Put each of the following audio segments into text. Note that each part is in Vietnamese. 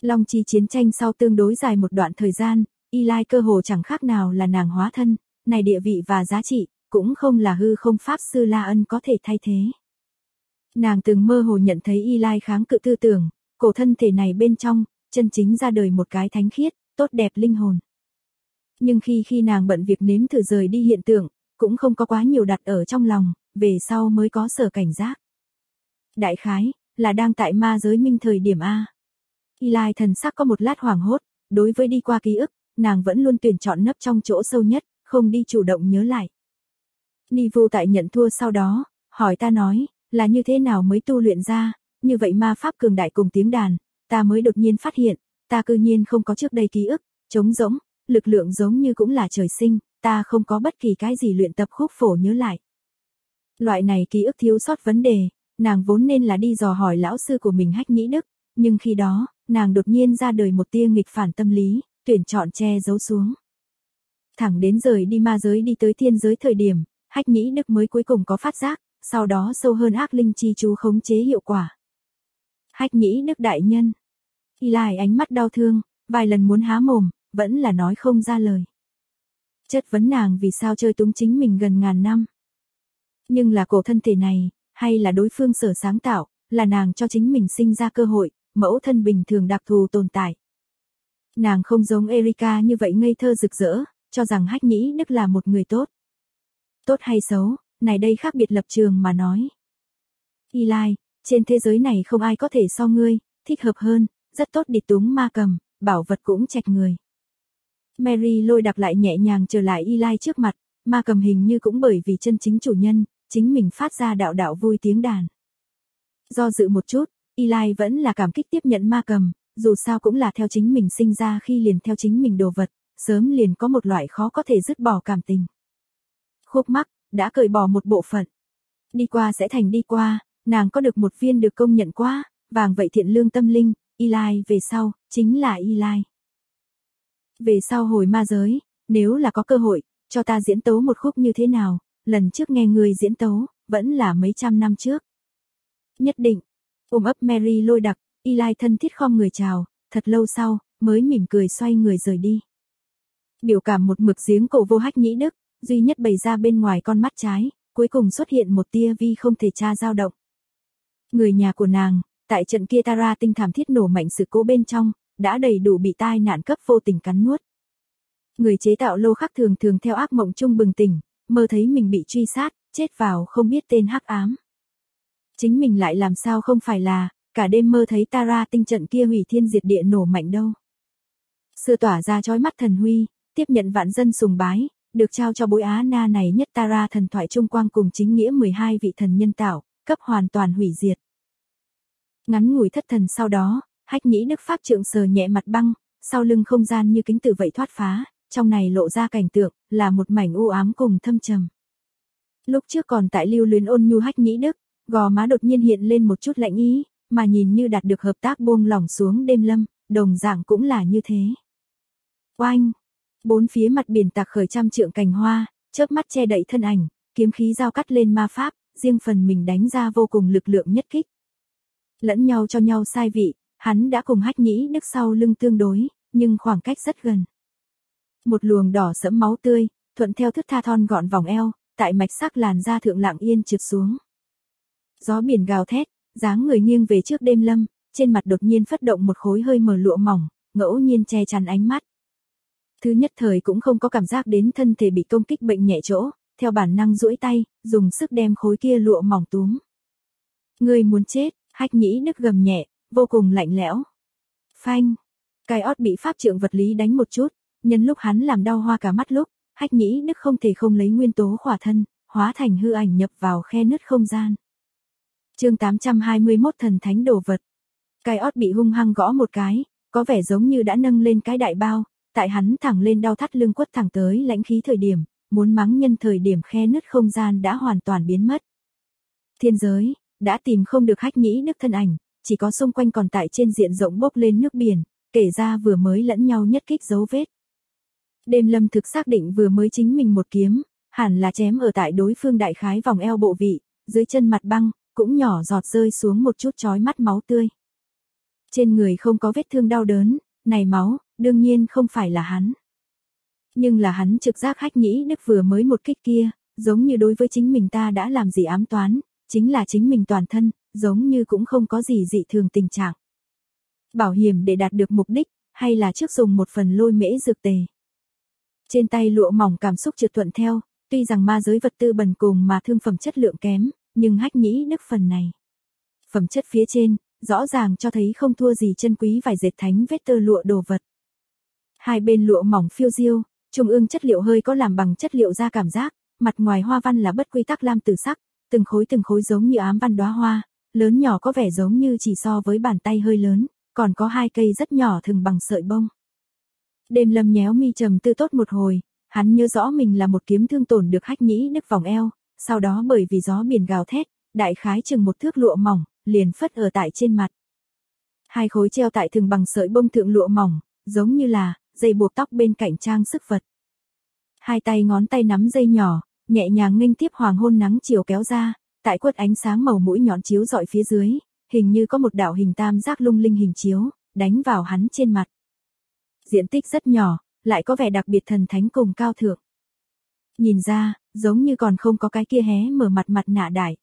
Long chi chiến tranh sau tương đối dài một đoạn thời gian, Eli cơ hồ chẳng khác nào là nàng hóa thân, này địa vị và giá trị, cũng không là hư không pháp sư La Ân có thể thay thế. Nàng từng mơ hồ nhận thấy Eli kháng cự tư tưởng, cổ thân thể này bên trong, chân chính ra đời một cái thánh khiết, tốt đẹp linh hồn. Nhưng khi nàng bận việc nếm thử rời đi hiện tượng, cũng không có quá nhiều đặt ở trong lòng, về sau mới có sở cảnh giác. Đại khái, là đang tại ma giới minh thời điểm A. Eli thần sắc có một lát hoảng hốt, đối với đi qua ký ức, nàng vẫn luôn tuyển chọn nấp trong chỗ sâu nhất, không đi chủ động nhớ lại. Nivu tại nhận thua sau đó, hỏi ta nói, là như thế nào mới tu luyện ra, như vậy ma pháp cường đại cùng tiếng đàn, ta mới đột nhiên phát hiện, ta cư nhiên không có trước đây ký ức, trống rỗng, lực lượng giống như cũng là trời sinh, ta không có bất kỳ cái gì luyện tập khúc phổ nhớ lại. Loại này ký ức thiếu sót vấn đề, nàng vốn nên là đi dò hỏi lão sư của mình Hách Nhĩ Đức, nhưng khi đó, nàng đột nhiên ra đời một tia nghịch phản tâm lý, tuyển chọn che giấu xuống. Thẳng đến rời đi ma giới đi tới thiên giới thời điểm, Hách Nhĩ Đức mới cuối cùng có phát giác, sau đó sâu hơn ác linh chi chú khống chế hiệu quả. Hách Nhĩ Đức đại nhân. Eli ánh mắt đau thương, vài lần muốn há mồm, vẫn là nói không ra lời. Chất vấn nàng vì sao chơi túng chính mình gần ngàn năm. Nhưng là cổ thân thể này, hay là đối phương sở sáng tạo, là nàng cho chính mình sinh ra cơ hội, mẫu thân bình thường đặc thù tồn tại. Nàng không giống Erika như vậy ngây thơ rực rỡ, cho rằng Hách Nhĩ Đức là một người tốt. Tốt hay xấu, này đây khác biệt lập trường mà nói. Eli, trên thế giới này không ai có thể so ngươi, thích hợp hơn, rất tốt địch túng ma cầm, bảo vật cũng trạch người. Mary lôi đặc lại nhẹ nhàng trở lại Eli trước mặt, ma cầm hình như cũng bởi vì chân chính chủ nhân, chính mình phát ra đạo đạo vui tiếng đàn. Do dự một chút, Eli vẫn là cảm kích tiếp nhận ma cầm, dù sao cũng là theo chính mình sinh ra khi liền theo chính mình đồ vật, sớm liền có một loại khó có thể dứt bỏ cảm tình. Khúc mắc, đã cởi bỏ một bộ phận. Đi qua sẽ thành đi qua, nàng có được một viên được công nhận qua, vàng vậy thiện lương tâm linh, Eli về sau, chính là Eli. Về sau hồi ma giới, nếu là có cơ hội, cho ta diễn tấu một khúc như thế nào, lần trước nghe người diễn tấu, vẫn là mấy trăm năm trước. Nhất định, ôm ấp Mary lôi đặc, Eli thân thiết khom người chào, thật lâu sau, mới mỉm cười xoay người rời đi. Biểu cảm một mực giếng cổ vô Hách Nhĩ Đức, duy nhất bày ra bên ngoài con mắt trái, cuối cùng xuất hiện một tia vi không thể tra dao động. Người nhà của nàng, tại trận kia Tara tinh thảm thiết nổ mạnh sự cố bên trong, đã đầy đủ bị tai nạn cấp vô tình cắn nuốt. Người chế tạo lô khắc thường thường theo ác mộng chung bừng tỉnh, mơ thấy mình bị truy sát, chết vào không biết tên hắc ám. Chính mình lại làm sao không phải là, cả đêm mơ thấy Tara tinh trận kia hủy thiên diệt địa nổ mạnh đâu. Xưa tỏa ra chói mắt thần huy, tiếp nhận vạn dân sùng bái, được trao cho bối Á Na này nhất Tara thần thoại trung quang cùng chính nghĩa 12 vị thần nhân tạo, cấp hoàn toàn hủy diệt. Ngắn ngủi thất thần sau đó, Hách Nhĩ Đức pháp trượng sờ nhẹ mặt băng, sau lưng không gian như kính tự vậy thoát phá, trong này lộ ra cảnh tượng, là một mảnh u ám cùng thâm trầm. Lúc trước còn tại lưu luyến ôn nhu Hách Nhĩ Đức, gò má đột nhiên hiện lên một chút lạnh ý, mà nhìn như đạt được hợp tác buông lỏng xuống đêm lâm, đồng dạng cũng là như thế. Oanh! Bốn phía mặt biển tạc khởi trăm trượng cành hoa, chớp mắt che đậy thân ảnh, kiếm khí giao cắt lên ma pháp, riêng phần mình đánh ra vô cùng lực lượng nhất kích. Lẫn nhau cho nhau sai vị, hắn đã cùng Hách Nhĩ Đức sau lưng tương đối, nhưng khoảng cách rất gần. Một luồng đỏ sẫm máu tươi, thuận theo thướt tha thon gọn vòng eo, tại mạch sắc làn da thượng lặng yên trượt xuống. Gió biển gào thét, dáng người nghiêng về trước đêm lâm, trên mặt đột nhiên phất động một khối hơi mờ lụa mỏng, ngẫu nhiên che chắn ánh mắt. Thứ nhất thời cũng không có cảm giác đến thân thể bị công kích bệnh nhẹ chỗ, theo bản năng duỗi tay, dùng sức đem khối kia lụa mỏng túm. Người muốn chết, Hách Nhĩ Đức gầm nhẹ, vô cùng lạnh lẽo. Phanh, cái ót bị pháp trượng vật lý đánh một chút, nhân lúc hắn làm đau hoa cả mắt lúc, Hách Nhĩ Đức không thể không lấy nguyên tố khỏa thân, hóa thành hư ảnh nhập vào khe nứt không gian. Chương 821 thần thánh đồ vật. Cái ót bị hung hăng gõ một cái, có vẻ giống như đã nâng lên cái đại bao, tại hắn thẳng lên đau thắt lưng quất thẳng tới lãnh khí thời điểm, muốn mắng nhân thời điểm khe nứt không gian đã hoàn toàn biến mất. Thiên giới, đã tìm không được Hách Nhĩ Đức thân ảnh, chỉ có xung quanh còn tại trên diện rộng bốc lên nước biển, kể ra vừa mới lẫn nhau nhất kích dấu vết. Đêm lâm thực xác định vừa mới chính mình một kiếm, hẳn là chém ở tại đối phương đại khái vòng eo bộ vị, dưới chân mặt băng, cũng nhỏ giọt rơi xuống một chút chói mắt máu tươi. Trên người không có vết thương đau đớn, này máu, đương nhiên không phải là hắn. Nhưng là hắn trực giác Hách Nhĩ Đức vừa mới một kích kia, giống như đối với chính mình ta đã làm gì ám toán, chính là chính mình toàn thân, giống như cũng không có gì dị thường tình trạng. Bảo hiểm để đạt được mục đích, hay là trước dùng một phần lôi mễ dược tề. Trên tay lụa mỏng cảm xúc trượt thuận theo, tuy rằng ma giới vật tư bần cùng mà thương phẩm chất lượng kém, nhưng Hách Nhĩ Đức phần này. Phẩm chất phía trên, rõ ràng cho thấy không thua gì chân quý vải dệt thánh vết tơ lụa đồ vật. Hai bên lụa mỏng phiêu diêu, trung ương chất liệu hơi có làm bằng chất liệu da cảm giác, mặt ngoài hoa văn là bất quy tắc lam tử sắc, từng khối giống như ám văn đóa hoa, lớn nhỏ có vẻ giống như chỉ so với bàn tay hơi lớn, còn có hai cây rất nhỏ thừng bằng sợi bông. Đêm Lâm nhéo mi trầm tư tốt một hồi, hắn nhớ rõ mình là một kiếm thương tổn được Hách Nhĩ Đức vòng eo, sau đó bởi vì gió biển gào thét, đại khái chừng một thước lụa mỏng, liền phất ở tại trên mặt. Hai khối treo tại thừng bằng sợi bông thượng lụa mỏng, giống như là dây buộc tóc bên cạnh trang sức vật. Hai tay ngón tay nắm dây nhỏ, nhẹ nhàng nghênh tiếp hoàng hôn nắng chiều kéo ra, tại quất ánh sáng màu mũi nhọn chiếu rọi phía dưới, hình như có một đạo hình tam giác lung linh hình chiếu, đánh vào hắn trên mặt. Diện tích rất nhỏ, lại có vẻ đặc biệt thần thánh cùng cao thượng. Nhìn ra, giống như còn không có cái kia hé mở mặt nạ đại.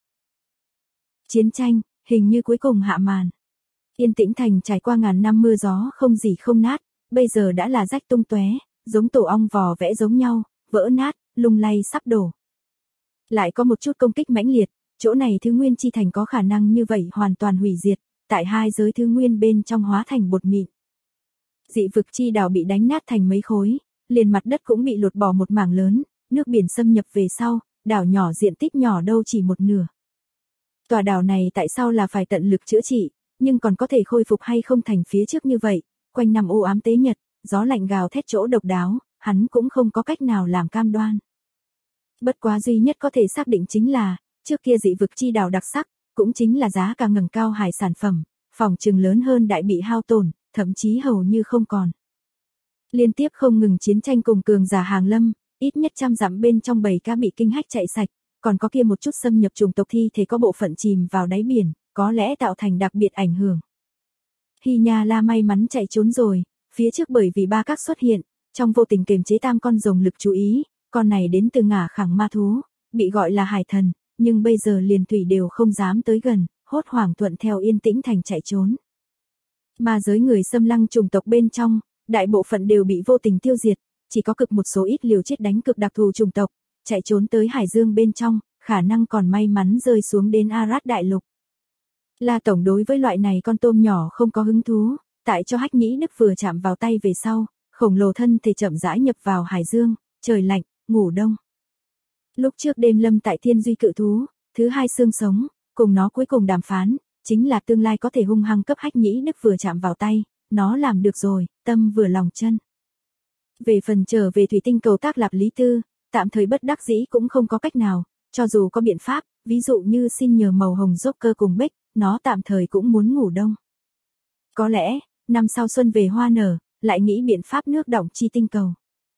Chiến tranh, hình như cuối cùng hạ màn. Yên Tĩnh Thành trải qua ngàn năm mưa gió không gì không nát, bây giờ đã là rách tung tóe, giống tổ ong vò vẽ giống nhau, vỡ nát, lung lay sắp đổ. Lại có một chút công kích mãnh liệt, chỗ này thứ nguyên chi thành có khả năng như vậy hoàn toàn hủy diệt, tại hai giới thứ nguyên bên trong hóa thành bột mịn. Dị vực chi đảo bị đánh nát thành mấy khối, liền mặt đất cũng bị lột bỏ một mảng lớn, nước biển xâm nhập về sau, đảo nhỏ diện tích nhỏ đâu chỉ một nửa. Tòa đảo này tại sao là phải tận lực chữa trị, nhưng còn có thể khôi phục hay không thành phía trước như vậy, quanh năm u ám tế nhật, gió lạnh gào thét chỗ độc đáo, hắn cũng không có cách nào làm cam đoan. Bất quá duy nhất có thể xác định chính là, trước kia dị vực chi đảo đặc sắc, cũng chính là giá cả ngẩng cao hải sản phẩm, phòng trừng lớn hơn đại bị hao tổn, thậm chí hầu như không còn. Liên tiếp không ngừng chiến tranh cùng cường giả hàng lâm, ít nhất 100 dặm bên trong bầy cá bị kinh hách chạy sạch, còn có kia một chút xâm nhập chủng tộc thi thể có bộ phận chìm vào đáy biển, có lẽ tạo thành đặc biệt ảnh hưởng. Hy Nha La may mắn chạy trốn rồi, phía trước bởi vì ba các xuất hiện, trong vô tình kiềm chế tam con rồng lực chú ý, con này đến từ ngả khẳng ma thú, bị gọi là hải thần, nhưng bây giờ liền thủy đều không dám tới gần, hốt hoảng thuận theo Yên Tĩnh Thành chạy trốn. Ma giới người xâm lăng chủng tộc bên trong, đại bộ phận đều bị vô tình tiêu diệt, chỉ có cực một số ít liều chết đánh cực đặc thù chủng tộc, chạy trốn tới hải dương bên trong, khả năng còn may mắn rơi xuống đến Arad đại lục. La Tổng đối với loại này con tôm nhỏ không có hứng thú, tại cho Hách Nhĩ Đức vừa chạm vào tay về sau, khổng lồ thân thể chậm rãi nhập vào hải dương, trời lạnh, ngủ đông. Lúc trước Đêm Lâm tại Thiên Duy cự thú, thứ hai xương sống, cùng nó cuối cùng đàm phán, chính là tương lai có thể hung hăng cấp Hách Nhĩ Đức vừa chạm vào tay, nó làm được rồi, tâm vừa lòng chân. Về phần trở về thủy tinh cầu tác lạp lý tư, tạm thời bất đắc dĩ cũng không có cách nào, cho dù có biện pháp, ví dụ như xin nhờ màu hồng Joker cùng Bích, nó tạm thời cũng muốn ngủ đông. Có lẽ, năm sau xuân về hoa nở, lại nghĩ biện pháp nước đọng chi tinh cầu.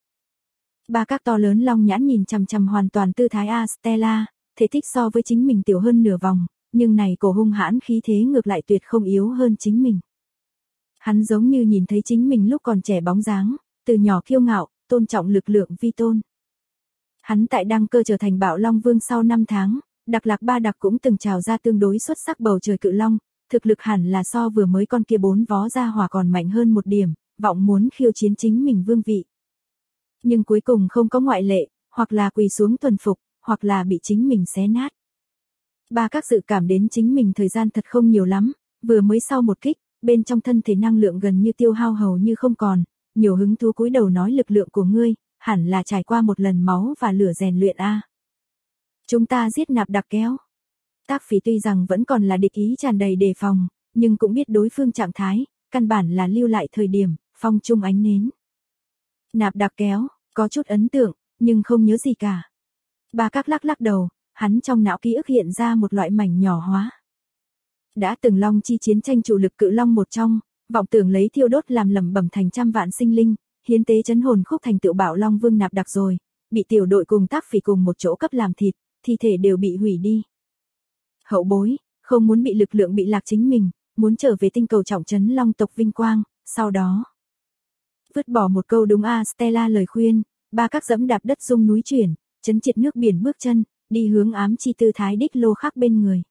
Ba các to lớn long nhãn nhìn chằm chằm hoàn toàn tư thái Astella, thể tích so với chính mình tiểu hơn nửa vòng, nhưng này cổ hung hãn khí thế ngược lại tuyệt không yếu hơn chính mình. Hắn giống như nhìn thấy chính mình lúc còn trẻ bóng dáng, từ nhỏ kiêu ngạo, tôn trọng lực lượng vi tôn. Hắn tại đăng cơ trở thành Bạo Long Vương sau 5 tháng, Đặc Lạc Ba Đặc cũng từng trào ra tương đối xuất sắc bầu trời cự long, thực lực hẳn là so vừa mới con kia 4 vó ra hỏa còn mạnh hơn một điểm, vọng muốn khiêu chiến chính mình vương vị. Nhưng cuối cùng không có ngoại lệ, hoặc là quỳ xuống tuần phục, hoặc là bị chính mình xé nát. Ba các dự cảm đến chính mình thời gian thật không nhiều lắm, vừa mới sau một kích, bên trong thân thể năng lượng gần như tiêu hao hầu như không còn, nhiều hứng thú cúi đầu nói lực lượng của ngươi, hẳn là trải qua một lần máu và lửa rèn luyện a. Chúng ta giết Nạp Đặc kéo. Tác Phỉ tuy rằng vẫn còn là địch ý tràn đầy đề phòng, nhưng cũng biết đối phương trạng thái, căn bản là lưu lại thời điểm, phong trung ánh nến. Nạp Đặc kéo, có chút ấn tượng, nhưng không nhớ gì cả. Ba các lắc đầu, hắn trong não ký ức hiện ra một loại mảnh nhỏ hóa. Đã từng long chi chiến tranh chủ lực cự long một trong, vọng tưởng lấy thiêu đốt làm lẩm bẩm thành trăm vạn sinh linh, hiến tế chấn hồn khúc thành tựu Bạo Long Vương Nạp Đặc rồi, bị tiểu đội cùng Tác Phỉ cùng một chỗ cấp làm thịt, thi thể đều bị hủy đi. Hậu bối, không muốn bị lực lượng bị lạc chính mình, muốn trở về tinh cầu trọng trấn Long tộc vinh quang, sau đó vứt bỏ một câu đúng a Stella lời khuyên, ba các dẫm đạp đất rung núi chuyển, chấn triệt nước biển bước chân, đi hướng ám chi tư thái đích Lô Khắc bên người.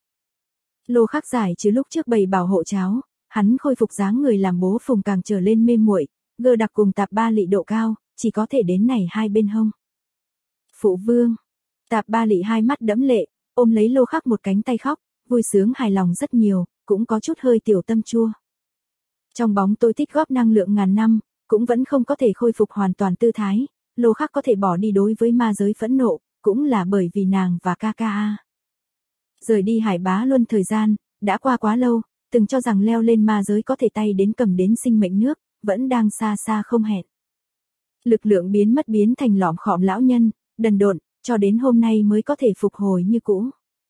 Lô Khắc giải trừ lúc trước bầy bảo hộ cháo, hắn khôi phục dáng người làm bố phùng càng trở lên mê muội, gơ đặc cùng Tạp Ba Lị độ cao, chỉ có thể đến này hai bên hông. Phụ vương, Tạp Ba Lị hai mắt đẫm lệ, ôm lấy Lô Khắc một cánh tay khóc, vui sướng hài lòng rất nhiều, cũng có chút hơi tiểu tâm chua. Trong bóng tôi tích góp năng lượng ngàn năm, cũng vẫn không có thể khôi phục hoàn toàn tư thái, Lô Khắc có thể bỏ đi đối với ma giới phẫn nộ, cũng là bởi vì nàng và Kaka. Rời đi Hải Bá Luân thời gian, đã qua quá lâu, từng cho rằng leo lên ma giới có thể tay đến cầm đến sinh mệnh nước, vẫn đang xa xa không hẹn. Lực lượng biến mất biến thành lọm khọm lão nhân, đần độn, cho đến hôm nay mới có thể phục hồi như cũ.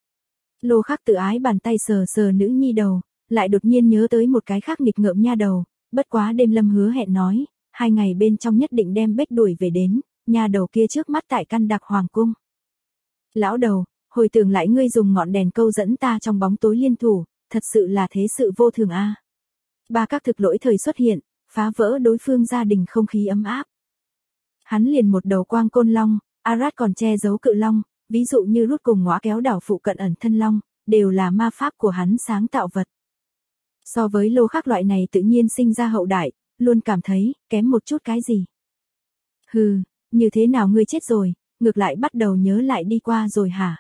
Lô Khắc tự ái bàn tay sờ sờ nữ nhi đầu, lại đột nhiên nhớ tới một cái khác nghịch ngợm nha đầu, bất quá đêm lâm hứa hẹn nói, 2 ngày bên trong nhất định đem Bích đuổi về đến, nha đầu kia trước mắt tại căn đặc hoàng cung. Lão đầu, hồi tưởng lại ngươi dùng ngọn đèn câu dẫn ta trong bóng tối liên thủ, thật sự là thế sự vô thường a. Ba các thực lỗi thời xuất hiện, phá vỡ đối phương gia đình không khí ấm áp. Hắn liền một đầu quang côn long, Arad còn che giấu cự long, ví dụ như rút cùng ngõa kéo đảo phụ cận ẩn thân long, đều là ma pháp của hắn sáng tạo vật. So với Lô Khắc loại này tự nhiên sinh ra hậu đại, luôn cảm thấy kém một chút cái gì. Hừ, như thế nào ngươi chết rồi, ngược lại bắt đầu nhớ lại đi qua rồi hả?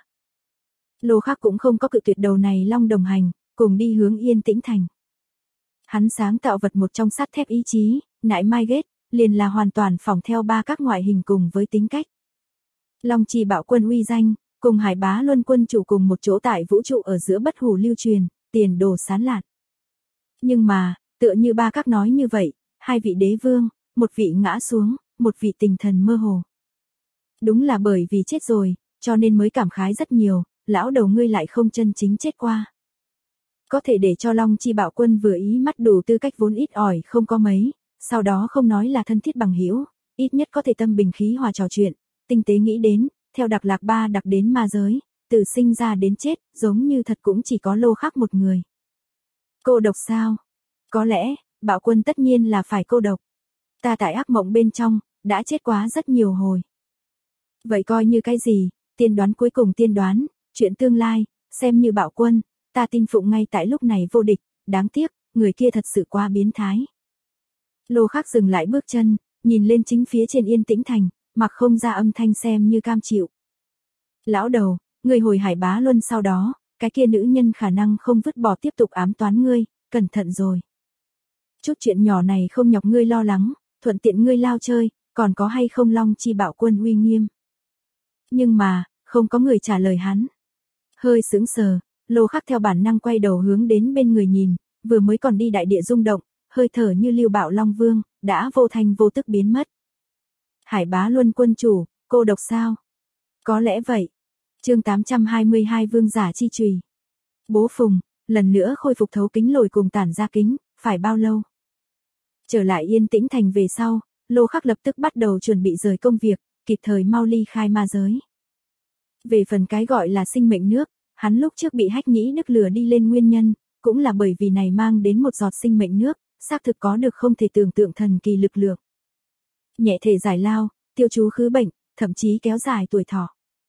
Lô Khắc cũng không có cự tuyệt đầu này long đồng hành, cùng đi hướng Yên Tĩnh Thành. Hắn sáng tạo vật một trong sắt thép ý chí, nại mai ghét, liền là hoàn toàn phỏng theo ba các ngoại hình cùng với tính cách. Long Chi Bạo Quân uy danh, cùng Hải Bá Luân quân chủ cùng một chỗ tại vũ trụ ở giữa bất hủ lưu truyền, tiền đồ sáng lạn. Nhưng mà, tựa như ba các nói như vậy, hai vị đế vương, một vị ngã xuống, một vị tình thần mơ hồ. Đúng là bởi vì chết rồi, cho nên mới cảm khái rất nhiều, lão đầu ngươi lại không chân chính chết qua. Có thể để cho Long Chi Bạo Quân vừa ý mắt đủ tư cách vốn ít ỏi không có mấy, sau đó không nói là thân thiết bằng hữu, ít nhất có thể tâm bình khí hòa trò chuyện, tinh tế nghĩ đến, theo Đặc Lạc Ba đặc đến ma giới, từ sinh ra đến chết, giống như thật cũng chỉ có Lô Khắc một người. Cô độc sao? Có lẽ, Bạo Quân tất nhiên là phải cô độc. Ta tại ác mộng bên trong, đã chết quá rất nhiều hồi. Vậy coi như cái gì, tiên đoán cuối cùng tiên đoán, chuyện tương lai, xem như Bạo Quân, ta tin phụng ngay tại lúc này vô địch, đáng tiếc, người kia thật sự quá biến thái. Lô Khắc dừng lại bước chân, nhìn lên chính phía trên Yên Tĩnh Thành, mặc không ra âm thanh xem như cam chịu. Lão đầu, người hồi Hải Bá Luân sau đó, cái kia nữ nhân khả năng không vứt bỏ tiếp tục ám toán ngươi, cẩn thận rồi. Chút chuyện nhỏ này không nhọc ngươi lo lắng, thuận tiện ngươi lao chơi, còn có hay không Long Chi Bạo Quân uy nghiêm. Nhưng mà, không có người trả lời hắn. Hơi sững sờ, Lô Khắc theo bản năng quay đầu hướng đến bên người nhìn, vừa mới còn đi đại địa rung động, hơi thở như Lưu Bạo Long Vương, đã vô thanh vô tức biến mất. Hải Bá Luân quân chủ, cô độc sao? Có lẽ vậy. Chương 822 Vương giả chi chùy. Bố Phùng, lần nữa khôi phục thấu kính lồi cùng tản ra kính, phải bao lâu? Trở lại Yên Tĩnh Thành về sau, Lô Khắc lập tức bắt đầu chuẩn bị rời công việc, kịp thời mau ly khai ma giới. Về phần cái gọi là sinh mệnh nước, hắn lúc trước bị Hách Nhĩ Đức lừa đi lên nguyên nhân, cũng là bởi vì này mang đến một giọt sinh mệnh nước, xác thực có được không thể tưởng tượng thần kỳ lực lượng. Nhẹ thể giải lao, tiêu chú khứ bệnh, thậm chí kéo dài tuổi thọ.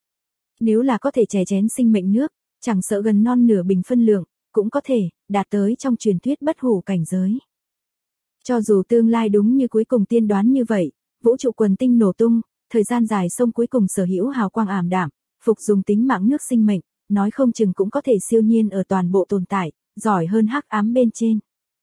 Nếu là có thể chè chén sinh mệnh nước, chẳng sợ gần non nửa bình phân lượng, cũng có thể đạt tới trong truyền thuyết bất hủ cảnh giới. Cho dù tương lai đúng như cuối cùng tiên đoán như vậy, vũ trụ quần tinh nổ tung, thời gian dài sông cuối cùng sở hữu hào quang ảm đạm, phục dùng tính mạng nước sinh mệnh, nói không chừng cũng có thể siêu nhiên ở toàn bộ tồn tại, giỏi hơn hắc ám bên trên.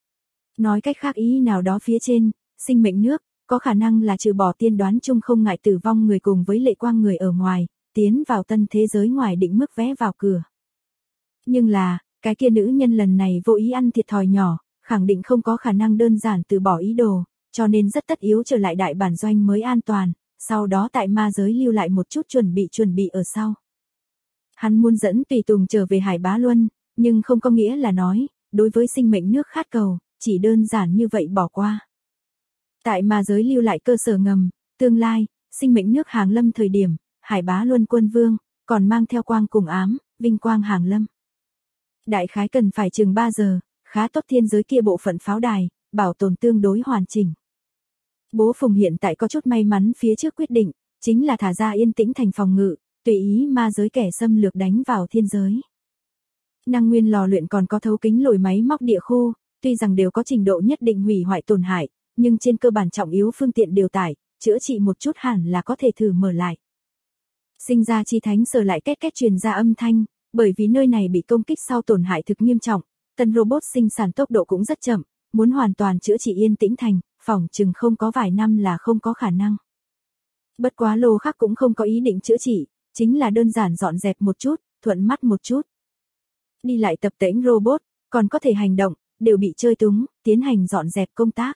Nói cách khác ý nào đó phía trên, sinh mệnh nước, có khả năng là trừ bỏ tiên đoán chung không ngại tử vong người cùng với lệ quang người ở ngoài, tiến vào tân thế giới ngoài định mức vé vào cửa. Nhưng là, cái kia nữ nhân lần này vô ý ăn thiệt thòi nhỏ, khẳng định không có khả năng đơn giản từ bỏ ý đồ, cho nên rất tất yếu trở lại đại bản doanh mới an toàn, sau đó tại ma giới lưu lại một chút chuẩn bị ở sau. Hắn muốn dẫn tùy tùng trở về Hải Bá Luân, nhưng không có nghĩa là nói, đối với sinh mệnh nước khát cầu, chỉ đơn giản như vậy bỏ qua. Tại ma giới lưu lại cơ sở ngầm, tương lai, sinh mệnh nước hàng lâm thời điểm, Hải Bá Luân quân vương, còn mang theo quang cùng ám, vinh quang hàng lâm. Đại khái cần phải chừng 3 giờ, Khá tốt, thiên giới kia bộ phận pháo đài, bảo tồn tương đối hoàn chỉnh. Bố Phùng hiện tại có chút may mắn, phía trước quyết định, chính là thả ra Yên Tĩnh Thành phòng ngự, tùy ý ma giới kẻ xâm lược đánh vào thiên giới. Năng nguyên lò luyện còn có thấu kính lồi máy móc địa khu, tuy rằng đều có trình độ nhất định hủy hoại tổn hại, nhưng trên cơ bản trọng yếu phương tiện điều tải, chữa trị một chút hẳn là có thể thử mở lại. Sinh ra chi thánh sở lại két két truyền ra âm thanh, bởi vì nơi này bị công kích sau tổn hại thực nghiêm trọng, tân robot sinh sản tốc độ cũng rất chậm, muốn hoàn toàn chữa trị Yên Tĩnh Thành, phỏng chừng không có vài năm là không có khả năng. Bất quá Lô Khắc cũng không có ý định chữa trị, chính là đơn giản dọn dẹp một chút, thuận mắt một chút. Đi lại tập tễnh robot, còn có thể hành động, đều bị chơi túng, tiến hành dọn dẹp công tác.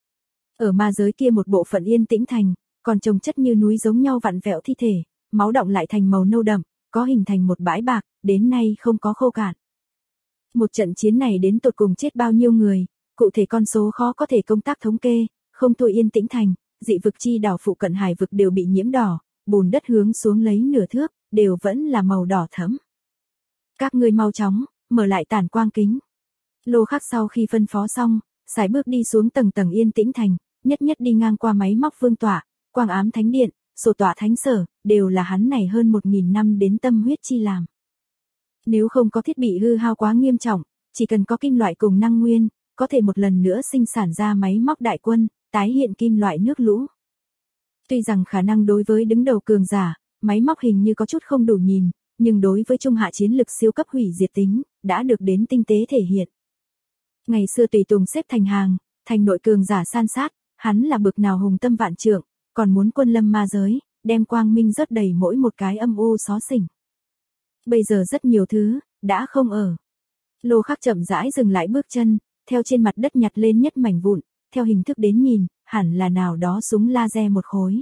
Ở ma giới kia một bộ phận Yên Tĩnh Thành, còn chồng chất như núi giống nhau vặn vẹo thi thể, máu đọng lại thành màu nâu đậm, có hình thành một bãi bạc, đến nay không có khô cạn. Một trận chiến này đến tột cùng chết bao nhiêu người, cụ thể con số khó có thể công tác thống kê, không thua Yên Tĩnh Thành, dị vực chi đảo phụ cận hải vực đều bị nhiễm đỏ, bùn đất hướng xuống lấy nửa thước, đều vẫn là màu đỏ thẫm. Các ngươi mau chóng, mở lại tản quang kính. Lô Khắc sau khi phân phó xong, sải bước đi xuống tầng tầng Yên Tĩnh Thành, nhất nhất đi ngang qua máy móc vương tọa, quang ám thánh điện, sổ tọa thánh sở, đều là hắn này hơn 1000 năm đến tâm huyết chi làm. Nếu không có thiết bị hư hao quá nghiêm trọng, chỉ cần có kim loại cùng năng nguyên, có thể một lần nữa sinh sản ra máy móc đại quân, tái hiện kim loại nước lũ. Tuy rằng khả năng đối với đứng đầu cường giả, máy móc hình như có chút không đủ nhìn, nhưng đối với trung hạ chiến lực siêu cấp hủy diệt tính, đã được đến tinh tế thể hiện. Ngày xưa tùy tùng xếp thành hàng, thành nội cường giả san sát, hắn là bực nào hùng tâm vạn trượng, còn muốn quân lâm ma giới, đem quang minh rớt đầy mỗi một cái âm u xó xỉnh. Bây giờ rất nhiều thứ, đã không ở. Lô Khắc chậm rãi dừng lại bước chân, theo trên mặt đất nhặt lên nhất mảnh vụn, theo hình thức đến nhìn, hẳn là nào đó súng laser một khối.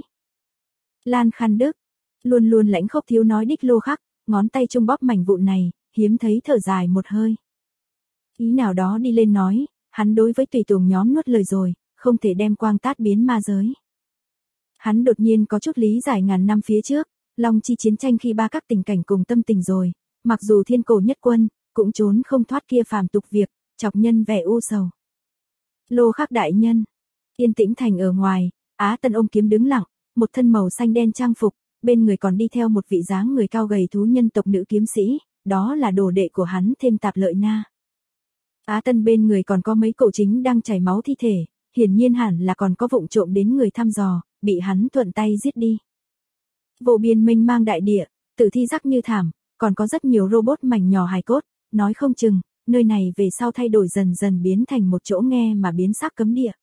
Lan Khăn Đức, luôn luôn lãnh khốc thiếu nói đích Lô Khắc, ngón tay trung bóp mảnh vụn này, hiếm thấy thở dài một hơi. Ý nào đó đi lên nói, hắn đối với tùy tùng nhóm nuốt lời rồi, không thể đem quang tát biến ma giới. Hắn đột nhiên có chút lý giải ngàn năm phía trước, Long Chi chiến tranh khi ba các tình cảnh cùng tâm tình rồi, mặc dù thiên cổ nhất quân, cũng trốn không thoát kia phàm tục việc, chọc nhân vẻ u sầu. Lô Khắc đại nhân, Yên Tĩnh Thành ở ngoài, Á Tân ôm kiếm đứng lặng, một thân màu xanh đen trang phục, bên người còn đi theo một vị dáng người cao gầy thú nhân tộc nữ kiếm sĩ, đó là đồ đệ của hắn thêm Tạp Lợi Na. Á Tân bên người còn có mấy cậu chính đang chảy máu thi thể, hiển nhiên hẳn là còn có vụng trộm đến người thăm dò, bị hắn thuận tay giết đi. Vô biên mênh mang đại địa, tử thi rắc như thảm, còn có rất nhiều robot mảnh nhỏ hài cốt, nói không chừng, nơi này về sau thay đổi dần dần biến thành một chỗ nghe mà biến sắc cấm địa.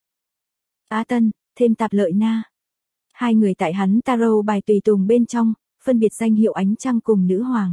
Á Tân, thêm Tạp Lợi Na. Hai người tại hắn tarot bài tùy tùng bên trong, phân biệt danh hiệu ánh trăng cùng nữ hoàng.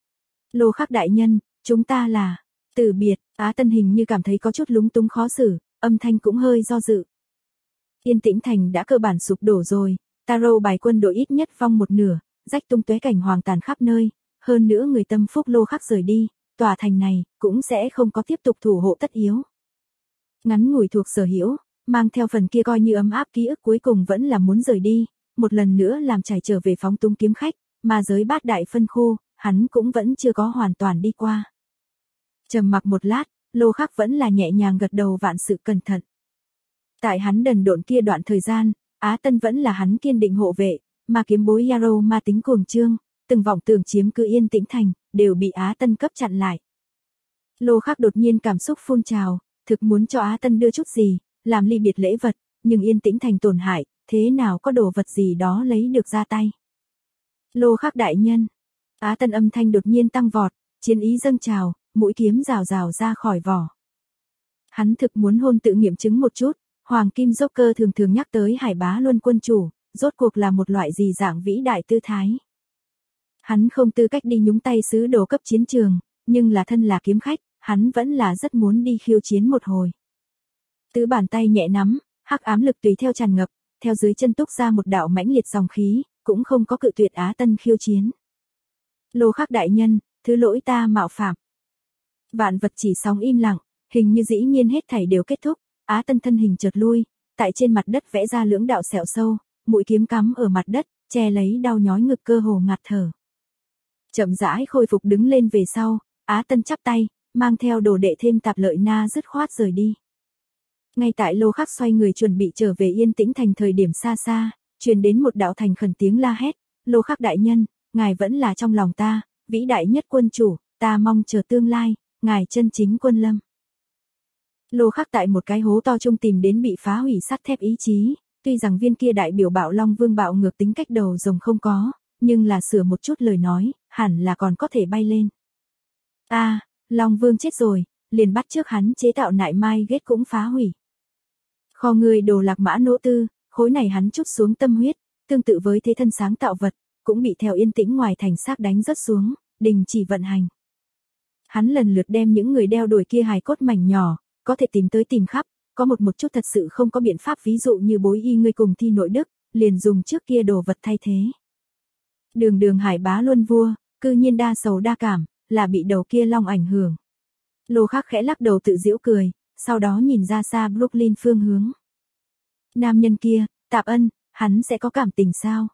Lô Khắc đại nhân, chúng ta là từ biệt. Á Tân hình như cảm thấy có chút lúng túng khó xử, âm thanh cũng hơi do dự. Yên Tĩnh Thành đã cơ bản sụp đổ rồi, tarot bài quân đội ít nhất vong một nửa, rách tung tóe cảnh hoàng tàn khắp nơi, hơn nữa người tâm phúc Lô Khắc rời đi, tòa thành này cũng sẽ không có tiếp tục thủ hộ tất yếu. Ngắn ngủi thuộc sở hữu, mang theo phần kia coi như ấm áp ký ức, cuối cùng vẫn là muốn rời đi, một lần nữa làm trải trở về phóng túng kiếm khách, mà giới bát đại phân khu, hắn cũng vẫn chưa có hoàn toàn đi qua. Trầm mặc một lát, Lô Khắc vẫn là nhẹ nhàng gật đầu vạn sự cẩn thận. Tại hắn đần độn kia đoạn thời gian, Á Tân vẫn là hắn kiên định hộ vệ, mà kiếm bối Yarrow ma tính cuồng trương, từng vọng tưởng chiếm cứ Yên Tĩnh Thành, đều bị Á Tân cấp chặn lại. Lô Khắc đột nhiên cảm xúc phun trào, thực muốn cho Á Tân đưa chút gì, làm ly biệt lễ vật, nhưng Yên Tĩnh Thành tổn hại, thế nào có đồ vật gì đó lấy được ra tay. Lô Khắc đại nhân, Á Tân âm thanh đột nhiên tăng vọt, chiến ý dâng trào, mũi kiếm rào rào ra khỏi vỏ. Hắn thực muốn hôn tự nghiệm chứng một chút, Hoàng Kim Joker thường thường nhắc tới Hải Bá Luân quân chủ, rốt cuộc là một loại gì dạng vĩ đại tư thái. Hắn không tư cách đi nhúng tay sứ đồ cấp chiến trường, nhưng là thân là kiếm khách, hắn vẫn là rất muốn đi khiêu chiến một hồi. Tứ bàn tay nhẹ nắm, hắc ám lực tùy theo tràn ngập, theo dưới chân túc ra một đạo mãnh liệt dòng khí, cũng không có cự tuyệt Á Tân khiêu chiến. Lô Khắc đại nhân, thứ lỗi ta mạo phạm. Vạn vật chỉ sóng im lặng, hình như dĩ nhiên hết thảy đều kết thúc, Á Tân thân hình chợt lui, tại trên mặt đất vẽ ra lưỡng đạo sẹo sâu, mũi kiếm cắm ở mặt đất, che lấy đau nhói ngực cơ hồ ngạt thở. Chậm rãi khôi phục đứng lên về sau, Á Tân chắp tay, mang theo đồ đệ thêm Tạp Lợi Na dứt khoát rời đi. Ngay tại Lô Khắc xoay người chuẩn bị trở về Yên Tĩnh Thành thời điểm xa xa, truyền đến một đạo thành khẩn tiếng la hét, Lô Khắc đại nhân, ngài vẫn là trong lòng ta, vĩ đại nhất quân chủ, ta mong chờ tương lai, ngài chân chính quân lâm. Lô Khắc tại một cái hố to trung tìm đến bị phá hủy sắt thép ý chí, tuy rằng viên kia đại biểu Bạo Long Vương bạo ngược tính cách đầu rồng không có, nhưng là sửa một chút lời nói, hẳn là còn có thể bay lên. Long Vương chết rồi, liền bắt trước hắn chế tạo nại mai ghét cũng phá hủy. Kho người đồ Lạc Mã Nỗ Tư, khối này hắn chút xuống tâm huyết, tương tự với thế thân sáng tạo vật, cũng bị theo Yên Tĩnh ngoài thành xác đánh rớt xuống, đình chỉ vận hành. Hắn lần lượt đem những người đeo đuổi kia hài cốt mảnh nhỏ, có thể tìm tới tìm khắp, có một chút thật sự không có biện pháp, ví dụ như bối y ngươi cùng thi nội đức, liền dùng trước kia đồ vật thay thế. Đường Hải Bá Luân vua, cư nhiên đa sầu đa cảm, là bị đầu kia long ảnh hưởng. Lô Khắc khẽ lắc đầu tự giễu cười, sau đó nhìn ra xa Brooklyn phương hướng. Nam nhân kia, Tạp Ân, hắn sẽ có cảm tình sao?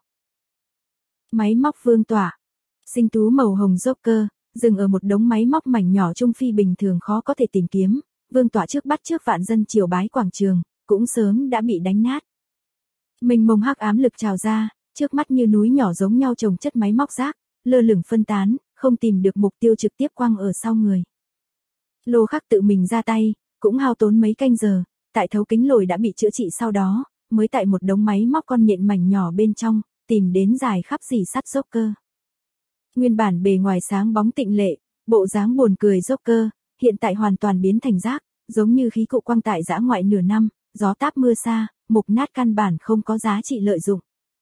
Máy móc vương tỏa. Sinh tú màu hồng Joker, dừng ở một đống máy móc mảnh nhỏ trung phi bình thường khó có thể tìm kiếm, vương tỏa trước bắt trước vạn dân triều bái quảng trường, cũng sớm đã bị đánh nát. Mênh mông hắc ám lực trào ra, trước mắt như núi nhỏ giống nhau chồng chất máy móc rác, lơ lửng phân tán, không tìm được mục tiêu trực tiếp quăng ở sau người. Lô Khắc tự mình ra tay, cũng hao tốn mấy canh giờ, tại thấu kính lồi đã bị chữa trị sau đó, mới tại một đống máy móc con nhện mảnh nhỏ bên trong, tìm đến dài khắp rỉ sắt Joker. Nguyên bản bề ngoài sáng bóng tịnh lệ, bộ dáng buồn cười Joker, hiện tại hoàn toàn biến thành rác, giống như khí cụ quăng tại dã ngoại nửa năm, gió táp mưa xa, mục nát căn bản không có giá trị lợi dụng.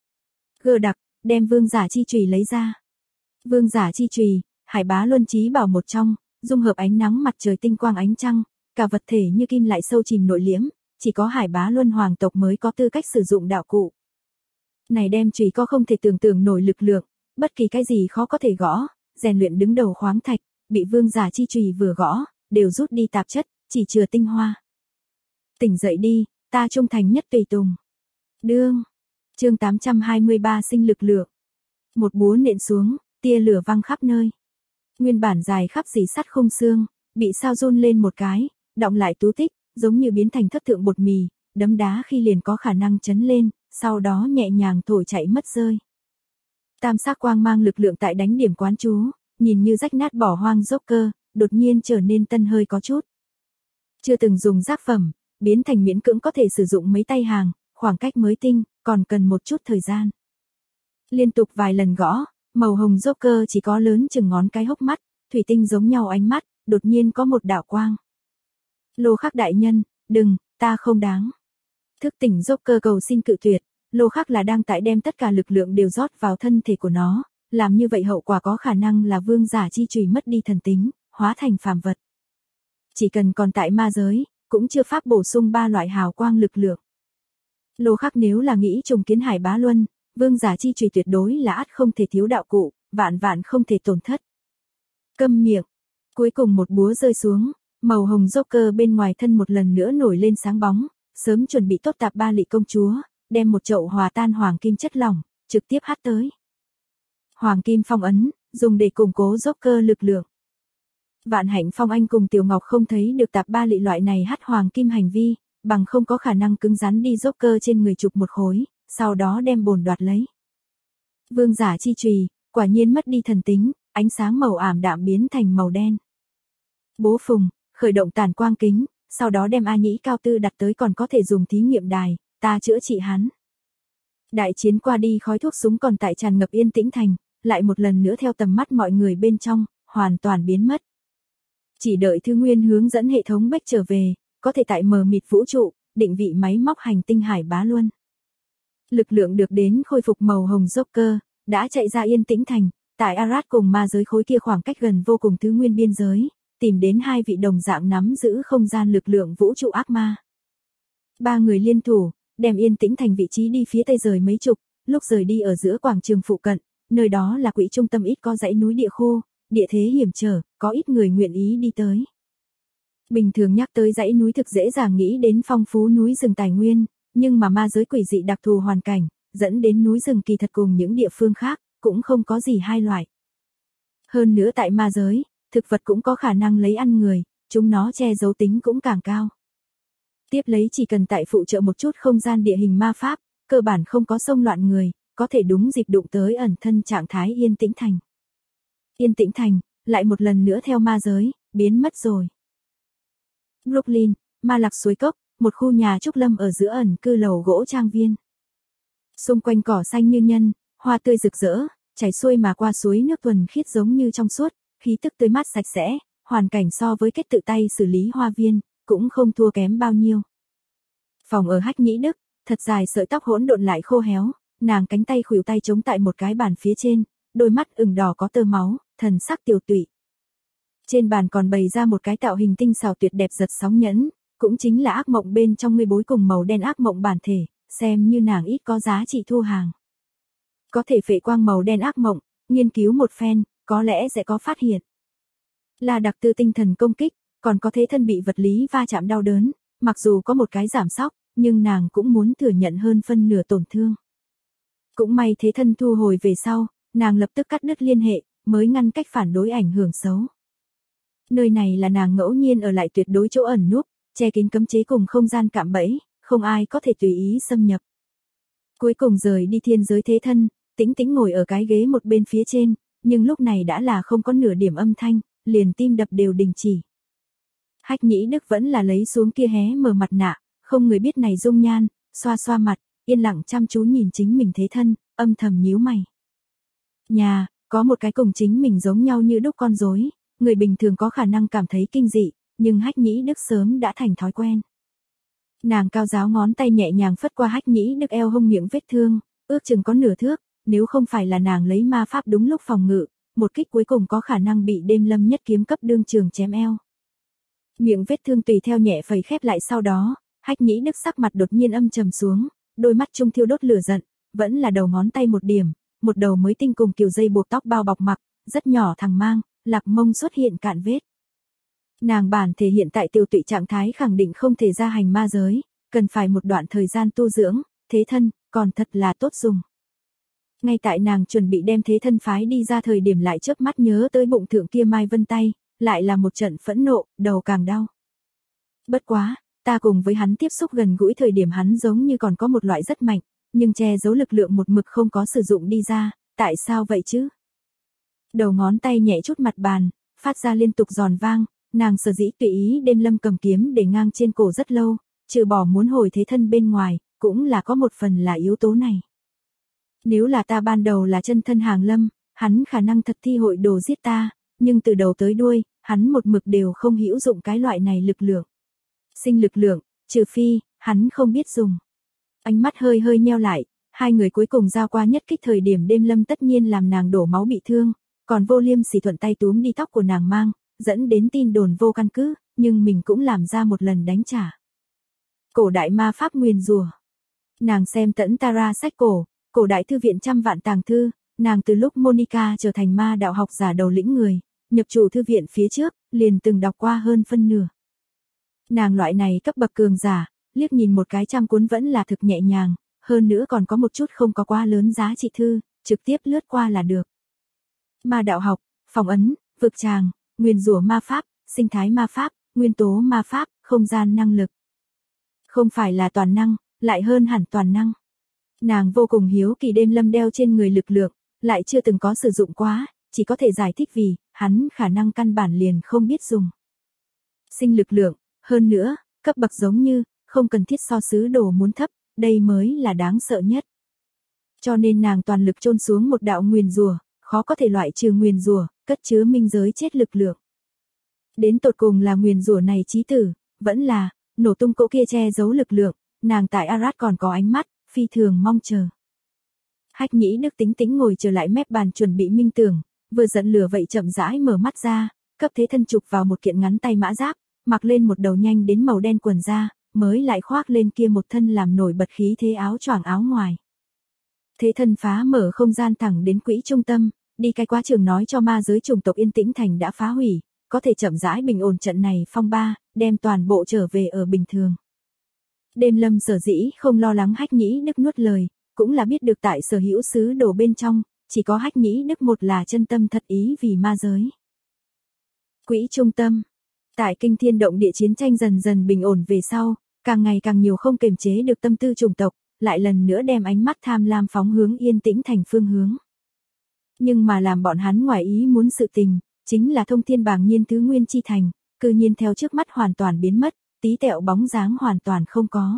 Gơ đặc, đem vương giả chi chùy lấy ra. Vương giả chi chùy, Hải Bá Luân trí bảo một trong, dung hợp ánh nắng mặt trời tinh quang ánh trăng, cả vật thể như kim lại sâu chìm nội liễm, chỉ có Hải Bá Luân hoàng tộc mới có tư cách sử dụng đạo cụ. Này đem chùy có không thể tưởng tượng nổi lực lượng, bất kỳ cái gì khó có thể gõ, rèn luyện đứng đầu khoáng thạch, bị vương giả chi chùy vừa gõ, đều rút đi tạp chất, chỉ chừa tinh hoa. Tỉnh dậy đi, ta trung thành nhất tùy tùng. Đương. Chương 823 sinh lực lượng. Một búa nện xuống, tia lửa văng khắp nơi. Nguyên bản dài khắp rỉ sắt khung xương, bị sao run lên một cái, đọng lại tú tích, giống như biến thành thất thượng bột mì, đấm đá khi liền có khả năng chấn lên, sau đó nhẹ nhàng thổi chạy mất rơi. Tam sắc quang mang lực lượng tại đánh điểm quán chú, nhìn như rách nát bỏ hoang Joker, đột nhiên trở nên tân hơi có chút. Chưa từng dùng giác phẩm, biến thành miễn cưỡng có thể sử dụng mấy tay hàng, khoảng cách mới tinh, còn cần một chút thời gian. Liên tục vài lần gõ, màu hồng Joker chỉ có lớn chừng ngón cái hốc mắt, thủy tinh giống nhau ánh mắt, đột nhiên có một đạo quang. Lô Khắc đại nhân, đừng, ta không đáng. Thức tỉnh Joker cầu xin cự tuyệt, Lô Khắc là đang tại đem tất cả lực lượng đều rót vào thân thể của nó, làm như vậy hậu quả có khả năng là vương giả chi chùy mất đi thần tính, hóa thành phàm vật. Chỉ cần còn tại ma giới, cũng chưa pháp bổ sung 3 loại hào quang lực lượng. Lô Khắc nếu là nghĩ trùng kiến Hải Bá Luân, vương giả chi chùy tuyệt đối là ắt không thể thiếu đạo cụ, vạn vạn không thể tổn thất. Câm miệng. Cuối cùng một búa rơi xuống, màu hồng Joker bên ngoài thân một lần nữa nổi lên sáng bóng, sớm chuẩn bị tốt Tạp Ba Lị công chúa, đem một chậu hòa tan hoàng kim chất lỏng, trực tiếp hắt tới. Hoàng kim phong ấn, dùng để củng cố Joker lực lượng. Vạn Hạnh Phong Anh cùng Tiểu Ngọc không thấy được Tạp Ba Lị loại này hắt hoàng kim hành vi, bằng không có khả năng cứng rắn đi Joker trên người chụp một khối, sau đó đem bồn đoạt lấy. Vương giả chi chùy, quả nhiên mất đi thần tính, ánh sáng màu ảm đạm biến thành màu đen. Bố Phùng, khởi động tản quang kính, sau đó đem A Nhĩ Cao Tư đặt tới còn có thể dùng thí nghiệm đài, ta chữa trị hắn. Đại chiến qua đi, khói thuốc súng còn tại tràn ngập Yên Tĩnh Thành, lại một lần nữa theo tầm mắt mọi người bên trong, hoàn toàn biến mất. Chỉ đợi Thư Nguyên hướng dẫn hệ thống Bách trở về, có thể tại mờ mịt vũ trụ, định vị máy móc hành tinh Hải Bá Luân. Lực lượng được đến khôi phục màu hồng Joker, đã chạy ra Yên Tĩnh Thành, tại Arad cùng ma giới khối kia khoảng cách gần vô cùng Thứ Nguyên biên giới, tìm đến 2 vị đồng dạng nắm giữ không gian lực lượng vũ trụ ác ma. 3 người liên thủ, đem Yên Tĩnh Thành vị trí đi phía tây rời mấy chục, lúc rời đi ở giữa quảng trường phụ cận, nơi đó là quỹ trung tâm ít có dãy núi địa khô, địa thế hiểm trở, có ít người nguyện ý đi tới. Bình thường nhắc tới dãy núi thực dễ dàng nghĩ đến phong phú núi rừng tài nguyên, nhưng mà ma giới quỷ dị đặc thù hoàn cảnh, dẫn đến núi rừng kỳ thật cùng những địa phương khác, cũng không có gì hai loại. Hơn nữa tại ma giới, thực vật cũng có khả năng lấy ăn người, chúng nó che giấu tính cũng càng cao. Tiếp lấy chỉ cần tại phụ trợ một chút không gian địa hình ma pháp, cơ bản không có xông loạn người, có thể đúng dịp đụng tới ẩn thân trạng thái yên tĩnh thành. Yên tĩnh thành, lại một lần nữa theo ma giới, biến mất rồi. Brooklyn, Ma Lạc suối cốc, một khu nhà trúc lâm ở giữa ẩn cư lầu gỗ trang viên. Xung quanh cỏ xanh như nhân, hoa tươi rực rỡ, chảy xuôi mà qua suối nước thuần khiết giống như trong suốt, khí tức tươi mát sạch sẽ, hoàn cảnh so với cách tự tay xử lý hoa viên, cũng không thua kém bao nhiêu. Phòng ở Hách Nhĩ Đức, thật dài sợi tóc hỗn độn lại khô héo, nàng cánh tay khuỷu tay chống tại một cái bàn phía trên, đôi mắt ửng đỏ có tơ máu, thần sắc tiều tụy. Trên bàn còn bày ra một cái tạo hình tinh xảo tuyệt đẹp giật sóng nhẫn, cũng chính là ác mộng bên trong ngươi bối cùng màu đen ác mộng bản thể, xem như nàng ít có giá trị thu hàng. Có thể phệ quang màu đen ác mộng, nghiên cứu một phen, có lẽ sẽ có phát hiện. Là đặc tư tinh thần công kích, còn có thế thân bị vật lý va chạm đau đớn, mặc dù có một cái giảm sóc, nhưng nàng cũng muốn thừa nhận hơn phân nửa tổn thương. Cũng may thế thân thu hồi về sau, nàng lập tức cắt đứt liên hệ, mới ngăn cách phản đối ảnh hưởng xấu. Nơi này là nàng ngẫu nhiên ở lại tuyệt đối chỗ ẩn núp, che kín cấm chế cùng không gian cạm bẫy, không ai có thể tùy ý xâm nhập. Cuối cùng rời đi thiên giới thế thân, tĩnh tĩnh ngồi ở cái ghế một bên phía trên, nhưng lúc này đã là không có nửa điểm âm thanh, liền tim đập đều đình chỉ. Hách Nhĩ Đức vẫn là lấy xuống kia hé mở mặt nạ, không người biết này dung nhan, xoa xoa mặt, yên lặng chăm chú nhìn chính mình thế thân, âm thầm nhíu mày. Nhà, có một cái cùng chính mình giống nhau như đúc con rối, người bình thường có khả năng cảm thấy kinh dị, nhưng Hách Nhĩ Đức sớm đã thành thói quen. Nàng cao giáo ngón tay nhẹ nhàng phất qua Hách Nhĩ Đức eo hông miệng vết thương, ước chừng có nửa thước, nếu không phải là nàng lấy ma pháp đúng lúc phòng ngự, một kích cuối cùng có khả năng bị đêm lâm nhất kiếm cấp đương trường chém eo. Miệng vết thương tùy theo nhẹ phẩy khép lại sau đó, Hách Nhĩ Đức sắc mặt đột nhiên âm trầm xuống, đôi mắt trung thiêu đốt lửa giận, vẫn là đầu ngón tay một điểm, một đầu mới tinh cùng kiểu dây buộc tóc bao bọc mặc, rất nhỏ thằng mang, lạc mông xuất hiện cạn vết. Nàng bản thể hiện tại tiêu tụy trạng thái khẳng định không thể ra hành ma giới, cần phải một đoạn thời gian tu dưỡng, thế thân, còn thật là tốt dùng. Ngay tại nàng chuẩn bị đem thế thân phái đi ra thời điểm lại chớp mắt nhớ tới bụng thượng kia Mai Vân tay, lại là một trận phẫn nộ, đầu càng đau. Bất quá, ta cùng với hắn tiếp xúc gần gũi thời điểm hắn giống như còn có một loại rất mạnh, nhưng che giấu lực lượng một mực không có sử dụng đi ra, tại sao vậy chứ? Đầu ngón tay nhẹ chút mặt bàn, phát ra liên tục giòn vang, nàng sở dĩ tùy ý đêm lâm cầm kiếm để ngang trên cổ rất lâu, trừ bỏ muốn hồi thế thân bên ngoài, cũng là có một phần là yếu tố này. Nếu là ta ban đầu là chân thân hàng lâm, hắn khả năng thật thi hội đồ giết ta, nhưng từ đầu tới đuôi, hắn một mực đều không hữu dụng cái loại này lực lượng. Sinh lực lượng, trừ phi, hắn không biết dùng. Ánh mắt hơi hơi nheo lại, hai người cuối cùng giao qua nhất kích thời điểm đêm lâm tất nhiên làm nàng đổ máu bị thương, còn Vô Liêm Sỉ thuận tay túm đi tóc của nàng mang, dẫn đến tin đồn vô căn cứ, nhưng mình cũng làm ra một lần đánh trả. Cổ đại ma pháp nguyền rủa. Nàng xem tẫn Tara sách cổ đại thư viện trăm vạn tàng thư, nàng từ lúc Monica trở thành ma đạo học giả đầu lĩnh người, nhập chủ thư viện phía trước, liền từng đọc qua hơn phân nửa. Nàng loại này cấp bậc cường giả, liếc nhìn một cái trăm cuốn vẫn là thực nhẹ nhàng, hơn nữa còn có một chút không có quá lớn giá trị thư, trực tiếp lướt qua là được. Ma đạo học, phòng ấn, vực tràng, nguyền rủa ma pháp, sinh thái ma pháp, nguyên tố ma pháp, không gian năng lực. Không phải là toàn năng, lại hơn hẳn toàn năng. Nàng vô cùng hiếu kỳ đêm lâm đeo trên người lực lượng, lại chưa từng có sử dụng quá, chỉ có thể giải thích vì, hắn khả năng căn bản liền không biết dùng. Sinh lực lượng, hơn nữa, cấp bậc giống như, không cần thiết so sứ đồ muốn thấp, đây mới là đáng sợ nhất. Cho nên nàng toàn lực chôn xuống một đạo nguyền rủa, khó có thể loại trừ nguyền rủa, cất chứa minh giới chết lực lượng. Đến tột cùng là nguyền rủa này chí tử, vẫn là, nổ tung cỗ kia che giấu lực lượng, nàng tại Arad còn có ánh mắt, phi thường mong chờ. Hách Nhĩ Đức tính tĩnh ngồi trở lại mép bàn chuẩn bị minh tưởng, vừa giận lửa vậy chậm rãi mở mắt ra, cấp thế thân chụp vào một kiện ngắn tay mã giáp, mặc lên một đầu nhanh đến màu đen quần da, mới lại khoác lên kia một thân làm nổi bật khí thế áo choàng áo ngoài. Thế thân phá mở không gian thẳng đến quỹ trung tâm, đi cái quá trường nói cho ma giới chủng tộc Yên Tĩnh Thành đã phá hủy, có thể chậm rãi bình ổn trận này phong ba, đem toàn bộ trở về ở bình thường. Đêm lâm sở dĩ không lo lắng Hách Nhĩ Đức nuốt lời, cũng là biết được tại sở hữu sứ đồ bên trong, chỉ có Hách Nhĩ Đức một là chân tâm thật ý vì ma giới. Quỹ trung tâm. Tại kinh thiên động địa chiến tranh dần dần bình ổn về sau, càng ngày càng nhiều không kềm chế được tâm tư chủng tộc, lại lần nữa đem ánh mắt tham lam phóng hướng Yên Tĩnh Thành phương hướng. Nhưng mà làm bọn hắn ngoài ý muốn sự tình, chính là thông thiên bảng nhiên thứ nguyên chi thành, cư nhiên theo trước mắt hoàn toàn biến mất, tí tẹo bóng dáng hoàn toàn không có.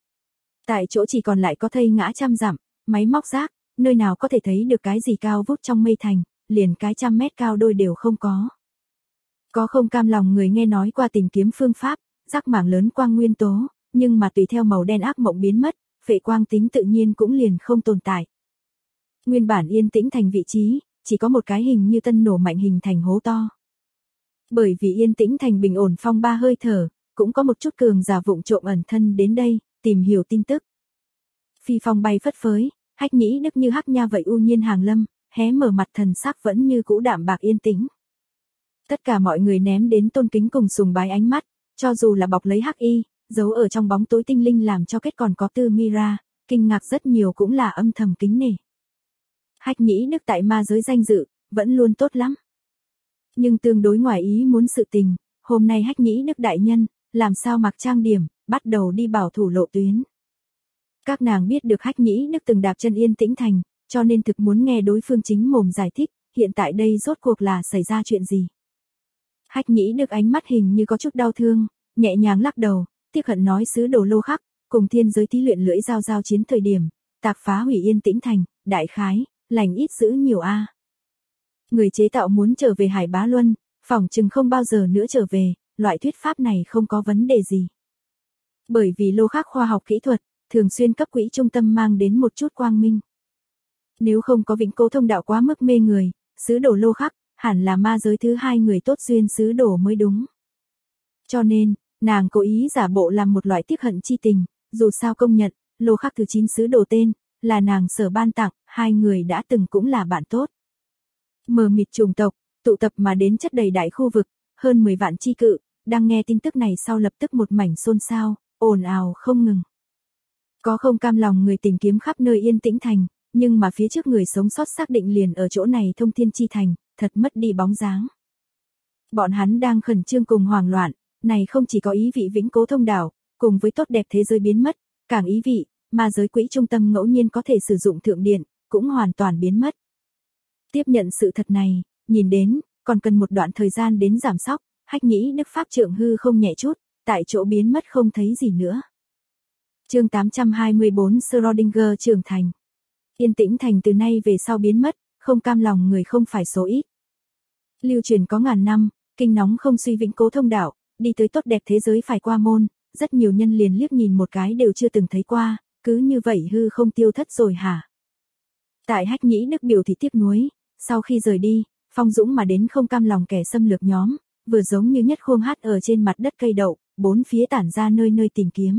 Tại chỗ chỉ còn lại có thây ngã trăm dặm, máy móc rác, nơi nào có thể thấy được cái gì cao vút trong mây thành, liền cái 100 mét cao đôi đều không có. Có không cam lòng người nghe nói qua tìm kiếm phương pháp, rác mảng lớn quang nguyên tố, nhưng mà tùy theo màu đen ác mộng biến mất, phệ quang tính tự nhiên cũng liền không tồn tại. Nguyên bản Yên Tĩnh Thành vị trí, chỉ có một cái hình như tân nổ mạnh hình thành hố to. Bởi vì Yên Tĩnh Thành bình ổn phong ba hơi thở, cũng có một chút cường giả vụng trộm ẩn thân đến đây, tìm hiểu tin tức. Phi phong bay phất phới, Hách Nhĩ Đức như hắc nha vậy u nhiên hàng lâm, hé mở mặt thần sắc vẫn như cũ đạm bạc yên tĩnh. Tất cả mọi người ném đến tôn kính cùng sùng bái ánh mắt, cho dù là bọc lấy hắc y, giấu ở trong bóng tối tinh linh làm cho kết còn có Tư Mira, kinh ngạc rất nhiều cũng là âm thầm kính nể. Hách Nhĩ Đức tại ma giới danh dự, vẫn luôn tốt lắm. Nhưng tương đối ngoài ý muốn sự tình, hôm nay Hách Nhĩ Đức đại nhân, làm sao mặc trang điểm, bắt đầu đi bảo thủ lộ tuyến. Các nàng biết được Hách Nhĩ Đức từng đạp chân Yên Tĩnh Thành, cho nên thực muốn nghe đối phương chính mồm giải thích, hiện tại đây rốt cuộc là xảy ra chuyện gì. Hách Nhĩ Đức ánh mắt hình như có chút đau thương, nhẹ nhàng lắc đầu, tiếc hận nói sứ đồ Lô Khắc, cùng thiên giới thí luyện lưỡi dao giao chiến thời điểm, tạc phá hủy Yên Tĩnh Thành, đại khái, lành ít giữ nhiều a. Người chế tạo muốn trở về Hải Bá Luân, phỏng chừng không bao giờ nữa trở về, loại thuyết pháp này không có vấn đề gì. Bởi vì Lô Khắc khoa học kỹ thuật, thường xuyên cấp quỹ trung tâm mang đến một chút quang minh. Nếu không có vĩnh cố thông đạo quá mức mê người, sứ đồ Lô Khắc, hẳn là ma giới thứ hai người tốt duyên sứ đồ mới đúng. Cho nên, nàng cố ý giả bộ làm một loại tiếc hận chi tình, dù sao công nhận, Lô Khắc thứ 9 sứ đồ tên, là nàng sở ban tặng, hai người đã từng cũng là bạn tốt. Mờ mịt chủng tộc, tụ tập mà đến chất đầy đại khu vực, hơn 10 vạn chi cự, đang nghe tin tức này sau lập tức một mảnh xôn xao, ồn ào không ngừng. Có không cam lòng người tìm kiếm khắp nơi Yên Tĩnh Thành, nhưng mà phía trước người sống sót xác định liền ở chỗ này thông thiên chi thành, thật mất đi bóng dáng. Bọn hắn đang khẩn trương cùng hoảng loạn, này không chỉ có ý vị vĩnh cố thông đảo, cùng với tốt đẹp thế giới biến mất, càng ý vị, ma giới quỹ trung tâm ngẫu nhiên có thể sử dụng thượng điện, cũng hoàn toàn biến mất. Tiếp nhận sự thật này, nhìn đến, còn cần một đoạn thời gian đến giảm sóc, Hách Nhĩ Đức Pháp trượng hư không nhẹ chút, tại chỗ biến mất không thấy gì nữa. Chương 824 Schrödinger trưởng thành. Yên Tĩnh Thành từ nay về sau biến mất, không cam lòng người không phải số ít. Lưu truyền có ngàn năm, kinh nóng không suy vĩnh cố thông đạo, đi tới tốt đẹp thế giới phải qua môn, rất nhiều nhân liền liếc nhìn một cái đều chưa từng thấy qua, cứ như vậy hư không tiêu thất rồi hả? Tại Hách Nhĩ Đức biểu thị tiếc nuối, sau khi rời đi, phong dũng mà đến không cam lòng kẻ xâm lược nhóm, vừa giống như nhất khôn hát ở trên mặt đất cây đậu, bốn phía tản ra nơi nơi tìm kiếm.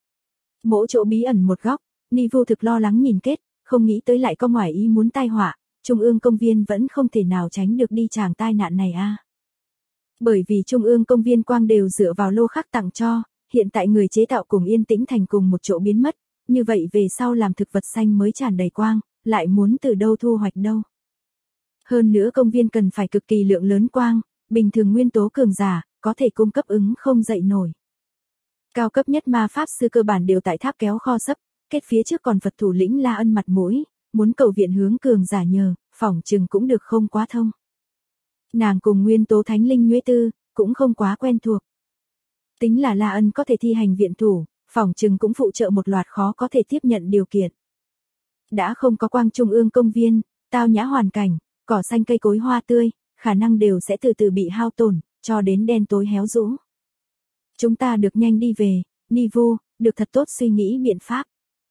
Mỗi chỗ bí ẩn một góc, Ni Vô thực lo lắng nhìn kết, không nghĩ tới lại có ngoài ý muốn tai họa, Trung ương công viên vẫn không thể nào tránh được đi chàng tai nạn này a. Bởi vì Trung ương công viên quang đều dựa vào Lô Khắc tặng cho, hiện tại người chế tạo cùng Yên Tĩnh Thành cùng một chỗ biến mất, như vậy về sau làm thực vật xanh mới tràn đầy quang, lại muốn từ đâu thu hoạch đâu. Hơn nữa công viên cần phải cực kỳ lượng lớn quang, bình thường nguyên tố cường giả, có thể cung cấp ứng không dậy nổi. Cao cấp nhất ma pháp sư cơ bản đều tại tháp kéo kho sấp, kết phía trước còn Phật thủ lĩnh La Ân mặt mũi, muốn cầu viện hướng cường giả nhờ, phỏng chừng cũng được không quá thông. Nàng cùng nguyên tố thánh linh Nhuế Tư, cũng không quá quen thuộc. Tính là La Ân có thể thi hành viện thủ, phỏng chừng cũng phụ trợ một loạt khó có thể tiếp nhận điều kiện. Đã không có quang Trung ương công viên, tao nhã hoàn cảnh, cỏ xanh cây cối hoa tươi, khả năng đều sẽ từ từ bị hao tổn, cho đến đen tối héo rũ. Chúng ta được nhanh đi về, Ni Vu, được thật tốt suy nghĩ biện pháp.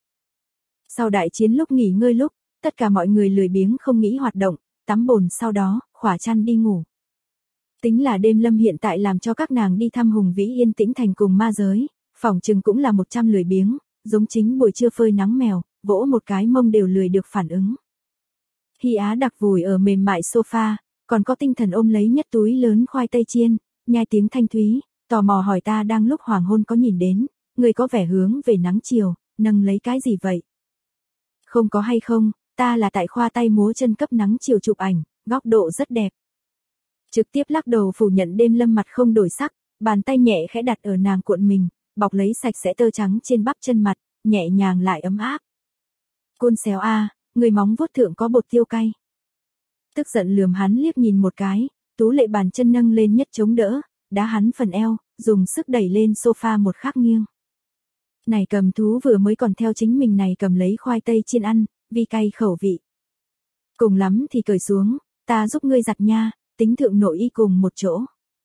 Sau đại chiến lúc nghỉ ngơi lúc, tất cả mọi người lười biếng không nghĩ hoạt động, tắm bồn sau đó, khỏa chăn đi ngủ. Tính là đêm lâm hiện tại làm cho các nàng đi thăm hùng vĩ Yên Tĩnh Thành cùng ma giới, phỏng chừng cũng là 100 lười biếng, giống chính buổi trưa phơi nắng mèo, vỗ một cái mông đều lười được phản ứng. Hy Á đặc vùi ở mềm mại sofa, còn có tinh thần ôm lấy nhất túi lớn khoai tây chiên, nhai tiếng thanh thúy, tò mò hỏi ta đang lúc hoàng hôn có nhìn đến, người có vẻ hướng về nắng chiều, nâng lấy cái gì vậy? Không có hay không, ta là tại khoa tay múa chân cấp nắng chiều chụp ảnh, góc độ rất đẹp. Trực tiếp lắc đầu phủ nhận. Đêm Lâm mặt không đổi sắc, bàn tay nhẹ khẽ đặt ở nàng cuộn mình, bọc lấy sạch sẽ tơ trắng trên bắp chân mặt, nhẹ nhàng lại ấm áp. Côn xéo a, người móng vuốt thượng có bột tiêu cay. Tức giận lườm hắn liếc nhìn một cái, Tú Lệ bàn chân nâng lên nhất chống đỡ, đá hắn phần eo, dùng sức đẩy lên sofa một khắc nghiêng. Này cầm thú vừa mới còn theo chính mình này cầm lấy khoai tây chiên ăn, vi cay khẩu vị. Cùng lắm thì cởi xuống, ta giúp ngươi giặt nha, tính thượng nội y cùng một chỗ.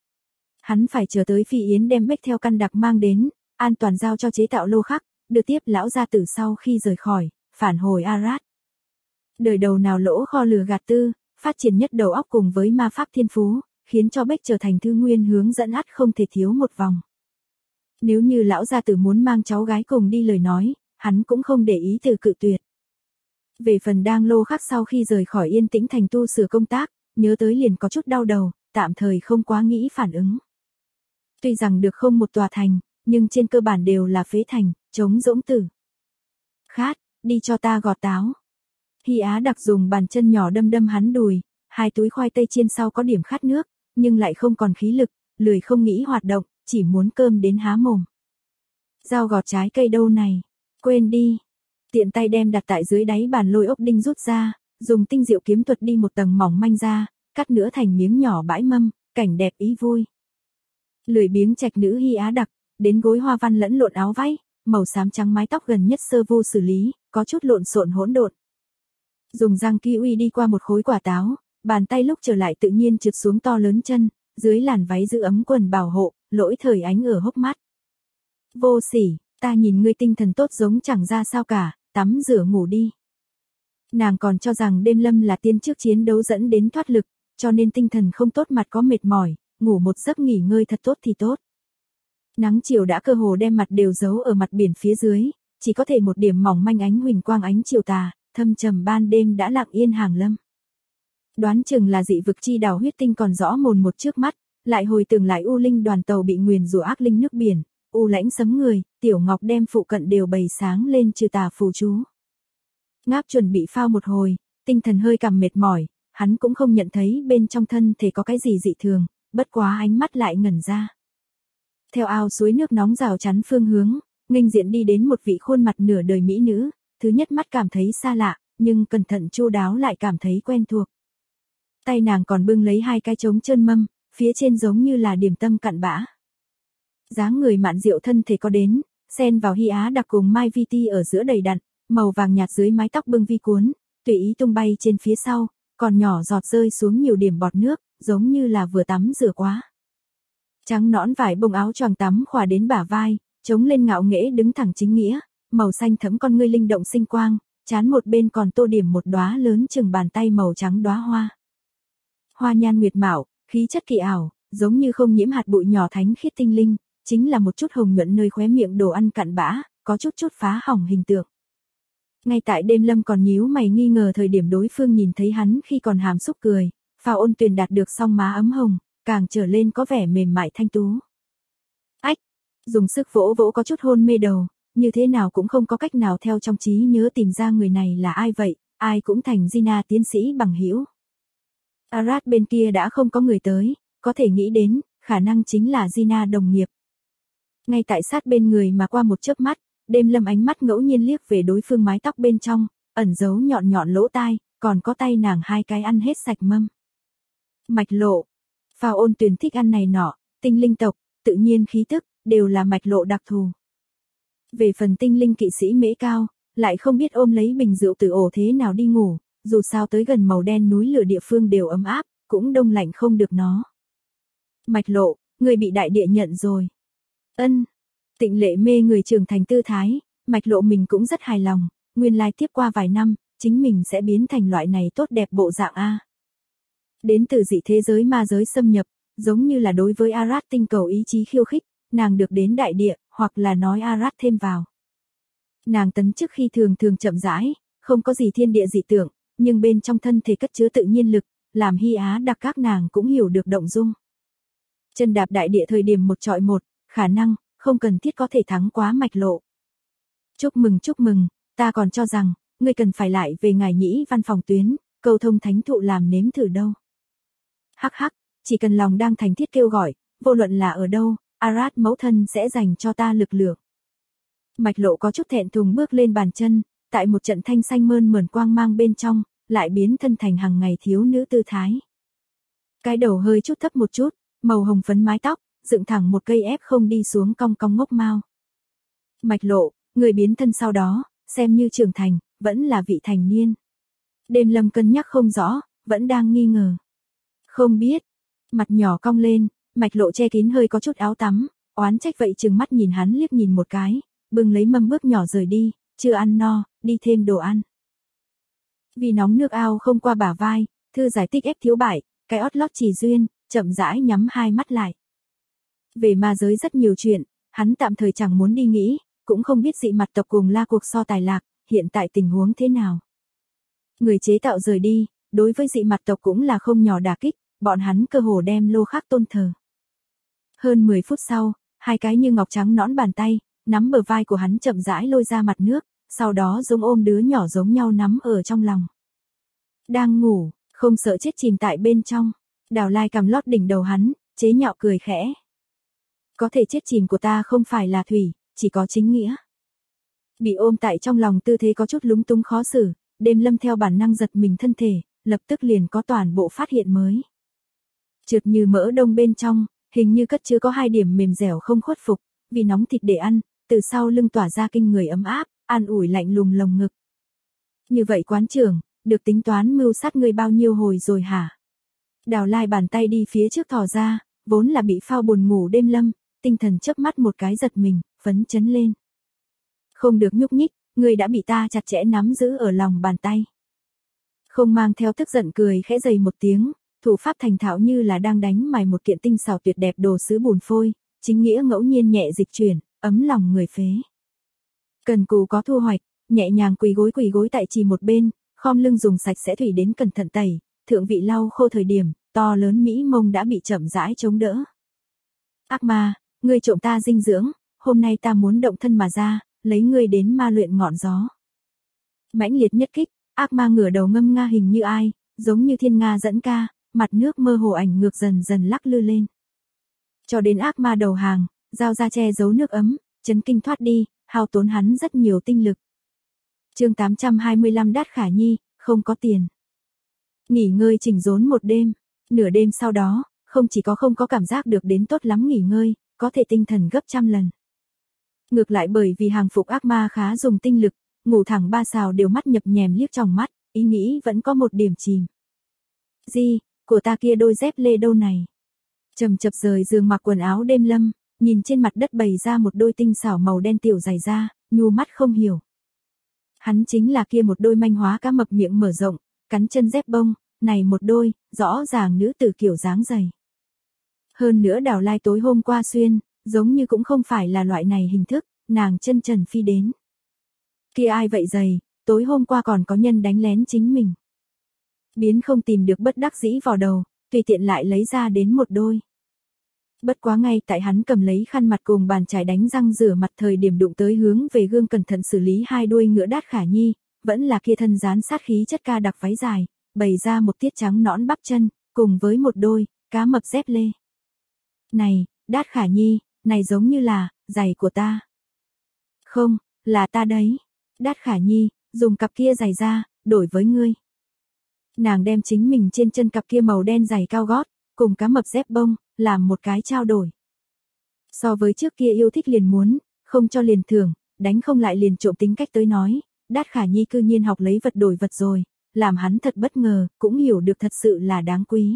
Hắn phải chờ tới Phi Yến đem bếch theo căn đặc mang đến, an toàn giao cho chế tạo lô khắc, đưa tiếp lão gia tử sau khi rời khỏi, phản hồi Arad. Đời đầu nào lỗ kho lừa gạt tư, phát triển nhất đầu óc cùng với ma pháp thiên phú, khiến cho bếch trở thành thư nguyên hướng dẫn ắt không thể thiếu một vòng. Nếu như lão gia tử muốn mang cháu gái cùng đi lời nói, hắn cũng không để ý từ cự tuyệt. Về phần đang lô khắc sau khi rời khỏi Yên Tĩnh Thành tu sửa công tác, nhớ tới liền có chút đau đầu, tạm thời không quá nghĩ phản ứng. Tuy rằng được không một tòa thành, nhưng trên cơ bản đều là phế thành, trống rỗng tử. Khát, đi cho ta gọt táo. Hy Á đặc dùng bàn chân nhỏ đâm đâm hắn đùi, 2 túi khoai tây chiên sau có điểm khát nước, nhưng lại không còn khí lực, lười không nghĩ hoạt động, chỉ muốn cơm đến há mồm. Dao gọt trái cây đâu này, quên đi. Tiện tay đem đặt tại dưới đáy bàn lôi ốc đinh rút ra, dùng tinh diệu kiếm thuật đi một tầng mỏng manh ra, cắt nữa thành miếng nhỏ bãi mâm, cảnh đẹp ý vui. Lười biếng trạch nữ Hy Á đặc, đến gối hoa văn lẫn lộn áo váy, màu xám trắng mái tóc gần nhất sơ vô xử lý, có chút lộn xộn hỗn độn. Dùng răng kiwi đi qua một khối quả táo, bàn tay lúc trở lại tự nhiên trượt xuống to lớn chân, dưới làn váy giữ ấm quần bảo hộ, lỗi thời ánh ở hốc mắt. Vô sỉ, ta nhìn ngươi tinh thần tốt giống chẳng ra sao cả, tắm rửa ngủ đi. Nàng còn cho rằng Đêm Lâm là tiên trước chiến đấu dẫn đến thoát lực, cho nên tinh thần không tốt, mặt có mệt mỏi, ngủ một giấc nghỉ ngơi thật tốt thì tốt. Nắng chiều đã cơ hồ đem mặt đều giấu ở mặt biển phía dưới, chỉ có thể một điểm mỏng manh ánh huỳnh quang ánh chiều tà, thâm trầm ban đêm đã lặng yên hàng lâm. Đoán chừng là dị vực chi đảo huyết tinh còn rõ mồn một trước mắt, lại hồi tưởng lại U Linh đoàn tàu bị nguyền rủa ác linh nước biển, U Lãnh sấm người, Tiểu Ngọc đem phụ cận đều bày sáng lên trừ tà phù chú. Ngáp chuẩn bị phao một hồi, tinh thần hơi cảm mệt mỏi, hắn cũng không nhận thấy bên trong thân thể có cái gì dị thường, bất quá ánh mắt lại ngẩn ra. Theo ao suối nước nóng rào chắn phương hướng, nghênh diện đi đến một vị khuôn mặt nửa đời mỹ nữ, thứ nhất mắt cảm thấy xa lạ, nhưng cẩn thận chu đáo lại cảm thấy quen thuộc. Tay nàng còn bưng lấy 2 cái trống trơn mâm, phía trên giống như là điểm tâm cặn bã. Dáng người mạn diệu thân thể có đến, xen vào Hy Á đặc cùng Mai Vi Ti ở giữa đầy đặn, màu vàng nhạt dưới mái tóc bưng vi cuốn, tùy ý tung bay trên phía sau, còn nhỏ giọt rơi xuống nhiều điểm bọt nước, giống như là vừa tắm rửa quá. Trắng nõn vải bông áo choàng tắm khỏa đến bả vai, chống lên ngạo nghễ đứng thẳng chính nghĩa, màu xanh thẫm con ngươi linh động sinh quang, trán một bên còn tô điểm một đóa lớn chừng bàn tay màu trắng đóa hoa. Hoa nhan nguyệt mạo, khí chất kỳ ảo, giống như không nhiễm hạt bụi nhỏ thánh khiết tinh linh, chính là một chút hồng nhuận nơi khóe miệng đồ ăn cặn bã, có chút phá hỏng hình tượng. Ngay tại Đêm Lâm còn nhíu mày nghi ngờ thời điểm đối phương nhìn thấy hắn khi còn hàm xúc cười, Phao Ôn Tuyền đạt được song má ấm hồng, càng trở lên có vẻ mềm mại thanh tú. Ách, dùng sức vỗ vỗ có chút hôn mê đầu, như thế nào cũng không có cách nào theo trong trí nhớ tìm ra người này là ai vậy, ai cũng thành Gina tiến sĩ bằng hữu. Arad bên kia đã không có người tới, có thể nghĩ đến, khả năng chính là Gina đồng nghiệp. Ngay tại sát bên người mà qua một chớp mắt, Đêm Lâm ánh mắt ngẫu nhiên liếc về đối phương mái tóc bên trong, ẩn giấu nhọn nhọn lỗ tai, còn có tay nàng 2 cái ăn hết sạch mâm. Mạch lộ. Phao Ôn Tuyền thích ăn này nọ, tinh linh tộc, tự nhiên khí tức, đều là mạch lộ đặc thù. Về phần tinh linh kỵ sĩ Mễ Cao, lại không biết ôm lấy bình rượu từ ổ thế nào đi ngủ, dù sao tới gần màu đen núi lửa địa phương đều ấm áp, cũng đông lạnh không được nó. Mạch lộ, người bị đại địa nhận rồi. Ân. Tịnh lệ mê người trưởng thành tư thái, mạch lộ mình cũng rất hài lòng, nguyên lai tiếp qua vài năm, chính mình sẽ biến thành loại này tốt đẹp bộ dạng A. Đến từ dị thế giới ma giới xâm nhập, giống như là đối với Arad tinh cầu ý chí khiêu khích, nàng được đến đại địa, hoặc là nói Arad thêm vào. Nàng tấn chức khi thường chậm rãi, không có gì thiên địa dị tưởng, nhưng bên trong thân thể cất chứa tự nhiên lực, làm Hy Á đặc các nàng cũng hiểu được động dung. Chân đạp đại địa thời điểm một trọi một, khả năng, không cần thiết có thể thắng quá mạch lộ. Chúc mừng, ta còn cho rằng, ngươi cần phải lại về ngài nhĩ văn phòng tuyến, cầu thông thánh thụ làm nếm thử đâu. Hắc hắc, chỉ cần lòng đang thành thiết kêu gọi, vô luận là ở đâu, Arad mẫu thân sẽ dành cho ta lực lượng. Mạch Lộ có chút thẹn thùng bước lên bàn chân, tại một trận thanh xanh mơn mởn quang mang bên trong, lại biến thân thành hàng ngày thiếu nữ tư thái. Cái đầu hơi chút thấp một chút, màu hồng phấn mái tóc, dựng thẳng một cây ép không đi xuống cong cong ngốc mao. Mạch Lộ, người biến thân sau đó, xem như trưởng thành, vẫn là vị thành niên. Đêm Lâm cân nhắc không rõ, vẫn đang nghi ngờ. Không biết. Mặt nhỏ cong lên, Mạch Lộ che kín hơi có chút áo tắm, oán trách vậy chừng mắt nhìn hắn liếc nhìn một cái, bưng lấy mâm bước nhỏ rời đi, chưa ăn no, đi thêm đồ ăn. Vì nóng nước ao không qua bả vai, thư giải tích ép thiếu bại, cái ót lót chỉ duyên, chậm rãi nhắm hai mắt lại. Về ma giới rất nhiều chuyện, hắn tạm thời chẳng muốn đi nghĩ, cũng không biết dị mặt tộc cùng La cuộc so tài lạc, hiện tại tình huống thế nào. Người chế tạo rời đi, đối với dị mặt tộc cũng là không nhỏ đả kích, bọn hắn cơ hồ đem Lô Khắc tôn thờ. Hơn 10 phút sau, hai cái như ngọc trắng nõn bàn tay, nắm bờ vai của hắn chậm rãi lôi ra mặt nước, sau đó giống ôm đứa nhỏ giống nhau nắm ở trong lòng. Đang ngủ, không sợ chết chìm tại bên trong, Đào Lai cầm lót đỉnh đầu hắn, chế nhạo cười khẽ. Có thể chết chìm của ta không phải là thủy, chỉ có chính nghĩa. Bị ôm tại trong lòng tư thế có chút lúng túng khó xử, Đêm Lâm theo bản năng giật mình thân thể, lập tức liền có toàn bộ phát hiện mới. Trượt như mỡ đông bên trong, hình như cất chứa có 2 điểm mềm dẻo không khuất phục, vì nóng thịt để ăn, từ sau lưng tỏa ra kinh người ấm áp, an ủi lạnh lùng lồng ngực. Như vậy quán trưởng, được tính toán mưu sát ngươi bao nhiêu hồi rồi hả? Đào Lai bàn tay đi phía trước thò ra, vốn là bị phao buồn ngủ Đêm Lâm, tinh thần chớp mắt một cái giật mình, phấn chấn lên. Không được nhúc nhích, ngươi đã bị ta chặt chẽ nắm giữ ở lòng bàn tay. Không mang theo tức giận cười khẽ dày một tiếng, thủ pháp thành thạo như là đang đánh mài một kiện tinh xảo tuyệt đẹp đồ sứ bùn phôi, chính nghĩa ngẫu nhiên nhẹ dịch chuyển, ấm lòng người phế. Cần cù có thu hoạch, nhẹ nhàng quỳ gối tại chỉ một bên, khom lưng dùng sạch sẽ thủy đến cẩn thận tẩy, thượng vị lau khô thời điểm, to lớn mỹ mông đã bị chậm rãi chống đỡ. Ác ma, ngươi trộm ta dinh dưỡng, hôm nay ta muốn động thân mà ra, lấy ngươi đến ma luyện ngọn gió. Mãnh liệt nhất kích, ác ma ngửa đầu ngâm nga hình như ai, giống như thiên nga dẫn ca, mặt nước mơ hồ ảnh ngược dần dần lắc lư lên. Cho đến ác ma đầu hàng, giao ra che giấu nước ấm, chấn kinh thoát đi, hao tốn hắn rất nhiều tinh lực. Chương 825 Đát Khả Nhi, không có tiền. Nghỉ ngơi chỉnh đốn một đêm, nửa đêm sau đó, không chỉ có không có cảm giác được đến tốt lắm nghỉ ngơi, có thể tinh thần gấp trăm lần. Ngược lại bởi vì hàng phục ác ma khá dùng tinh lực, ngủ thẳng 3 sào đều mắt nhập nhèm liếc trong mắt, ý nghĩ vẫn có một điểm chìm. Di, của ta kia đôi dép lê đâu này? Chầm chập rời giường mặc quần áo Đêm Lâm, nhìn trên mặt đất bày ra một đôi tinh xảo màu đen tiểu giày da, nhu mắt không hiểu. Hắn chính là kia một đôi manh hóa cá mập miệng mở rộng, cắn chân dép bông, này một đôi, rõ ràng nữ tử kiểu dáng giày. Hơn nữa Đào Lai tối hôm qua xuyên, giống như cũng không phải là loại này hình thức, nàng chân trần phi đến. Kia ai vậy giày, tối hôm qua còn có nhân đánh lén chính mình. Biến không tìm được bất đắc dĩ vào đầu, tùy tiện lại lấy ra đến một đôi. Bất quá ngay tại hắn cầm lấy khăn mặt cùng bàn chải đánh răng rửa mặt thời điểm đụng tới hướng về gương cẩn thận xử lý 2 đuôi ngựa Đát Khả Nhi, vẫn là kia thân dán sát khí chất ca đặc váy dài, bày ra một tiết trắng nõn bắp chân, cùng với một đôi, cá mập dép lê. Này, Đát Khả Nhi, này giống như là, giày của ta. Không, là ta đấy. Đát Khả Nhi, dùng cặp kia giày ra, đổi với ngươi. Nàng đem chính mình trên chân cặp kia màu đen giày cao gót, cùng cá mập dép bông, làm một cái trao đổi. So với trước kia yêu thích liền muốn, không cho liền thưởng, đánh không lại liền trộm tính cách tới nói, Đát Khả Nhi cư nhiên học lấy vật đổi vật rồi, làm hắn thật bất ngờ, cũng hiểu được thật sự là đáng quý.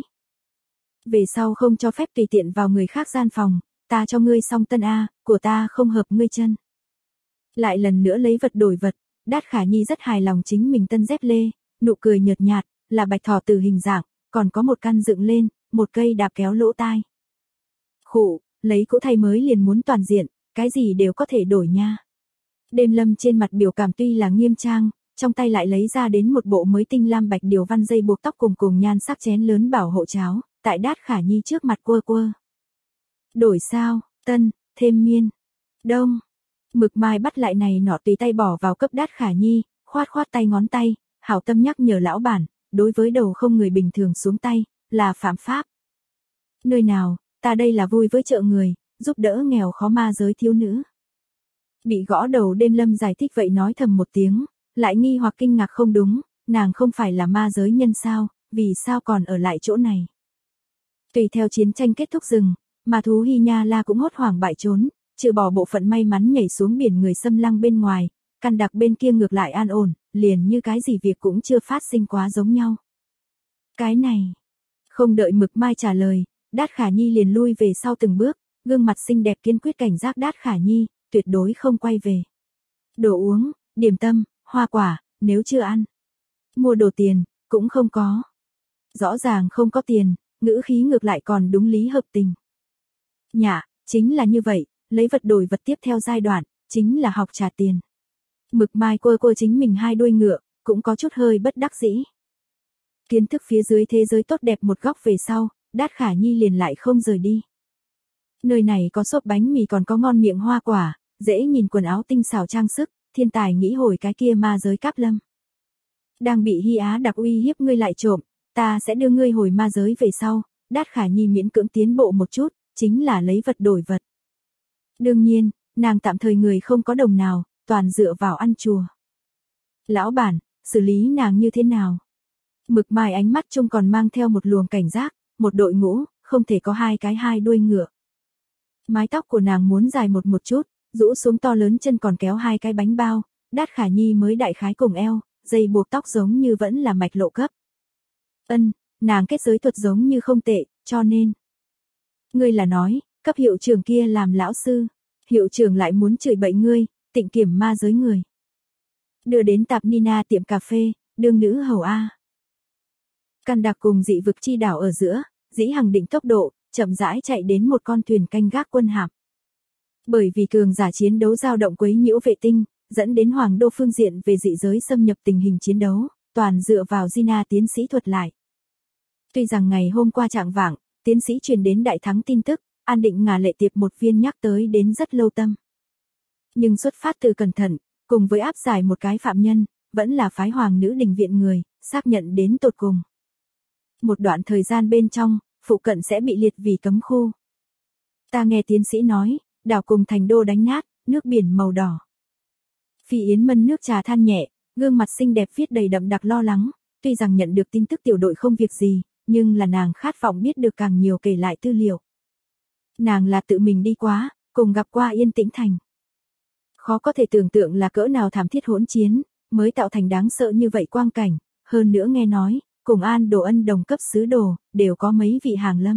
Về sau không cho phép tùy tiện vào người khác gian phòng, ta cho ngươi xong tân A, của ta không hợp ngươi chân. Lại lần nữa lấy vật đổi vật, Đát Khả Nhi rất hài lòng chính mình tân dép lê, nụ cười nhợt nhạt, là bạch thỏ tử hình dạng, còn có một căn dựng lên, một cây đạp kéo lỗ tai. Khụ, lấy cũ thay mới liền muốn toàn diện, cái gì đều có thể đổi nha. Đêm Lâm trên mặt biểu cảm tuy là nghiêm trang, trong tay lại lấy ra đến một bộ mới tinh lam bạch điều văn dây buộc tóc cùng nhan sắc chén lớn bảo hộ cháo, tại Đát Khả Nhi trước mặt quơ quơ. Đổi sao, tân, thêm miên, đông. Mực mai bắt lại này nọ tùy tay bỏ vào cấp Đát Khả Nhi, khoát khoát tay ngón tay, hảo tâm nhắc nhở lão bản, đối với đầu không người bình thường xuống tay, là phạm pháp. Nơi nào, ta đây là vui với chợ người, giúp đỡ nghèo khó ma giới thiếu nữ. Bị gõ đầu đêm lâm giải thích vậy nói thầm một tiếng, lại nghi hoặc kinh ngạc không đúng, nàng không phải là ma giới nhân sao, vì sao còn ở lại chỗ này. Tùy theo chiến tranh kết thúc rừng, mà thú Hy Nha La cũng hốt hoảng bại trốn, trừ bỏ bộ phận may mắn nhảy xuống biển người xâm lăng bên ngoài, căn đặc bên kia ngược lại an ổn, liền như cái gì việc cũng chưa phát sinh quá giống nhau. Cái này, không đợi Mực Mai trả lời, Đát Khả Nhi liền lui về sau từng bước, gương mặt xinh đẹp kiên quyết cảnh giác Đát Khả Nhi, tuyệt đối không quay về. Đồ uống, điểm tâm, hoa quả, nếu chưa ăn. Mua đồ tiền, cũng không có. Rõ ràng không có tiền, ngữ khí ngược lại còn đúng lý hợp tình. Nhạ, chính là như vậy, lấy vật đổi vật tiếp theo giai đoạn, chính là học trả tiền. Mực Mai quơ chính mình hai đuôi ngựa, cũng có chút hơi bất đắc dĩ. Kiến thức phía dưới thế giới tốt đẹp một góc về sau, Đát Khả Nhi liền lại không rời đi. Nơi này có xốp bánh mì còn có ngon miệng hoa quả, dễ nhìn quần áo tinh xảo trang sức, thiên tài nghĩ hồi cái kia ma giới Cáp Lâm. Đang bị Hy Á đặc uy hiếp ngươi lại trộm, ta sẽ đưa ngươi hồi ma giới về sau, Đát Khả Nhi miễn cưỡng tiến bộ một chút, chính là lấy vật đổi vật. Đương nhiên, nàng tạm thời người không có đồng nào, toàn dựa vào ăn chùa. Lão bản, xử lý nàng như thế nào? Mực Mai ánh mắt trông còn mang theo một luồng cảnh giác, một đội ngũ, không thể có hai đuôi ngựa. Mái tóc của nàng muốn dài một chút, rũ xuống to lớn chân còn kéo hai cái bánh bao, Đát Khả Nhi mới đại khái cùng eo, dây buộc tóc giống như vẫn là mạch lộ cấp. Nàng kết giới thuật giống như không tệ, cho nên. Ngươi là nói, cấp hiệu trưởng kia làm lão sư, hiệu trưởng lại muốn chửi bậy ngươi, tịnh kiểm ma giới người. Đưa đến tạp Nina tiệm cà phê, đương nữ hầu A. Căn đặc cùng dị vực chi đảo ở giữa, dĩ hằng định tốc độ, chậm rãi chạy đến một con thuyền canh gác quân hạm. Bởi vì cường giả chiến đấu dao động quấy nhiễu vệ tinh, dẫn đến hoàng đô phương diện về dị giới xâm nhập tình hình chiến đấu, toàn dựa vào Gina tiến sĩ thuật lại. Tuy rằng ngày hôm qua trạng vạng, tiến sĩ truyền đến đại thắng tin tức, An Định Ngà Lệ Tiệp một viên nhắc tới đến rất lâu tâm. Nhưng xuất phát từ cẩn thận, cùng với áp giải một cái phạm nhân, vẫn là phái hoàng nữ đình viện người, xác nhận đến tột cùng. Một đoạn thời gian bên trong, phụ cận sẽ bị liệt vì cấm khu. Ta nghe tiến sĩ nói, đảo cùng thành đô đánh nát, nước biển màu đỏ. Phi Yến mân nước trà than nhẹ, gương mặt xinh đẹp viết đầy đậm đặc lo lắng, tuy rằng nhận được tin tức tiểu đội không việc gì, nhưng là nàng khát vọng biết được càng nhiều kể lại tư liệu. Nàng là tự mình đi quá, cùng gặp qua Yên Tĩnh Thành. Khó có thể tưởng tượng là cỡ nào thảm thiết hỗn chiến, mới tạo thành đáng sợ như vậy quang cảnh, hơn nữa nghe nói, cùng An Đồ Ân đồng cấp sứ đồ, đều có mấy vị hàng lâm.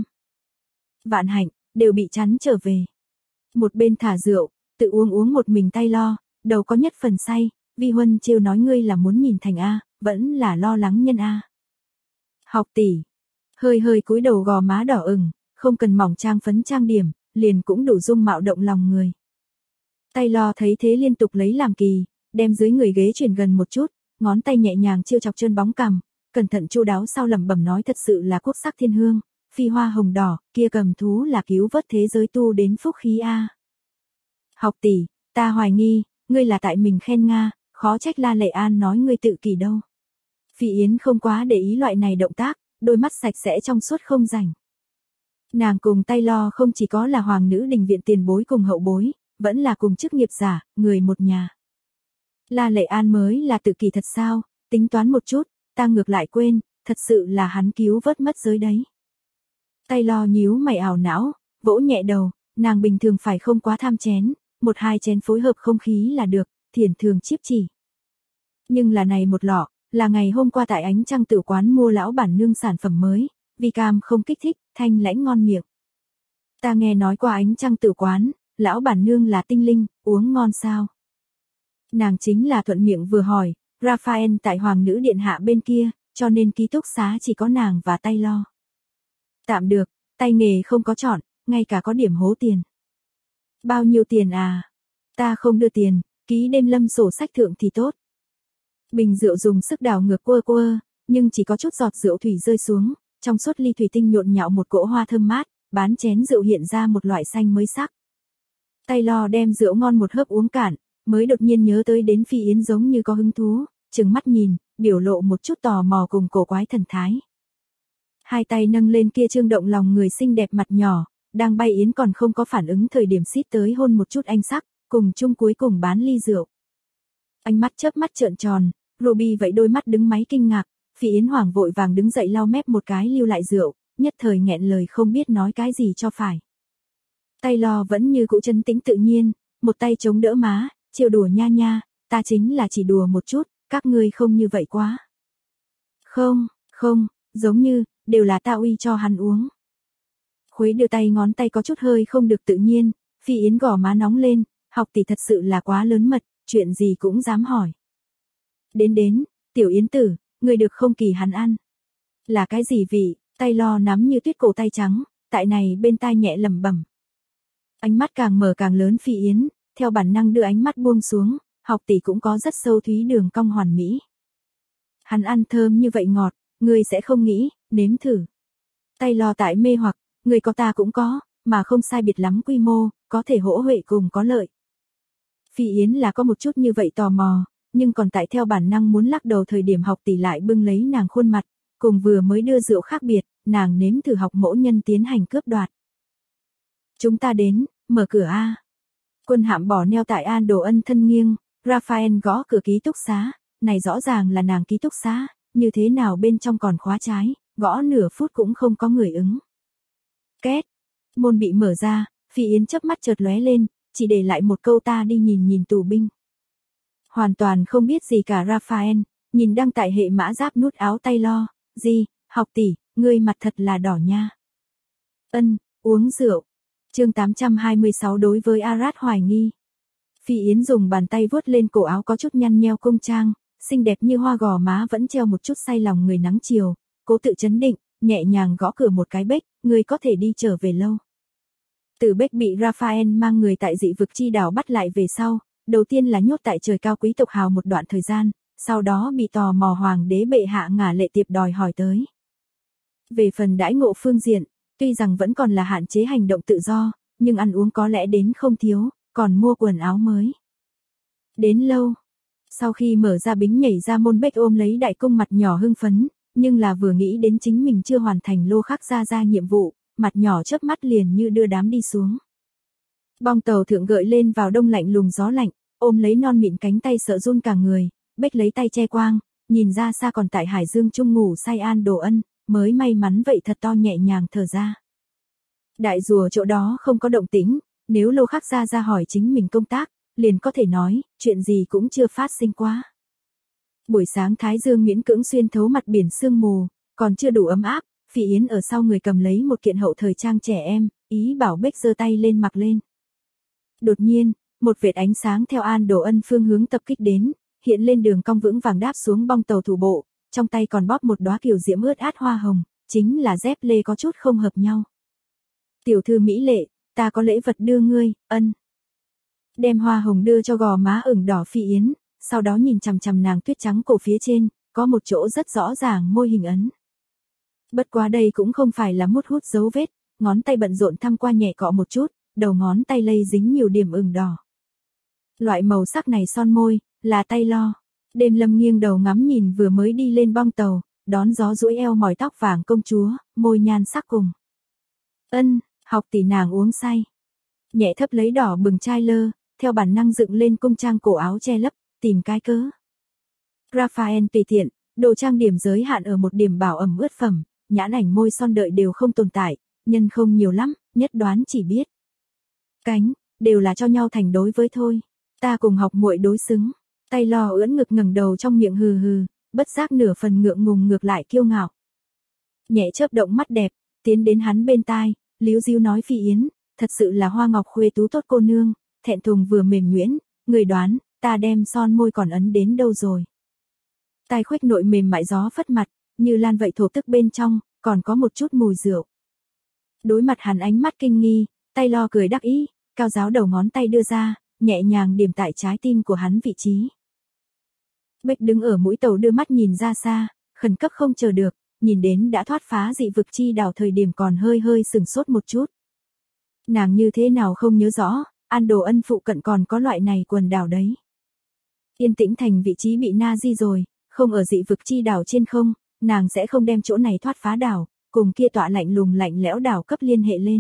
Vạn hạnh, đều bị chắn trở về. Một bên thả rượu, tự uống một mình tay lo, đầu có nhất phần say, Vi Huân trêu nói ngươi là muốn nhìn thành A, vẫn là lo lắng nhân A. Học tỷ, hơi cúi đầu gò má đỏ ửng, không cần mỏng trang phấn trang điểm, liền cũng đủ dung mạo động lòng người. Tay lo thấy thế liên tục lấy làm kỳ, đem dưới người ghế chuyển gần một chút, ngón tay nhẹ nhàng chiêu chọc chân bóng cằm, cẩn thận chu đáo sau lẩm bẩm nói thật sự là quốc sắc thiên hương, phi hoa hồng đỏ, kia cầm thú là cứu vớt thế giới tu đến phúc khí A. Học tỷ, ta hoài nghi, ngươi là tại mình khen Nga, khó trách La Lệ An nói ngươi tự kỷ đâu. Phi Yến không quá để ý loại này động tác, đôi mắt sạch sẽ trong suốt không rảnh. Nàng cùng tay lo không chỉ có là hoàng nữ đình viện tiền bối cùng hậu bối, vẫn là cùng chức nghiệp giả, người một nhà. La Lệ An mới là tự kỷ thật sao, tính toán một chút, ta ngược lại quên, thật sự là hắn cứu vớt mất giới đấy. Tay lo nhíu mày ảo não, vỗ nhẹ đầu, nàng bình thường phải không quá tham chén, một hai chén phối hợp không khí là được, thiền thường chíp chỉ. Nhưng là này một lọ, là ngày hôm qua tại Ánh Trăng Tử quán mua lão bản nương sản phẩm mới, vì cam không kích thích, thanh lãnh ngon miệng. Ta nghe nói qua Ánh Trăng Tử quán, lão bản nương là tinh linh, uống ngon sao? Nàng chính là thuận miệng vừa hỏi, Raphael tại Hoàng nữ điện hạ bên kia, cho nên ký túc xá chỉ có nàng và tay lo. Tạm được, tay nghề không có chọn, ngay cả có điểm hố tiền. Bao nhiêu tiền à? Ta không đưa tiền, ký đêm lâm sổ sách thượng thì tốt. Bình rượu dùng sức đảo ngược quơ, nhưng chỉ có chút giọt rượu thủy rơi xuống, trong suốt ly thủy tinh nhộn nhạo một cỗ hoa thơm mát, bán chén rượu hiện ra một loại xanh mới sắc. Tay lo đem rượu ngon một hớp uống cạn, mới đột nhiên nhớ tới đến Phi Yến giống như có hứng thú, trừng mắt nhìn, biểu lộ một chút tò mò cùng cổ quái thần thái. Hai tay nâng lên kia trương động lòng người xinh đẹp mặt nhỏ, đang bay yến còn không có phản ứng thời điểm xít tới hôn một chút anh sắc, cùng chung cuối cùng bán ly rượu. Ánh mắt chớp mắt trợn tròn, Ruby vậy đôi mắt đứng máy kinh ngạc, Phi Yến Hoàng vội vàng đứng dậy lau mép một cái lưu lại rượu, nhất thời nghẹn lời không biết nói cái gì cho phải. Taylor vẫn như cũ trấn tĩnh tự nhiên, một tay chống đỡ má, trêu đùa nha nha, ta chính là chỉ đùa một chút, các ngươi không như vậy quá. Không, giống như, đều là ta uy cho hắn uống. Khuấy đưa tay ngón tay có chút hơi không được tự nhiên, Phi Yến gò má nóng lên, học tỷ thật sự là quá lớn mật, chuyện gì cũng dám hỏi. Đến, tiểu Yến tử, người được không kỳ hắn ăn. Là cái gì vị, Taylor nắm như tuyết cổ tay trắng, tại này bên tai nhẹ lẩm bẩm. Ánh mắt càng mở càng lớn Phi Yến, theo bản năng đưa ánh mắt buông xuống, học tỷ cũng có rất sâu thúy đường cong hoàn mỹ. Hắn ăn thơm như vậy ngọt, ngươi sẽ không nghĩ, nếm thử. Taylor tại mê hoặc, người có ta cũng có, mà không sai biệt lắm quy mô, có thể hỗ huệ cùng có lợi. Phi Yến là có một chút như vậy tò mò, nhưng còn tại theo bản năng muốn lắc đầu thời điểm học tỷ lại bưng lấy nàng khuôn mặt, cùng vừa mới đưa rượu khác biệt, nàng nếm thử học mẫu nhân tiến hành cướp đoạt. Chúng ta đến, mở cửa a. Quân hạm bỏ neo tại An Đồ Ân thân nghiêng, Raphael gõ cửa ký túc xá, này rõ ràng là nàng ký túc xá, như thế nào bên trong còn khóa trái, gõ nửa phút cũng không có người ứng. Két, môn bị mở ra, Phi Yến chớp mắt chợt lóe lên, chỉ để lại một câu ta đi nhìn tù binh. Hoàn toàn không biết gì cả Raphael, nhìn đang tại hệ mã giáp nút áo Taylor, gì, học tỷ, ngươi mặt thật là đỏ nha. Uống rượu. Chương 826 đối với Arad hoài nghi. Phi Yến dùng bàn tay vuốt lên cổ áo có chút nhăn nheo công trang, xinh đẹp như hoa gò má vẫn treo một chút say lòng người nắng chiều, cố tự chấn định, nhẹ nhàng gõ cửa một cái bếch, ngươi có thể đi trở về lâu. Từ bếch bị Raphael mang người tại dị vực chi đảo bắt lại về sau, đầu tiên là nhốt tại trời cao quý tộc hào một đoạn thời gian, sau đó bị tò mò hoàng đế bệ hạ ngả lệ tiệp đòi hỏi tới. Về phần đãi ngộ phương diện, tuy rằng vẫn còn là hạn chế hành động tự do, nhưng ăn uống có lẽ đến không thiếu, còn mua quần áo mới. Đến lâu, sau khi mở ra bính nhảy ra môn bếch ôm lấy đại cung mặt nhỏ hưng phấn, nhưng là vừa nghĩ đến chính mình chưa hoàn thành lô khắc ra nhiệm vụ, mặt nhỏ chớp mắt liền như đưa đám đi xuống. Bong tàu thượng gợi lên vào đông lạnh lùng gió lạnh, ôm lấy non mịn cánh tay sợ run cả người, bếch lấy tay che quang, nhìn ra xa còn tại Hải Dương Trung ngủ say An Đồ Ân, mới may mắn vậy thật to nhẹ nhàng thở ra. Đại rùa chỗ đó không có động tĩnh, nếu lô khắc ra hỏi chính mình công tác, liền có thể nói, chuyện gì cũng chưa phát sinh quá. Buổi sáng Thái Dương miễn cưỡng xuyên thấu mặt biển sương mù, còn chưa đủ ấm áp, Phi Yến ở sau người cầm lấy một kiện hậu thời trang trẻ em, ý bảo bếch giơ tay lên mặc lên. Đột nhiên, một vệt ánh sáng theo An Đồ Ân phương hướng tập kích đến, hiện lên đường cong vững vàng đáp xuống bong tàu thủ bộ, trong tay còn bóp một đóa kiều diễm ướt át hoa hồng, chính là dép lê có chút không hợp nhau. Tiểu thư mỹ lệ, ta có lễ vật đưa ngươi, Ân. Đem hoa hồng đưa cho gò má ửng đỏ Phi Yến, sau đó nhìn chằm chằm nàng tuyết trắng cổ phía trên, có một chỗ rất rõ ràng môi hình ấn. Bất quá đây cũng không phải là mút hút dấu vết, ngón tay bận rộn thăm qua nhẹ cọ một chút, đầu ngón tay lây dính nhiều điểm ửng đỏ. Loại màu sắc này son môi, là Taylor. Đêm Lâm nghiêng đầu ngắm nhìn vừa mới đi lên bong tàu, đón gió duỗi eo mỏi tóc vàng công chúa, môi nhan sắc cùng. Học tỷ nàng uống say. Nhẹ thấp lấy đỏ bừng chai lơ, theo bản năng dựng lên cung trang cổ áo che lấp, tìm cái cớ. Raphael tùy tiện, đồ trang điểm giới hạn ở một điểm bảo ẩm ướt phẩm, nhãn ảnh môi son đợi đều không tồn tại, nhân không nhiều lắm, nhất đoán chỉ biết. Cánh, đều là cho nhau thành đối với thôi. Ta cùng học muội đối xứng. Taylor ưỡn ngực ngẩng đầu trong miệng hừ hừ, bất giác nửa phần ngượng ngùng ngược lại kiêu ngạo. Nhẹ chớp động mắt đẹp, tiến đến hắn bên tai, líu díu nói Phi Yến, thật sự là hoa ngọc khuê tú tốt cô nương, thẹn thùng vừa mềm nhuyễn, người đoán, ta đem son môi còn ấn đến đâu rồi. Tai khuếch nội mềm mại gió phất mặt, như lan vậy thổ tức bên trong, còn có một chút mùi rượu. Đối mặt hắn ánh mắt kinh nghi, Taylor cười đắc ý, cao giáo đầu ngón tay đưa ra, nhẹ nhàng điểm tại trái tim của hắn vị trí. Bếch đứng ở mũi tàu đưa mắt nhìn ra xa, khẩn cấp không chờ được, nhìn đến đã thoát phá dị vực chi đảo thời điểm còn hơi sừng sốt một chút. Nàng như thế nào không nhớ rõ, An Đồ Ân phụ cận còn có loại này quần đảo đấy. Yên tĩnh thành vị trí bị na di rồi, không ở dị vực chi đảo trên không, nàng sẽ không đem chỗ này thoát phá đảo, cùng kia tọa lạnh lùng lạnh lẽo đảo cấp liên hệ lên.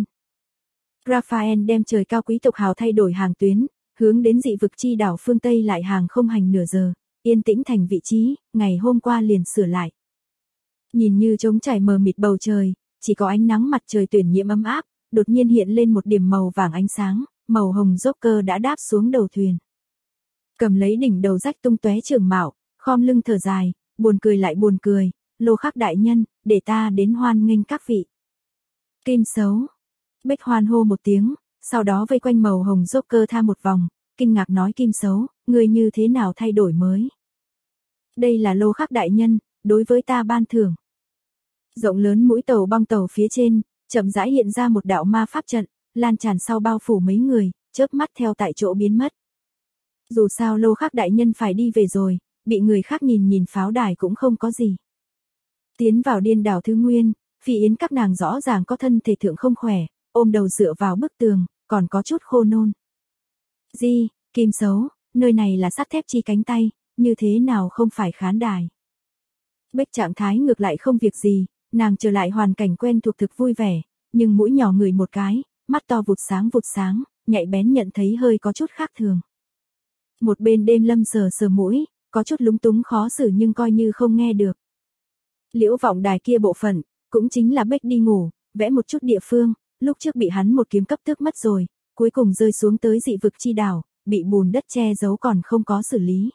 Raphael đem trời cao quý tộc hào thay đổi hàng tuyến, hướng đến dị vực chi đảo phương Tây lại hàng không hành nửa giờ, yên tĩnh thành vị trí, ngày hôm qua liền sửa lại. Nhìn như trống trải mờ mịt bầu trời, chỉ có ánh nắng mặt trời tuyển nhiễm ấm áp, đột nhiên hiện lên một điểm màu vàng ánh sáng, màu hồng Joker đã đáp xuống đầu thuyền. Cầm lấy đỉnh đầu rách tung tóe trường mạo, khom lưng thở dài, buồn cười lại buồn cười, Lô Khắc đại nhân, để ta đến hoan nghênh các vị. Kim xấu. Bách hoan hô một tiếng, sau đó vây quanh màu hồng Joker tha một vòng, kinh ngạc nói Kim xấu, người như thế nào thay đổi mới. Đây là Lô Khắc đại nhân, đối với ta ban thưởng. Rộng lớn mũi tàu băng tàu phía trên, chậm rãi hiện ra một đạo ma pháp trận, lan tràn sau bao phủ mấy người, chớp mắt theo tại chỗ biến mất. Dù sao Lô Khắc đại nhân phải đi về rồi, bị người khác nhìn pháo đài cũng không có gì. Tiến vào điên đảo Thứ Nguyên, Phi Yến các nàng rõ ràng có thân thể thượng không khỏe, ôm đầu dựa vào bức tường, còn có chút khô nôn. Di, Kim xấu, nơi này là sắt thép chi cánh tay, như thế nào không phải khán đài. Bách trạng thái ngược lại không việc gì, nàng trở lại hoàn cảnh quen thuộc thực vui vẻ, nhưng mũi nhỏ ngửi một cái, mắt to vụt sáng, nhạy bén nhận thấy hơi có chút khác thường. Một bên Đêm Lâm sờ sờ mũi, có chút lúng túng khó xử nhưng coi như không nghe được. Liễu vọng đài kia bộ phận, cũng chính là Bách đi ngủ, vẽ một chút địa phương, lúc trước bị hắn một kiếm cấp tước mất rồi, cuối cùng rơi xuống tới dị vực chi đảo, bị bùn đất che giấu còn không có xử lý.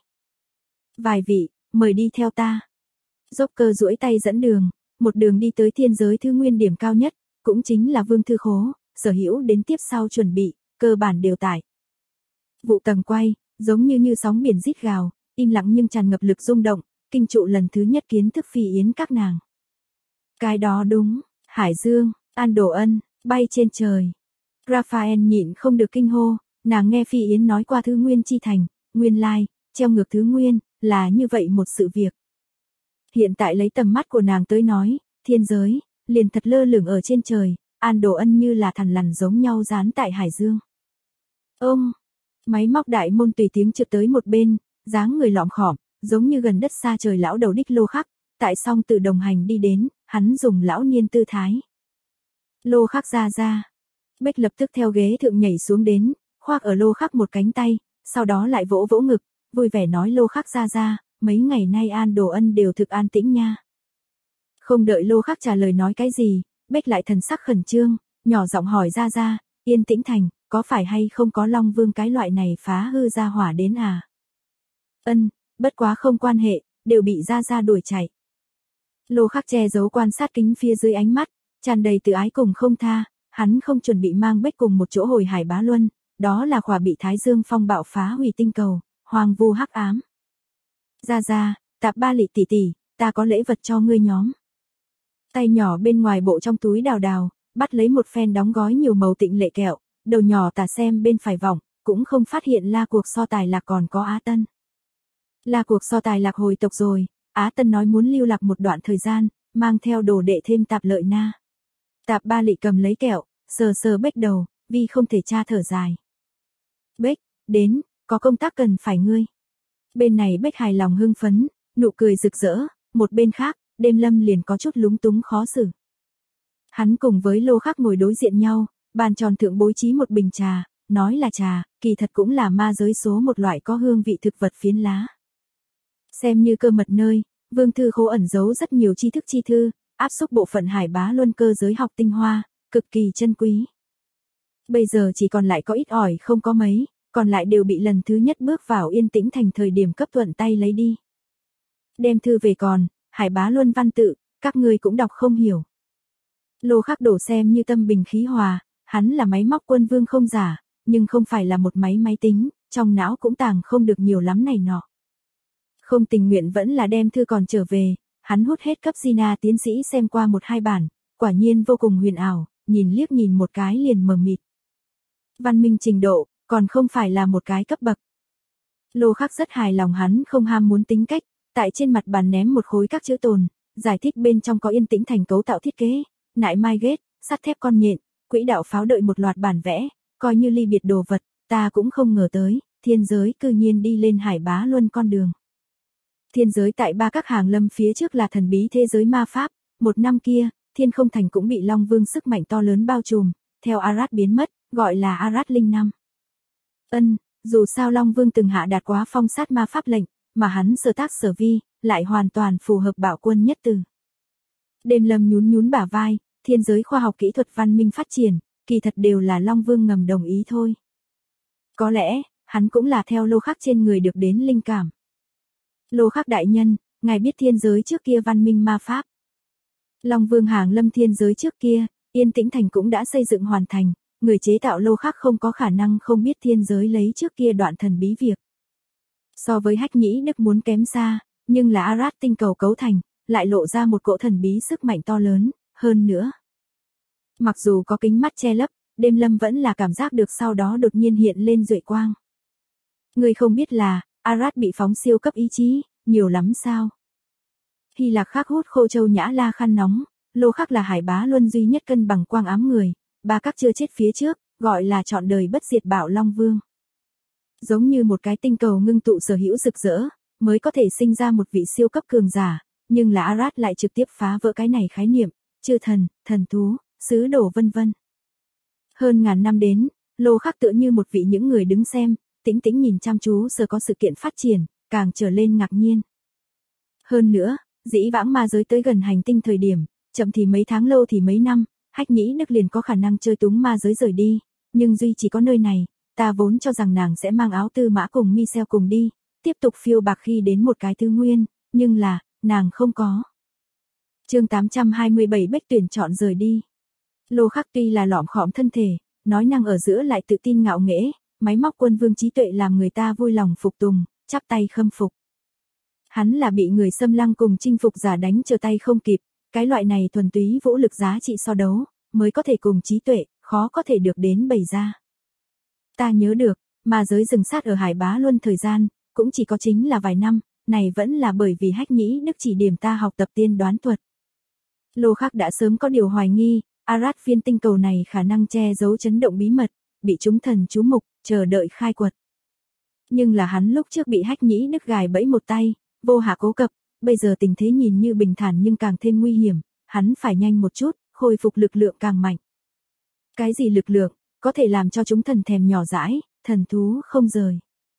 Vài vị, mời đi theo ta. Joker duỗi tay dẫn đường, một đường đi tới thiên giới Thứ Nguyên điểm cao nhất, cũng chính là Vương Thư Khố, sở hữu đến tiếp sau chuẩn bị, cơ bản đều tải. Vụ tầng quay, giống như sóng biển rít gào, im lặng nhưng tràn ngập lực rung động, kinh trụ lần thứ nhất kiến thức Phi Yến các nàng. Cái đó đúng, Hải Dương, An Đồ Ân, bay trên trời. Raphael nhịn không được kinh hô, nàng nghe Phi Yến nói qua Thứ Nguyên chi thành, nguyên lai, treo ngược Thứ Nguyên, là như vậy một sự việc. Hiện tại lấy tầm mắt của nàng tới nói, thiên giới, liền thật lơ lửng ở trên trời, An Đồ Ân như là thằn lằn giống nhau dán tại Hải Dương. Ông, máy móc đại môn tùy tiếng trượt tới một bên, dáng người lọm khỏm, giống như gần đất xa trời lão đầu đích Lô Khắc, tại song tự đồng hành đi đến, hắn dùng lão niên tư thái. Lô Khắc ra. Bách lập tức theo ghế thượng nhảy xuống đến, khoác ở Lô Khắc một cánh tay, sau đó lại vỗ vỗ ngực, vui vẻ nói Lô Khắc ra, mấy ngày nay An Đồ Ân đều thực an tĩnh nha. Không đợi Lô Khắc trả lời nói cái gì, Bách lại thần sắc khẩn trương, nhỏ giọng hỏi ra, yên tĩnh thành, có phải hay không có Long Vương cái loại này phá hư ra hỏa đến à? Ân, bất quá không quan hệ, đều bị ra đuổi chạy. Lô Khắc che giấu quan sát kính phía dưới ánh mắt, tràn đầy tự ái cùng không tha, hắn không chuẩn bị mang Bách cùng một chỗ hồi Hải Bá Luân, đó là khỏa bị Thái Dương phong bạo phá hủy tinh cầu, hoang vu hắc ám. Ra, Tạp Ba Lị tỷ, ta có lễ vật cho ngươi nhóm. Tay nhỏ bên ngoài bộ trong túi đào, bắt lấy một phen đóng gói nhiều màu tịnh lệ kẹo, đầu nhỏ tà xem bên phải vòng, cũng không phát hiện la cuộc so tài lạc còn có Á Tân. La cuộc so tài lạc hồi tộc rồi, Á Tân nói muốn lưu lạc một đoạn thời gian, mang theo đồ đệ thêm Tạp Lợi Na. Tạp Ba Lị cầm lấy kẹo, sờ Bách đầu, vì không thể tra thở dài. Bách, đến, có công tác cần phải ngươi. Bên này Bách hài lòng hưng phấn, nụ cười rực rỡ, một bên khác, Đêm Lâm liền có chút lúng túng khó xử. Hắn cùng với Lô Khắc ngồi đối diện nhau, bàn tròn thượng bố trí một bình trà, nói là trà, kỳ thật cũng là ma giới số một loại có hương vị thực vật phiến lá. Xem như cơ mật nơi, Vương Thư Khố ẩn giấu rất nhiều tri thức chi thư, áp xúc bộ phận Hải Bá Luân cơ giới học tinh hoa, cực kỳ chân quý. Bây giờ chỉ còn lại có ít ỏi không có mấy, còn lại đều bị lần thứ nhất bước vào yên tĩnh thành thời điểm cấp thuận tay lấy đi. Đem thư về còn, Hải Bá Luân văn tự, các ngươi cũng đọc không hiểu. Lô Khắc đổ xem như tâm bình khí hòa, hắn là máy móc quân vương không giả, nhưng không phải là một máy tính, trong não cũng tàng không được nhiều lắm này nọ. Không tình nguyện vẫn là đem thư còn trở về, hắn hút hết cấp Gina tiến sĩ xem qua 1-2 bản, quả nhiên vô cùng huyền ảo, nhìn liếc nhìn một cái liền mờ mịt. Văn minh trình độ, còn không phải là một cái cấp bậc. Lô Khắc rất hài lòng hắn không ham muốn tính cách, tại trên mặt bàn ném một khối các chữ tồn, giải thích bên trong có yên tĩnh thành cấu tạo thiết kế, nại mai ghét, sắt thép con nhện, quỹ đạo pháo đợi một loạt bản vẽ, coi như ly biệt đồ vật, ta cũng không ngờ tới, thiên giới cư nhiên đi lên Hải Bá Luân con đường. Thiên giới tại ba các hàng lâm phía trước là thần bí thế giới ma pháp, một năm kia, Thiên Không Thành cũng bị Long Vương sức mạnh to lớn bao trùm, theo Arát biến mất, gọi là Arát Linh Năm. Dù sao Long Vương từng hạ đạt quá phong sát ma pháp lệnh, mà hắn sở tác sở vi, lại hoàn toàn phù hợp bạo quân nhất từ. Đêm Lâm nhún bả vai, thiên giới khoa học kỹ thuật văn minh phát triển, kỳ thật đều là Long Vương ngầm đồng ý thôi. Có lẽ, hắn cũng là theo Lô Khắc trên người được đến linh cảm. Lô Khắc đại nhân, ngài biết thiên giới trước kia văn minh ma pháp. Long Vương hàng lâm thiên giới trước kia, Yên Tĩnh Thành cũng đã xây dựng hoàn thành, người chế tạo Lô Khắc không có khả năng không biết thiên giới lấy trước kia đoạn thần bí việc. So với Hách Nhĩ Đức muốn kém xa, nhưng là Arát tinh cầu cấu thành, lại lộ ra một cỗ thần bí sức mạnh to lớn, hơn nữa. Mặc dù có kính mắt che lấp, Đêm Lâm vẫn là cảm giác được sau đó đột nhiên hiện lên duệ quang. Người không biết là, Arát bị phóng siêu cấp ý chí, nhiều lắm sao? Hy Lạc khắc hút khô châu nhã la khăn nóng, Lô Khắc là Hải Bá Luân duy nhất cân bằng quang ám người, ba các chưa chết phía trước, gọi là trọn đời bất diệt bạo Long Vương. Giống như một cái tinh cầu ngưng tụ sở hữu rực rỡ, mới có thể sinh ra một vị siêu cấp cường giả, nhưng là Arát lại trực tiếp phá vỡ cái này khái niệm, chư thần, thần thú, sứ đồ vân vân. Hơn ngàn năm đến, Lô Khắc tựa như một vị những người đứng xem, tĩnh tĩnh nhìn chăm chú sở có sự kiện phát triển, càng trở lên ngạc nhiên. Hơn nữa, dĩ vãng ma giới tới gần hành tinh thời điểm, chậm thì mấy tháng lâu thì mấy năm, Hách Nhĩ Đức liền có khả năng chơi túng ma giới rời đi, nhưng duy chỉ có nơi này, ta vốn cho rằng nàng sẽ mang áo tư mã cùng Michel cùng đi, tiếp tục phiêu bạc khi đến một cái tư nguyên, nhưng là, nàng không có. Chương 827 Bách tuyển chọn rời đi. Lô Khắc tuy là lọm khọm thân thể, nói năng ở giữa lại tự tin ngạo nghễ, máy móc quân vương trí tuệ làm người ta vui lòng phục tùng, chắp tay khâm phục. Hắn là bị người xâm lăng cùng chinh phục giả đánh trở tay không kịp, cái loại này thuần túy vũ lực giá trị so đấu, mới có thể cùng trí tuệ, khó có thể được đến bày ra. Ta nhớ được, ma giới dừng sát ở Hải Bá Luân thời gian, cũng chỉ có chính là vài năm, này vẫn là bởi vì Hách Nhĩ Đức chỉ điểm ta học tập tiên đoán thuật. Lô Khắc đã sớm có điều hoài nghi, Arát phiên tinh cầu này khả năng che giấu chấn động bí mật, bị chúng thần chú mục, chờ đợi khai quật. Nhưng là hắn lúc trước bị Hách Nhĩ Đức gài bẫy một tay, vô hạ cố cập, bây giờ tình thế nhìn như bình thản nhưng càng thêm nguy hiểm, hắn phải nhanh một chút, khôi phục lực lượng càng mạnh. Cái gì lực lượng, có thể làm cho chúng thần thèm nhỏ dãi, thần thú không rời.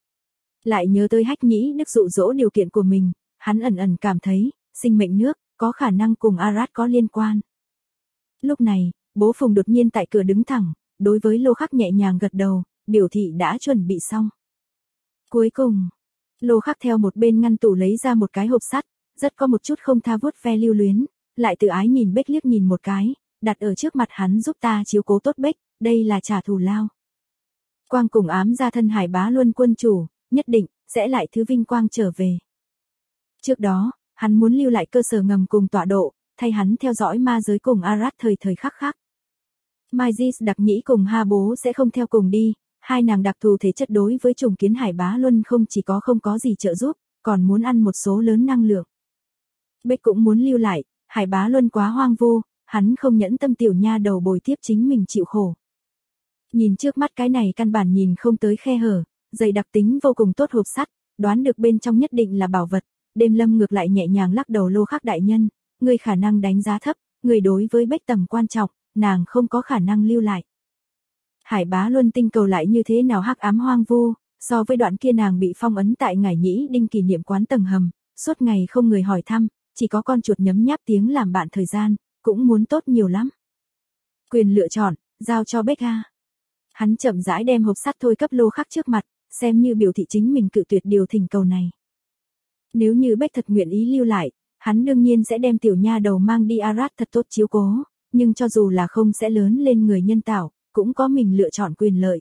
Lại nhớ tới Hách Nhĩ Đức dụ dỗ điều kiện của mình, hắn ẩn ẩn cảm thấy, sinh mệnh nước, có khả năng cùng Arát có liên quan. Lúc này, bố Phùng đột nhiên tại cửa đứng thẳng, đối với Lô Khắc nhẹ nhàng gật đầu, biểu thị đã chuẩn bị xong. Cuối cùng, Lô Khắc theo một bên ngăn tủ lấy ra một cái hộp sắt, rất có một chút không tha vuốt ve lưu luyến, lại tự ái nhìn Bích liếc nhìn một cái, đặt ở trước mặt hắn giúp ta chiếu cố tốt Bích, đây là trả thù lao. Quang cùng ám ra thân Hải Bá Luân quân chủ, nhất định, sẽ lại thứ vinh quang trở về. Trước đó, hắn muốn lưu lại cơ sở ngầm cùng tọa độ, thay hắn theo dõi ma giới cùng Arát thời khắc khắc. Mai Di Đặc Nhĩ cùng Ha Bố sẽ không theo cùng đi, hai nàng đặc thù thể chất đối với trùng kiến Hải Bá Luân không chỉ có không có gì trợ giúp, còn muốn ăn một số lớn năng lượng. Bích cũng muốn lưu lại, Hải Bá Luân quá hoang vu, hắn không nhẫn tâm tiểu nha đầu bồi tiếp chính mình chịu khổ. Nhìn trước mắt cái này căn bản nhìn không tới khe hở, dày đặc tính vô cùng tốt hộp sắt, đoán được bên trong nhất định là bảo vật, Đêm Lâm ngược lại nhẹ nhàng lắc đầu. Lô Khắc đại nhân, người khả năng đánh giá thấp, người đối với Bích tầm quan trọng, nàng không có khả năng lưu lại. Hải Bá Luân tinh cầu lại như thế nào hắc ám hoang vu, so với đoạn kia nàng bị phong ấn tại Ngải Nhĩ Đinh kỷ niệm quán tầng hầm, suốt ngày không người hỏi thăm, chỉ có con chuột nhấm nháp tiếng làm bạn thời gian, cũng muốn tốt nhiều lắm. Quyền lựa chọn, giao cho Bích ha. Hắn chậm rãi đem hộp sắt thôi cấp Lô Khắc trước mặt, xem như biểu thị chính mình cự tuyệt điều thỉnh cầu này. Nếu như Bích thật nguyện ý lưu lại, hắn đương nhiên sẽ đem tiểu nha đầu mang đi Arát thật tốt chiếu cố, nhưng cho dù là không sẽ lớn lên người nhân tạo, cũng có mình lựa chọn quyền lợi.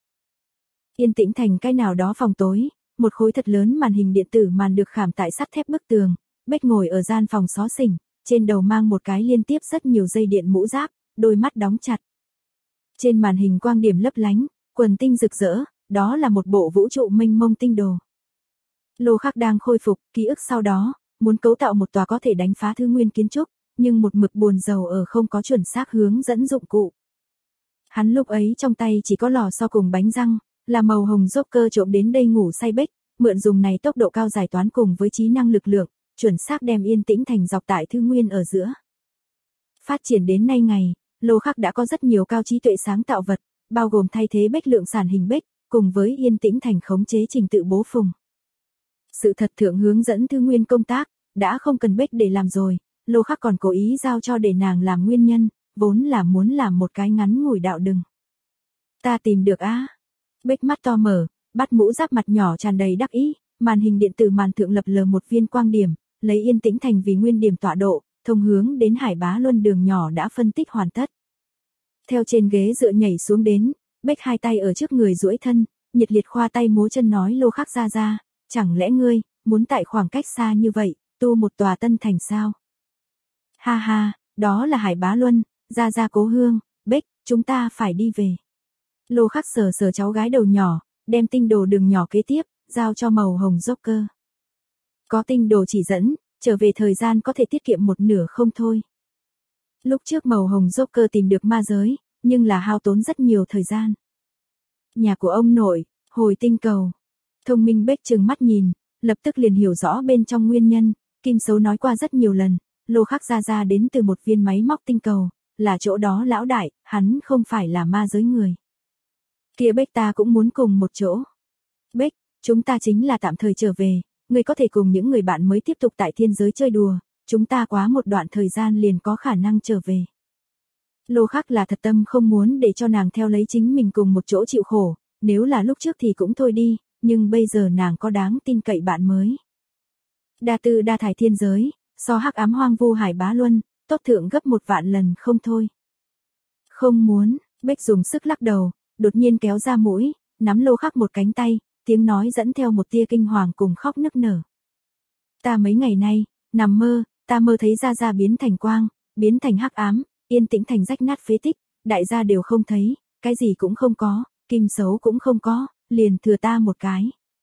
Yên Tĩnh Thành cái nào đó phòng tối, một khối thật lớn màn hình điện tử màn được khảm tại sắt thép bức tường, Bích ngồi ở gian phòng xó xỉnh, trên đầu mang một cái liên tiếp rất nhiều dây điện mũ giáp, đôi mắt đóng chặt. Trên màn hình quang điểm lấp lánh, quần tinh rực rỡ, đó là một bộ vũ trụ mênh mông tinh đồ. Lô Khắc đang khôi phục ký ức sau đó, muốn cấu tạo một tòa có thể đánh phá thứ nguyên kiến trúc, nhưng một mực buồn rầu ở không có chuẩn xác hướng dẫn dụng cụ. Hắn lúc ấy trong tay chỉ có lò xo cùng bánh răng, là màu hồng Joker trộm đến đây ngủ say Bích, mượn dùng này tốc độ cao giải toán cùng với trí năng lực lượng, chuẩn xác đem Yên Tĩnh Thành dọc tại thứ nguyên ở giữa. Phát triển đến nay ngày, Lô Khắc đã có rất nhiều cao trí tuệ sáng tạo vật, bao gồm thay thế Bách lượng sản hình Bách, cùng với Yên Tĩnh Thành khống chế trình tự bố phùng. Sự thật thượng hướng dẫn Thư Nguyên công tác, đã không cần Bách để làm rồi, Lô Khắc còn cố ý giao cho để nàng làm nguyên nhân, vốn là muốn làm một cái ngắn ngủi đạo đừng. Ta tìm được á. Bách mắt to mở, bắt mũ giáp mặt nhỏ tràn đầy đắc ý, màn hình điện tử màn thượng lập lờ một viên quang điểm, lấy Yên Tĩnh Thành vì nguyên điểm tọa độ, thông hướng đến Hải Bá Luân đường nhỏ đã phân tích hoàn tất. Theo trên ghế dựa nhảy xuống đến, Bách hai tay ở trước người duỗi thân, nhiệt liệt khoa tay múa chân nói Lô Khắc ra, chẳng lẽ ngươi muốn tại khoảng cách xa như vậy, tu một tòa tân thành sao? Ha ha, đó là Hải Bá Luân, ra cố hương, Bách, chúng ta phải đi về. Lô Khắc sờ sờ cháu gái đầu nhỏ, đem tinh đồ đường nhỏ kế tiếp, giao cho màu hồng Joker. Có tinh đồ chỉ dẫn, trở về thời gian có thể tiết kiệm một nửa không thôi. Lúc trước màu hồng Joker tìm được ma giới, nhưng là hao tốn rất nhiều thời gian. Nhà của ông nội, hồi tinh cầu. Thông minh Bách trừng mắt nhìn, lập tức liền hiểu rõ bên trong nguyên nhân, Kim Sấu nói qua rất nhiều lần, Lô Khắc ra đến từ một viên máy móc tinh cầu, là chỗ đó lão đại, hắn không phải là ma giới người. Kia Bách ta cũng muốn cùng một chỗ. Bách, chúng ta chính là tạm thời trở về, người có thể cùng những người bạn mới tiếp tục tại thiên giới chơi đùa, chúng ta quá một đoạn thời gian liền có khả năng trở về. Lô Khắc là thật tâm không muốn để cho nàng theo lấy chính mình cùng một chỗ chịu khổ, nếu là lúc trước thì cũng thôi đi, nhưng bây giờ nàng có đáng tin cậy bạn mới. Đa tư đa thải thiên giới, so hắc ám hoang vu Hải Bá Luân, tốt thượng gấp 1.000.000 lần không thôi. Không muốn, Bách dùng sức lắc đầu, đột nhiên kéo ra mũi, nắm Lô Khắc một cánh tay, tiếng nói dẫn theo một tia kinh hoàng cùng khóc nức nở. Ta mấy ngày nay, nằm mơ, ta mơ thấy ra biến thành quang, biến thành hắc ám, Yên Tĩnh Thành rách nát phế tích, đại gia đều không thấy, cái gì cũng không có, Kim Sấu cũng không có, liền thừa ta một cái.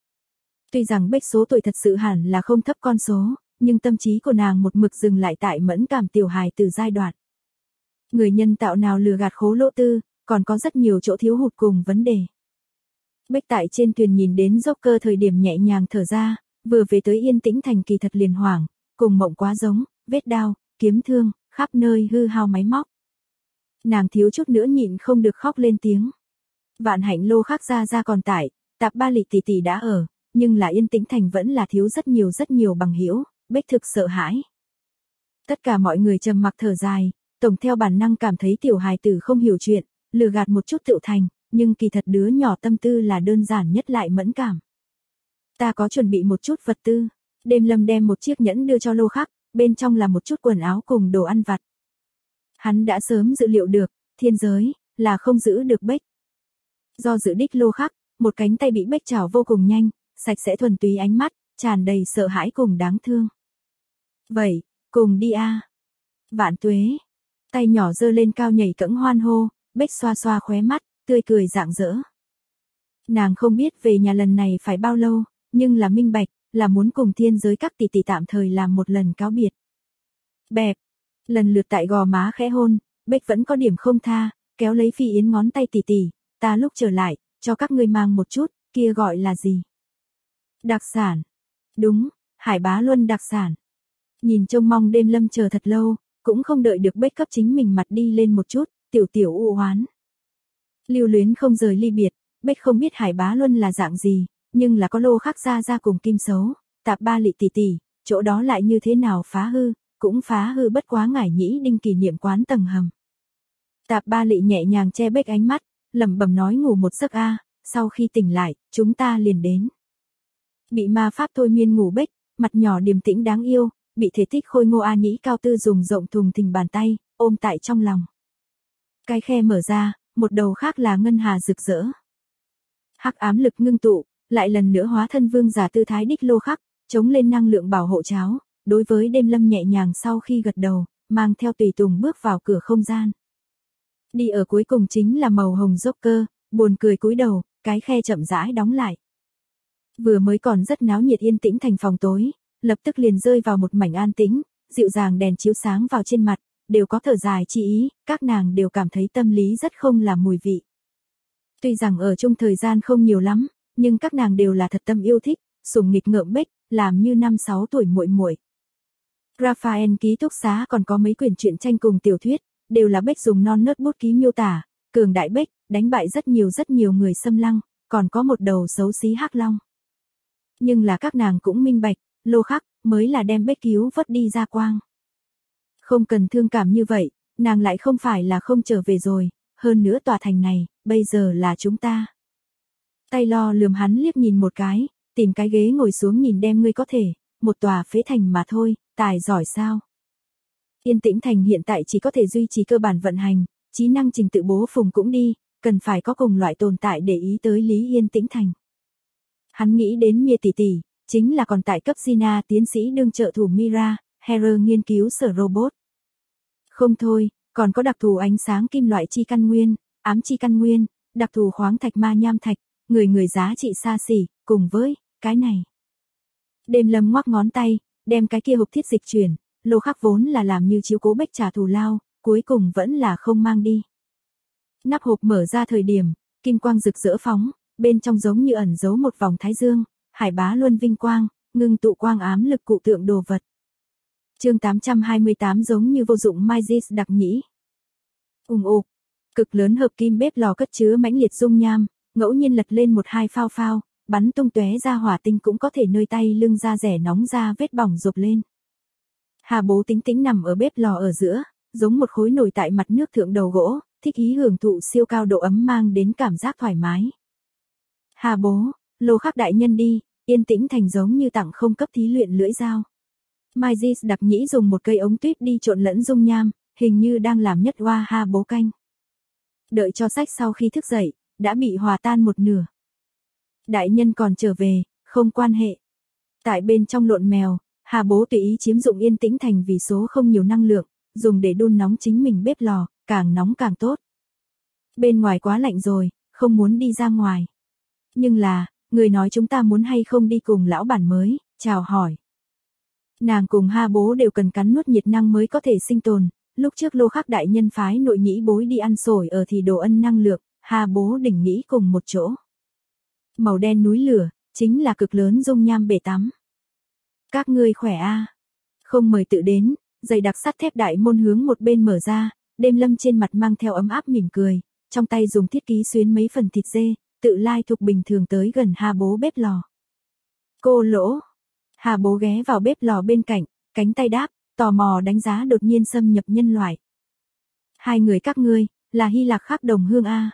Tuy rằng Bách số tuổi thật sự hẳn là không thấp con số, nhưng tâm trí của nàng một mực dừng lại tại mẫn cảm tiểu hài từ giai đoạn. Người nhân tạo nào lừa gạt khố lỗ tư, còn có rất nhiều chỗ thiếu hụt cùng vấn đề. Bách tại trên thuyền nhìn đến Joker thời điểm nhẹ nhàng thở ra, vừa về tới Yên Tĩnh Thành kỳ thật liền hoảng, cùng mộng quá giống, vết đao, kiếm thương, khắp nơi hư hao máy móc. Nàng thiếu chút nữa nhịn không được khóc lên tiếng. Vạn hạnh Lô Khắc ra còn tại, Tạp Ba Lị tỷ tỷ đã ở, nhưng là Yên Tĩnh Thành vẫn là thiếu rất nhiều bằng hữu, Bách thực sợ hãi. Tất cả mọi người trầm mặc thở dài, tổng theo bản năng cảm thấy tiểu hài tử không hiểu chuyện, lừa gạt một chút tự thành, nhưng kỳ thật đứa nhỏ tâm tư là đơn giản nhất lại mẫn cảm. Ta có chuẩn bị một chút vật tư, Đêm Lâm đem một chiếc nhẫn đưa cho Lô Khắc, bên trong là một chút quần áo cùng đồ ăn vặt. Hắn đã sớm dự liệu được, thiên giới, là không giữ được Bách. Do dự đích Lô Khắc, một cánh tay bị Bách chảo vô cùng nhanh, sạch sẽ thuần túy ánh mắt, tràn đầy sợ hãi cùng đáng thương. Vậy, cùng đi a. Vạn tuế. Tay nhỏ giơ lên cao nhảy cẫng hoan hô, Bách xoa xoa khóe mắt, tươi cười rạng rỡ. Nàng không biết về nhà lần này phải bao lâu, nhưng là minh bạch, là muốn cùng thiên giới các tỷ tỷ tạm thời làm một lần cáo biệt. Bẹp. Lần lượt tại gò má khẽ hôn, Bách vẫn có điểm không tha, kéo lấy Phi Yến ngón tay tỷ tỷ, ta lúc trở lại, cho các ngươi mang một chút, kia gọi là gì? Đặc sản. Đúng, Hải Bá Luân đặc sản. Nhìn trông mong Đêm Lâm chờ thật lâu, cũng không đợi được Bách cấp chính mình mặt đi lên một chút, tiểu u hoán. Lưu luyến không rời ly biệt, Bách không biết Hải Bá Luân là dạng gì, nhưng là có Lô Khắc ra cùng Kim Sấu, Tạp Ba Lị tỷ tỷ, chỗ đó lại như thế nào phá hư, cũng phá hư bất quá Ngải Nhĩ Đinh kỷ niệm quán tầng hầm. Tạp Ba Lị nhẹ nhàng che Bách ánh mắt, lẩm bẩm nói ngủ một giấc a, sau khi tỉnh lại, chúng ta liền đến. Bị ma pháp thôi miên ngủ Bách, mặt nhỏ điềm tĩnh đáng yêu, bị thể tích khôi ngô A Nhĩ cao tư dùng rộng thùng thình bàn tay, ôm tại trong lòng. Cái khe mở ra, một đầu khác là ngân hà rực rỡ. Hắc ám lực ngưng tụ, lại lần nữa hóa thân vương giả tư thái đích Lô Khắc, chống lên năng lượng bảo hộ cháo, đối với Đêm Lâm nhẹ nhàng sau khi gật đầu, mang theo tùy tùng bước vào cửa không gian. Đi ở cuối cùng chính là màu hồng Joker, buồn cười cúi đầu, cái khe chậm rãi đóng lại. Vừa mới còn rất náo nhiệt Yên Tĩnh Thành phòng tối, lập tức liền rơi vào một mảnh an tĩnh, dịu dàng đèn chiếu sáng vào trên mặt, đều có thở dài chi ý, các nàng đều cảm thấy tâm lý rất không là mùi vị. Tuy rằng ở chung thời gian không nhiều lắm, nhưng các nàng đều là thật tâm yêu thích, sủng nghịch ngợm Bách, làm như 5-6 tuổi muội muội. Raphael ký túc xá còn có mấy quyển truyện tranh cùng tiểu thuyết, đều là Beck dùng non nớt bút ký miêu tả, cường đại Beck, đánh bại rất nhiều người xâm lăng, còn có một đầu xấu xí hắc long. Nhưng là các nàng cũng minh bạch, Lô Khắc mới là đem Beck cứu vớt đi ra quang. Không cần thương cảm như vậy, nàng lại không phải là không trở về rồi, hơn nữa tòa thành này, bây giờ là chúng ta. Taylor lườm hắn liếc nhìn một cái, tìm cái ghế ngồi xuống nhìn đem ngươi có thể, một tòa phế thành mà thôi, tài giỏi sao. Yên Tĩnh Thành hiện tại chỉ có thể duy trì cơ bản vận hành, trí năng trình tự bố phùng cũng đi, cần phải có cùng loại tồn tại để ý tới Lý Yên Tĩnh Thành. Hắn nghĩ đến Mia tỷ tỷ, chính là còn tại cấp Gina tiến sĩ đương trợ thủ Mira, Hera nghiên cứu sở robot. Không thôi, còn có đặc thù ánh sáng kim loại chi căn nguyên, ám chi căn nguyên, đặc thù khoáng thạch ma nham thạch, người giá trị xa xỉ, cùng với cái này. Đêm Lâm ngoắc ngón tay, đem cái kia hộp thiết dịch chuyển, Lô Khắc vốn là làm như chiếu cố Beck trả thù lao, cuối cùng vẫn là không mang đi. Nắp hộp mở ra thời điểm, kim quang rực rỡ phóng, bên trong giống như ẩn giấu một vòng thái dương, hải bá luân vinh quang, ngưng tụ quang ám lực cụ tượng đồ vật. Chương 828 giống như vô dụng Magis đặc nhĩ. Ục, cực lớn hợp kim bếp lò cất chứa mãnh liệt dung nham, ngẫu nhiên lật lên một hai phao phao, bắn tung tóe ra hỏa tinh cũng có thể nơi tay lưng da rẻ nóng ra vết bỏng rộp lên. Hà Bố tĩnh tĩnh nằm ở bếp lò ở giữa, giống một khối nổi tại mặt nước thượng đầu gỗ, thích ý hưởng thụ siêu cao độ ấm mang đến cảm giác thoải mái. Hà Bố, Lô Khắc đại nhân đi, Yên Tĩnh Thành giống như tặng không cấp thí luyện lưỡi dao. Magis đặc nhĩ dùng một cây ống tuyếp đi trộn lẫn dung nham, hình như đang làm nhất hoa Hà Bố canh. Đợi cho sách sau khi thức dậy, đã bị hòa tan một nửa. Đại nhân còn trở về, không quan hệ. Tại bên trong lộn mèo, Hà Bố tùy ý chiếm dụng Yên Tĩnh Thành vì số không nhiều năng lượng, dùng để đun nóng chính mình bếp lò, càng nóng càng tốt. Bên ngoài quá lạnh rồi, không muốn đi ra ngoài. Nhưng là, người nói chúng ta muốn hay không đi cùng lão bản mới, chào hỏi. Nàng cùng Hà Bố đều cần cắn nuốt nhiệt năng mới có thể sinh tồn, lúc trước Lô Khắc đại nhân phái nội nhĩ bối đi ăn sổi ở thì đồ ân năng lượng, Hà Bố đỉnh nghĩ cùng một chỗ. Màu đen núi lửa, chính là cực lớn dung nham bể tắm. Các ngươi khỏe a? Không mời tự đến, dày đặc sắt thép đại môn hướng một bên mở ra, Đêm Lâm trên mặt mang theo ấm áp mỉm cười, trong tay dùng thiết ký xuyến mấy phần thịt dê, tự lai thuộc bình thường tới gần Hà Bố bếp lò. Cô Lỗ. Hà Bố ghé vào bếp lò bên cạnh, cánh tay đáp, tò mò đánh giá đột nhiên xâm nhập nhân loại. Hai người các ngươi, là Hy Lạc Khắc đồng hương a?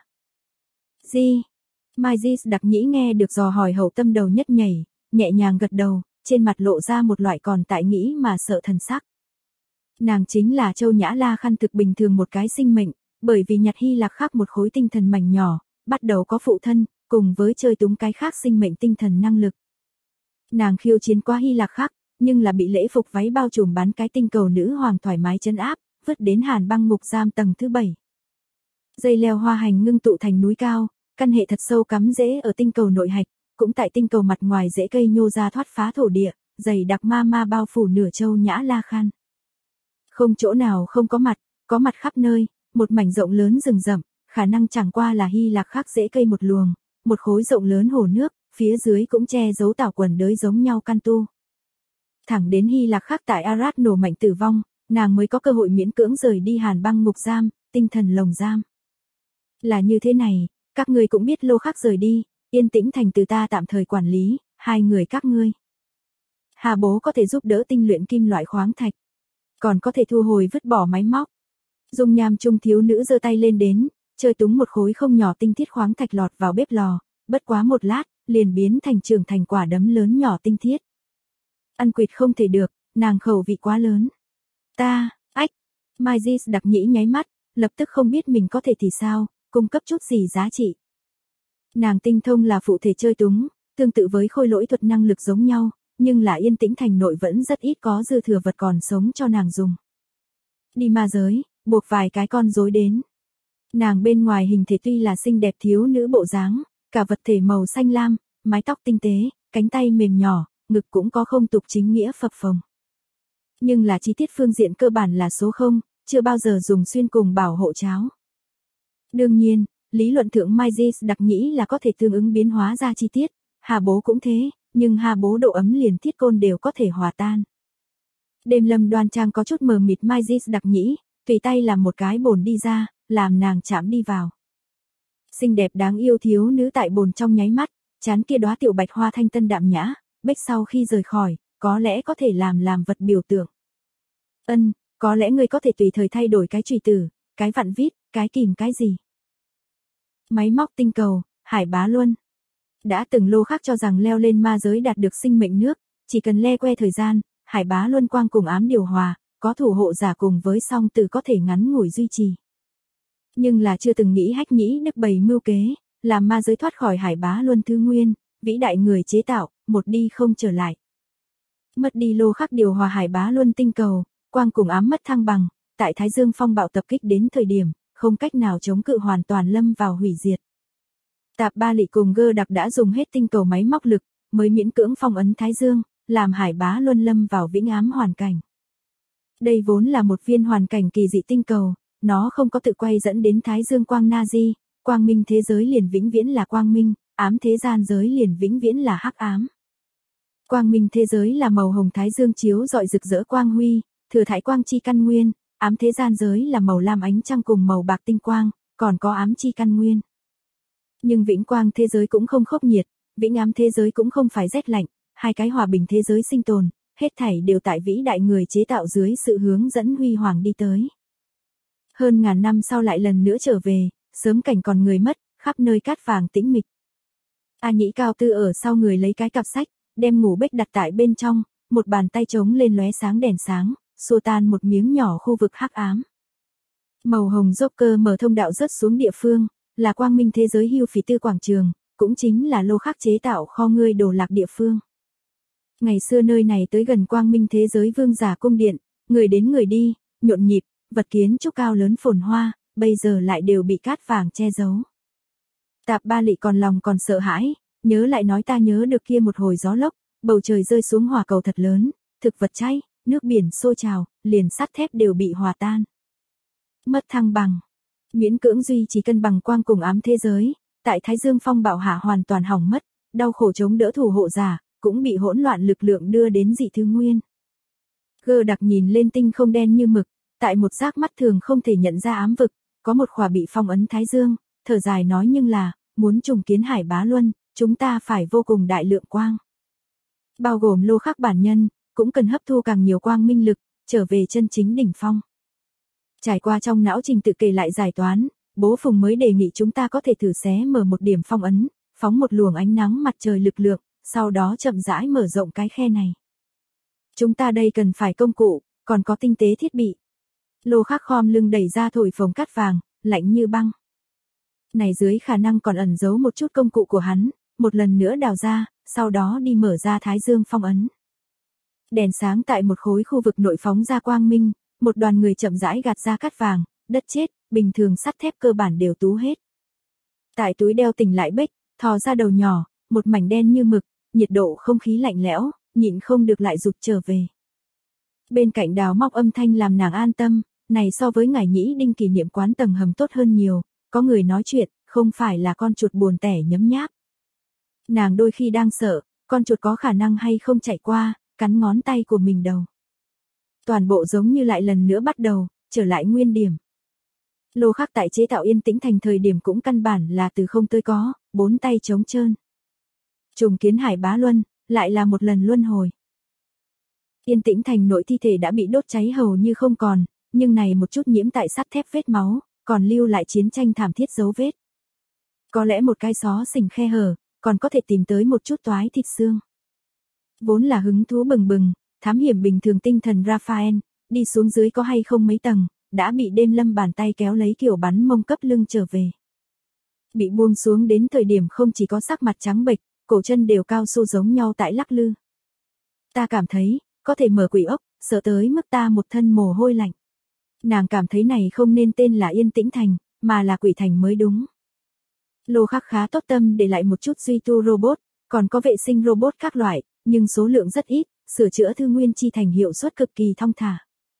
Gì? Magis đặc nhĩ nghe được dò hỏi hậu tâm đầu nhất nhảy, nhẹ nhàng gật đầu, trên mặt lộ ra một loại còn tại nghĩ mà sợ thần sắc. Nàng chính là Châu Nhã La Khăn thực bình thường một cái sinh mệnh, bởi vì nhặt Hy Lạc Khắc một khối tinh thần mảnh nhỏ, bắt đầu có phụ thân, cùng với chơi túng cái khác sinh mệnh tinh thần năng lực. Nàng khiêu chiến qua Hy Lạc Khắc, nhưng là bị lễ phục váy bao trùm bán cái tinh cầu nữ hoàng thoải mái trấn áp, vứt đến Hàn Băng ngục giam tầng thứ 7. Dây leo hoa hành ngưng tụ thành núi cao, căn hệ thật sâu cắm rễ ở tinh cầu nội hạch, cũng tại tinh cầu mặt ngoài rễ cây nhô ra thoát phá thổ địa, dày đặc ma bao phủ nửa Châu Nhã La Khan. Không chỗ nào không có mặt khắp nơi, một mảnh rộng lớn rừng rậm, khả năng chẳng qua là Hy Lạc Khắc rễ cây một luồng, một khối rộng lớn hồ nước, phía dưới cũng che giấu tảo quần đới giống nhau căn tu. Thẳng đến Hy Lạc Khắc tại Arad nổ mạnh tử vong, nàng mới có cơ hội miễn cưỡng rời đi Hàn Băng ngục giam, tinh thần lồng giam. Là như thế này, các ngươi cũng biết Lô Khắc rời đi, Yên Tĩnh Thành từ ta tạm thời quản lý, hai người các ngươi. Hà Bố có thể giúp đỡ tinh luyện kim loại khoáng thạch, còn có thể thu hồi vứt bỏ máy móc. Dung nham trung thiếu nữ giơ tay lên đến, chơi túng một khối không nhỏ tinh thiết khoáng thạch lọt vào bếp lò, bất quá một lát, liền biến thành trưởng thành quả đấm lớn nhỏ tinh thiết. Ăn quỵt không thể được, nàng khẩu vị quá lớn. Magis đặc nhĩ nháy mắt, lập tức không biết mình có thể thì sao, cung cấp chút gì giá trị. Nàng tinh thông là phụ thể chơi túng, tương tự với khôi lỗi thuật năng lực giống nhau, nhưng là Yên Tĩnh Thành nội vẫn rất ít có dư thừa vật còn sống cho nàng dùng. Đi ma giới, buộc vài cái con rối đến. Nàng bên ngoài hình thể tuy là xinh đẹp thiếu nữ bộ dáng, cả vật thể màu xanh lam, mái tóc tinh tế, cánh tay mềm nhỏ, ngực cũng có không tục chính nghĩa phập phồng. Nhưng là chi tiết phương diện cơ bản là số 0, chưa bao giờ dùng xuyên cùng bảo hộ cháo. Đương nhiên, lý luận thượng Magis đặc nhĩ là có thể tương ứng biến hóa ra chi tiết, Hà Bố cũng thế, nhưng Hà Bố độ ấm liền thiết côn đều có thể hòa tan. Đêm Lâm đoan trang có chút mờ mịt Mai Gis đặc nhĩ, tùy tay làm một cái bồn đi ra, làm nàng chạm đi vào. Xinh đẹp đáng yêu thiếu nữ tại bồn trong nháy mắt, chán kia đóa tiểu bạch hoa thanh tân đạm nhã, Bích sau khi rời khỏi, có lẽ có thể làm vật biểu tượng. Có lẽ ngươi có thể tùy thời thay đổi cái chùy tử, cái vặn vít, cái kìm cái gì. Máy móc tinh cầu, Hải Bá Luân. Đã từng Lô Khắc cho rằng leo lên ma giới đạt được sinh mệnh nước, chỉ cần le que thời gian, Hải Bá Luân quang cùng ám điều hòa, có thủ hộ giả cùng với song từ có thể ngắn ngủi duy trì. Nhưng là chưa từng nghĩ Hách Nhĩ Đức bày mưu kế, làm ma giới thoát khỏi Hải Bá Luân thứ nguyên, vĩ đại người chế tạo, một đi không trở lại. Mất đi Lô Khắc điều hòa Hải Bá Luân tinh cầu, quang cùng ám mất thăng bằng, tại Thái Dương phong bạo tập kích đến thời điểm, không cách nào chống cự hoàn toàn lâm vào hủy diệt. Tạp Ba Lị cùng Gơ Đặc đã dùng hết tinh cầu máy móc lực, mới miễn cưỡng phong ấn Thái Dương, làm Hải Bá Luân lâm vào vĩnh ám hoàn cảnh. Đây vốn là một viên hoàn cảnh kỳ dị tinh cầu, nó không có tự quay dẫn đến Thái Dương quang Nazi, quang minh thế giới liền vĩnh viễn là quang minh, ám thế gian giới liền vĩnh viễn là hắc ám. Quang minh thế giới là màu hồng Thái Dương chiếu rọi rực rỡ quang huy, thừa thải quang chi căn nguyên, ám thế gian giới là màu lam ánh trăng cùng màu bạc tinh quang, còn có ám chi căn nguyên. Nhưng vĩnh quang thế giới cũng không khốc nhiệt, vĩnh ám thế giới cũng không phải rét lạnh, hai cái hòa bình thế giới sinh tồn, hết thảy đều tại vĩ đại người chế tạo dưới sự hướng dẫn huy hoàng đi tới. Hơn ngàn năm sau lại lần nữa trở về, sớm cảnh còn người mất, khắp nơi cát vàng tĩnh mịch. A Nhĩ Cao Tư ở sau người lấy cái cặp sách, đem ngủ bếch đặt tại bên trong, một bàn tay trống lên lóe sáng đèn sáng, xua tan một miếng nhỏ khu vực hắc ám. Màu hồng Joker mở thông đạo rớt xuống địa phương, là quang minh thế giới hưu phí tư quảng trường, cũng chính là Lô Khắc chế tạo kho ngươi đồ lạc địa phương. Ngày xưa nơi này tới gần quang minh thế giới vương giả cung điện, người đến người đi, nhộn nhịp, vật kiến trúc cao lớn phồn hoa, bây giờ lại đều bị cát vàng che giấu. Tạp Ba Lị còn lòng còn sợ hãi, nhớ lại nói ta nhớ được kia một hồi gió lốc, bầu trời rơi xuống hỏa cầu thật lớn, thực vật cháy, nước biển sôi trào, liền sắt thép đều bị hòa tan. Mất thăng bằng, miễn cưỡng duy trì cân bằng quang cùng ám thế giới, tại Thái Dương phong bạo hạ hoàn toàn hỏng mất, đau khổ chống đỡ thủ hộ giả, cũng bị hỗn loạn lực lượng đưa đến dị thứ nguyên. Gơ Đặc nhìn lên tinh không đen như mực, tại một giác mắt thường không thể nhận ra ám vực, có một khỏa bị phong ấn Thái Dương, thở dài nói nhưng là, muốn trùng kiến Hải Bá Luân, chúng ta phải vô cùng đại lượng quang. Bao gồm Lô Khắc bản nhân, cũng cần hấp thu càng nhiều quang minh lực, trở về chân chính đỉnh phong. Trải qua trong não trình tự kể lại giải toán, Bố Phùng mới đề nghị chúng ta có thể thử xé mở một điểm phong ấn, phóng một luồng ánh nắng mặt trời lực lượng, sau đó chậm rãi mở rộng cái khe này. Chúng ta đây cần phải công cụ, còn có tinh tế thiết bị. Lô Khắc khom lưng đẩy ra thổi phồng cát vàng, lạnh như băng. Này dưới khả năng còn ẩn giấu một chút công cụ của hắn, một lần nữa đào ra, sau đó đi mở ra Thái Dương phong ấn. Đèn sáng tại một khối khu vực nội phóng ra quang minh, một đoàn người chậm rãi gạt ra cát vàng, đất chết, bình thường sắt thép cơ bản đều tú hết. Tại túi đeo tỉnh lại Bích, thò ra đầu nhỏ, một mảnh đen như mực, nhiệt độ không khí lạnh lẽo, nhịn không được lại rụt trở về. Bên cạnh đào móc âm thanh làm nàng an tâm, này so với Ngải Nhĩ Đinh kỷ niệm quán tầng hầm tốt hơn nhiều, có người nói chuyện, không phải là con chuột buồn tẻ nhấm nháp. Nàng đôi khi đang sợ, con chuột có khả năng hay không chạy qua, cắn ngón tay của mình đầu. Toàn bộ giống như lại lần nữa bắt đầu, trở lại nguyên điểm. Lô Khắc tại chế tạo Yên Tĩnh Thành thời điểm cũng căn bản là từ không tới có, 4 tay trống trơn. Trùng kiến Hải Bá Luân, lại là một lần luân hồi. Yên Tĩnh Thành nội thi thể đã bị đốt cháy hầu như không còn, nhưng này một chút nhiễm tại sắt thép vết máu, còn lưu lại chiến tranh thảm thiết dấu vết. Có lẽ một cái xó xỉnh khe hở, còn có thể tìm tới một chút toái thịt xương. Vốn là hứng thú bừng bừng, thám hiểm bình thường tinh thần Raphael, đi xuống dưới có hay không mấy tầng, đã bị Đêm Lâm bàn tay kéo lấy kiểu bắn mông cấp lưng trở về. Bị buông xuống đến thời điểm không chỉ có sắc mặt trắng bệch, cổ chân đều cao su giống nhau tại lắc lư. Ta cảm thấy, có thể mở quỷ ốc, sợ tới mức ta một thân mồ hôi lạnh. Nàng cảm thấy này không nên tên là Yên Tĩnh Thành, mà là Quỷ Thành mới đúng. Lô Khắc khá tốt tâm để lại một chút duy tu robot, còn có vệ sinh robot các loại, nhưng số lượng rất ít, sửa chữa thư nguyên chi thành hiệu suất cực kỳ thong thả.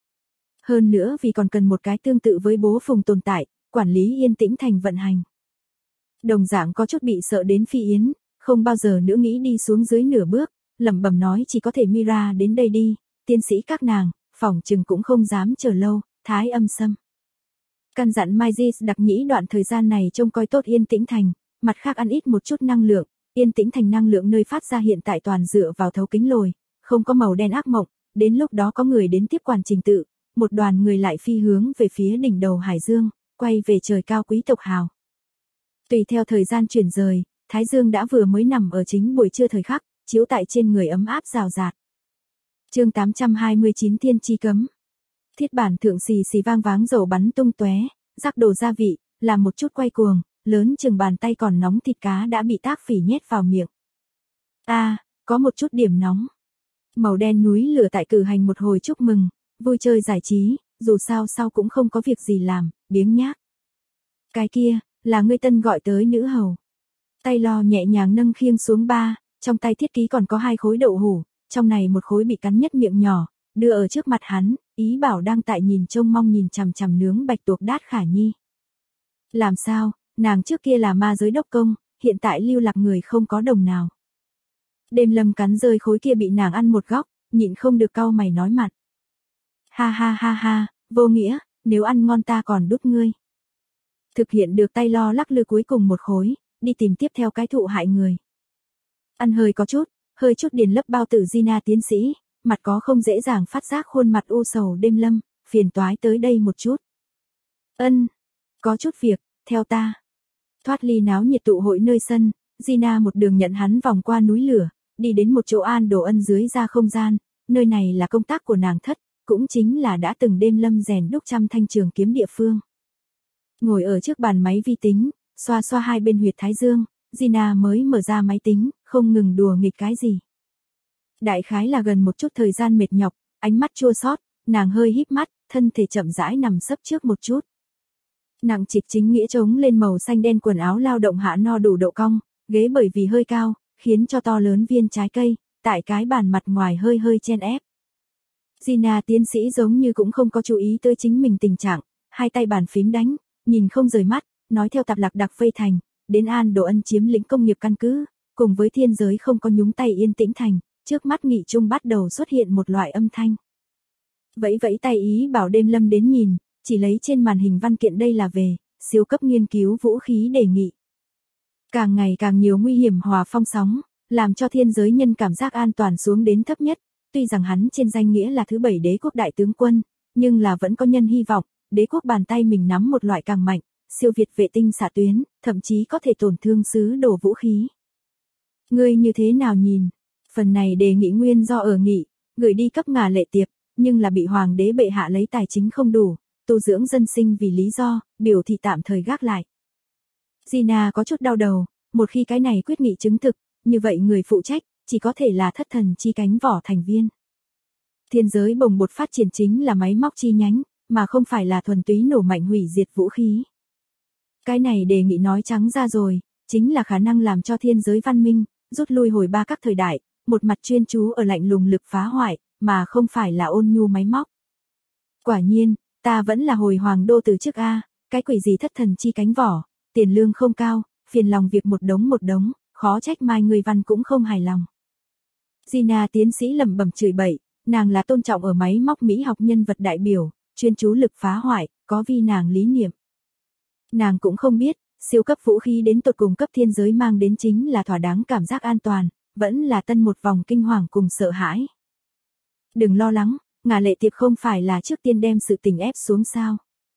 Hơn nữa vì còn cần một cái tương tự với Bố Phùng tồn tại, quản lý Yên Tĩnh Thành vận hành. Đồng dạng có chút bị sợ đến Phi Yến, không bao giờ nữa nghĩ đi xuống dưới nửa bước, lẩm bẩm nói chỉ có thể Mira đến đây đi, tiên sĩ các nàng, phỏng chừng cũng không dám chờ lâu, Thái Âm Sâm. Căn dặn Mai Di đặc nhĩ đoạn thời gian này trông coi tốt Yên Tĩnh Thành, mặt khác ăn ít một chút năng lượng, Yên Tĩnh Thành năng lượng nơi phát ra hiện tại toàn dựa vào thấu kính lồi, không có màu đen ác mộng, đến lúc đó có người đến tiếp quản trình tự, một đoàn người lại phi hướng về phía đỉnh đầu Hải Dương, quay về trời cao quý tộc hào. Tùy theo thời gian chuyển rời, Thái Dương đã vừa mới nằm ở chính buổi trưa thời khắc, chiếu tại trên người ấm áp rào rạt. Chương 829 Thiên chi cấm. Thiết bản thượng xì xì vang váng dầu bắn tung tóe, rắc đồ gia vị, làm một chút quay cuồng, lớn chừng bàn tay còn nóng thịt cá đã bị tác phỉ nhét vào miệng. Có một chút điểm nóng. Màu đen núi lửa tại cử hành một hồi chúc mừng, vui chơi giải trí, dù sao sau cũng không có việc gì làm, biếng nhác. Cái kia, là ngươi tân gọi tới nữ hầu. Tay lo nhẹ nhàng nâng khiêng xuống ba, trong tay thiết ký còn có 2 khối đậu hủ, trong này một khối bị cắn nhất miệng nhỏ, đưa ở trước mặt hắn, ý bảo đang tại nhìn trông mong nhìn chằm chằm nướng bạch tuộc Đát Khả Nhi. Làm sao, nàng trước kia là ma giới đốc công, hiện tại lưu lạc người không có đồng nào. Đêm Lâm cắn rơi khối kia bị nàng ăn một góc, nhịn không được cau mày nói mặt. Ha ha ha ha, vô nghĩa, nếu ăn ngon ta còn đút ngươi. Thực hiện được tay lo lắc lư cuối cùng một khối, đi tìm tiếp theo cái thụ hại người. Ăn hơi chút điền lấp bao tử Gina tiến sĩ, mặt có không dễ dàng phát giác khuôn mặt u sầu Đêm Lâm, phiền toái tới đây một chút. Có chút việc, theo ta. Thoát ly náo nhiệt tụ hội nơi sân, Gina một đường nhận hắn vòng qua núi lửa, đi đến một chỗ An Đồ Ân dưới ra không gian, nơi này là công tác của nàng thất, cũng chính là đã từng Đêm Lâm rèn đúc trăm thanh trường kiếm địa phương. Ngồi ở trước bàn máy vi tính, xoa xoa hai bên huyệt thái dương, Gina mới mở ra máy tính, không ngừng đùa nghịch cái gì. Đại khái là gần một chút thời gian mệt nhọc, ánh mắt chua xót, nàng hơi híp mắt, thân thể chậm rãi nằm sấp trước một chút. Nặng trịch chính nghĩa trống lên màu xanh đen quần áo lao động hạ no đủ độ cong, ghế bởi vì hơi cao, khiến cho to lớn viên trái cây, tại cái bàn mặt ngoài hơi hơi chen ép. Gina tiến sĩ giống như cũng không có chú ý tới chính mình tình trạng, hai tay bàn phím đánh, nhìn không rời mắt, nói theo tạp lạc đặc vây thành, đến An Đồ Ân chiếm lĩnh công nghiệp căn cứ, cùng với thiên giới không có nhúng tay Yên Tĩnh Thành, trước mắt nghị trung bắt đầu xuất hiện một loại âm thanh. Vẫy tay ý bảo Đêm Lâm đến nhìn, chỉ lấy trên màn hình văn kiện đây là về, siêu cấp nghiên cứu vũ khí đề nghị. Càng ngày càng nhiều nguy hiểm hòa phong sóng, làm cho thiên giới nhân cảm giác an toàn xuống đến thấp nhất, tuy rằng hắn trên danh nghĩa là thứ 7 đế quốc đại tướng quân, nhưng là vẫn có nhân hy vọng, đế quốc bàn tay mình nắm một loại càng mạnh, siêu việt vệ tinh xạ tuyến, thậm chí có thể tổn thương sứ đồ vũ khí. Ngươi như thế nào nhìn? Phần này đề nghị nguyên do ở nghị, gửi đi cấp ngà lệ tiệp, nhưng là bị hoàng đế bệ hạ lấy tài chính không đủ, tu dưỡng dân sinh vì lý do, biểu thị tạm thời gác lại. Gina có chút đau đầu, một khi cái này quyết nghị chứng thực, như vậy người phụ trách, chỉ có thể là thất thần chi cánh vỏ thành viên. Thiên giới bồng bột phát triển chính là máy móc chi nhánh, mà không phải là thuần túy nổ mạnh hủy diệt vũ khí. Cái này đề nghị nói trắng ra rồi, chính là khả năng làm cho thiên giới văn minh, rút lui hồi ba các thời đại, một mặt chuyên chú ở lạnh lùng lực phá hoại, mà không phải là ôn nhu máy móc. Quả nhiên, ta vẫn là hồi hoàng đô từ trước a, cái quỷ gì thất thần chi cánh vỏ, tiền lương không cao, phiền lòng việc một đống, khó trách mai người văn cũng không hài lòng. Gina tiến sĩ lẩm bẩm chửi bậy, nàng là tôn trọng ở máy móc mỹ học nhân vật đại biểu, chuyên chú lực phá hoại, có vi nàng lý niệm. Nàng cũng không biết, siêu cấp vũ khí đến tột cùng cấp thiên giới mang đến chính là thỏa đáng cảm giác an toàn, vẫn là tân một vòng kinh hoàng cùng sợ hãi. Đừng lo lắng, ngà lệ tiệp không phải là trước tiên đem sự tình ép xuống sao.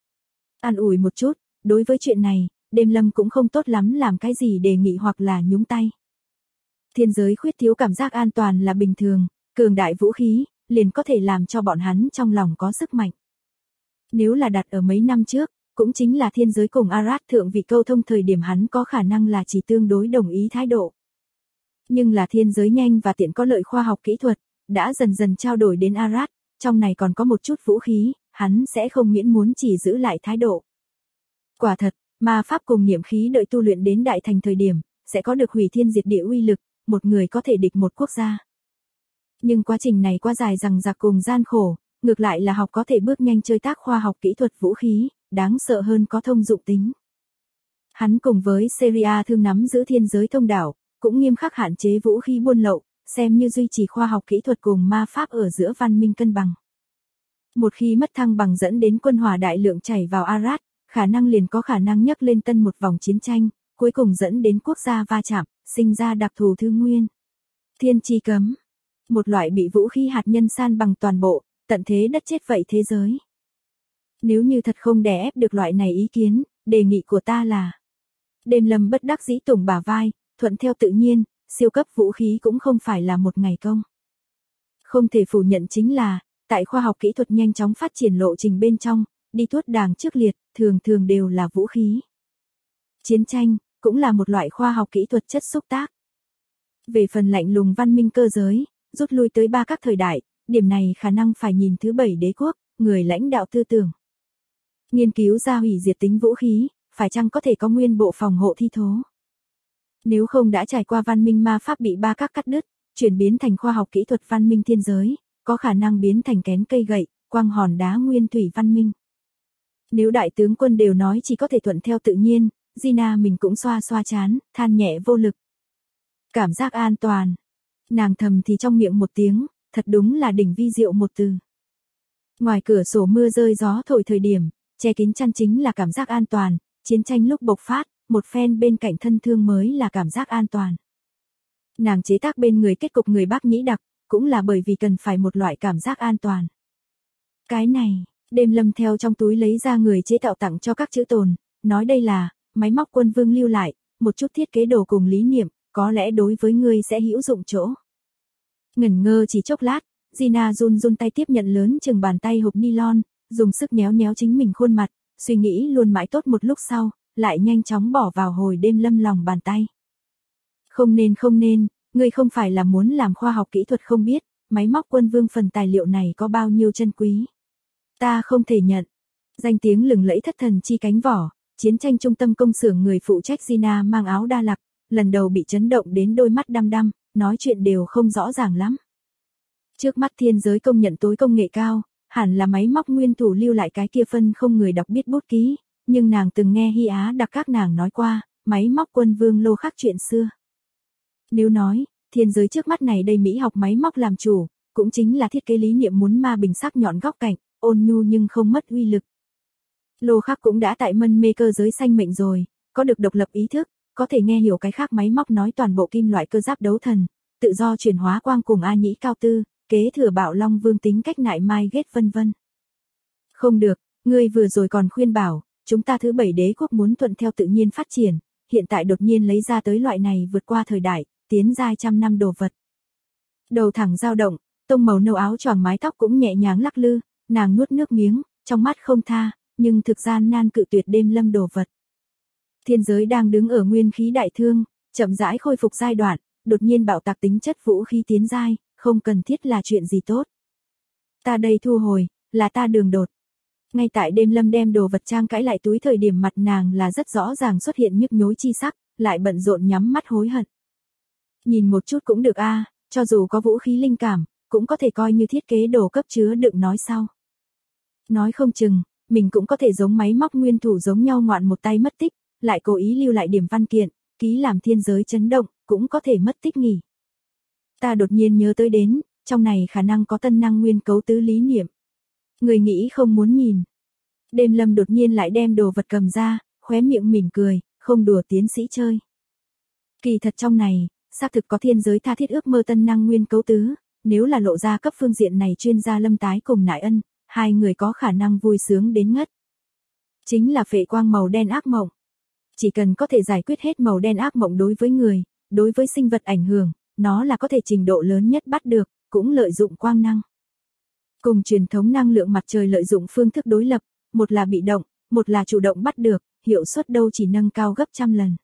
An ủi một chút, đối với chuyện này, Đêm Lâm cũng không tốt lắm làm cái gì đề nghị hoặc là nhúng tay. Thiên giới khuyết thiếu cảm giác an toàn là bình thường, cường đại vũ khí, liền có thể làm cho bọn hắn trong lòng có sức mạnh. Nếu là đặt ở mấy năm trước, cũng chính là thiên giới cùng Arad thượng vị câu thông thời điểm hắn có khả năng là chỉ tương đối đồng ý thái độ. Nhưng là thiên giới nhanh và tiện có lợi khoa học kỹ thuật, đã dần dần trao đổi đến Arad, trong này còn có một chút vũ khí, hắn sẽ không miễn muốn chỉ giữ lại thái độ. Quả thật, ma pháp cùng niệm khí đợi tu luyện đến đại thành thời điểm, sẽ có được hủy thiên diệt địa uy lực, một người có thể địch một quốc gia. Nhưng quá trình này quá dài dằng dặc cùng gian khổ, ngược lại là học có thể bước nhanh chơi tác khoa học kỹ thuật vũ khí, đáng sợ hơn có thông dụng tính. Hắn cùng với Syria thương nắm giữ thiên giới thông đảo, cũng nghiêm khắc hạn chế vũ khí buôn lậu, xem như duy trì khoa học kỹ thuật cùng ma pháp ở giữa văn minh cân bằng. Một khi mất thăng bằng dẫn đến quân hỏa đại lượng chảy vào Arad, khả năng liền có khả năng nhấc lên tân một vòng chiến tranh, cuối cùng dẫn đến quốc gia va chạm, sinh ra đặc thù thư nguyên. Thiên chi cấm. Một loại bị vũ khí hạt nhân san bằng toàn bộ, tận thế đất chết vậy thế giới. Nếu như thật không đè ép được loại này ý kiến, đề nghị của ta là. Đêm Lâm bất đắc dĩ tùng bả vai, thuận theo tự nhiên, siêu cấp vũ khí cũng không phải là một ngày công. Không thể phủ nhận chính là, tại khoa học kỹ thuật nhanh chóng phát triển lộ trình bên trong, đi tuốt đàng trước liệt, thường thường đều là vũ khí. Chiến tranh, cũng là một loại khoa học kỹ thuật chất xúc tác. Về phần lạnh lùng văn minh cơ giới, rút lui tới ba các thời đại, điểm này khả năng phải nhìn thứ 7 đế quốc, người lãnh đạo tư tưởng. Nghiên cứu ra hủy diệt tính vũ khí, phải chăng có thể có nguyên bộ phòng hộ thi thố. Nếu không đã trải qua văn minh ma pháp bị ba các cắt đứt, chuyển biến thành khoa học kỹ thuật văn minh thiên giới, có khả năng biến thành kén cây gậy, quang hòn đá nguyên thủy văn minh. Nếu đại tướng quân đều nói chỉ có thể thuận theo tự nhiên, Gina mình cũng xoa xoa chán, than nhẹ vô lực. Cảm giác an toàn. Nàng thầm thì trong miệng một tiếng, thật đúng là đỉnh vi diệu một từ. Ngoài cửa sổ mưa rơi gió thổi thời điểm, che kín chăn chính là cảm giác an toàn, chiến tranh lúc bộc phát, một phen bên cạnh thân thương mới là cảm giác an toàn. Nàng chế tác bên người kết cục người bác nhĩ đặc, cũng là bởi vì cần phải một loại cảm giác an toàn. Cái này, Đêm Lâm theo trong túi lấy ra người chế tạo tặng cho các chữ tồn, nói đây là máy móc quân vương lưu lại, một chút thiết kế đồ cùng lý niệm, có lẽ đối với ngươi sẽ hữu dụng chỗ. Ngẩn ngơ chỉ chốc lát, Gina run run tay tiếp nhận lớn chừng bàn tay hộp nylon, dùng sức nhéo nhéo chính mình khuôn mặt, suy nghĩ luôn mãi tốt một lúc sau, lại nhanh chóng bỏ vào hồi Đêm Lâm lòng bàn tay. Không nên, ngươi không phải là muốn làm khoa học kỹ thuật không biết, máy móc quân vương phần tài liệu này có bao nhiêu chân quý. Ta không thể nhận. Danh tiếng lừng lẫy thất thần chi cánh vỏ, chiến tranh trung tâm công xưởng người phụ trách Gina mang áo đa lặc, lần đầu bị chấn động đến đôi mắt đăm đăm, nói chuyện đều không rõ ràng lắm. Trước mắt thiên giới công nhận tối công nghệ cao, hẳn là máy móc nguyên thủ lưu lại cái kia phân không người đọc biết bút ký, nhưng nàng từng nghe Hy Á đặc các nàng nói qua, máy móc quân vương lô khắc chuyện xưa. Nếu nói, thiên giới trước mắt này đây Mỹ học máy móc làm chủ, cũng chính là thiết kế lý niệm muốn ma bình sắc nhọn góc cạnh, ôn nhu nhưng không mất uy lực. Lô khắc cũng đã tại mân mê cơ giới sanh mệnh rồi, có được độc lập ý thức, có thể nghe hiểu cái khác máy móc nói toàn bộ kim loại cơ giáp đấu thần, tự do chuyển hóa quang cùng A nhĩ cao tư, kế thừa Bạo Long Vương tính cách nại mai ghét vân vân. Không được, ngươi vừa rồi còn khuyên bảo, chúng ta thứ 7 đế quốc muốn thuận theo tự nhiên phát triển, hiện tại đột nhiên lấy ra tới loại này vượt qua thời đại, tiến giai trăm năm đồ vật. Đầu thẳng dao động, tông màu nâu áo choàng mái tóc cũng nhẹ nhàng lắc lư, nàng nuốt nước miếng, trong mắt không tha, nhưng thực gian nan cự tuyệt Đêm Lâm đồ vật. Thiên giới đang đứng ở nguyên khí đại thương, chậm rãi khôi phục giai đoạn, đột nhiên bạo tạc tính chất vũ khí tiến giai, không cần thiết là chuyện gì tốt. Ta đây thu hồi, là ta đường đột. Ngay tại Đêm Lâm đem đồ vật trang cãi lại túi thời điểm mặt nàng là rất rõ ràng xuất hiện nhức nhối chi sắc, lại bận rộn nhắm mắt hối hận. Nhìn một chút cũng được a, cho dù có vũ khí linh cảm, cũng có thể coi như thiết kế đồ cấp chứa đựng nói sau. Nói không chừng, mình cũng có thể giống máy móc nguyên thủ giống nhau ngoạn một tay mất tích, lại cố ý lưu lại điểm văn kiện, ký làm thiên giới chấn động, cũng có thể mất tích nghỉ. Ta đột nhiên nhớ tới đến, trong này khả năng có tân năng nguyên cấu tứ lý niệm. Người nghĩ không muốn nhìn. Đêm Lâm đột nhiên lại đem đồ vật cầm ra, khóe miệng mỉm cười, không đùa tiến sĩ chơi. Kỳ thật trong này, xác thực có thiên giới tha thiết ước mơ tân năng nguyên cấu tứ, nếu là lộ ra cấp phương diện này chuyên gia Lâm Tái cùng Nại Ân, hai người có khả năng vui sướng đến ngất. Chính là phệ quang màu đen ác mộng. Chỉ cần có thể giải quyết hết màu đen ác mộng đối với người, đối với sinh vật ảnh hưởng, nó là có thể trình độ lớn nhất bắt được, cũng lợi dụng quang năng. Cùng truyền thống năng lượng mặt trời lợi dụng phương thức đối lập, một là bị động, một là chủ động bắt được, hiệu suất đâu chỉ nâng cao gấp trăm lần.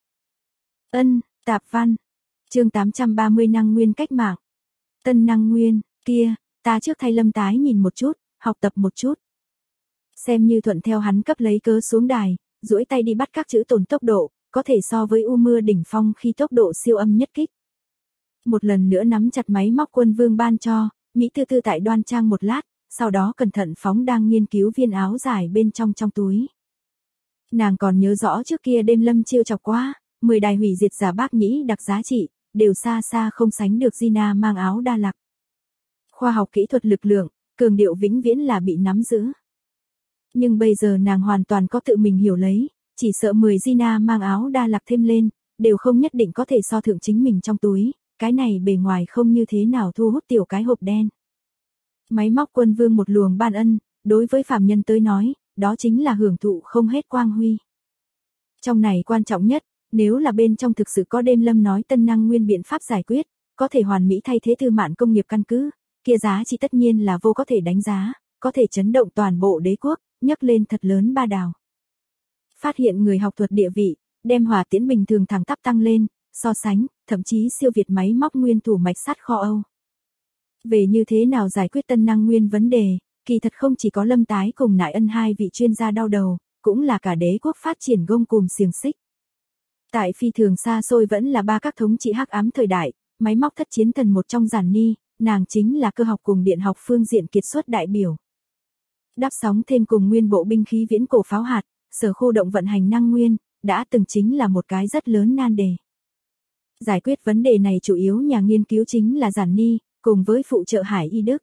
Tạp văn. Chương 830 năng nguyên cách mạng. Tân năng nguyên, kia, ta trước thay Lâm Tái nhìn một chút, học tập một chút. Xem như thuận theo hắn cấp lấy cớ xuống đài, duỗi tay đi bắt các chữ tồn tốc độ, có thể so với u mưa đỉnh phong khi tốc độ siêu âm nhất kích. Một lần nữa nắm chặt máy móc quân vương ban cho, Mỹ tư tư tại đoan trang một lát, sau đó cẩn thận phóng đang nghiên cứu viên áo dài bên trong túi. Nàng còn nhớ rõ trước kia Đêm Lâm chiêu chọc qua, 10 đài hủy diệt giả bác nhĩ đặc giá trị, đều xa xa không sánh được Gina mang áo Đa Lạc. Khoa học kỹ thuật lực lượng, cường điệu vĩnh viễn là bị nắm giữ. Nhưng bây giờ nàng hoàn toàn có tự mình hiểu lấy, chỉ sợ 10 Gina mang áo Đa Lạc thêm lên, đều không nhất định có thể so thượng chính mình trong túi, cái này bề ngoài không như thế nào thu hút tiểu cái hộp đen. Máy móc quân vương một luồng ban ân, đối với phàm nhân tới nói, đó chính là hưởng thụ không hết quang huy. Trong này quan trọng nhất, nếu là bên trong thực sự có Đêm Lâm nói tân năng nguyên biện pháp giải quyết, có thể hoàn mỹ thay thế tư mạn công nghiệp căn cứ, kia giá trị tất nhiên là vô có thể đánh giá, có thể chấn động toàn bộ đế quốc, nhấc lên thật lớn ba đào. Phát hiện người học thuật địa vị, đem hỏa tiễn bình thường thẳng tắp tăng lên, so sánh, thậm chí siêu việt máy móc nguyên thủ mạch sắt kho Âu. Về như thế nào giải quyết tân năng nguyên vấn đề, kỳ thật không chỉ có Lâm Tái cùng Nại Ân hai vị chuyên gia đau đầu, cũng là cả đế quốc phát triển gông cùm xiềng xích. Tại phi thường xa xôi vẫn là ba các thống trị hắc ám thời đại, máy móc thất chiến thần một trong Giản Ni, nàng chính là cơ học cùng điện học phương diện kiệt xuất đại biểu. Đáp sóng thêm cùng nguyên bộ binh khí viễn cổ pháo hạt, sở khu động vận hành năng nguyên, đã từng chính là một cái rất lớn nan đề. Giải quyết vấn đề này chủ yếu nhà nghiên cứu chính là Giản Ni, cùng với phụ trợ Hải Y Đức.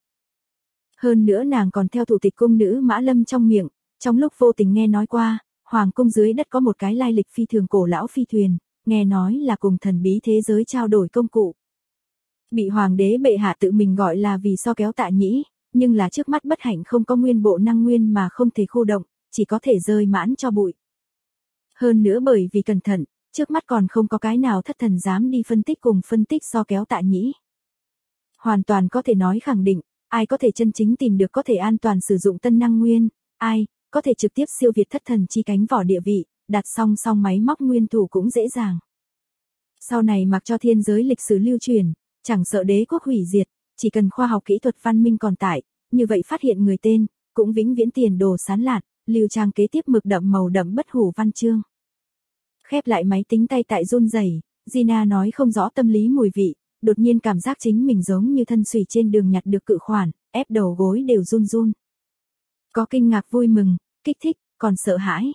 Hơn nữa nàng còn theo thủ tịch cung nữ Mã Lâm trong miệng, trong lúc vô tình nghe nói qua, hoàng cung dưới đất có một cái lai lịch phi thường cổ lão phi thuyền, nghe nói là cùng thần bí thế giới trao đổi công cụ. Bị hoàng đế bệ hạ tự mình gọi là vì so kéo Tạ Nhĩ, nhưng là trước mắt bất hạnh không có nguyên bộ năng nguyên mà không thể khu động, chỉ có thể rơi mãn cho bụi. Hơn nữa bởi vì cẩn thận, trước mắt còn không có cái nào thất thần dám đi phân tích so kéo Tạ Nhĩ. Hoàn toàn có thể nói khẳng định, ai có thể chân chính tìm được có thể an toàn sử dụng tân năng nguyên, ai có thể trực tiếp siêu việt thất thần chi cánh vỏ địa vị, đặt song song máy móc nguyên thủ cũng dễ dàng. Sau này mặc cho thiên giới lịch sử lưu truyền, chẳng sợ đế quốc hủy diệt, chỉ cần khoa học kỹ thuật văn minh còn tại, như vậy phát hiện người tên, cũng vĩnh viễn tiền đồ sán lạn, lưu trang kế tiếp mực đậm màu đậm bất hủ văn chương. Khép lại máy tính tay tại run rẩy, Gina nói không rõ tâm lý mùi vị, đột nhiên cảm giác chính mình giống như thân xùy trên đường nhặt được cự khoản, ép đầu gối đều run run. Có kinh ngạc vui mừng, kích thích, còn sợ hãi.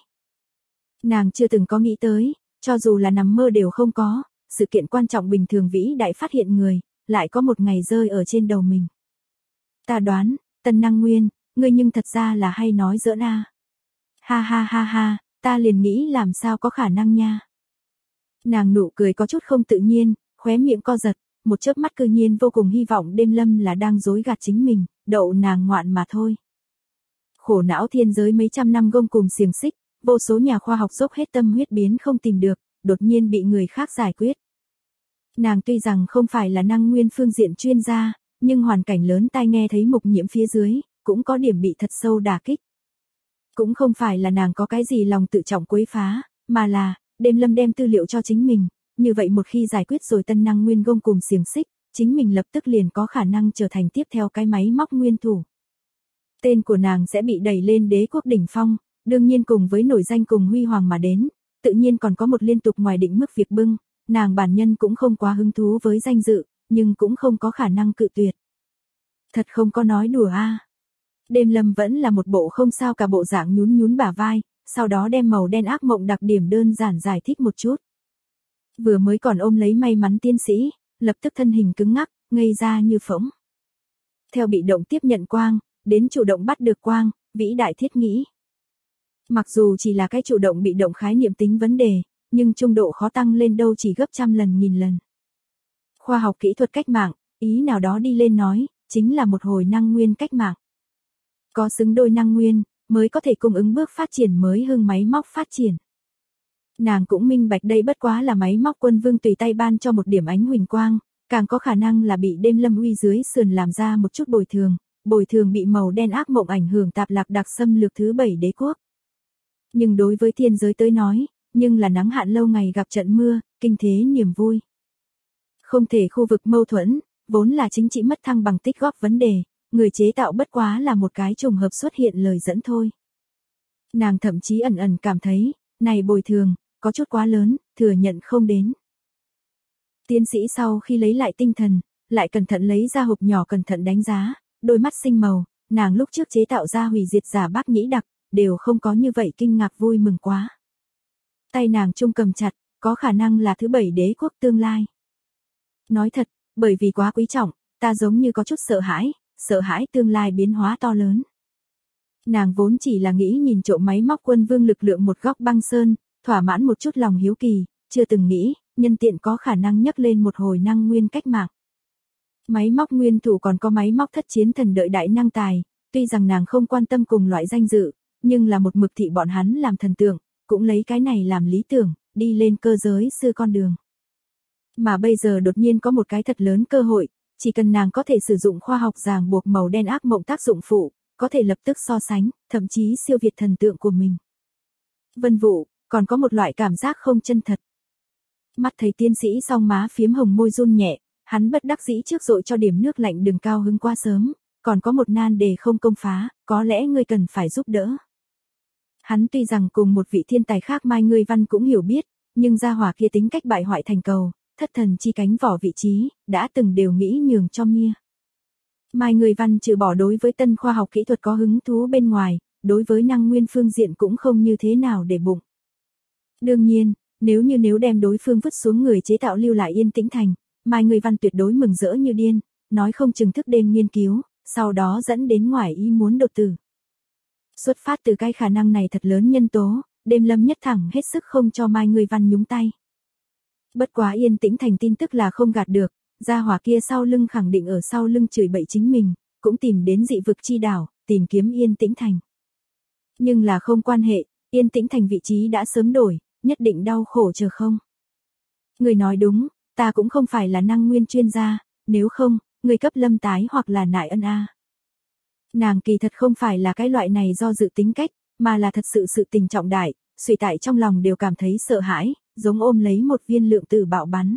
Nàng chưa từng có nghĩ tới, cho dù là nằm mơ đều không có, sự kiện quan trọng bình thường vĩ đại phát hiện người, lại có một ngày rơi ở trên đầu mình. Ta đoán, tân năng nguyên, ngươi nhưng thật ra là hay nói giỡn a. Ha ha ha ha, ta liền nghĩ làm sao có khả năng nha. Nàng nụ cười có chút không tự nhiên, khóe miệng co giật, một chớp mắt cư nhiên vô cùng hy vọng Đêm Lâm là đang dối gạt chính mình, đậu nàng ngoạn mà thôi. Khổ não thiên giới mấy trăm năm gông cùm xiềng xích, vô số nhà khoa học dốc hết tâm huyết biến không tìm được, đột nhiên bị người khác giải quyết. Nàng tuy rằng không phải là năng nguyên phương diện chuyên gia, nhưng hoàn cảnh lớn tai nghe thấy mục nhiễm phía dưới, cũng có điểm bị thật sâu đả kích. Cũng không phải là nàng có cái gì lòng tự trọng quấy phá, mà là, Đêm Lâm đem tư liệu cho chính mình, như vậy một khi giải quyết rồi tân năng nguyên gông cùm xiềng xích, chính mình lập tức liền có khả năng trở thành tiếp theo cái máy móc nguyên thủ. Tên của nàng sẽ bị đẩy lên đế quốc đỉnh phong, đương nhiên cùng với nổi danh cùng huy hoàng mà đến, tự nhiên còn có một liên tục ngoài định mức việc bưng, nàng bản nhân cũng không quá hứng thú với danh dự, nhưng cũng không có khả năng cự tuyệt. Thật không có nói đùa a. Đêm Lâm vẫn là một bộ không sao cả bộ dạng nhún nhún bả vai, sau đó đem màu đen ác mộng đặc điểm đơn giản giải thích một chút. Vừa mới còn ôm lấy may mắn tiến sĩ, lập tức thân hình cứng ngắc, ngây ra như phỗng. Theo bị động tiếp nhận quang, đến chủ động bắt được quang, vĩ đại thiết nghĩ. Mặc dù chỉ là cái chủ động bị động khái niệm tính vấn đề, nhưng trung độ khó tăng lên đâu chỉ gấp trăm lần nghìn lần. Khoa học kỹ thuật cách mạng, ý nào đó đi lên nói, chính là một hồi năng nguyên cách mạng. Có xứng đôi năng nguyên, mới có thể cung ứng bước phát triển mới hơn máy móc phát triển. Nàng cũng minh bạch đây bất quá là máy móc quân vương tùy tay ban cho một điểm ánh huỳnh quang, càng có khả năng là bị Đêm Lâm uy dưới sườn làm ra một chút bồi thường bị màu đen ác mộng ảnh hưởng tạp lạc đặc xâm lược thứ 7 đế quốc. Nhưng đối với thiên giới tới nói, nhưng là nắng hạn lâu ngày gặp trận mưa, kinh thế niềm vui. Không thể khu vực mâu thuẫn, vốn là chính trị mất thăng bằng tích góp vấn đề, người chế tạo bất quá là một cái trùng hợp xuất hiện lời dẫn thôi. Nàng thậm chí ẩn ẩn cảm thấy, này bồi thường, có chút quá lớn, thừa nhận không đến. Tiến sĩ sau khi lấy lại tinh thần, lại cẩn thận lấy ra hộp nhỏ cẩn thận đánh giá, đôi mắt sinh màu, nàng lúc trước chế tạo ra hủy diệt giả bác nhĩ đặc, đều không có như vậy kinh ngạc vui mừng quá. Tay nàng trung cầm chặt, có khả năng là thứ 7 đế quốc tương lai. Nói thật, bởi vì quá quý trọng, ta giống như có chút sợ hãi tương lai biến hóa to lớn. Nàng vốn chỉ là nghĩ nhìn trộm máy móc quân vương lực lượng một góc băng sơn, thỏa mãn một chút lòng hiếu kỳ, chưa từng nghĩ, nhân tiện có khả năng nhấc lên một hồi năng nguyên cách mạng. Máy móc nguyên thủ còn có máy móc thất chiến thần đợi đại năng tài, tuy rằng nàng không quan tâm cùng loại danh dự, nhưng là một mực thị bọn hắn làm thần tượng, cũng lấy cái này làm lý tưởng, đi lên cơ giới sư con đường. Mà bây giờ đột nhiên có một cái thật lớn cơ hội, chỉ cần nàng có thể sử dụng khoa học ràng buộc màu đen ác mộng tác dụng phụ, có thể lập tức so sánh, thậm chí siêu việt thần tượng của mình. Vân Vũ, còn có một loại cảm giác không chân thật. Mắt thấy tiến sĩ song má phiếm hồng môi run nhẹ, hắn bất đắc dĩ trước dội cho điểm nước lạnh đừng cao hứng quá sớm, còn có một nan đề không công phá, có lẽ ngươi cần phải giúp đỡ. Hắn tuy rằng cùng một vị thiên tài khác Mai Ngươi Văn cũng hiểu biết, nhưng gia hỏa kia tính cách bại hoại thành cầu, thất thần chi cánh vỏ vị trí, đã từng đều nghĩ nhường cho Mia. Mai Ngươi Văn trừ bỏ đối với tân khoa học kỹ thuật có hứng thú bên ngoài, đối với năng nguyên phương diện cũng không như thế nào để bụng. Đương nhiên, nếu đem đối phương vứt xuống người chế tạo lưu lại Yên Tĩnh Thành, Mai Ngươi Văn tuyệt đối mừng rỡ như điên, nói không chừng thức đêm nghiên cứu, sau đó dẫn đến ngoài ý muốn đột tử. Xuất phát từ cái khả năng này thật lớn nhân tố, đêm Lâm Nhất Thẳng hết sức không cho Mai Ngươi Văn nhúng tay. Bất quá Yên Tĩnh Thành tin tức là không gạt được, gia hỏa kia sau lưng khẳng định ở sau lưng chửi bậy chính mình, cũng tìm đến dị vực chi đảo, tìm kiếm Yên Tĩnh Thành. Nhưng là không quan hệ, Yên Tĩnh Thành vị trí đã sớm đổi, nhất định đau khổ chờ không. Người nói đúng, ta cũng không phải là năng nguyên chuyên gia, nếu không, người cấp Lâm Tái hoặc là Nại Ân a. Nàng kỳ thật không phải là cái loại này do dự tính cách, mà là thật sự tình trọng đại, suy tại trong lòng đều cảm thấy sợ hãi, giống ôm lấy một viên lượng tử bạo bắn.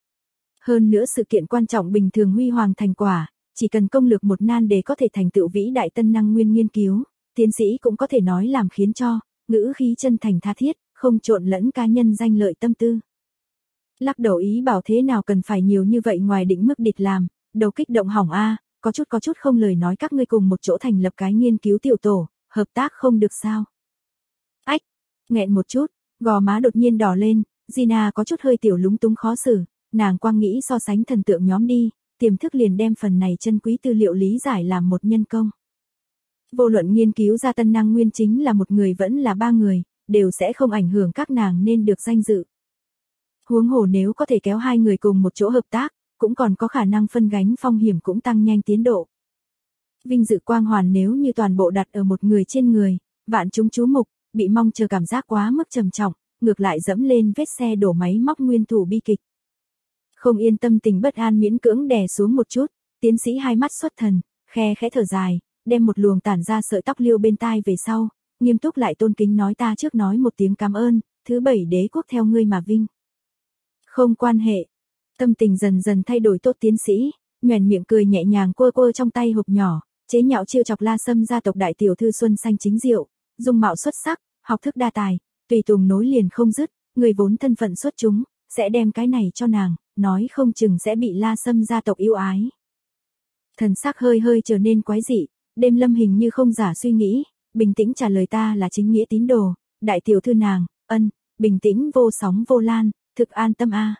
Hơn nữa sự kiện quan trọng bình thường huy hoàng thành quả, chỉ cần công lược một nan đề có thể thành tựu vĩ đại tân năng nguyên nghiên cứu, tiến sĩ cũng có thể nói làm khiến cho, ngữ khí chân thành tha thiết, không trộn lẫn cá nhân danh lợi tâm tư. Lắc đầu ý bảo thế nào cần phải nhiều như vậy ngoài định mức địch làm, đầu kích động hỏng a, có chút không lời nói các ngươi cùng một chỗ thành lập cái nghiên cứu tiểu tổ, hợp tác không được sao. Ách, nghẹn một chút, gò má đột nhiên đỏ lên, Gina có chút hơi tiểu lúng túng khó xử, nàng quang nghĩ so sánh thần tượng nhóm đi, tiềm thức liền đem phần này chân quý tư liệu lý giải làm một nhân công. Vô luận nghiên cứu ra tân năng nguyên chính là một người vẫn là ba người, đều sẽ không ảnh hưởng các nàng nên được danh dự. Huống hồ nếu có thể kéo hai người cùng một chỗ hợp tác, cũng còn có khả năng phân gánh phong hiểm cũng tăng nhanh tiến độ. Vinh dự quang hoàn nếu như toàn bộ đặt ở một người trên người, vạn chúng chú mục, bị mong chờ cảm giác quá mức trầm trọng, ngược lại dẫm lên vết xe đổ máy móc nguyên thủ bi kịch. Không yên tâm tình bất an miễn cưỡng đè xuống một chút, tiến sĩ hai mắt xuất thần, khe khẽ thở dài, đem một luồng tản ra sợi tóc liêu bên tai về sau, nghiêm túc lại tôn kính nói ta trước nói một tiếng cảm ơn, thứ 7 đế quốc theo ngươi mà vinh. Không quan hệ. Tâm tình dần dần thay đổi tốt tiến sĩ, nhoẻn miệng cười nhẹ nhàng quơ trong tay hộp nhỏ, chế nhạo chiêu chọc La Sâm gia tộc đại tiểu thư Xuân Xanh chính diệu, dung mạo xuất sắc, học thức đa tài, tùy tùng nối liền không dứt, người vốn thân phận xuất chúng, sẽ đem cái này cho nàng, nói không chừng sẽ bị La Sâm gia tộc yêu ái. Thần sắc hơi trở nên quái dị, đêm Lâm hình như không giả suy nghĩ, bình tĩnh trả lời ta là chính nghĩa tín đồ, đại tiểu thư nàng, bình tĩnh vô sóng vô lan, thực an tâm a.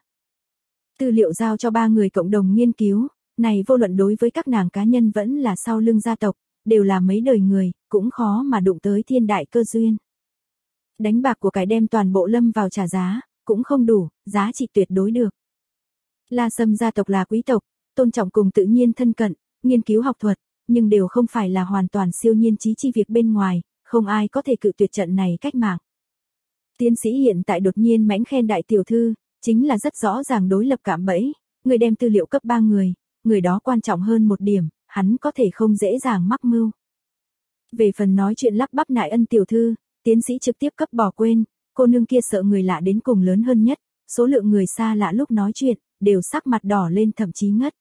Tư liệu giao cho ba người cộng đồng nghiên cứu, này vô luận đối với các nàng cá nhân vẫn là sau lưng gia tộc, đều là mấy đời người, cũng khó mà đụng tới thiên đại cơ duyên. Đánh bạc của cải đem toàn bộ Lâm vào trả giá, cũng không đủ, giá trị tuyệt đối được. La Sâm gia tộc là quý tộc, tôn trọng cùng tự nhiên thân cận, nghiên cứu học thuật, nhưng đều không phải là hoàn toàn siêu nhiên trí chi việc bên ngoài, không ai có thể cự tuyệt trận này cách mạng. Tiến sĩ hiện tại đột nhiên mãnh khen đại tiểu thư, chính là rất rõ ràng đối lập cạm bẫy, người đem tư liệu cấp 3 người đó quan trọng hơn một điểm, hắn có thể không dễ dàng mắc mưu. Về phần nói chuyện lắp bắp Nại Ân tiểu thư, tiến sĩ trực tiếp cấp bỏ quên, cô nương kia sợ người lạ đến cùng lớn hơn nhất, số lượng người xa lạ lúc nói chuyện, đều sắc mặt đỏ lên thậm chí ngất.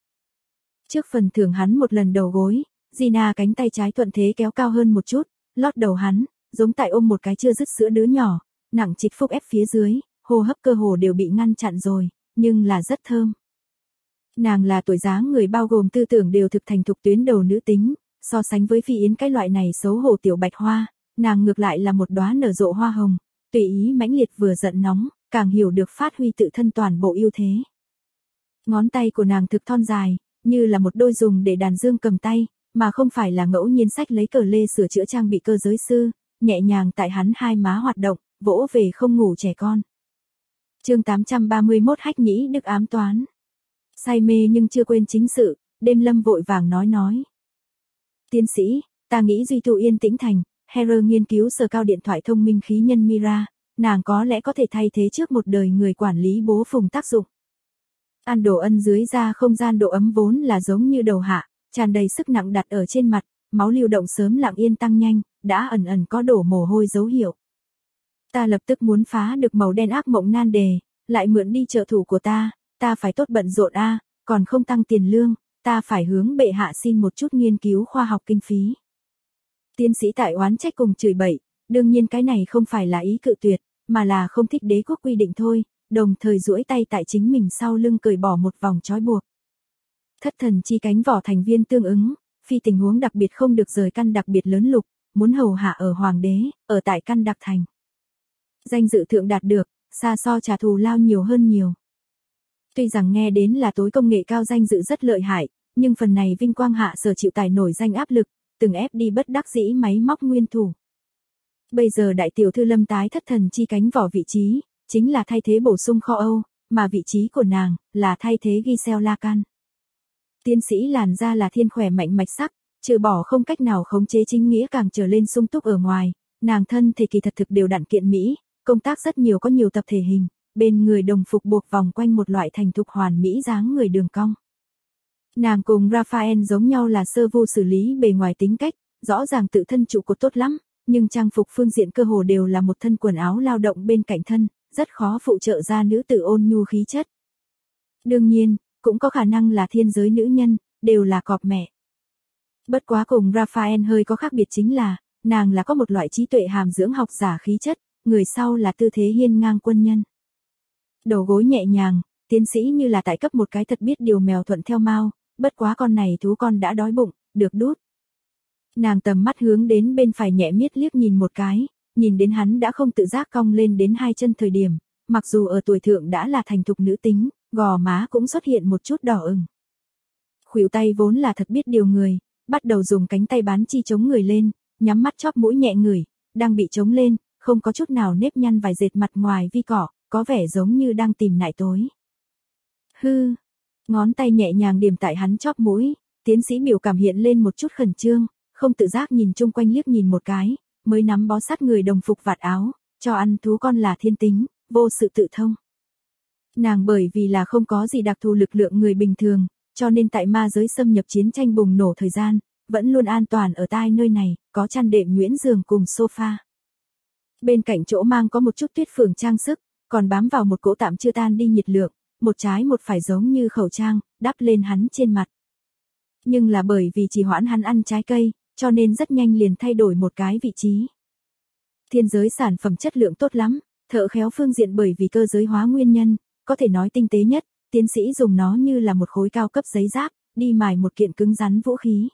Trước phần thưởng hắn một lần đầu gối, Gina cánh tay trái thuận thế kéo cao hơn một chút, lót đầu hắn, giống tại ôm một cái chưa dứt sữa đứa nhỏ, nặng trịch phúc ép phía dưới, hô hấp cơ hồ đều bị ngăn chặn rồi, nhưng là rất thơm. Nàng là tuổi dáng người bao gồm tư tưởng đều thực thành thục tuyến đầu nữ tính, so sánh với Phi Yến cái loại này xấu hổ tiểu bạch hoa, nàng ngược lại là một đóa nở rộ hoa hồng, tùy ý mãnh liệt vừa giận nóng, càng hiểu được phát huy tự thân toàn bộ ưu thế. Ngón tay của nàng thực thon dài, như là một đôi dùng để đàn dương cầm tay, mà không phải là ngẫu nhiên sách lấy cờ lê sửa chữa trang bị cơ giới sư, nhẹ nhàng tại hắn hai má hoạt động, vỗ về không ngủ trẻ con. Chương 831 Hách Nhĩ Đức ám toán. Say mê nhưng chưa quên chính sự, Đêm Lâm vội vàng nói. Tiến sĩ, ta nghĩ duy tu yên tĩnh thành, Heather nghiên cứu sở cao điện thoại thông minh khí nhân Mira, nàng có lẽ có thể thay thế trước một đời người quản lý bố phùng tác dụng. Ăn đồ ân dưới da không gian độ ấm vốn là giống như đầu hạ, tràn đầy sức nặng đặt ở trên mặt, máu lưu động sớm lặng yên tăng nhanh, đã ẩn ẩn có đổ mồ hôi dấu hiệu. Ta lập tức muốn phá được màu đen ác mộng nan đề, lại mượn đi trợ thủ của ta phải tốt bận rộn còn không tăng tiền lương, ta phải hướng bệ hạ xin một chút nghiên cứu khoa học kinh phí. Tiến sĩ tại oán trách cùng chửi bậy, đương nhiên cái này không phải là ý cự tuyệt, mà là không thích đế quốc quy định thôi, đồng thời duỗi tay tại chính mình sau lưng cởi bỏ một vòng trói buộc. Thất thần chi cánh vỏ thành viên tương ứng, phi tình huống đặc biệt không được rời căn đặc biệt lớn lục, muốn hầu hạ ở hoàng đế, ở tại căn đặc thành. Danh dự thượng đạt được, xa so trả thù lao nhiều hơn nhiều. Tuy rằng nghe đến là tối công nghệ cao danh dự rất lợi hại, nhưng phần này vinh quang hạ sở chịu tải nổi danh áp lực, từng ép đi bất đắc dĩ máy móc nguyên thủ. Bây giờ đại tiểu thư Lâm tái thất thần chi cánh vỏ vị trí, chính là thay thế bổ sung kho Âu, mà vị trí của nàng là thay thế Giselle Lacan. Tiến sĩ làn da là thiên khỏe mạnh mạch sắc, trừ bỏ không cách nào khống chế chính nghĩa càng trở lên sung túc ở ngoài, nàng thân thể kỳ thật thực đều đặn kiện mỹ, công tác rất nhiều có nhiều tập thể hình, bên người đồng phục buộc vòng quanh một loại thành thục hoàn mỹ dáng người đường cong. Nàng cùng Raphael giống nhau là sơ vu xử lý bề ngoài tính cách, rõ ràng tự thân trụ cột tốt lắm, nhưng trang phục phương diện cơ hồ đều là một thân quần áo lao động bên cạnh thân, rất khó phụ trợ ra nữ tử ôn nhu khí chất. Đương nhiên, cũng có khả năng là thiên giới nữ nhân, đều là cọp mẹ. Bất quá cùng Raphael hơi có khác biệt chính là, nàng là có một loại trí tuệ hàm dưỡng học giả khí chất, người sau là tư thế hiên ngang quân nhân. Đầu gối nhẹ nhàng, tiến sĩ như là tại cấp một cái thật biết điều mèo thuận theo mao, bất quá con này thú con đã đói bụng, được đút. Nàng tầm mắt hướng đến bên phải nhẹ miết liếc nhìn một cái, nhìn đến hắn đã không tự giác cong lên đến hai chân thời điểm, mặc dù ở tuổi thượng đã là thành thục nữ tính, gò má cũng xuất hiện một chút đỏ ửng. Khuỷu tay vốn là thật biết điều người, bắt đầu dùng cánh tay bán chi chống người lên, nhắm mắt chóp mũi nhẹ ngửi, đang bị chống lên, không có chút nào nếp nhăn vài dệt mặt ngoài vi cỏ, có vẻ giống như đang tìm nại tối. Hư, ngón tay nhẹ nhàng điểm tại hắn chóp mũi, tiến sĩ biểu cảm hiện lên một chút khẩn trương, không tự giác nhìn chung quanh liếc nhìn một cái, mới nắm bó sát người đồng phục vạt áo, cho ăn thú con là thiên tính, vô sự tự thông. Nàng bởi vì là không có gì đặc thù lực lượng người bình thường, cho nên tại ma giới xâm nhập chiến tranh bùng nổ thời gian, vẫn luôn an toàn ở tai nơi này, có chăn đệm nhuyễn giường cùng sofa. Bên cạnh chỗ mang có một chút tuyết phường trang sức, còn bám vào một cỗ tạm chưa tan đi nhiệt lượng, một trái một phải giống như khẩu trang, đắp lên hắn trên mặt. Nhưng là bởi vì chỉ hoãn hắn ăn trái cây, cho nên rất nhanh liền thay đổi một cái vị trí. Thiên giới sản phẩm chất lượng tốt lắm, thợ khéo phương diện bởi vì cơ giới hóa nguyên nhân, có thể nói tinh tế nhất, tiến sĩ dùng nó như là một khối cao cấp giấy giáp, đi mài một kiện cứng rắn vũ khí.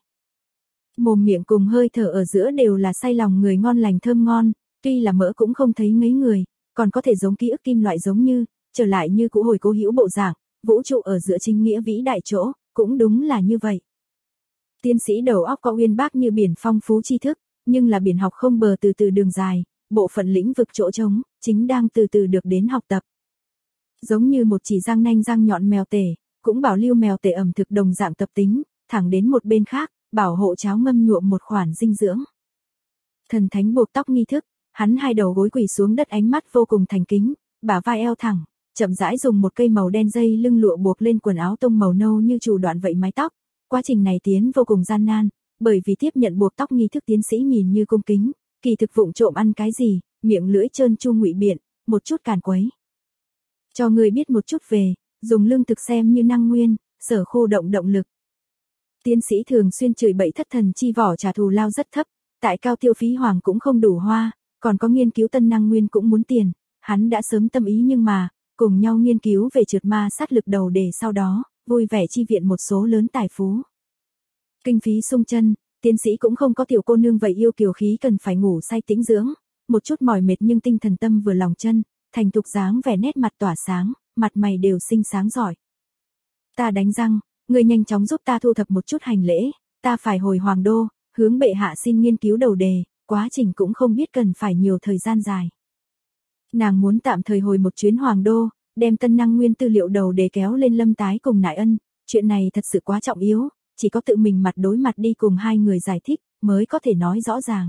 Mồm miệng cùng hơi thở ở giữa đều là say lòng người ngon lành thơm ngon, tuy là mỡ cũng không thấy ngấy người, còn có thể giống ký ức kim loại giống như, trở lại như cũ hồi cố hữu bộ dạng, vũ trụ ở giữa chính nghĩa vĩ đại chỗ, cũng đúng là như vậy. Tiến sĩ đầu óc có uyên bác như biển phong phú tri thức, nhưng là biển học không bờ từ từ đường dài, bộ phận lĩnh vực chỗ trống, chính đang từ từ được đến học tập. Giống như một chỉ răng nanh răng nhọn mèo tể, cũng bảo lưu mèo tể ẩm thực đồng dạng tập tính, thẳng đến một bên khác, bảo hộ cháo ngâm nhuộm một khoản dinh dưỡng. Thần thánh buộc tóc nghi thức, hắn hai đầu gối quỳ xuống đất ánh mắt vô cùng thành kính, bả vai eo thẳng, chậm rãi dùng một cây màu đen dây lưng lụa buộc lên quần áo tông màu nâu như chủ đoạn vậy mái tóc. Quá trình này tiến vô cùng gian nan, bởi vì tiếp nhận buộc tóc nghi thức tiến sĩ nhìn như cung kính, kỳ thực vụng trộm ăn cái gì, miệng lưỡi trơn tru ngụy biện, một chút càn quấy. Cho người biết một chút về, dùng lương thực xem như năng nguyên, sở khô động lực. Tiến sĩ thường xuyên chửi bậy thất thần chi vỏ trả thù lao rất thấp, tại cao tiêu phí hoàng cũng không đủ hoa, còn có nghiên cứu tân năng nguyên cũng muốn tiền, hắn đã sớm tâm ý nhưng mà, cùng nhau nghiên cứu về trượt ma sát lực đầu để sau đó, vui vẻ chi viện một số lớn tài phú. Kinh phí sung chân, tiến sĩ cũng không có tiểu cô nương vậy yêu kiều khí cần phải ngủ say tĩnh dưỡng, một chút mỏi mệt nhưng tinh thần tâm vừa lòng chân, thành thục dáng vẻ nét mặt tỏa sáng, mặt mày đều xinh sáng giỏi. Ta đánh răng, ngươi nhanh chóng giúp ta thu thập một chút hành lễ, ta phải hồi Hoàng đô, hướng bệ hạ xin nghiên cứu đầu đề, quá trình cũng không biết cần phải nhiều thời gian dài. Nàng muốn tạm thời hồi một chuyến Hoàng đô, đem tân năng nguyên tư liệu đầu đề kéo lên Lâm Tái cùng Nại Ân, chuyện này thật sự quá trọng yếu, chỉ có tự mình mặt đối mặt đi cùng hai người giải thích, mới có thể nói rõ ràng.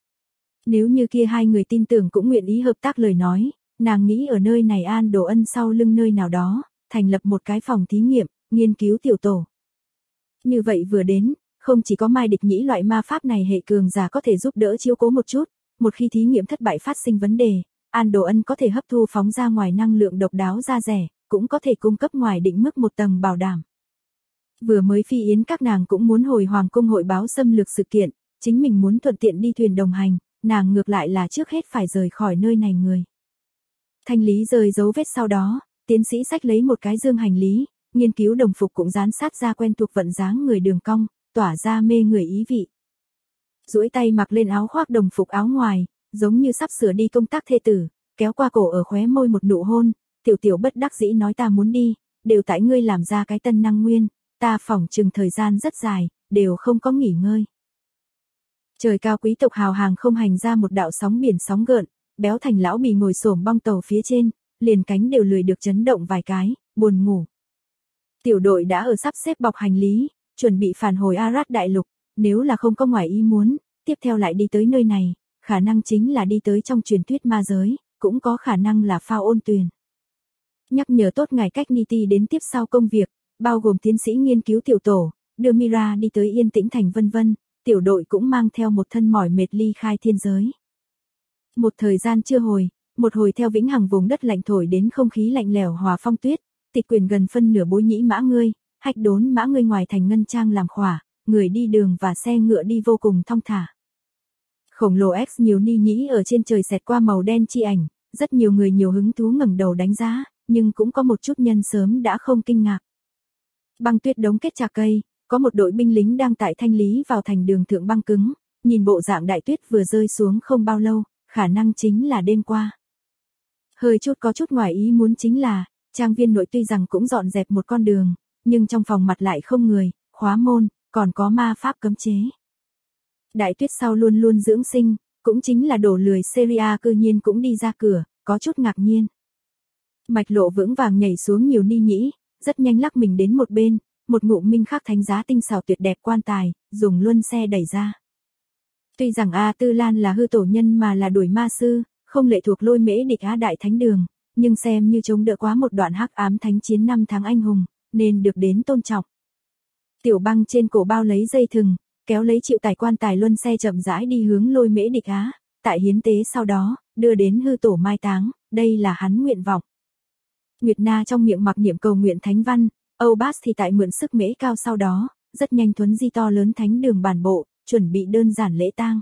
Nếu như kia hai người tin tưởng cũng nguyện ý hợp tác lời nói, nàng nghĩ ở nơi này An Đồ Ân sau lưng nơi nào đó, thành lập một cái phòng thí nghiệm, nghiên cứu tiểu tổ. Như vậy vừa đến, không chỉ có Mai Địch Nhĩ loại ma pháp này hệ cường giả có thể giúp đỡ chiếu cố một chút, một khi thí nghiệm thất bại phát sinh vấn đề, An Đồ Ân có thể hấp thu phóng ra ngoài năng lượng độc đáo ra rẻ, cũng có thể cung cấp ngoài định mức một tầng bảo đảm. Vừa mới Phi Yến các nàng cũng muốn hồi Hoàng cung hội báo xâm lược sự kiện, chính mình muốn thuận tiện đi thuyền đồng hành, nàng ngược lại là trước hết phải rời khỏi nơi này người. Thanh lý rời dấu vết sau đó, tiến sĩ xách lấy một cái dương hành lý, nghiên cứu đồng phục cũng dán sát ra quen thuộc vận dáng người đường cong, tỏa ra mê người ý vị. Duỗi tay mặc lên áo khoác đồng phục áo ngoài, giống như sắp sửa đi công tác thê tử, kéo qua cổ ở khóe môi một nụ hôn, tiểu tiểu bất đắc dĩ nói ta muốn đi, đều tại ngươi làm ra cái tân năng nguyên, ta phỏng chừng thời gian rất dài, đều không có nghỉ ngơi. Trời cao quý tộc hào hàng không hành ra một đạo sóng biển sóng gợn, béo thành lão bì ngồi xổm bong tàu phía trên, liền cánh đều lười được chấn động vài cái, buồn ngủ. Tiểu đội đã ở sắp xếp bọc hành lý, chuẩn bị phản hồi Arad đại lục, nếu là không có ngoài ý muốn, tiếp theo lại đi tới nơi này, khả năng chính là đi tới trong truyền thuyết ma giới, cũng có khả năng là phao ôn tuyền. Nhắc nhở tốt ngài cách Niti đến tiếp sau công việc, bao gồm tiến sĩ nghiên cứu tiểu tổ, đưa Mira đi tới Yên Tĩnh Thành vân vân, tiểu đội cũng mang theo một thân mỏi mệt ly khai thiên giới. Một thời gian chưa hồi, một hồi theo vĩnh hằng vùng đất lạnh thổi đến không khí lạnh lẽo hòa phong tuyết, tịch quyền gần phân nửa bối nhĩ mã ngươi, hạch đốn mã ngươi ngoài thành ngân trang làm khỏa, người đi đường và xe ngựa đi vô cùng thong thả. Khổng lồ X nhiều ni nhĩ ở trên trời xẹt qua màu đen chi ảnh, rất nhiều người nhiều hứng thú ngẩng đầu đánh giá, nhưng cũng có một chút nhân sớm đã không kinh ngạc. Băng tuyết đống kết trà cây, có một đội binh lính đang tại thanh lý vào thành đường thượng băng cứng, nhìn bộ dạng đại tuyết vừa rơi xuống không bao lâu, khả năng chính là đêm qua. Hơi chút có chút ngoài ý muốn chính là, trang viên nội tuy rằng cũng dọn dẹp một con đường, nhưng trong phòng mặt lại không người, khóa môn, còn có ma pháp cấm chế. Đại tuyết sau luôn luôn dưỡng sinh, cũng chính là đổ lười Syria cư nhiên cũng đi ra cửa, có chút ngạc nhiên. Mạch lộ vững vàng nhảy xuống nhiều ni nhĩ, rất nhanh lắc mình đến một bên, một ngụm minh khắc thánh giá tinh xảo tuyệt đẹp quan tài, dùng luân xe đẩy ra. Tuy rằng A Tư Lan là hư tổ nhân mà là đuổi ma sư, không lệ thuộc lôi mễ địch Á Đại Thánh Đường, nhưng xem như chống đỡ quá một đoạn hắc ám thánh chiến 5 tháng anh hùng, nên được đến tôn trọng. Tiểu băng trên cổ bao lấy dây thừng, kéo lấy chịu tải quan tài luân xe chậm rãi đi hướng lôi mễ địch Á, tại hiến tế sau đó, đưa đến hư tổ mai táng, đây là hắn nguyện vọng. Nguyệt Na trong miệng mặc niệm cầu nguyện thánh văn, Âu Bas thì tại mượn sức mễ cao sau đó, rất nhanh thuấn di to lớn thánh đường bản bộ, chuẩn bị đơn giản lễ tang.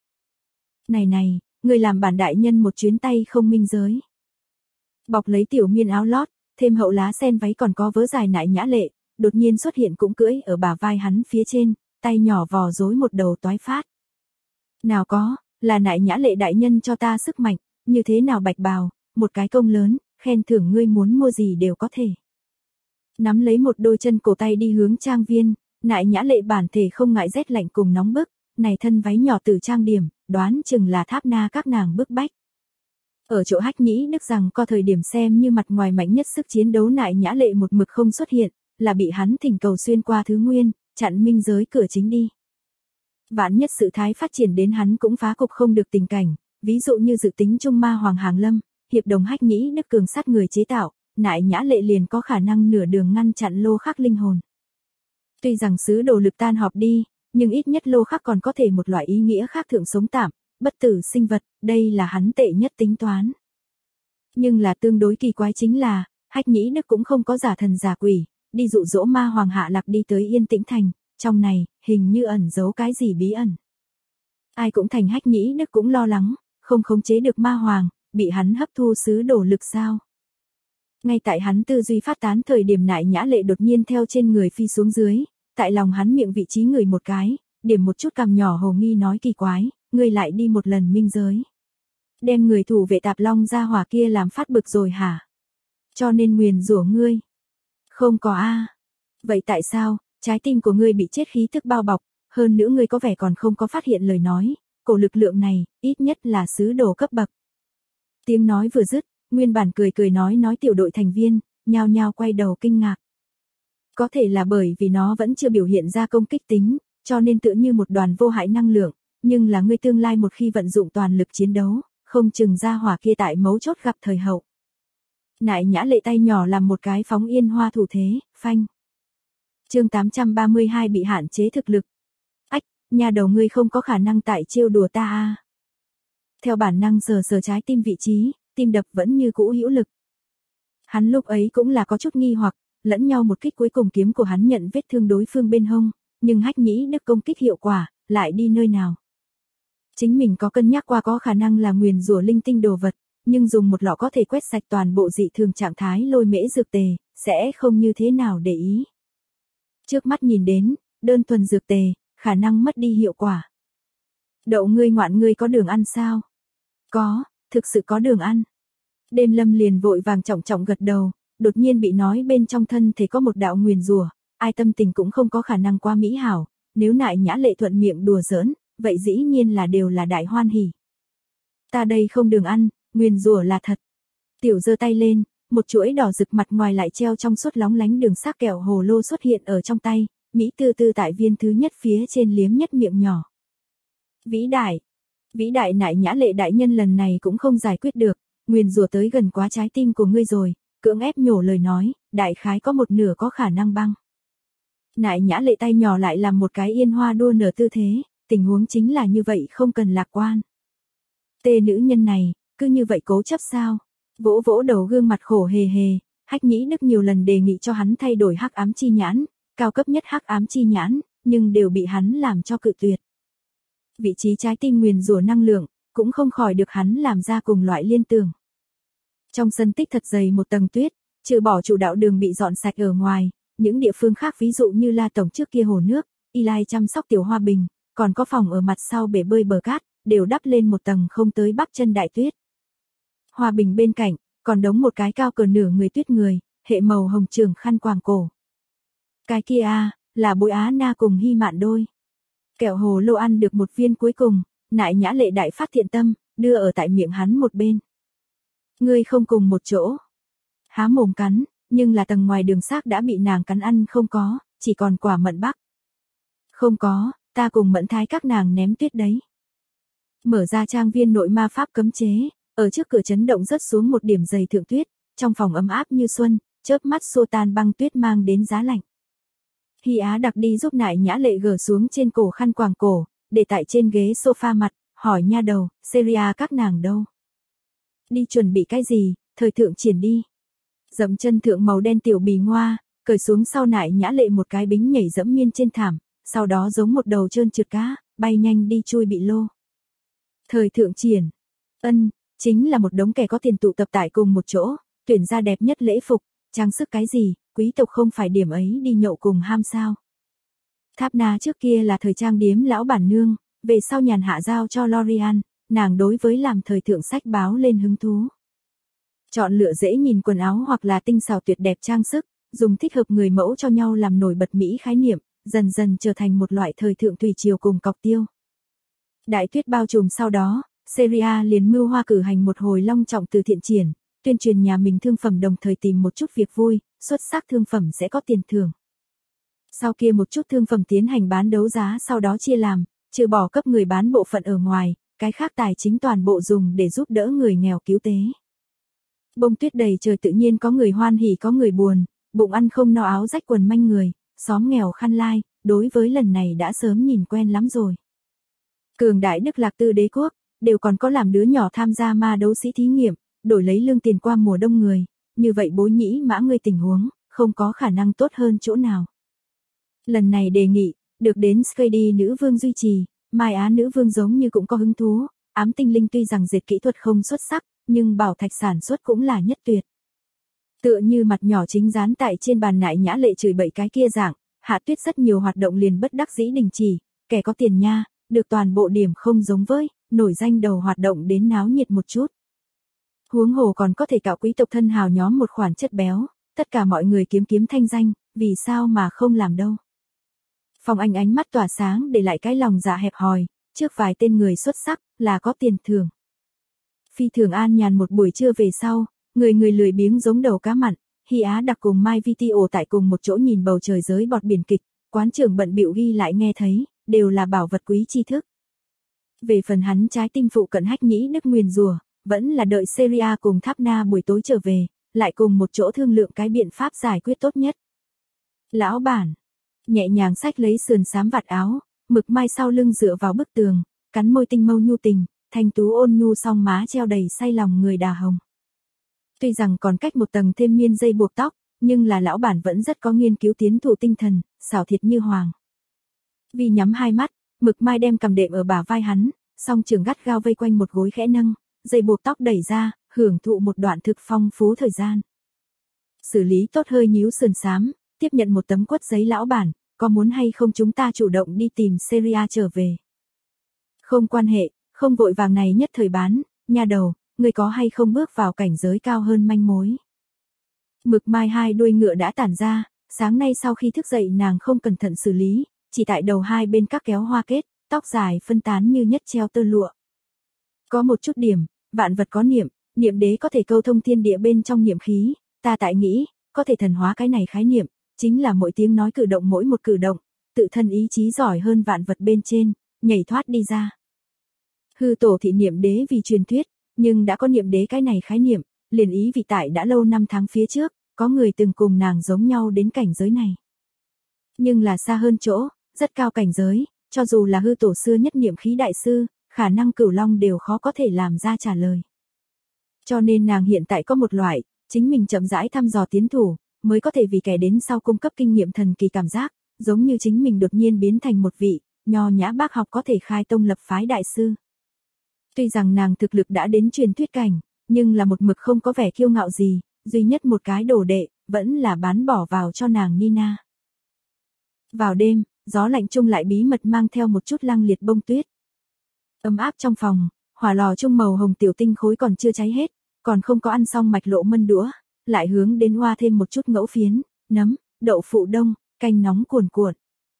Này, người làm bản đại nhân một chuyến tay không minh giới. Bọc lấy tiểu miên áo lót, thêm hậu lá sen váy còn có vớ dài nại nhã lệ, đột nhiên xuất hiện cũng cưỡi ở bả vai hắn phía trên, tay nhỏ vò rối một đầu toái phát. Nào có, là nại nhã lệ đại nhân cho ta sức mạnh, như thế nào bạch bào, một cái công lớn, khen thưởng ngươi muốn mua gì đều có thể. Nắm lấy một đôi chân cổ tay đi hướng trang viên, nại nhã lệ bản thể không ngại rét lạnh cùng nóng bức, này thân váy nhỏ từ trang điểm, đoán chừng là Tháp Na các nàng bức bách. Ở chỗ Hách Nhĩ Đức rằng có thời điểm xem như mặt ngoài mạnh nhất sức chiến đấu nại nhã lệ một mực không xuất hiện, là bị hắn thỉnh cầu xuyên qua thứ nguyên, chặn minh giới cửa chính đi. Vạn nhất sự thái phát triển đến hắn cũng phá cục không được tình cảnh, ví dụ như dự tính Trung Ma Hoàng Hàng Lâm, hiệp đồng Hách Nhĩ Đức cường sát người chế tạo, nại nhã lệ liền có khả năng nửa đường ngăn chặn lô khắc linh hồn. Tuy rằng sứ đồ lực tan họp đi, nhưng ít nhất lô khắc còn có thể một loại ý nghĩa khác thượng sống tạm, bất tử sinh vật, đây là hắn tệ nhất tính toán. Nhưng là tương đối kỳ quái chính là, Hách Nhĩ Đức cũng không có giả thần giả quỷ, đi dụ dỗ ma hoàng hạ lạc đi tới Yên Tĩnh Thành, trong này, hình như ẩn giấu cái gì bí ẩn. Ai cũng thành Hách Nhĩ Đức cũng lo lắng, không khống chế được ma hoàng, bị hắn hấp thu sứ đồ lực sao. Ngay tại hắn tư duy phát tán thời điểm nại nhã lệ đột nhiên theo trên người phi xuống dưới, tại lòng hắn miệng vị trí người một cái, điểm một chút cằm nhỏ hồ nghi nói kỳ quái, ngươi lại đi một lần minh giới. Đem người thủ vệ tạp long ra hỏa kia làm phát bực rồi hả? Cho nên nguyền rủa ngươi. Không có a. Vậy tại sao, trái tim của ngươi bị chết khí tức bao bọc, hơn nữa ngươi có vẻ còn không có phát hiện lời nói, cổ lực lượng này, ít nhất là sứ đồ cấp bậc. Tiếng nói vừa dứt, nguyên bản cười cười nói tiểu đội thành viên, nhao nhao quay đầu kinh ngạc. Có thể là bởi vì nó vẫn chưa biểu hiện ra công kích tính, cho nên tựa như một đoàn vô hại năng lượng, nhưng là ngươi tương lai một khi vận dụng toàn lực chiến đấu, không chừng ra hỏa kia tại mấu chốt gặp thời hậu. Nại Nhã Lệ tay nhỏ làm một cái phóng yên hoa thủ thế, phanh. Chương 832 bị hạn chế thực lực. Ách, nhà đầu ngươi không có khả năng tại trêu đùa ta a. Theo bản năng sờ trái tim vị trí, tim đập vẫn như cũ hữu lực. Hắn lúc ấy cũng là có chút nghi hoặc, lẫn nhau một kích cuối cùng kiếm của hắn nhận vết thương đối phương bên hông, nhưng hách nhĩ đức công kích hiệu quả, lại đi nơi nào. Chính mình có cân nhắc qua có khả năng là nguyền rủa linh tinh đồ vật, nhưng dùng một lọ có thể quét sạch toàn bộ dị thường trạng thái lôi mễ dược tề, sẽ không như thế nào để ý. Trước mắt nhìn đến, đơn thuần dược tề, khả năng mất đi hiệu quả. Đậu ngươi ngoạn ngươi có đường ăn sao? Có, thực sự có đường ăn. Đêm Lâm liền vội vàng trọng gật đầu, đột nhiên bị nói bên trong thân thể có một đạo nguyền rủa, ai tâm tình cũng không có khả năng qua mỹ hảo, nếu Nại Nhã Lệ thuận miệng đùa giỡn, vậy dĩ nhiên là đều là đại hoan hỉ. Ta đây không đường ăn, nguyền rủa là thật. Tiểu giơ tay lên, một chuỗi đỏ rực mặt ngoài lại treo trong suốt lóng lánh đường sắc kẹo hồ lô xuất hiện ở trong tay, mỹ tư tư tại viên thứ nhất phía trên liếm nhất miệng nhỏ. Vĩ đại Nại Nhã Lệ đại nhân lần này cũng không giải quyết được, nguyền rủa tới gần quá trái tim của ngươi rồi, cưỡng ép nhổ lời nói, đại khái có một nửa có khả năng băng. Nại Nhã Lệ tay nhỏ lại làm một cái yên hoa đua nở tư thế, tình huống chính là như vậy không cần lạc quan. Tê nữ nhân này, cứ như vậy cố chấp sao? Vỗ vỗ đầu gương mặt khổ hề hề, hách nhĩ đức nhiều lần đề nghị cho hắn thay đổi hắc ám chi nhãn, cao cấp nhất hắc ám chi nhãn, nhưng đều bị hắn làm cho cự tuyệt. Vị trí trái tim nguyền rủa năng lượng, cũng không khỏi được hắn làm ra cùng loại liên tưởng. Trong sân tích thật dày một tầng tuyết, trừ bỏ chủ đạo đường bị dọn sạch ở ngoài, những địa phương khác ví dụ như La Tổng trước kia hồ nước, Eli chăm sóc tiểu hoa bình, còn có phòng ở mặt sau bể bơi bờ cát, đều đắp lên một tầng không tới bắp chân đại tuyết. Hoa bình bên cạnh, còn đống một cái cao cỡ nửa người tuyết người, hệ màu hồng trường khăn quàng cổ. Cái kia là Bối Á Na cùng Hy Mạn đôi. Kẹo hồ lô ăn được một viên cuối cùng, Nại Nhã Lệ đại phát thiện tâm, đưa ở tại miệng hắn một bên. Ngươi không cùng một chỗ. Há mồm cắn, nhưng là tầng ngoài đường xác đã bị nàng cắn ăn không có, chỉ còn quả mận bắc. Không có, ta cùng Mẫn Thái các nàng ném tuyết đấy. Mở ra trang viên nội ma pháp cấm chế, ở trước cửa chấn động rớt xuống một điểm dày thượng tuyết, trong phòng ấm áp như xuân, chớp mắt xô tan băng tuyết mang đến giá lạnh. Hy Á đặc đi giúp Nại Nhã Lệ gỡ xuống trên cổ khăn quàng cổ, để tại trên ghế sofa mặt, hỏi nha đầu, Seria các nàng đâu? Đi chuẩn bị cái gì, thời thượng triển đi. Dẫm chân thượng màu đen tiểu bì ngoa, cởi xuống sau Nại Nhã Lệ một cái bính nhảy dẫm miên trên thảm, sau đó giống một đầu trơn trượt cá, bay nhanh đi chui bị lô. Thời thượng triển. Chính là một đống kẻ có tiền tụ tập tại cùng một chỗ, tuyển ra đẹp nhất lễ phục, trang sức cái gì, quý tộc không phải điểm ấy đi nhậu cùng ham sao. Tháp Na trước kia là thời trang điếm lão bản nương, về sau nhàn hạ giao cho L'Oreal, nàng đối với làm thời thượng sách báo lên hứng thú. Chọn lựa dễ nhìn quần áo hoặc là tinh xảo tuyệt đẹp trang sức, dùng thích hợp người mẫu cho nhau làm nổi bật mỹ khái niệm, dần dần trở thành một loại thời thượng tùy chiều cùng cọc tiêu. Đại tuyết bao trùm sau đó, Seria liền mưu hoa cử hành một hồi long trọng từ thiện triển, tuyên truyền nhà mình thương phẩm đồng thời tìm một chút việc vui, xuất sắc thương phẩm sẽ có tiền thưởng. Sau kia một chút thương phẩm tiến hành bán đấu giá sau đó chia làm, trừ bỏ cấp người bán bộ phận ở ngoài, cái khác tài chính toàn bộ dùng để giúp đỡ người nghèo cứu tế. Bông tuyết đầy trời tự nhiên có người hoan hỉ có người buồn, bụng ăn không no áo rách quần manh người, xóm nghèo khăn lai, đối với lần này đã sớm nhìn quen lắm rồi. Cường đại Đức Lạc Tư đế quốc, đều còn có làm đứa nhỏ tham gia ma đấu sĩ thí nghiệm, đổi lấy lương tiền qua mùa đông người, như vậy Bối Nhĩ Mã ngươi tình huống, không có khả năng tốt hơn chỗ nào. Lần này đề nghị, được đến Skady nữ vương duy trì, Mai Á nữ vương giống như cũng có hứng thú, ám tinh linh tuy rằng dệt kỹ thuật không xuất sắc, nhưng bảo thạch sản xuất cũng là nhất tuyệt. Tựa như mặt nhỏ chính dán tại trên bàn Nại Nhã Lệ chửi bậy cái kia dạng, Hạ Tuyết rất nhiều hoạt động liền bất đắc dĩ đình chỉ, kẻ có tiền nha, được toàn bộ điểm không giống với, nổi danh đầu hoạt động đến náo nhiệt một chút. Huống hồ còn có thể cạo quý tộc thân hào nhóm một khoản chất béo, tất cả mọi người kiếm thanh danh, vì sao mà không làm đâu. Phong Anh ánh mắt tỏa sáng để lại cái lòng dạ hẹp hòi, trước vài tên người xuất sắc là có tiền thưởng. Phi thường an nhàn một buổi trưa về sau, người người lười biếng giống đầu cá mặn, Hy Á đặc cùng Mai VTO tại cùng một chỗ nhìn bầu trời giới bọt biển kịch, quán trưởng bận bịu ghi lại nghe thấy, đều là bảo vật quý tri thức. Về phần hắn trái tim phụ cận Hách Nhĩ Đức nguyền rủa, vẫn là đợi Seria cùng Tháp Na buổi tối trở về, lại cùng một chỗ thương lượng cái biện pháp giải quyết tốt nhất. Lão bản, nhẹ nhàng xách lấy sườn xám vạt áo, mực mai sau lưng dựa vào bức tường, cắn môi tinh mâu nhu tình, thanh tú ôn nhu song má treo đầy say lòng người đà hồng. Tuy rằng còn cách một tầng thêm miên dây buộc tóc, nhưng là lão bản vẫn rất có nghiên cứu tiến thủ tinh thần, xảo thiệt như hoàng. Vì nhắm hai mắt, mực mai đem cầm đệm ở bả vai hắn, song trường gắt gao vây quanh một gối khẽ nâng, dây buộc tóc đẩy ra, hưởng thụ một đoạn thực phong phú thời gian. Xử lý tốt hơi nhíu sườn xám, tiếp nhận một tấm quất giấy lão bản, có muốn hay không chúng ta chủ động đi tìm Seria trở về. Không quan hệ, không vội vàng này nhất thời bán, nha đầu, người có hay không bước vào cảnh giới cao hơn manh mối. Mực mai hai đuôi ngựa đã tản ra, sáng nay sau khi thức dậy nàng không cẩn thận xử lý, chỉ tại đầu hai bên các kéo hoa kết, tóc dài phân tán như nhất treo tơ lụa. Có một chút điểm, vạn vật có niệm, niệm đế có thể câu thông thiên địa bên trong niệm khí, ta tại nghĩ, có thể thần hóa cái này khái niệm, chính là mỗi tiếng nói cử động mỗi một cử động, tự thân ý chí giỏi hơn vạn vật bên trên, nhảy thoát đi ra. Hư tổ thị niệm đế vì truyền thuyết, nhưng đã có niệm đế cái này khái niệm, liền ý vị tại đã lâu năm tháng phía trước, có người từng cùng nàng giống nhau đến cảnh giới này. Nhưng là xa hơn chỗ, rất cao cảnh giới, cho dù là hư tổ xưa nhất niệm khí đại sư, khả năng cửu long đều khó có thể làm ra trả lời. Cho nên nàng hiện tại có một loại, chính mình chậm rãi thăm dò tiến thủ, mới có thể vì kẻ đến sau cung cấp kinh nghiệm thần kỳ cảm giác, giống như chính mình đột nhiên biến thành một vị, nho nhã bác học có thể khai tông lập phái đại sư. Tuy rằng nàng thực lực đã đến truyền thuyết cảnh, nhưng là một mực không có vẻ kiêu ngạo gì, duy nhất một cái đồ đệ, vẫn là bán bỏ vào cho nàng Nina. Vào đêm, gió lạnh chung lại bí mật mang theo một chút lăng liệt bông tuyết. Ấm áp trong phòng, hỏa lò chung màu hồng tiểu tinh khối còn chưa cháy hết, còn không có ăn xong mạch lộ mân đũa, lại hướng đến hoa thêm một chút ngẫu phiến, nấm, đậu phụ đông, canh nóng cuồn cuộn.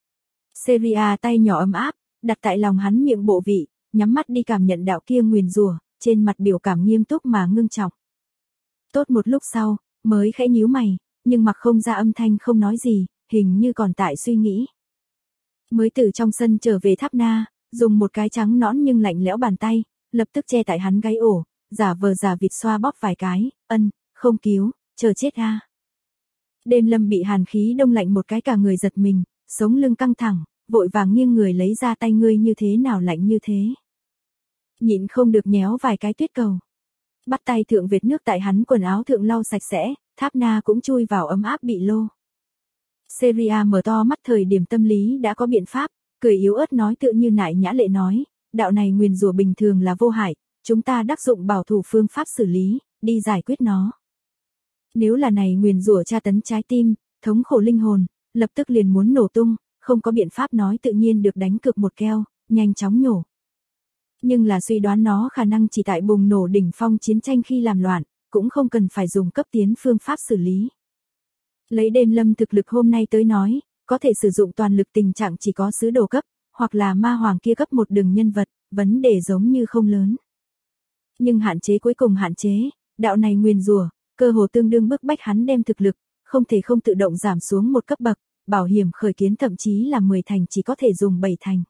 Seria tay nhỏ ấm áp, đặt tại lòng hắn miệng bộ vị, nhắm mắt đi cảm nhận đạo kia nguyền rủa, trên mặt biểu cảm nghiêm túc mà ngưng trọng. Tốt một lúc sau, mới khẽ nhíu mày, nhưng mặc không ra âm thanh không nói gì, hình như còn tại suy nghĩ. Mới từ trong sân trở về Tháp Na, dùng một cái trắng nõn nhưng lạnh lẽo bàn tay, lập tức che tại hắn gáy ổ, giả vờ giả vịt xoa bóp vài cái, không cứu, chờ chết a. Đêm Lâm bị hàn khí đông lạnh một cái cả người giật mình, sống lưng căng thẳng, vội vàng nghiêng người lấy ra tay ngươi như thế nào lạnh như thế. Nhịn không được nhéo vài cái tuyết cầu. Bắt tay thượng vệt nước tại hắn quần áo thượng lau sạch sẽ, Tháp Na cũng chui vào ấm áp bị lô. Seria mở to mắt thời điểm tâm lý đã có biện pháp, cười yếu ớt nói tựa như nại nhã lệ nói, đạo này nguyền rủa bình thường là vô hại, chúng ta đắc dụng bảo thủ phương pháp xử lý, đi giải quyết nó. Nếu là này nguyền rủa tra tấn trái tim, thống khổ linh hồn, lập tức liền muốn nổ tung, không có biện pháp nói tự nhiên được đánh cược một keo, nhanh chóng nhổ. Nhưng là suy đoán nó khả năng chỉ tại bùng nổ đỉnh phong chiến tranh khi làm loạn, cũng không cần phải dùng cấp tiến phương pháp xử lý. Lấy đêm Lâm thực lực hôm nay tới nói, có thể sử dụng toàn lực tình trạng chỉ có sứ đồ cấp, hoặc là ma hoàng kia cấp một đường nhân vật, vấn đề giống như không lớn. Nhưng hạn chế cuối cùng hạn chế, đạo này nguyền rủa, cơ hồ tương đương bức bách hắn đem thực lực, không thể không tự động giảm xuống một cấp bậc, bảo hiểm khởi kiến thậm chí là 10 thành chỉ có thể dùng 7 thành.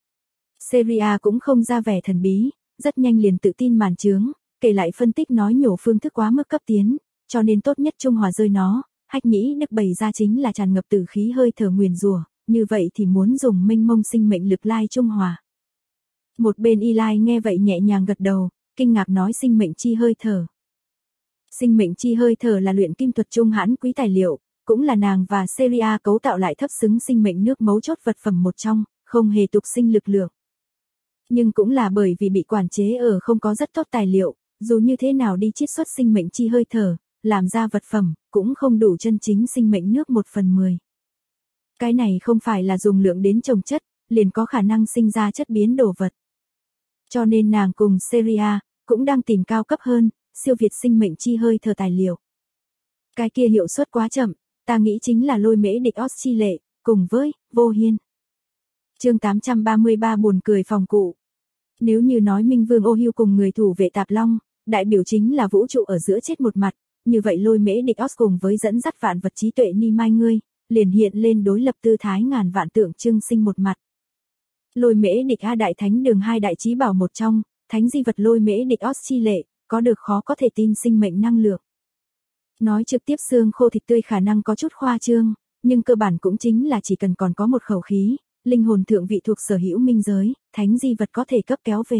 Seria cũng không ra vẻ thần bí, rất nhanh liền tự tin màn trướng, kể lại phân tích nói nhổ phương thức quá mức cấp tiến, cho nên tốt nhất trung hòa rơi nó, Hách Nhĩ Đức bày ra chính là tràn ngập tử khí hơi thở nguyền rủa, như vậy thì muốn dùng mênh mông sinh mệnh lực lai trung hòa. Một bên Eli nghe vậy nhẹ nhàng gật đầu, kinh ngạc nói sinh mệnh chi hơi thở. Sinh mệnh chi hơi thở là luyện kim thuật trung hãn quý tài liệu, cũng là nàng và Seria cấu tạo lại thấp xứng sinh mệnh nước mấu chốt vật phẩm một trong, không hề tục sinh lực lượng. Nhưng cũng là bởi vì bị quản chế ở không có rất tốt tài liệu, dù như thế nào đi chiết xuất sinh mệnh chi hơi thở, làm ra vật phẩm, cũng không đủ chân chính sinh mệnh nước 1/10. Cái này không phải là dùng lượng đến trồng chất, liền có khả năng sinh ra chất biến đồ vật. Cho nên nàng cùng Seria, cũng đang tìm cao cấp hơn, siêu việt sinh mệnh chi hơi thở tài liệu. Cái kia hiệu suất quá chậm, ta nghĩ chính là Lôi Mễ Địch Australia, cùng với Vô Hiên. Chương 833 buồn cười phòng cụ. Nếu như nói Minh Vương Ô Hưu cùng người thủ vệ Tạp Long, đại biểu chính là vũ trụ ở giữa chết một mặt, như vậy Lôi Mễ Địch Os cùng với dẫn dắt vạn vật trí tuệ Ni Mai ngươi, liền hiện lên đối lập tư thái ngàn vạn tượng trưng sinh một mặt. Lôi Mễ Địch A Đại Thánh Đường hai đại chí bảo một trong, thánh di vật Lôi Mễ Địch Os chi lệ, có được khó có thể tin sinh mệnh năng lượng. Nói trực tiếp xương khô thịt tươi khả năng có chút khoa trương, nhưng cơ bản cũng chính là chỉ cần còn có một khẩu khí, linh hồn thượng vị thuộc sở hữu minh giới, thánh di vật có thể cấp kéo về.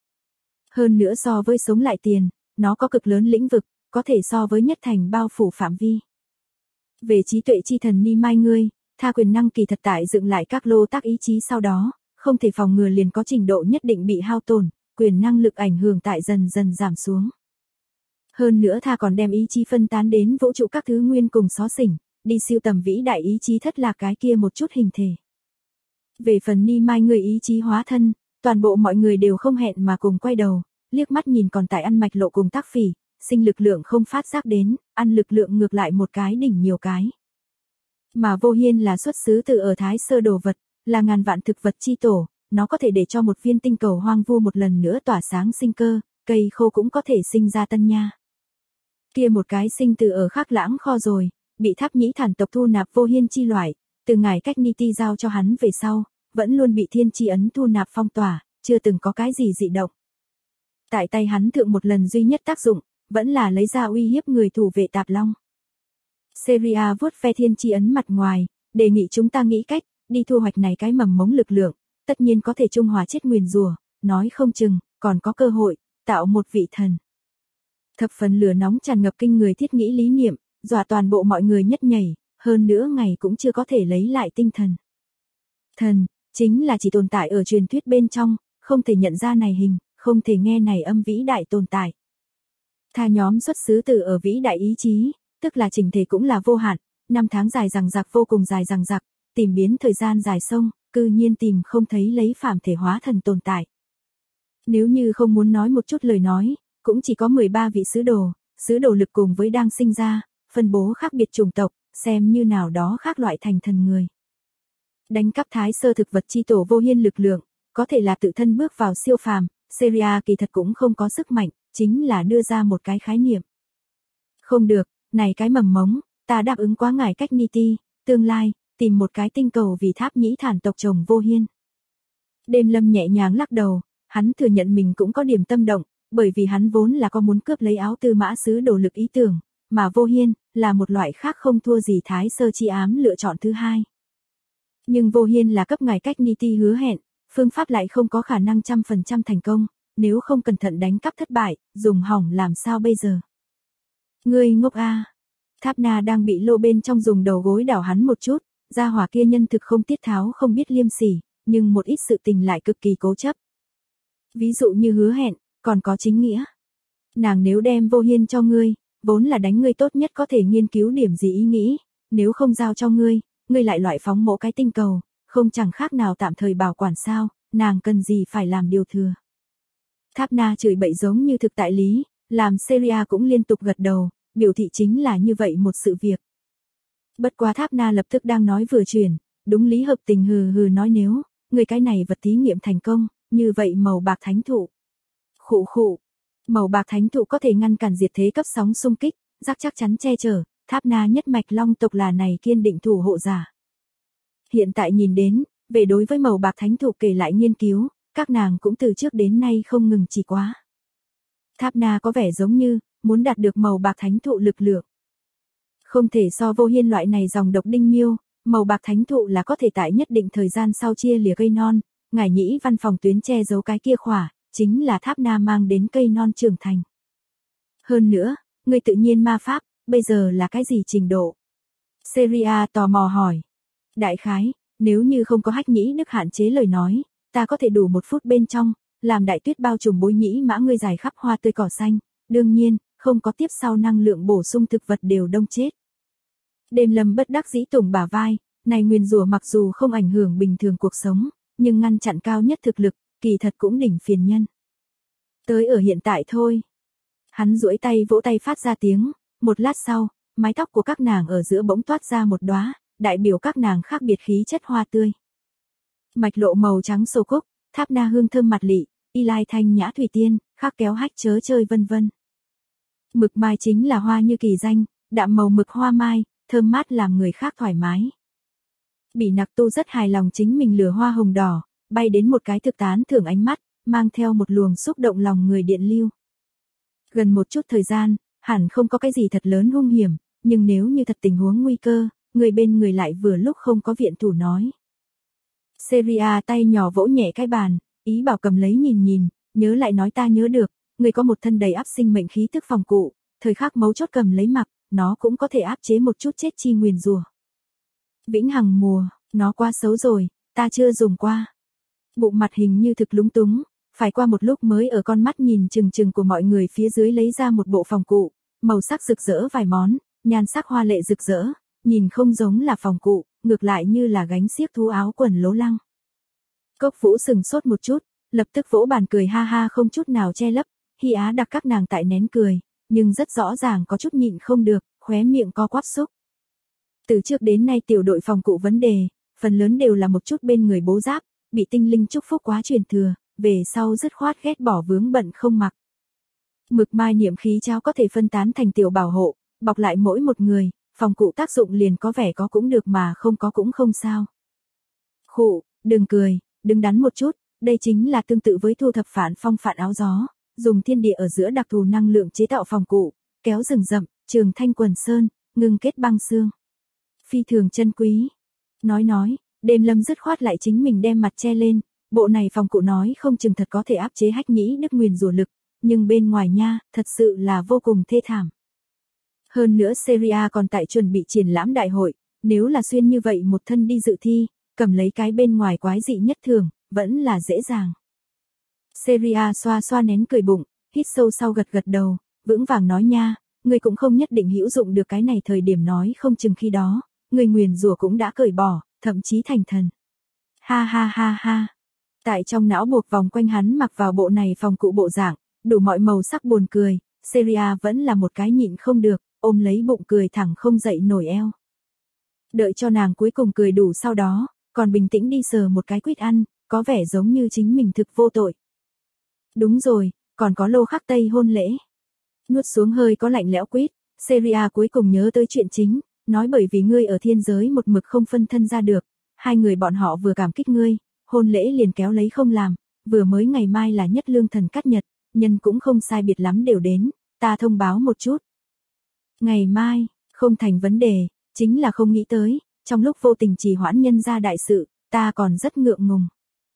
Hơn nữa so với sống lại tiền, nó có cực lớn lĩnh vực, có thể so với nhất thành bao phủ phạm vi. Về trí tuệ chi thần Ni Mai ngươi, tha quyền năng kỳ thật tại dựng lại các lô tác ý chí sau đó, không thể phòng ngừa liền có trình độ nhất định bị hao tổn, quyền năng lực ảnh hưởng tại dần dần giảm xuống. Hơn nữa tha còn đem ý chí phân tán đến vũ trụ các thứ nguyên cùng xó xỉnh, đi siêu tầm vĩ đại ý chí thất lạc cái kia một chút hình thể. Về phần Ni Mai người ý chí hóa thân, toàn bộ mọi người đều không hẹn mà cùng quay đầu, liếc mắt nhìn còn tại ăn mạch lộ cùng tác phỉ, sinh lực lượng không phát giác đến, ăn lực lượng ngược lại một cái đỉnh nhiều cái. Mà Vô Hiên là xuất xứ từ ở Thái Sơ đồ vật, là ngàn vạn thực vật chi tổ, nó có thể để cho một viên tinh cầu hoang vu một lần nữa tỏa sáng sinh cơ, cây khô cũng có thể sinh ra tân nha. Kia một cái sinh từ ở Khắc Lãng kho rồi, bị Tháp Nhĩ Thản tộc thu nạp Vô Hiên chi loại, từ ngài cách Niti giao cho hắn về sau, vẫn luôn bị thiên chi ấn thu nạp phong tỏa, chưa từng có cái gì dị động. Tại tay hắn thượng một lần duy nhất tác dụng, vẫn là lấy ra uy hiếp người thủ vệ Tạp Long. Seria vuốt ve thiên chi ấn mặt ngoài, đề nghị chúng ta nghĩ cách, đi thu hoạch này cái mầm mống lực lượng, tất nhiên có thể trung hòa chết nguyền rủa, nói không chừng, còn có cơ hội, tạo một vị thần. Thập phần lửa nóng tràn ngập kinh người thiết nghĩ lý niệm, dọa toàn bộ mọi người nhất nhảy, hơn nữa ngày cũng chưa có thể lấy lại tinh thần. Thần, chính là chỉ tồn tại ở truyền thuyết bên trong, không thể nhận ra này hình, không thể nghe này âm vĩ đại tồn tại. Tha nhóm xuất xứ từ ở vĩ đại ý chí, tức là chỉnh thể cũng là vô hạn, năm tháng dài dằng dặc vô cùng dài dằng dặc, tìm biến thời gian dài sông, cư nhiên tìm không thấy lấy phàm thể hóa thần tồn tại. Nếu như không muốn nói một chút lời nói, cũng chỉ có 13 vị sứ đồ lực cùng với đang sinh ra, phân bố khác biệt chủng tộc, xem như nào đó khác loại thành thần người. Đánh cắp Thái Sơ thực vật chi tổ Vô Hiên lực lượng, có thể là tự thân bước vào siêu phàm, Seria kỳ thật cũng không có sức mạnh, chính là đưa ra một cái khái niệm. Không được, này cái mầm mống, ta đáp ứng quá ngài cách Niti, tương lai, tìm một cái tinh cầu vì Tháp Nhĩ Thản tộc chồng Vô Hiên. Đêm Lâm nhẹ nhàng lắc đầu, hắn thừa nhận mình cũng có điểm tâm động, bởi vì hắn vốn là có muốn cướp lấy áo tư mã sứ đồ lực ý tưởng, mà Vô Hiên, là một loại khác không thua gì Thái Sơ chi ám lựa chọn thứ hai. Nhưng Vô Hiên là cấp ngài cách Niti hứa hẹn, phương pháp lại không có khả năng 100% thành công, nếu không cẩn thận đánh cắp thất bại, dùng hỏng làm sao bây giờ? Ngươi ngốc a. Tháp Na đang bị lô bên trong dùng đầu gối đảo hắn một chút, gia hỏa kia nhân thực không tiết tháo không biết liêm sỉ, nhưng một ít sự tình lại cực kỳ cố chấp. Ví dụ như hứa hẹn, còn có chính nghĩa. Nàng nếu đem Vô Hiên cho ngươi, vốn là đánh ngươi tốt nhất có thể nghiên cứu điểm gì ý nghĩ, nếu không giao cho ngươi lại loại phóng mộ cái tinh cầu, không chẳng khác nào tạm thời bảo quản sao, nàng cần gì phải làm điều thừa. Tháp Na chửi bậy giống như thực tại lý, làm Seria cũng liên tục gật đầu, biểu thị chính là như vậy một sự việc. Bất quá Tháp Na lập tức đang nói vừa chuyển, đúng lý hợp tình hừ hừ nói nếu, người cái này vật thí nghiệm thành công, như vậy màu bạc thánh thụ. Khụ khụ, màu bạc thánh thụ có thể ngăn cản diệt thế cấp sóng xung kích, chắc chắn che chở, Tháp Na nhất mạch long tộc là này kiên định thủ hộ giả. Hiện tại nhìn đến, về đối với màu bạc thánh thụ kể lại nghiên cứu, các nàng cũng từ trước đến nay không ngừng chỉ quá. Tháp Na có vẻ giống như, muốn đạt được màu bạc thánh thụ lực lượng. Không thể so Vô Hiên loại này dòng độc đinh miêu, màu bạc thánh thụ là có thể tại nhất định thời gian sau chia lìa cây non, ngải nhĩ văn phòng tuyến che giấu cái kia khỏa, chính là Tháp Na mang đến cây non trưởng thành. Hơn nữa, người tự nhiên ma pháp, bây giờ là cái gì trình độ? Seria tò mò hỏi. Đại khái, nếu như không có hách nhĩ đức hạn chế lời nói, ta có thể đủ 1 phút bên trong, làm đại tuyết bao trùm bối nhĩ mã ngươi dài khắp hoa tươi cỏ xanh, đương nhiên, không có tiếp sau năng lượng bổ sung thực vật đều đông chết. Đêm Lâm bất đắc dĩ tùng bả vai, này nguyền rủa mặc dù không ảnh hưởng bình thường cuộc sống, nhưng ngăn chặn cao nhất thực lực, kỳ thật cũng đỉnh phiền nhân. Tới ở hiện tại thôi. Hắn duỗi tay vỗ tay phát ra tiếng, một lát sau, mái tóc của các nàng ở giữa bỗng toát ra một đóa, đại biểu các nàng khác biệt khí chất hoa tươi. Mạch lộ màu trắng sô cúc, tháp na hương thơm mặt lị, y lai thanh nhã thủy tiên, khắc kéo hách chớ chơi vân vân. Mực mai chính là hoa như kỳ danh, đạm màu mực hoa mai, thơm mát làm người khác thoải mái. Bỉ Nặc Tu rất hài lòng chính mình lửa hoa hồng đỏ, bay đến một cái thực tán thưởng ánh mắt, mang theo một luồng xúc động lòng người điện lưu. Gần một chút thời gian, hẳn không có cái gì thật lớn hung hiểm, nhưng nếu như thật tình huống nguy cơ, người bên người lại vừa lúc không có viện thủ nói. Seria tay nhỏ vỗ nhẹ cái bàn, ý bảo cầm lấy nhìn nhìn, nhớ lại nói ta nhớ được, người có một thân đầy áp sinh mệnh khí tức phòng cụ, thời khắc mấu chốt cầm lấy mặc, nó cũng có thể áp chế một chút chết chi nguyền rủa. Vĩnh hằng mùa, nó quá xấu rồi, ta chưa dùng qua. Bụng mặt hình như thực lúng túng, phải qua một lúc mới ở con mắt nhìn chừng chừng của mọi người phía dưới lấy ra một bộ phòng cụ, màu sắc rực rỡ vài món, nhan sắc hoa lệ rực rỡ, nhìn không giống là phòng cụ, ngược lại như là gánh xiếc thú áo quần lố lăng. Cốc Vũ sừng sốt một chút, lập tức vỗ bàn cười ha ha không chút nào che lấp, Hy Á đặt các nàng tại nén cười, nhưng rất rõ ràng có chút nhịn không được, khóe miệng co quắp xúc. Từ trước đến nay tiểu đội phòng cụ vấn đề, phần lớn đều là một chút bên người bố giáp, bị tinh linh chúc phúc quá truyền thừa, về sau dứt khoát ghét bỏ vướng bận không mặc. Mực mai niệm khí trao có thể phân tán thành tiểu bảo hộ, bọc lại mỗi một người, phòng cụ tác dụng liền có vẻ có cũng được mà không có cũng không sao. Khụ, đừng cười, đừng đắn một chút, đây chính là tương tự với thu thập phản phong phản áo gió, dùng thiên địa ở giữa đặc thù năng lượng chế tạo phòng cụ, kéo rừng rậm, trường thanh quần sơn, ngưng kết băng xương. Phi thường chân quý. Nói, Đêm Lâm dứt khoát lại chính mình đem mặt che lên, bộ này phòng cụ nói không chừng thật có thể áp chế hách nhĩ đức nguyền rủa lực, nhưng bên ngoài nha, thật sự là vô cùng thê thảm. Hơn nữa Seria còn tại chuẩn bị triển lãm đại hội, nếu là xuyên như vậy một thân đi dự thi, cầm lấy cái bên ngoài quái dị nhất thường, vẫn là dễ dàng. Seria xoa xoa nén cười bụng, hít sâu sau gật gật đầu, vững vàng nói nha, người cũng không nhất định hữu dụng được cái này thời điểm nói không chừng khi đó, người nguyền rủa cũng đã cởi bỏ, thậm chí thành thần. Ha ha ha ha. Tại trong não buộc vòng quanh hắn mặc vào bộ này phòng cụ bộ dạng, đủ mọi màu sắc buồn cười, Seria vẫn là một cái nhịn không được, ôm lấy bụng cười thẳng không dậy nổi eo. Đợi cho nàng cuối cùng cười đủ sau đó, còn bình tĩnh đi sờ một cái quýt ăn, có vẻ giống như chính mình thực vô tội. Đúng rồi, còn có lô khắc tây hôn lễ. Nuốt xuống hơi có lạnh lẽo quýt, Seria cuối cùng nhớ tới chuyện chính, nói bởi vì ngươi ở thiên giới một mực không phân thân ra được, hai người bọn họ vừa cảm kích ngươi, hôn lễ liền kéo lấy không làm, vừa mới ngày mai là nhất lương thần cắt nhật, nhân cũng không sai biệt lắm đều đến, ta thông báo một chút. Ngày mai, không thành vấn đề, chính là không nghĩ tới, trong lúc vô tình trì hoãn nhân ra đại sự, ta còn rất ngượng ngùng.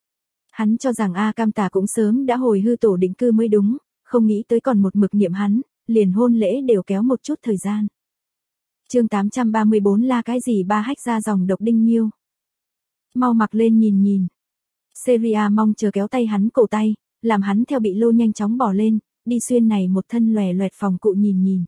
Hắn cho rằng A Cam Tà cũng sớm đã hồi hư tổ định cư mới đúng, không nghĩ tới còn một mực niệm hắn, liền hôn lễ đều kéo một chút thời gian. Chương 834 là cái gì ba hách ra dòng độc đinh miêu. Mau mặc lên nhìn nhìn. Seria mong chờ kéo tay hắn cổ tay, làm hắn theo bị lô nhanh chóng bỏ lên, đi xuyên này một thân lòe loẹt phòng cụ nhìn nhìn.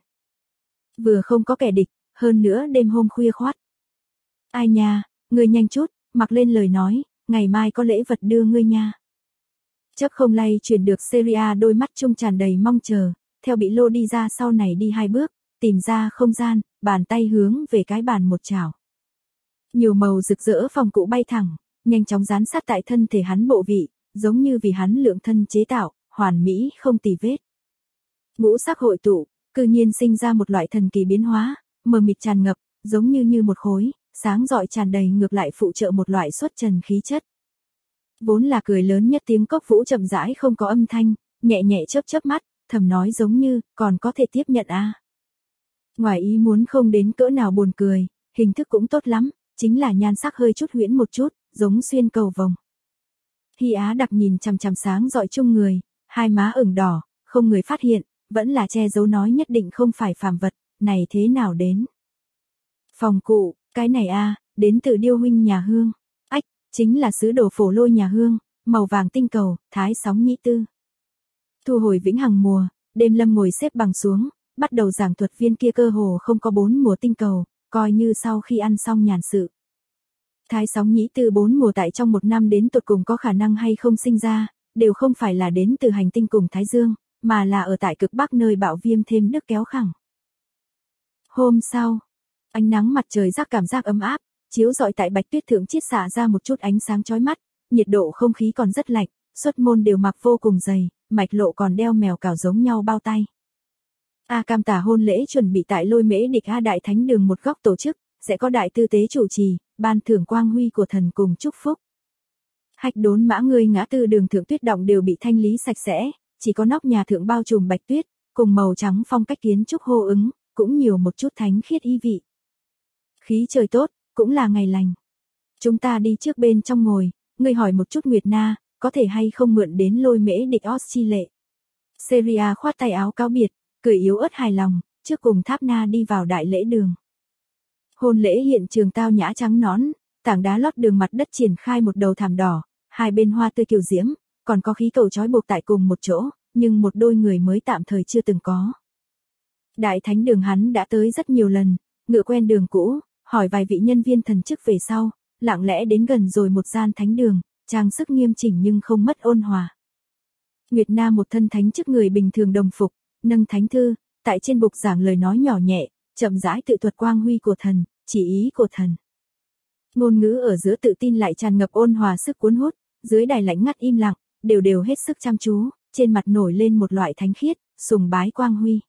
Vừa không có kẻ địch, hơn nữa đêm hôm khuya khoắt. Ai nha, ngươi nhanh chút, mặc lên lời nói, ngày mai có lễ vật đưa ngươi nha. Chấp không lay chuyển được Seria đôi mắt trung tràn đầy mong chờ, theo bị lô đi ra sau này đi hai bước, tìm ra không gian, bàn tay hướng về cái bàn một chảo. Nhiều màu rực rỡ phòng cụ bay thẳng, nhanh chóng dán sát tại thân thể hắn bộ vị, giống như vì hắn lượng thân chế tạo, hoàn mỹ không tì vết. Ngũ sắc hội tụ, cư nhiên sinh ra một loại thần kỳ biến hóa, mờ mịt tràn ngập, giống như một khối, sáng rọi tràn đầy ngược lại phụ trợ một loại xuất trần khí chất. Vốn là cười lớn nhất tiếng Cốc Vũ chậm rãi không có âm thanh, nhẹ nhẹ chớp chớp mắt, thầm nói giống như, còn có thể tiếp nhận a. Ngoài ý muốn không đến cỡ nào buồn cười, hình thức cũng tốt lắm, chính là nhan sắc hơi chút huyễn một chút, giống xuyên cầu vồng. Hy Á đặc nhìn chằm chằm sáng rọi chung người, hai má ửng đỏ, không người phát hiện, vẫn là che giấu nói nhất định không phải phàm vật, này thế nào đến. Phòng cụ, cái này a, đến từ Điêu huynh nhà Hương. Ách, chính là sứ đồ phổ lôi nhà Hương, màu vàng tinh cầu, thái sóng nhĩ tư. Thu hồi vĩnh hằng mùa, Đêm Lâm ngồi xếp bằng xuống, bắt đầu giảng thuật viên kia cơ hồ không có 4 mùa tinh cầu, coi như sau khi ăn xong nhàn sự. Thái sóng nhĩ tư 4 mùa tại trong một năm đến tột cùng có khả năng hay không sinh ra, đều không phải là đến từ hành tinh cùng Thái Dương, mà là ở tại cực bắc nơi bạo viêm thêm nước kéo khẳng. Hôm sau, ánh nắng mặt trời rắc cảm giác ấm áp, chiếu rọi tại bạch tuyết thượng chiết xạ ra một chút ánh sáng chói mắt, nhiệt độ không khí còn rất lạnh, xuất môn đều mặc vô cùng dày, Mạch Lộ còn đeo mèo cào giống nhau bao tay. A Cam Tả hôn lễ chuẩn bị tại Lôi Mễ Địch A Đại Thánh Đường một góc tổ chức, sẽ có đại tư tế chủ trì, ban thưởng quang huy của thần cùng chúc phúc. Hạch Đốn Mã Ngươi ngã tư đường thượng tuyết động đều bị thanh lý sạch sẽ, chỉ có nóc nhà thượng bao trùm bạch tuyết, cùng màu trắng phong cách kiến trúc hô ứng, cũng nhiều một chút thánh khiết ý vị. Khí trời tốt, cũng là ngày lành. Chúng ta đi trước bên trong ngồi, ngươi hỏi một chút Nguyệt Na, có thể hay không mượn đến Lôi Mễ Địch Os chi lệ. Seria khoát tay áo cáo biệt, cười yếu ớt hài lòng, trước cùng Tháp Na đi vào đại lễ đường. Hôn lễ hiện trường tao nhã trắng nõn, tảng đá lót đường mặt đất triển khai một đầu thảm đỏ, hai bên hoa tươi kiều diễm, còn có khí cầu trói buộc tại cùng một chỗ, nhưng một đôi người mới tạm thời chưa từng có. Đại thánh đường hắn đã tới rất nhiều lần, ngựa quen đường cũ, hỏi vài vị nhân viên thần chức về sau, lặng lẽ đến gần rồi một gian thánh đường, trang sức nghiêm chỉnh nhưng không mất ôn hòa. Nguyệt Na một thân thánh chức người bình thường đồng phục, nâng thánh thư, tại trên bục giảng lời nói nhỏ nhẹ, chậm rãi tự thuật quang huy của thần, chỉ ý của thần. Ngôn ngữ ở giữa tự tin lại tràn ngập ôn hòa sức cuốn hút, dưới đài lãnh ngắt im lặng, đều hết sức chăm chú, trên mặt nổi lên một loại thánh khiết, sùng bái quang huy.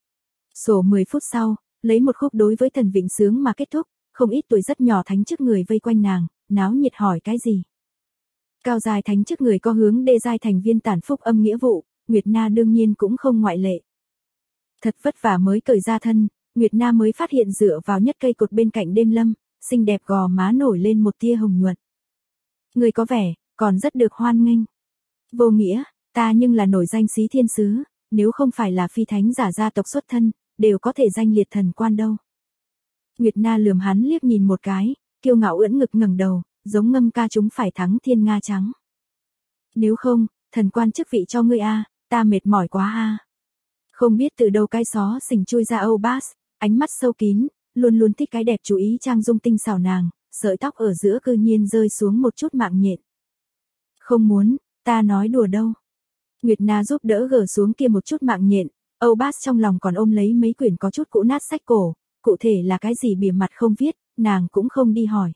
Sổ 10 phút sau, lấy một khúc đối với thần vịnh sướng mà kết thúc, không ít tuổi rất nhỏ thánh chức người vây quanh nàng, náo nhiệt hỏi cái gì. Cao dài thánh chức người có hướng đê giai thành viên tản phúc âm nghĩa vụ, Nguyệt Na đương nhiên cũng không ngoại lệ. Thật vất vả mới cởi ra thân, Nguyệt Na mới phát hiện dựa vào nhất cây cột bên cạnh đêm lâm, xinh đẹp gò má nổi lên một tia hồng nhuận. Người có vẻ, còn rất được hoan nghênh. Vô nghĩa, ta nhưng là nổi danh xí thiên sứ, nếu không phải là phi thánh giả gia tộc xuất thân, đều có thể danh liệt thần quan đâu. Nguyệt Na lườm hắn liếc nhìn một cái, kiêu ngạo ưỡn ngực ngẩng đầu, giống ngâm ca chúng phải thắng thiên nga trắng. Nếu không, thần quan chức vị cho ngươi a, ta mệt mỏi quá a. Không biết từ đâu cái xó xỉnh chui ra Âu Bass, ánh mắt sâu kín, luôn luôn thích cái đẹp chú ý trang dung tinh xảo nàng, sợi tóc ở giữa cư nhiên rơi xuống một chút mạng nhện. Không muốn, ta nói đùa đâu. Nguyệt Na giúp đỡ gỡ xuống kia một chút mạng nhện, Âu Bass trong lòng còn ôm lấy mấy quyển có chút cũ nát sách cổ, cụ thể là cái gì bìa mặt không viết, nàng cũng không đi hỏi.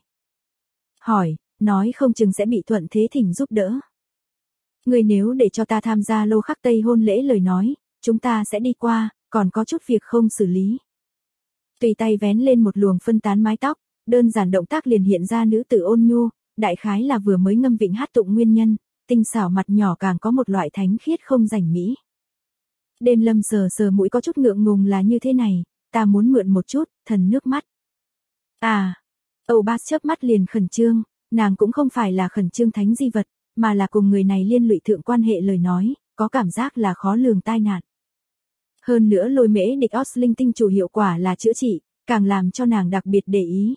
Hỏi, nói không chừng sẽ bị thuận thế thỉnh giúp đỡ. Người nếu để cho ta tham gia Lô Khắc Tây hôn lễ lời nói, chúng ta sẽ đi qua, còn có chút việc không xử lý. Tùy tay vén lên một luồng phân tán mái tóc, đơn giản động tác liền hiện ra nữ tử ôn nhu, đại khái là vừa mới ngâm vịnh hát tụng nguyên nhân, tinh xảo mặt nhỏ càng có một loại thánh khiết không rảnh mỹ. Đêm lâm sờ sờ mũi có chút ngượng ngùng là như thế này, ta muốn mượn một chút, thần nước mắt. À, Âu Bass chớp mắt liền khẩn trương, nàng cũng không phải là khẩn trương thánh di vật, mà là cùng người này liên lụy thượng quan hệ lời nói, có cảm giác là khó lường tai nạn. Hơn nữa Lôi Mễ Địch Os linh tinh chủ hiệu quả là chữa trị, càng làm cho nàng đặc biệt để ý.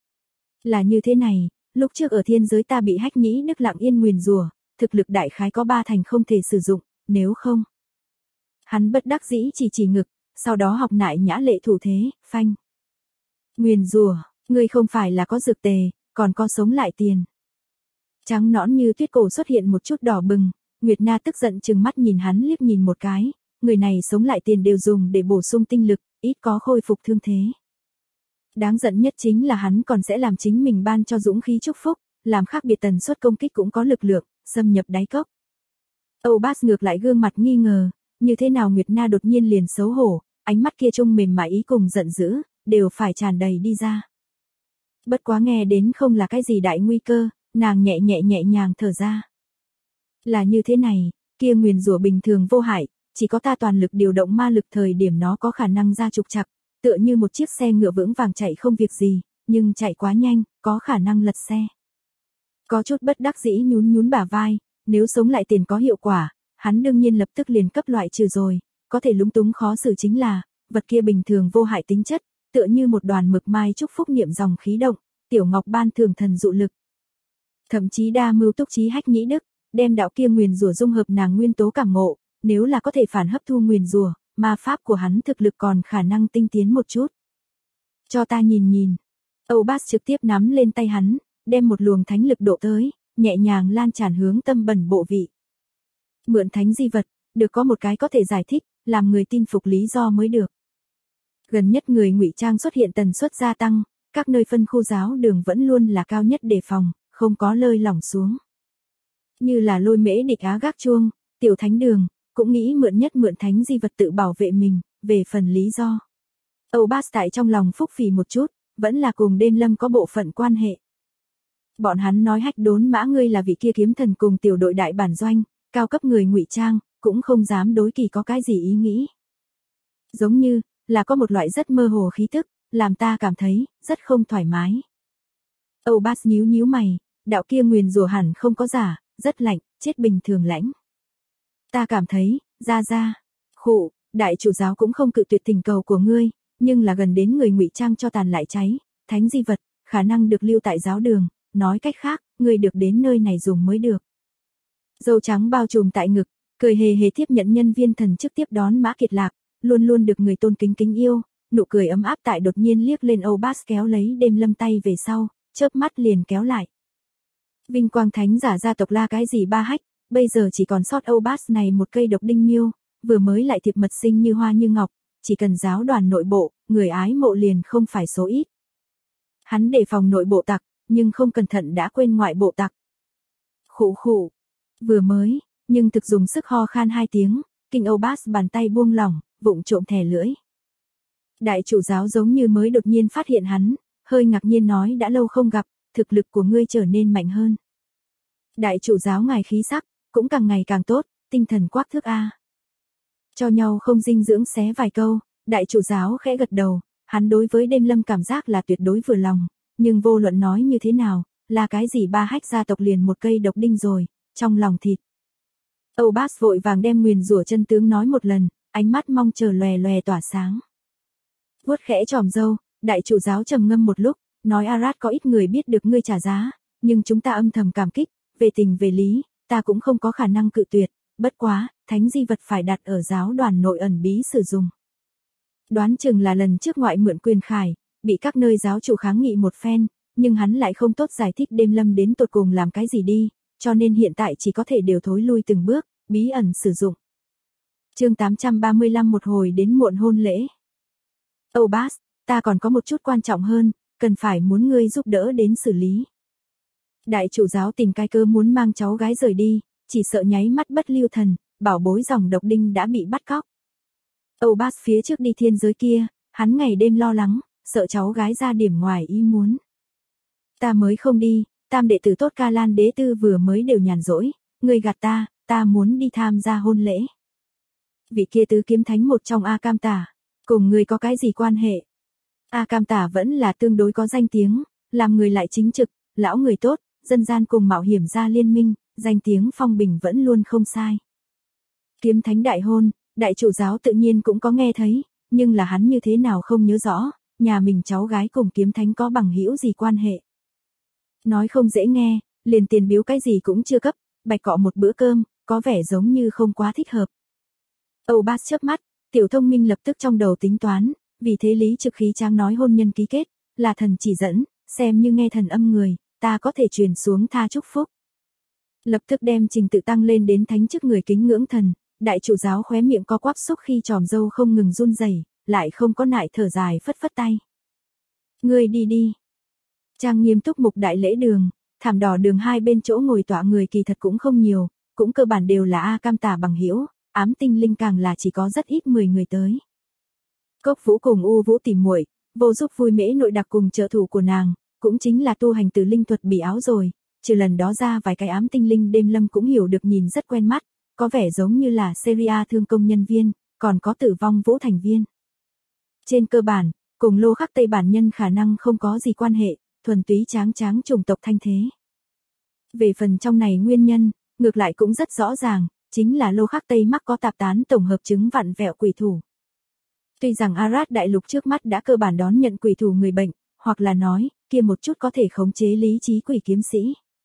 Là như thế này, lúc trước ở thiên giới ta bị Hách Nhĩ Đức lặng yên nguyền rủa, thực lực đại khái có 3 thành không thể sử dụng, nếu không. Hắn bất đắc dĩ chỉ ngực, sau đó học nại nhã lệ thủ thế, phanh. Nguyền rủa, ngươi không phải là có dược tề, còn có sống lại tiền. Trắng nõn như tuyết cổ xuất hiện một chút đỏ bừng, Nguyệt Na tức giận chừng mắt nhìn hắn liếc nhìn một cái, người này sống lại tiền đều dùng để bổ sung tinh lực, ít có khôi phục thương thế. Đáng giận nhất chính là hắn còn sẽ làm chính mình ban cho dũng khí chúc phúc, làm khác biệt tần suất công kích cũng có lực lượng, xâm nhập đáy cốc. Âu Bass ngược lại gương mặt nghi ngờ, như thế nào Nguyệt Na đột nhiên liền xấu hổ, ánh mắt kia trông mềm mại ý cùng giận dữ, đều phải tràn đầy đi ra. Bất quá nghe đến không là cái gì đại nguy cơ, nàng nhẹ nhàng thở ra. Là như thế này, kia nguyền rủa bình thường vô hại, chỉ có ta toàn lực điều động ma lực thời điểm nó có khả năng ra trục trặc, tựa như một chiếc xe ngựa vững vàng chạy không việc gì, nhưng chạy quá nhanh, có khả năng lật xe. Có chút bất đắc dĩ nhún bả vai, nếu sống lại tiền có hiệu quả, hắn đương nhiên lập tức liền cấp loại trừ rồi, có thể lúng túng khó xử chính là, vật kia bình thường vô hại tính chất, tựa như một đoàn mực mai chúc phúc niệm dòng khí động, tiểu ngọc ban thường thần dụ lực. Thậm chí đa mưu túc trí Hách Nhĩ Đức, đem đạo kia nguyền rủa dung hợp nàng nguyên tố cảm ngộ, nếu là có thể phản hấp thu nguyền rủa, ma pháp của hắn thực lực còn khả năng tinh tiến một chút. Cho ta nhìn. Âu Bass trực tiếp nắm lên tay hắn, đem một luồng thánh lực độ tới, nhẹ nhàng lan tràn hướng tâm bẩn bộ vị. Mượn thánh di vật, được có một cái có thể giải thích, làm người tin phục lý do mới được. Gần nhất người ngụy trang xuất hiện tần suất gia tăng, các nơi phân khu giáo đường vẫn luôn là cao nhất đề phòng, không có lơi lỏng xuống. Như là Lôi Mễ Địch Á gác chuông, Tiểu Thánh Đường, cũng nghĩ mượn thánh di vật tự bảo vệ mình, về phần lý do. Âu Bas tại trong lòng phúc phì một chút, vẫn là cùng Đêm Lâm có bộ phận quan hệ. Bọn hắn nói Hách Đốn Mã ngươi là vị kia kiếm thần cùng tiểu đội đại bản doanh, cao cấp người ngụy trang, cũng không dám đối Kỳ có cái gì ý nghĩ. Giống như, là có một loại rất mơ hồ khí tức, làm ta cảm thấy, rất không thoải mái. Âu Bas nhíu nhíu mày, đạo kia nguyền rủa hẳn không có giả, rất lạnh, chết bình thường lãnh. Ta cảm thấy, ra, khụ, đại chủ giáo cũng không cự tuyệt tình cầu của ngươi, nhưng là gần đến người ngụy trang cho tàn lại cháy, thánh di vật, khả năng được lưu tại giáo đường, nói cách khác, ngươi được đến nơi này dùng mới được. Dâu trắng bao trùm tại ngực, cười hề hề tiếp nhận nhân viên thần chức tiếp đón Mã Kiệt Lạc, luôn luôn được người tôn kính kính yêu, nụ cười ấm áp tại đột nhiên liếc lên Âu Bas kéo lấy Đêm Lâm tay về sau, chớp mắt liền kéo lại. Vinh quang thánh giả gia tộc la cái gì ba hách, bây giờ chỉ còn sót Âu Bas này một cây độc đinh miêu, vừa mới lại thiệp mật sinh như hoa như ngọc, chỉ cần giáo đoàn nội bộ, người ái mộ liền không phải số ít. Hắn đề phòng nội bộ tặc, nhưng không cẩn thận đã quên ngoại bộ tặc. Khụ, vừa mới, nhưng thực dùng sức ho khan 2 tiếng, kinh Âu Bas bàn tay buông lỏng, vụng trộm thè lưỡi. Đại chủ giáo giống như mới đột nhiên phát hiện hắn, hơi ngạc nhiên nói đã lâu không gặp, thực lực của ngươi trở nên mạnh hơn. Đại chủ giáo ngài khí sắc, cũng càng ngày càng tốt, tinh thần quắc thước a. Cho nhau không dinh dưỡng xé vài câu, đại chủ giáo khẽ gật đầu, hắn đối với Đêm Lâm cảm giác là tuyệt đối vừa lòng, nhưng vô luận nói như thế nào, là cái gì ba hách gia tộc liền một cây độc đinh rồi, trong lòng thịt. Âu Bas vội vàng đem nguyền rủa chân tướng nói một lần, ánh mắt mong chờ lòe lòe tỏa sáng. Vuốt khẽ tròm râu, đại chủ giáo trầm ngâm một lúc, nói Arad có ít người biết được ngươi trả giá, nhưng chúng ta âm thầm cảm kích, về tình về lý, ta cũng không có khả năng cự tuyệt, bất quá, thánh di vật phải đặt ở giáo đoàn nội ẩn bí sử dụng. Đoán chừng là lần trước ngoại mượn quyền khải, bị các nơi giáo chủ kháng nghị một phen, nhưng hắn lại không tốt giải thích Đêm Lâm đến tột cùng làm cái gì đi, cho nên hiện tại chỉ có thể đều thối lui từng bước, bí ẩn sử dụng. Chương 835 một hồi đến muộn hôn lễ. Âu Bas, ta còn có một chút quan trọng hơn, cần phải muốn ngươi giúp đỡ đến xử lý. Đại chủ giáo tìm cái cơ muốn mang cháu gái rời đi, chỉ sợ nháy mắt bất lưu thần, bảo bối dòng độc đinh đã bị bắt cóc. Âu Bas phía trước đi thiên giới kia, hắn ngày đêm lo lắng, sợ cháu gái ra điểm ngoài ý muốn. Ta mới không đi, tam đệ tử tốt Ca Lan đế tư vừa mới đều nhàn rỗi, ngươi gạt ta muốn đi tham gia hôn lễ. Vị kia tứ kiếm thánh một trong A Cam Tả, cùng ngươi có cái gì quan hệ? A Cam Tả vẫn là tương đối có danh tiếng, làm người lại chính trực, lão người tốt, dân gian cùng mạo hiểm ra liên minh, danh tiếng phong bình vẫn luôn không sai. Kiếm thánh đại hôn, đại chủ giáo tự nhiên cũng có nghe thấy, nhưng là hắn như thế nào không nhớ rõ, nhà mình cháu gái cùng kiếm thánh có bằng hữu gì quan hệ. Nói không dễ nghe, liền tiền biếu cái gì cũng chưa cấp, bạch cọ một bữa cơm, có vẻ giống như không quá thích hợp. Âu Bas chớp mắt, tiểu thông minh lập tức trong đầu tính toán, vì thế Lý Trực khí tráng nói hôn nhân ký kết, là thần chỉ dẫn, xem như nghe thần âm người, ta có thể truyền xuống tha chúc phúc. Lập tức đem trình tự tăng lên đến thánh chức người kính ngưỡng thần, đại chủ giáo khóe miệng co quắp xúc khi tròm râu không ngừng run rẩy, lại không có nại thở dài phất phất tay. Ngươi đi. Trang nghiêm túc mục đại lễ đường, thảm đỏ đường hai bên chỗ ngồi tọa người kỳ thật cũng không nhiều, cũng cơ bản đều là A Cam Tả bằng hữu, ám tinh linh càng là chỉ có rất ít 10 người tới. Cốc Vũ cùng U Vũ tỉ muội, vô giúp vui mễ nội đặc cùng trợ thủ của nàng, cũng chính là tu hành từ linh thuật bỉ áo rồi, trừ lần đó ra vài cái ám tinh linh Đêm Lâm cũng hiểu được nhìn rất quen mắt, có vẻ giống như là Syria thương công nhân viên, còn có tử vong Vũ thành viên. Trên cơ bản, cùng Lô Khắc Tây bản nhân khả năng không có gì quan hệ, thuần túy tráng chủng tộc thanh thế. Về phần trong này nguyên nhân, ngược lại cũng rất rõ ràng, chính là Lô Khắc Tây mắc có tạp tán tổng hợp chứng vặn vẹo quỷ thủ. Tuy rằng Arad đại lục trước mắt đã cơ bản đón nhận quỷ thủ người bệnh, hoặc là nói, kia một chút có thể khống chế lý trí quỷ kiếm sĩ.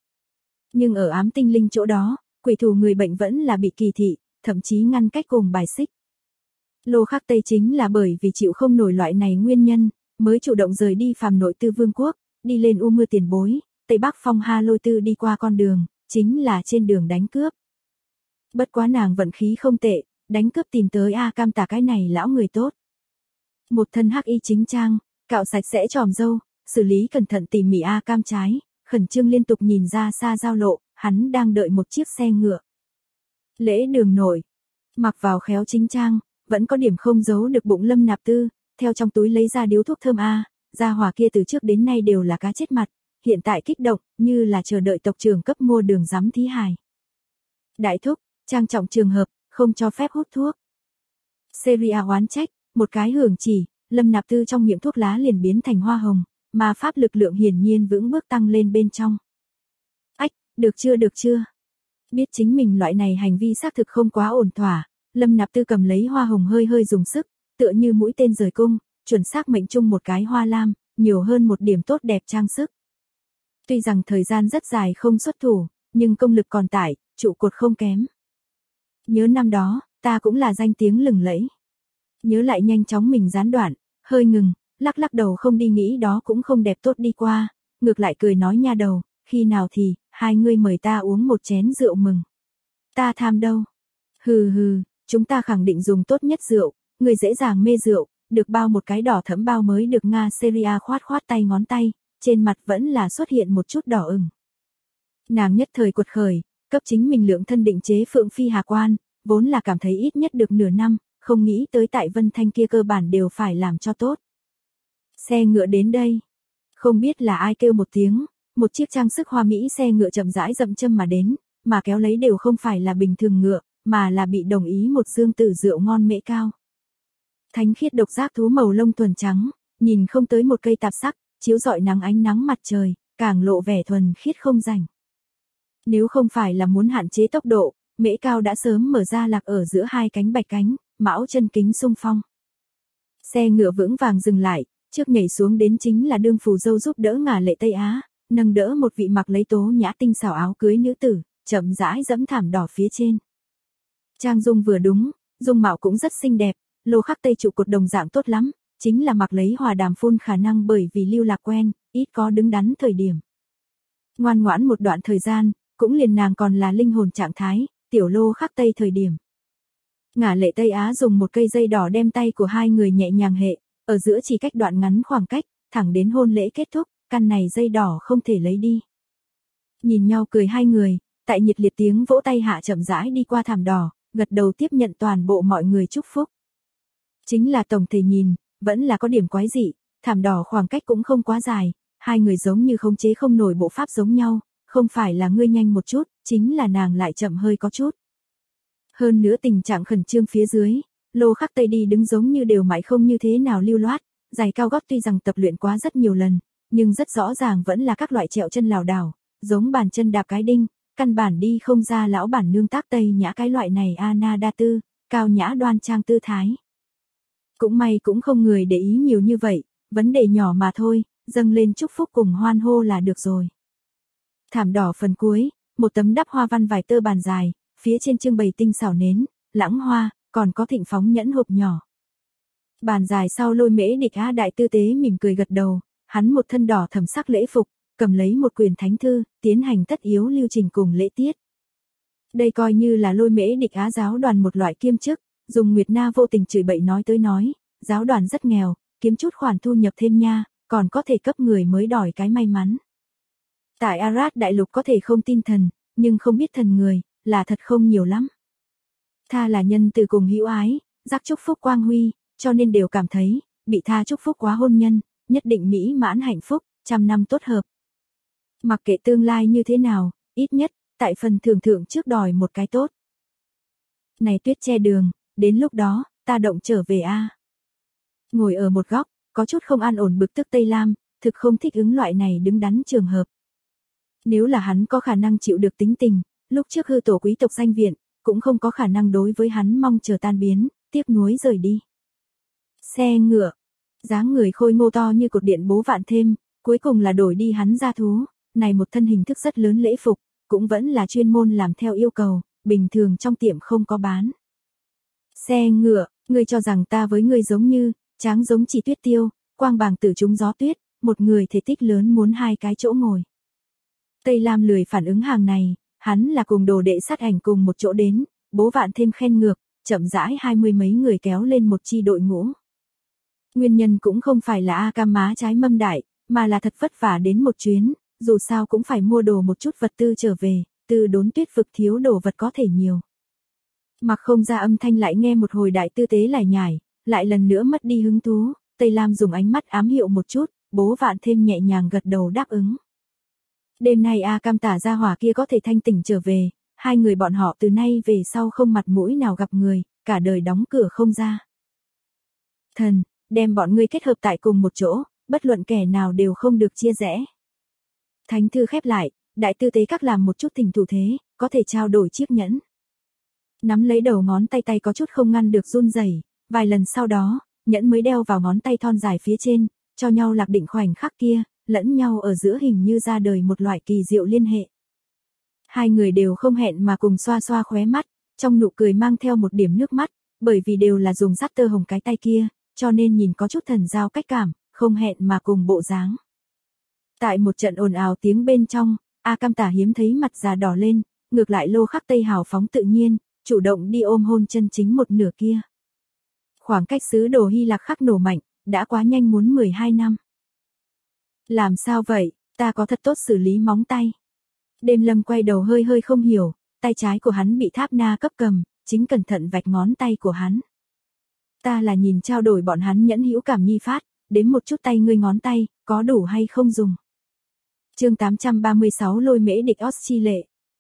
Nhưng ở ám tinh linh chỗ đó, quỷ thủ người bệnh vẫn là bị kỳ thị, thậm chí ngăn cách cùng bài xích. Lô Khắc Tây chính là bởi vì chịu không nổi loại này nguyên nhân, mới chủ động rời đi phàm nội tư vương quốc, đi lên U Mưa Tiền Bối, Tây Bắc Phong Ha Lôi Tư đi qua con đường, chính là trên đường đánh cướp. Bất quá nàng vận khí không tệ, đánh cướp tìm tới A Cam Tả cái này lão người tốt. Một thân hắc y chính trang, cạo sạch sẽ chòm râu, xử lý cẩn thận tỉ mỉ cam trái, khẩn trương liên tục nhìn ra xa giao lộ, hắn đang đợi một chiếc xe ngựa. Lễ đường nổi, mặc vào khéo chính trang, vẫn có điểm không giấu được bụng Lâm Nạp Tư, theo trong túi lấy ra điếu thuốc thơm gia hỏa kia từ trước đến nay đều là cá chết mặt, hiện tại kích động, như là chờ đợi tộc trưởng cấp mua đường giám thí hài. Đại thúc, trang trọng trường hợp, không cho phép hút thuốc. Seria oán trách, một cái hưởng chỉ, Lâm Nạp Tư trong miệng thuốc lá liền biến thành hoa hồng, mà pháp lực lượng hiển nhiên vững bước tăng lên bên trong. Ách, được chưa. Biết chính mình loại này hành vi xác thực không quá ổn thỏa, Lâm Nạp Tư cầm lấy hoa hồng hơi hơi dùng sức, tựa như mũi tên rời cung, chuẩn xác mệnh chung một cái hoa lam, nhiều hơn một điểm tốt đẹp trang sức. Tuy rằng thời gian rất dài không xuất thủ, nhưng công lực còn tại, trụ cột không kém. Nhớ năm đó, ta cũng là danh tiếng lừng lẫy. Nhớ lại nhanh chóng mình gián đoạn, hơi ngừng, lắc đầu không đi nghĩ đó cũng không đẹp tốt đi qua, ngược lại cười nói nha đầu, khi nào thì, hai ngươi mời ta uống một chén rượu mừng. Ta tham đâu. Hừ, chúng ta khẳng định dùng tốt nhất rượu, người dễ dàng mê rượu, được bao một cái đỏ thẫm bao mới được Nga Seria khoát tay ngón tay, trên mặt vẫn là xuất hiện một chút đỏ ửng. Nàng nhất thời quật khởi, cấp chính mình lượng thân định chế Phượng Phi Hà Quan, vốn là cảm thấy ít nhất được nửa năm, không nghĩ tới tại Vân Thanh kia cơ bản đều phải làm cho tốt. Xe ngựa đến đây. Không biết là ai kêu một tiếng, một chiếc trang sức hoa mỹ xe ngựa chậm rãi dậm chân mà đến, mà kéo lấy đều không phải là bình thường ngựa, mà là bị đồng ý một dương tử rượu ngon mễ cao. Thánh khiết độc giác thú màu lông thuần trắng, nhìn không tới một cây tạp sắc, chiếu rọi nắng ánh nắng mặt trời, càng lộ vẻ thuần khiết không rảnh. Nếu không phải là muốn hạn chế tốc độ, mễ cao đã sớm mở ra lạc ở giữa hai cánh bạch cánh, mão chân kính xung phong. Xe ngựa vững vàng dừng lại, trước nhảy xuống đến chính là đương phù dâu giúp đỡ ngả lệ Tây Á, nâng đỡ một vị mặc lấy tố nhã tinh xảo áo cưới nữ tử, chậm rãi dẫm thảm đỏ phía trên. Trang dung vừa đúng, dung mạo cũng rất xinh đẹp, lô khắc tây trụ cột đồng dạng tốt lắm, chính là mặc lấy hòa đàm phun khả năng bởi vì lưu lạc quen, ít có đứng đắn thời điểm. Ngoan ngoãn một đoạn thời gian, cũng liền nàng còn là linh hồn trạng thái, tiểu lô khắc tây thời điểm. Ngả lệ Tây Á dùng một cây dây đỏ đem tay của hai người nhẹ nhàng hệ, ở giữa chỉ cách đoạn ngắn khoảng cách, thẳng đến hôn lễ kết thúc, căn này dây đỏ không thể lấy đi. Nhìn nhau cười hai người, tại nhiệt liệt tiếng vỗ tay hạ chậm rãi đi qua thảm đỏ, gật đầu tiếp nhận toàn bộ mọi người chúc phúc. Chính là tổng thể nhìn, vẫn là có điểm quái dị, thảm đỏ khoảng cách cũng không quá dài, hai người giống như khống chế không nổi bộ pháp giống nhau, không phải là ngươi nhanh một chút, chính là nàng lại chậm hơi có chút. Hơn nữa tình trạng khẩn trương phía dưới, lô khắc tây đi đứng giống như đều mãi không như thế nào lưu loát, giày cao gót tuy rằng tập luyện quá rất nhiều lần, nhưng rất rõ ràng vẫn là các loại trẹo chân lảo đảo, giống bàn chân đạp cái đinh, căn bản đi không ra lão bản nương tác tây nhã cái loại này Ana đa tư, cao nhã đoan trang tư thái. Cũng may cũng không người để ý nhiều như vậy, vấn đề nhỏ mà thôi, dâng lên chúc phúc cùng hoan hô là được rồi. Thảm đỏ phần cuối, một tấm đắp hoa văn vài tơ bàn dài, phía trên trưng bày tinh xảo nến, lãng hoa, còn có thịnh phóng nhẫn hộp nhỏ. Bàn dài sau lôi mễ địch á đại tư tế mỉm cười gật đầu, hắn một thân đỏ thẩm sắc lễ phục, cầm lấy một quyển thánh thư, tiến hành tất yếu lưu trình cùng lễ tiết. Đây coi như là lôi mễ địch á giáo đoàn một loại kiêm chức, dùng Nguyệt Na vô tình chửi bậy nói tới nói, giáo đoàn rất nghèo, kiếm chút khoản thu nhập thêm nha, còn có thể cấp người mới đòi cái may mắn. Tại Arad đại lục có thể không tin thần, nhưng không biết thần người, là thật không nhiều lắm. Tha là nhân từ cùng hữu ái, giác chúc phúc quang huy, cho nên đều cảm thấy, bị tha chúc phúc quá hôn nhân, nhất định mỹ mãn hạnh phúc, trăm năm tốt hợp. Mặc kệ tương lai như thế nào, ít nhất, tại phần thưởng thượng trước đòi một cái tốt. Này tuyết che đường, đến lúc đó, ta động trở về a. Ngồi ở một góc, có chút không an ổn bực tức Tây Lam, thực không thích ứng loại này đứng đắn trường hợp. Nếu là hắn có khả năng chịu được tính tình, lúc trước hư tổ quý tộc danh viện, cũng không có khả năng đối với hắn mong chờ tan biến, tiếc nuối rời đi. Xe ngựa, dáng người khôi ngô to như cột điện bố vạn thêm, cuối cùng là đổi đi hắn ra thú, này một thân hình thức rất lớn lễ phục, cũng vẫn là chuyên môn làm theo yêu cầu, bình thường trong tiệm không có bán. Xe ngựa, ngươi cho rằng ta với ngươi giống như, tráng giống chỉ tuyết tiêu, quang bàng tử trúng gió tuyết, một người thể tích lớn muốn hai cái chỗ ngồi. Tây Lam lười phản ứng hàng này, hắn là cùng đồ đệ sát ảnh cùng một chỗ đến, bố vạn thêm khen ngược, chậm rãi 20 mấy người kéo lên một chi đội ngũ. Nguyên nhân cũng không phải là A Cam má trái mâm đại, mà là thật vất vả đến một chuyến, dù sao cũng phải mua đồ một chút vật tư trở về, từ Đốn Tuyết vực thiếu đồ vật có thể nhiều. Mặc không ra âm thanh lại nghe một hồi đại tư tế lải nhải, lại lần nữa mất đi hứng thú, Tây Lam dùng ánh mắt ám hiệu một chút, Bố Vạn Thêm nhẹ nhàng gật đầu đáp ứng. Đêm nay A Cam tả ra hỏa kia có thể thanh tỉnh trở về, hai người bọn họ từ nay về sau không mặt mũi nào gặp người, cả đời đóng cửa không ra. Thần, đem bọn ngươi kết hợp tại cùng một chỗ, bất luận kẻ nào đều không được chia rẽ. Thánh thư khép lại, đại tư tế các làm một chút tình thủ thế, có thể trao đổi chiếc nhẫn. Nắm lấy đầu ngón tay tay có chút không ngăn được run rẩy, vài lần sau đó, nhẫn mới đeo vào ngón tay thon dài phía trên, cho nhau lạc định khoảnh khắc kia, lẫn nhau ở giữa hình như ra đời một loại kỳ diệu liên hệ. Hai người đều không hẹn mà cùng xoa xoa khóe mắt, trong nụ cười mang theo một điểm nước mắt, bởi vì đều là dùng dắt tơ hồng cái tay kia, cho nên nhìn có chút thần giao cách cảm, không hẹn mà cùng bộ dáng. Tại một trận ồn ào tiếng bên trong, A Cam tả hiếm thấy mặt già đỏ lên, ngược lại Lô Khắc Tây hào phóng tự nhiên, chủ động đi ôm hôn chân chính một nửa kia. Khoảng cách xứ đồ Hy Lạc khắc nổ mạnh, đã quá nhanh muốn 12 năm. Làm sao vậy, ta có thật tốt xử lý móng tay. Đêm Lâm quay đầu hơi hơi không hiểu, tay trái của hắn bị Tháp Na cấp cầm, chính cẩn thận vạch ngón tay của hắn. Ta là nhìn trao đổi bọn hắn nhẫn hữu cảm nhi phát, đến một chút tay ngươi ngón tay, có đủ hay không dùng. Chương 836 Lôi Mễ địch Australia.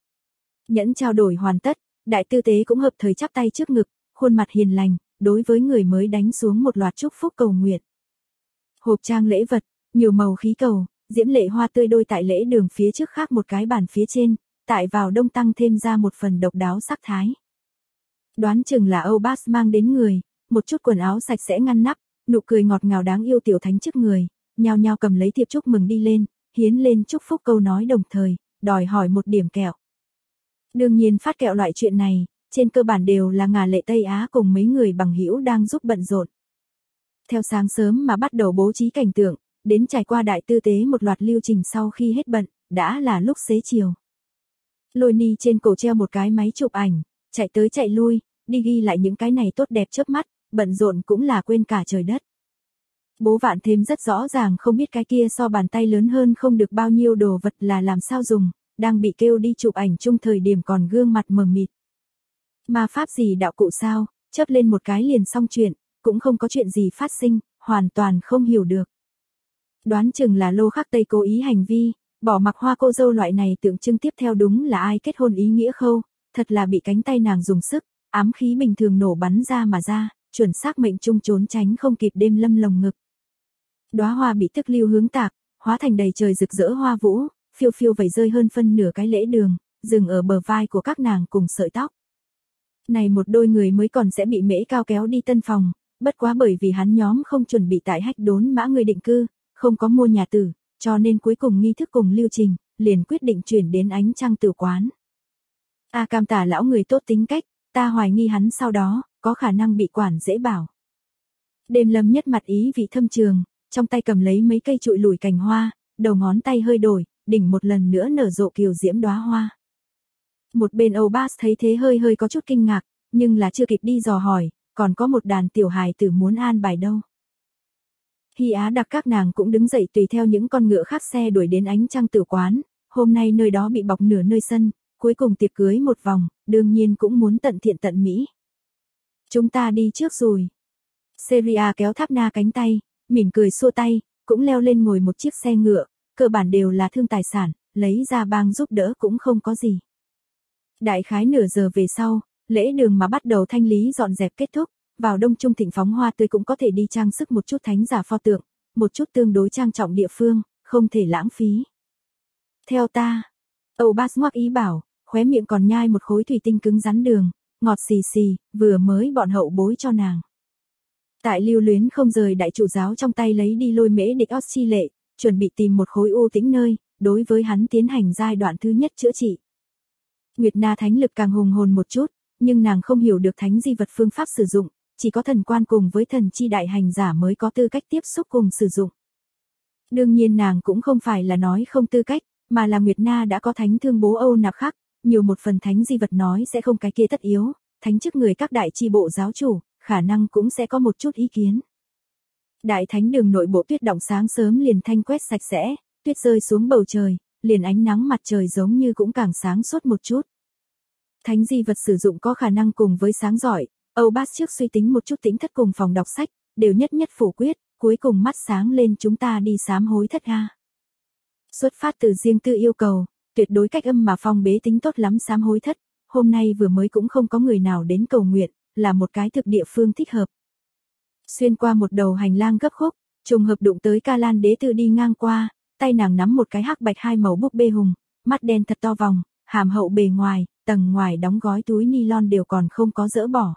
Nhẫn trao đổi hoàn tất, đại tư tế cũng hợp thời chắp tay trước ngực, khuôn mặt hiền lành, đối với người mới đánh xuống một loạt chúc phúc cầu nguyện. Hộp trang lễ vật, nhiều màu khí cầu, diễm lệ hoa tươi đôi tại lễ đường phía trước khác một cái bàn phía trên, tại vào đông tăng thêm ra một phần độc đáo sắc thái. Đoán chừng là Âu Bass mang đến người, một chút quần áo sạch sẽ ngăn nắp, nụ cười ngọt ngào đáng yêu tiểu thánh trước người, nhao nhao cầm lấy thiệp chúc mừng đi lên, hiến lên chúc phúc câu nói đồng thời, đòi hỏi một điểm kẹo. Đương nhiên phát kẹo loại chuyện này, trên cơ bản đều là Ngà Lệ Tây Á cùng mấy người bằng hữu đang giúp bận rộn. Theo sáng sớm mà bắt đầu bố trí cảnh tượng, đến trải qua đại tư tế một loạt lưu trình sau khi hết bận, đã là lúc xế chiều. Lôi Ni trên cổ treo một cái máy chụp ảnh, chạy tới chạy lui, đi ghi lại những cái này tốt đẹp chớp mắt, bận rộn cũng là quên cả trời đất. Bố Vạn Thêm rất rõ ràng không biết cái kia so bàn tay lớn hơn không được bao nhiêu đồ vật là làm sao dùng, đang bị kêu đi chụp ảnh chung thời điểm còn gương mặt mờ mịt. Ma pháp gì đạo cụ sao, chớp lên một cái liền xong chuyện, cũng không có chuyện gì phát sinh, hoàn toàn không hiểu được. Đoán chừng là Lô Khắc Tây cố ý hành vi, bỏ mặc hoa cô dâu loại này tượng trưng tiếp theo đúng là ai kết hôn ý nghĩa khâu, thật là bị cánh tay nàng dùng sức, ám khí bình thường nổ bắn ra mà ra, chuẩn xác mệnh trung trốn tránh không kịp đêm lâm lồng ngực. Đóa hoa bị tức lưu hướng tạc, hóa thành đầy trời rực rỡ hoa vũ, phiêu phiêu vẩy rơi hơn phân nửa cái lễ đường, dừng ở bờ vai của các nàng cùng sợi tóc. Này một đôi người mới còn sẽ bị Mễ Cao kéo đi tân phòng, bất quá bởi vì hắn nhóm không chuẩn bị tại Hách Đốn Mã người định cư, không có mua nhà tử, cho nên cuối cùng nghi thức cùng lưu trình, liền quyết định chuyển đến Ánh Trăng Tử quán. A Cam tả lão người tốt tính cách, ta hoài nghi hắn sau đó, có khả năng bị quản dễ bảo. Đêm Lâm nhất mặt ý vị thâm trường, trong tay cầm lấy mấy cây trụi lủi cành hoa, đầu ngón tay hơi đổi, đỉnh một lần nữa nở rộ kiều diễm đóa hoa. Một bên Âu Bass thấy thế hơi hơi có chút kinh ngạc, nhưng là chưa kịp đi dò hỏi, còn có một đàn tiểu hài tử muốn an bài đâu. Hy Á Đặc các nàng cũng đứng dậy tùy theo những con ngựa khác xe đuổi đến Ánh Trăng Tử quán, hôm nay nơi đó bị bọc nửa nơi sân, cuối cùng tiệc cưới một vòng, đương nhiên cũng muốn tận thiện tận mỹ. Chúng ta đi trước rồi. Seria kéo Tháp Na cánh tay, mỉm cười xua tay, cũng leo lên ngồi một chiếc xe ngựa, cơ bản đều là thương tài sản, lấy ra bang giúp đỡ cũng không có gì. Đại khái nửa giờ về sau, lễ đường mà bắt đầu thanh lý dọn dẹp kết thúc, vào đông trung thịnh phóng hoa tươi cũng có thể đi trang sức một chút thánh giả pho tượng, một chút tương đối trang trọng địa phương, không thể lãng phí. Theo ta, Âu Bass ngoắc ý bảo, khóe miệng còn nhai một khối thủy tinh cứng rắn đường, ngọt xì xì, vừa mới bọn hậu bối cho nàng. Tại lưu luyến không rời đại chủ giáo trong tay lấy đi Lôi Mễ địch Australia, chuẩn bị tìm một khối u tĩnh nơi, đối với hắn tiến hành giai đoạn thứ nhất chữa trị. Nguyệt Na thánh lực càng hùng hồn một chút, nhưng nàng không hiểu được thánh di vật phương pháp sử dụng, chỉ có thần quan cùng với thần chi đại hành giả mới có tư cách tiếp xúc cùng sử dụng. Đương nhiên nàng cũng không phải là nói không tư cách, mà là Nguyệt Na đã có thánh thương bố Âu nạp khắc, nhiều một phần thánh di vật nói sẽ không cái kia tất yếu, thánh chức người các đại chi bộ giáo chủ, khả năng cũng sẽ có một chút ý kiến. Đại thánh đường nội bộ tuyết động sáng sớm liền thanh quét sạch sẽ, tuyết rơi xuống bầu trời, liền ánh nắng mặt trời giống như cũng càng sáng suốt một chút. Thánh di vật sử dụng có khả năng cùng với sáng giỏi, Âu Bác trước suy tính một chút Tĩnh Thất cùng phòng đọc sách, đều nhất nhất phủ quyết, cuối cùng mắt sáng lên chúng ta đi sám hối thất ha. Xuất phát từ riêng tư yêu cầu, tuyệt đối cách âm mà phong bế tính tốt lắm sám hối thất, hôm nay vừa mới cũng không có người nào đến cầu nguyện, là một cái thực địa phương thích hợp. Xuyên qua một đầu hành lang gấp khúc, trùng hợp đụng tới Ca Lan Đế Tư đi ngang qua, tay nàng nắm một cái hắc bạch hai màu búp bê hùng, mắt đen thật to vòng, hàm hậu bề ngoài, tầng ngoài đóng gói túi nylon đều còn không có dỡ bỏ.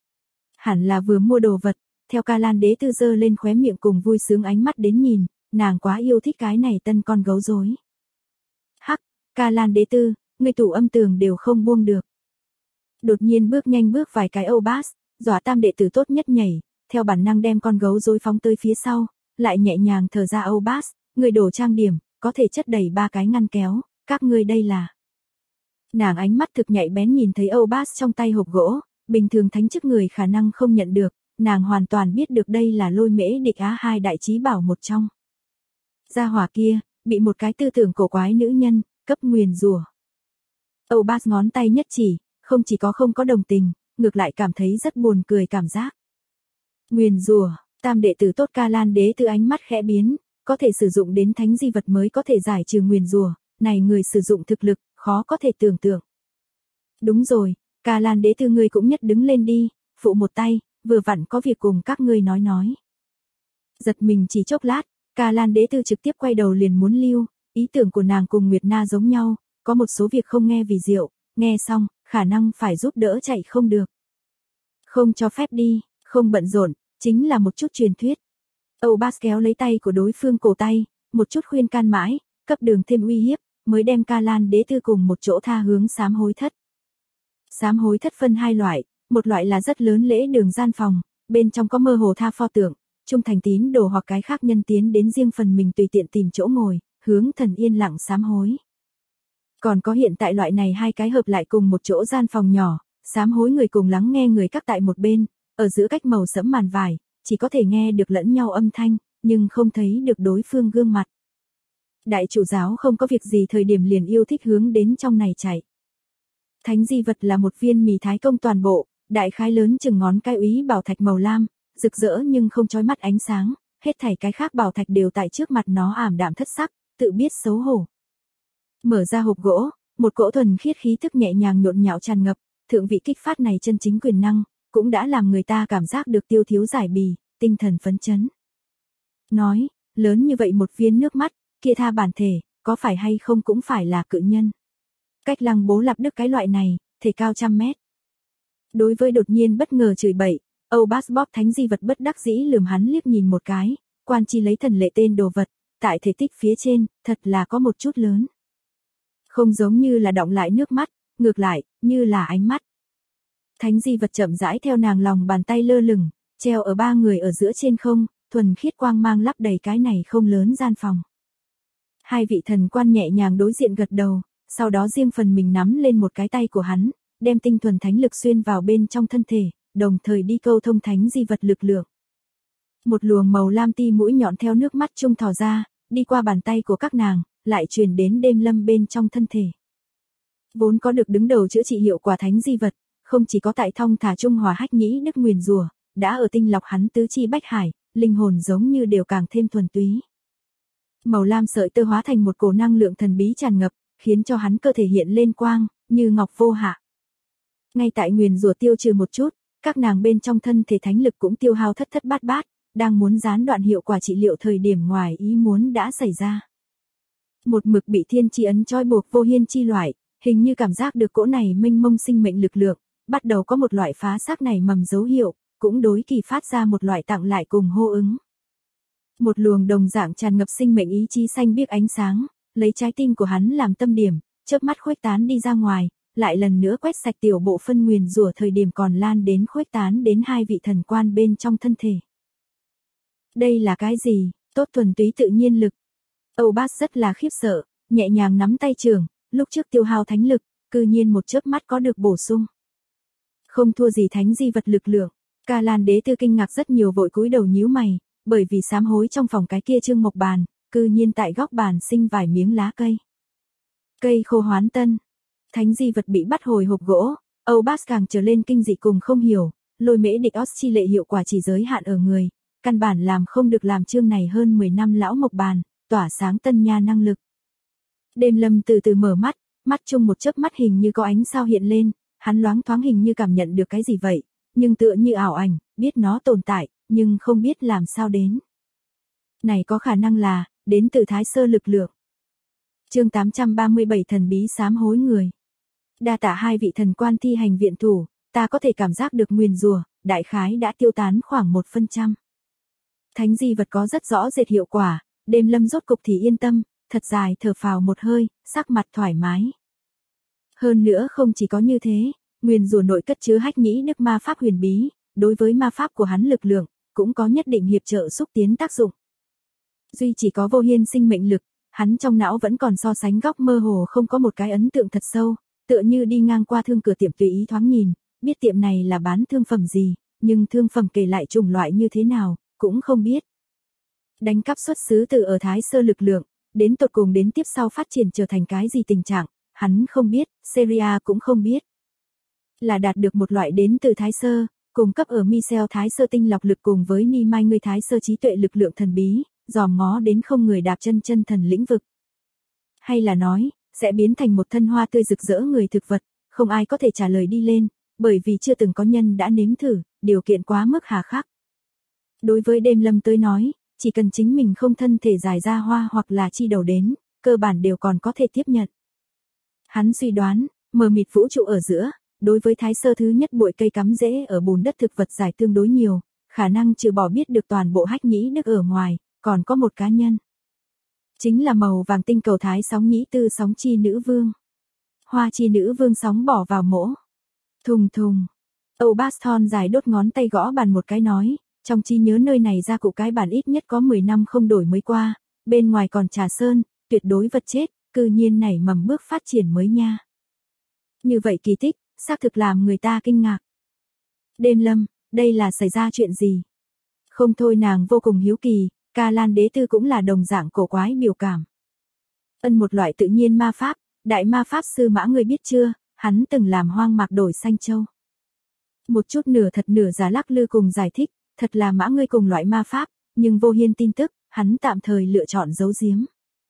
Hẳn là vừa mua đồ vật, theo Ca Lan Đế Tư giơ lên khóe miệng cùng vui sướng ánh mắt đến nhìn, nàng quá yêu thích cái này tân con gấu rối. Hắc, Ca Lan Đế Tư, người tủ âm tường đều không buông được. Đột nhiên bước nhanh bước vài cái Âu Bác, dọa tam đệ tử tốt nhất nhảy, theo bản năng đem con gấu rối phóng tới phía sau, lại nhẹ nhàng thở ra Âu Bác, người đổ trang điểm, có thể chất đầy 3 cái ngăn kéo, các ngươi đây là. Nàng ánh mắt thực nhạy bén nhìn thấy Âu Bác trong tay hộp gỗ, bình thường thánh chức người khả năng không nhận được, nàng hoàn toàn biết được đây là Lôi Mễ Địch Á hai đại chí bảo một trong. Gia hỏa kia, bị một cái tư tưởng cổ quái nữ nhân, cấp nguyền rủa. Âu Bác ngón tay nhất chỉ, không chỉ có không có đồng tình, ngược lại cảm thấy rất buồn cười cảm giác. Nguyền rủa, tam đệ tử tốt Ca Lan Đế Tư ánh mắt khẽ biến, có thể sử dụng đến thánh di vật mới có thể giải trừ nguyền rủa, này người sử dụng thực lực, khó có thể tưởng tượng. Đúng rồi, Ca Lan Đế Tư ngươi cũng nhất đứng lên đi, phụ một tay, vừa vặn có việc cùng các ngươi nói. Giật mình chỉ chốc lát, Ca Lan Đế Tư trực tiếp quay đầu liền muốn lưu, ý tưởng của nàng cùng Nguyệt Na giống nhau, có một số việc không nghe vì diệu, nghe xong, khả năng phải giúp đỡ chạy không được. Không cho phép đi, không bận rộn, chính là một chút truyền thuyết. Âu Bác kéo lấy tay của đối phương cổ tay, một chút khuyên can mãi, cấp đường thêm uy hiếp, mới đem Ca Lan Đế Tư cùng một chỗ tha hướng sám hối thất. Sám hối thất phân hai loại, một loại là rất lớn lễ đường gian phòng, bên trong có mơ hồ tha pho tượng, trung thành tín đồ hoặc cái khác nhân tiến đến riêng phần mình tùy tiện tìm chỗ ngồi, hướng thần yên lặng sám hối. Còn có hiện tại loại này hai cái hợp lại cùng một chỗ gian phòng nhỏ, sám hối người cùng lắng nghe người các tại một bên, ở giữa cách màu sẫm màn vải, chỉ có thể nghe được lẫn nhau âm thanh, nhưng không thấy được đối phương gương mặt. Đại chủ giáo không có việc gì thời điểm liền yêu thích hướng đến trong này chạy. Thánh di vật là một viên mì thái công toàn bộ, đại khái lớn chừng ngón cái úy bảo thạch màu lam, rực rỡ nhưng không chói mắt ánh sáng, hết thảy cái khác bảo thạch đều tại trước mặt nó ảm đạm thất sắc, tự biết xấu hổ. Mở ra hộp gỗ, một cỗ thuần khiết khí thức nhẹ nhàng nhộn nhạo tràn ngập, thượng vị kích phát này chân chính quyền năng, cũng đã làm người ta cảm giác được tiêu thiếu giải bì, tinh thần phấn chấn. Nói, lớn như vậy một viên nước mắt, kia tha bản thể, có phải hay không cũng phải là cự nhân. Cách Lăng Bố Lạp Đức cái loại này, thể cao 100 mét. Đối với đột nhiên bất ngờ chửi bậy, Âu Bác bóp thánh di vật bất đắc dĩ lườm hắn liếc nhìn một cái, quan chi lấy thần lệ tên đồ vật, tại thể tích phía trên, thật là có một chút lớn. Không giống như là đọng lại nước mắt, ngược lại, như là ánh mắt. Thánh di vật chậm rãi theo nàng lòng bàn tay lơ lửng, treo ở 3 người ở giữa trên không, thuần khiết quang mang lấp đầy cái này không lớn gian phòng. 2 vị thần quan nhẹ nhàng đối diện gật đầu, sau đó riêng phần mình nắm lên một cái tay của hắn, đem tinh thuần thánh lực xuyên vào bên trong thân thể, đồng thời đi câu thông thánh di vật lực lượng. Một luồng màu lam ti mũi nhọn theo nước mắt trung thò ra, đi qua bàn tay của các nàng, lại truyền đến đêm lâm bên trong thân thể. Vốn có được đứng đầu chữa trị hiệu quả thánh di vật, không chỉ có tại thong thả trung hòa hách nhĩ đức nguyền rủa, đã ở tinh lọc hắn tứ chi bách hải, linh hồn giống như đều càng thêm thuần túy. Màu lam sợi tơ hóa thành một cổ năng lượng thần bí tràn ngập, khiến cho hắn cơ thể hiện lên quang, như ngọc vô hạ. Ngay tại nguyền rủa tiêu trừ một chút, các nàng bên trong thân thể thánh lực cũng tiêu hao thất thất bát bát, đang muốn gián đoạn hiệu quả trị liệu thời điểm ngoài ý muốn đã xảy ra. Một mực bị thiên chi ấn trói buộc vô hiên chi loại, hình như cảm giác được cỗ này mênh mông sinh mệnh lực lượng, bắt đầu có một loại phá xác này mầm dấu hiệu, cũng đối kỳ phát ra một loại tặng lại cùng hô ứng. Một luồng đồng dạng tràn ngập sinh mệnh ý chí xanh biếc ánh sáng, lấy trái tim của hắn làm tâm điểm, chớp mắt khuếch tán đi ra ngoài, lại lần nữa quét sạch tiểu bộ phân nguyền rủa thời điểm còn lan đến khuếch tán đến 2 vị thần quan bên trong thân thể. Đây là cái gì? Tốt thuần túy tự nhiên lực. Âu Bác rất là khiếp sợ, nhẹ nhàng nắm tay trường, lúc trước tiêu hao thánh lực, cư nhiên một chớp mắt có được bổ sung. Không thua gì thánh di vật lực lượng, Ca Lan Đế Tư kinh ngạc rất nhiều vội cúi đầu nhíu mày, bởi vì sám hối trong phòng cái kia trương mộc bàn, cư nhiên tại góc bàn sinh vài miếng lá cây. Cây khô hoán tân. Thánh di vật bị bắt hồi hộp gỗ, Âu Bas càng trở lên kinh dị cùng không hiểu, lôi mễ địch chi lệ hiệu quả chỉ giới hạn ở người, căn bản làm không được làm chương này hơn 10 năm lão mộc bàn, tỏa sáng tân nha năng lực. Đêm Lâm từ từ mở mắt, mắt chung một chớp mắt hình như có ánh sao hiện lên, hắn loáng thoáng hình như cảm nhận được cái gì vậy, nhưng tựa như ảo ảnh, biết nó tồn tại, nhưng không biết làm sao đến. Này có khả năng là, đến từ Thái Sơ lực lượng. Chương 837 thần bí sám hối người. Đa tạ hai vị thần quan thi hành viện thủ, ta có thể cảm giác được nguyền rủa, đại khái đã tiêu tán khoảng 1%. Thánh di vật có rất rõ rệt hiệu quả, Đêm Lâm rốt cục thì yên tâm, thật dài thở phào một hơi, sắc mặt thoải mái. Hơn nữa không chỉ có như thế, nguyền rủa nội cất chứa hách nhĩ đức ma pháp huyền bí, đối với ma pháp của hắn lực lượng, cũng có nhất định hiệp trợ xúc tiến tác dụng. Duy chỉ có vô hiên sinh mệnh lực, hắn trong não vẫn còn so sánh góc mơ hồ không có một cái ấn tượng thật sâu, tựa như đi ngang qua thương cửa tiệm tùy ý thoáng nhìn, biết tiệm này là bán thương phẩm gì, nhưng thương phẩm kể lại chủng loại như thế nào, cũng không biết. Đánh cắp xuất xứ từ ở Thái Sơ lực lượng, đến tột cùng đến tiếp sau phát triển trở thành cái gì tình trạng, hắn không biết, Seria cũng không biết. Là đạt được một loại đến từ Thái Sơ, cung cấp ở Michel Thái Sơ tinh lọc lực cùng với Ni Mai người Thái Sơ trí tuệ lực lượng thần bí, dòm ngó đến không người đạp chân chân thần lĩnh vực. Hay là nói, sẽ biến thành một thân hoa tươi rực rỡ người thực vật, không ai có thể trả lời đi lên, bởi vì chưa từng có nhân đã nếm thử, điều kiện quá mức hà khắc. Đối với Đêm Lâm tới nói, chỉ cần chính mình không thân thể dài ra hoa hoặc là chi đầu đến, cơ bản đều còn có thể tiếp nhận. Hắn suy đoán, mờ mịt vũ trụ ở giữa, đối với Thái Sơ thứ nhất bụi cây cắm rễ ở bùn đất thực vật giải tương đối nhiều, khả năng trừ bỏ biết được toàn bộ hách nhĩ đức ở ngoài, còn có một cá nhân. Chính là màu vàng tinh cầu Thái sóng nhĩ tư sóng chi nữ vương. Hoa chi nữ vương sóng bỏ vào mỗ. Thùng thùng. Âu Baston dài đốt ngón tay gõ bàn một cái nói, trong trí nhớ nơi này ra cụ cái bản ít nhất có 10 năm không đổi mới qua, bên ngoài còn trà sơn, tuyệt đối vật chết, cư nhiên nảy mầm bước phát triển mới nha. Như vậy kỳ tích, xác thực làm người ta kinh ngạc. Đêm Lâm, đây là xảy ra chuyện gì? Không thôi nàng vô cùng hiếu kỳ, Ca Lan đế tư cũng là đồng dạng cổ quái biểu cảm. Một loại tự nhiên ma pháp, đại ma pháp sư Mã người biết chưa, hắn từng làm hoang mạc đổi xanh châu. Một chút nửa thật nửa giả lắc lư cùng giải thích, thật là Mã ngươi cùng loại ma pháp, nhưng vô hiên tin tức, hắn tạm thời lựa chọn giấu giếm.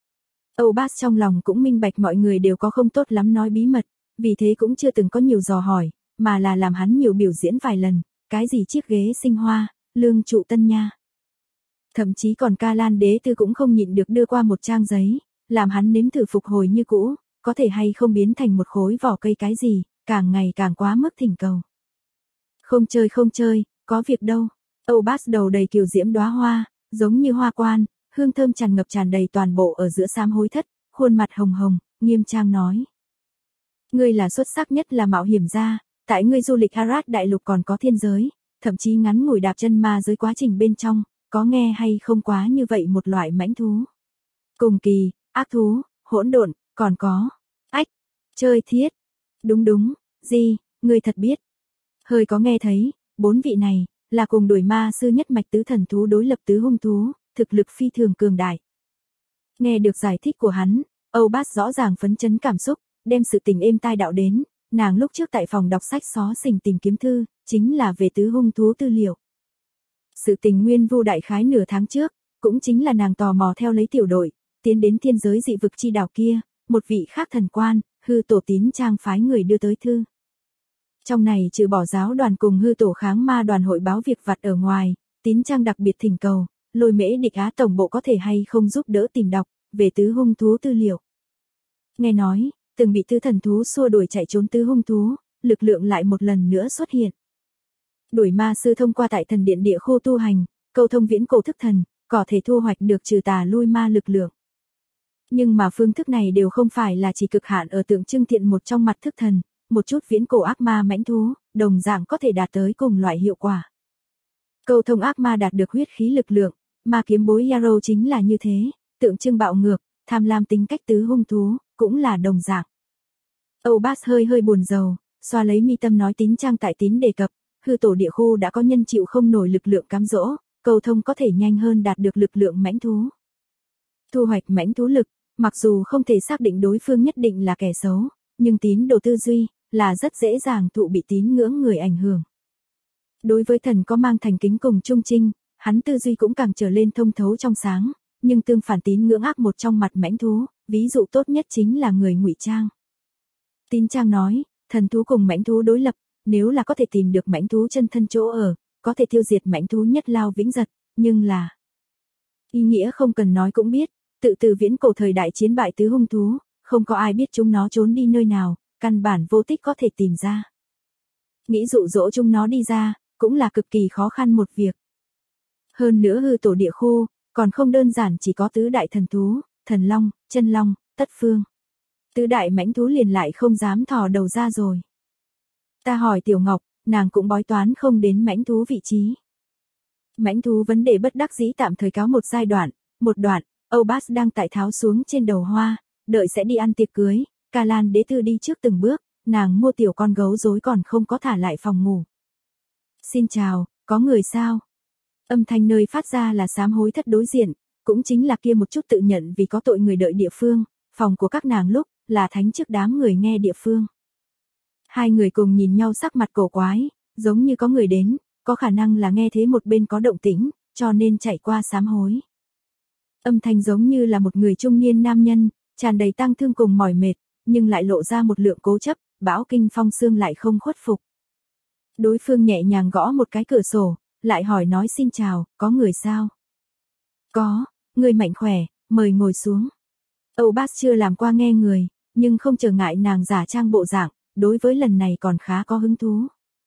Âu Bas trong lòng cũng minh bạch mọi người đều có không tốt lắm nói bí mật, vì thế cũng chưa từng có nhiều dò hỏi, mà là làm hắn nhiều biểu diễn vài lần, cái gì chiếc ghế sinh hoa, lương trụ tân nha. Thậm chí còn Ca Lan đế tư cũng không nhịn được đưa qua một trang giấy, làm hắn nếm thử phục hồi như cũ, có thể hay không biến thành một khối vỏ cây cái gì, càng ngày càng quá mức thỉnh cầu. Không chơi, có việc đâu. Âu Bas đầu đầy kiều diễm đóa hoa, giống như hoa quan, hương thơm tràn ngập tràn đầy toàn bộ ở giữa sám hối thất, khuôn mặt hồng hồng, nghiêm trang nói. Ngươi là xuất sắc nhất là mạo hiểm gia, tại ngươi du lịch Harad đại lục còn có thiên giới, thậm chí ngắn ngủi đạp chân ma giới quá trình bên trong, có nghe hay không quá như vậy một loại mãnh thú. Cùng kỳ, ác thú, hỗn độn, còn có, chơi thiết. Đúng, ngươi thật biết. Hơi có nghe thấy, 4 vị này, là cùng đuổi ma sư nhất mạch tứ thần thú đối lập tứ hung thú, thực lực phi thường cường đại. Nghe được giải thích của hắn, Âu Bas rõ ràng phấn chấn cảm xúc, đem sự tình êm tai đạo đến, nàng lúc trước tại phòng đọc sách xó xỉnh tìm kiếm thư, chính là về tứ hung thú tư liệu. Sự tình nguyên vu đại khái nửa tháng trước, cũng chính là nàng tò mò theo lấy tiểu đội, tiến đến thiên giới dị vực chi đảo kia, một vị khác thần quan, hư tổ tín trang phái người đưa tới thư. Trong này trừ bỏ giáo đoàn cùng hư tổ kháng ma đoàn hội báo việc vặt ở ngoài, tín trang đặc biệt thỉnh cầu, lôi mễ địch Á tổng bộ có thể hay không giúp đỡ tìm đọc, về tứ hung thú tư liệu. Nghe nói, từng bị tứ thần thú xua đuổi chạy trốn tứ hung thú, lực lượng lại một lần nữa xuất hiện. Đuổi ma sư thông qua tại thần điện địa khu tu hành, câu thông viễn cổ thức thần, có thể thu hoạch được trừ tà lui ma lực lượng. Nhưng mà phương thức này đều không phải là chỉ cực hạn ở tượng trưng thiện một trong mặt thức thần, một chút viễn cổ ác ma mãnh thú, đồng dạng có thể đạt tới cùng loại hiệu quả. Câu thông ác ma đạt được huyết khí lực lượng, ma kiếm bối Yarrow chính là như thế, tượng trưng bạo ngược, tham lam tính cách tứ hung thú, cũng là đồng dạng. Âu Bas hơi buồn rầu, xoa lấy mi tâm nói tín trang tại tín đề cập, hư tổ địa khu đã có nhân chịu không nổi lực lượng cám dỗ, cầu thông có thể nhanh hơn đạt được lực lượng mãnh thú. Thu hoạch mãnh thú lực, mặc dù không thể xác định đối phương nhất định là kẻ xấu, nhưng tín đồ tư duy là rất dễ dàng thụ bị tín ngưỡng người ảnh hưởng. Đối với thần có mang thành kính cùng trung trinh, hắn tư duy cũng càng trở lên thông thấu trong sáng, nhưng tương phản tín ngưỡng ác một trong mặt mãnh thú, ví dụ tốt nhất chính là người ngụy trang. Tín trang nói, thần thú cùng mãnh thú đối lập, nếu là có thể tìm được mãnh thú chân thân chỗ ở, có thể tiêu diệt mãnh thú nhất lao vĩnh giật, nhưng là ý nghĩa không cần nói cũng biết, tự từ viễn cổ thời đại chiến bại tứ hung thú, không có ai biết chúng nó trốn đi nơi nào, căn bản vô tích có thể tìm ra. Nghĩ dụ dỗ chúng nó đi ra, cũng là cực kỳ khó khăn một việc. Hơn nữa hư tổ địa khu, còn không đơn giản chỉ có tứ đại thần thú, thần long, chân long, tất phương. Tứ đại mãnh thú liền lại không dám thò đầu ra rồi. Ta hỏi Tiểu Ngọc, nàng cũng bói toán không đến mãnh thú vị trí. Mãnh thú vấn đề bất đắc dĩ tạm thời cáo một giai đoạn, một đoạn, Âu Bas đang tại tháo xuống trên đầu hoa, đợi sẽ đi ăn tiệc cưới, Ca Lan đế tư đi trước từng bước, nàng mua tiểu con gấu rối còn không có thả lại phòng ngủ. Xin chào, có người sao? Âm thanh nơi phát ra là sám hối thất đối diện, cũng chính là kia một chút tự nhận vì có tội người đợi địa phương, phòng của các nàng lúc, là thánh trước đám người nghe địa phương. Hai người cùng nhìn nhau sắc mặt cổ quái, giống như có người đến, có khả năng là nghe thế một bên có động tĩnh, cho nên chạy qua sám hối. Âm thanh giống như là một người trung niên nam nhân, tràn đầy tang thương cùng mỏi mệt, nhưng lại lộ ra một lượng cố chấp, bão kinh phong xương lại không khuất phục. Đối phương nhẹ nhàng gõ một cái cửa sổ, lại hỏi nói xin chào, có người sao? Có, người mạnh khỏe, mời ngồi xuống. Âu Bas chưa làm qua nghe người, nhưng không trở ngại nàng giả trang bộ dạng, đối với lần này còn khá có hứng thú.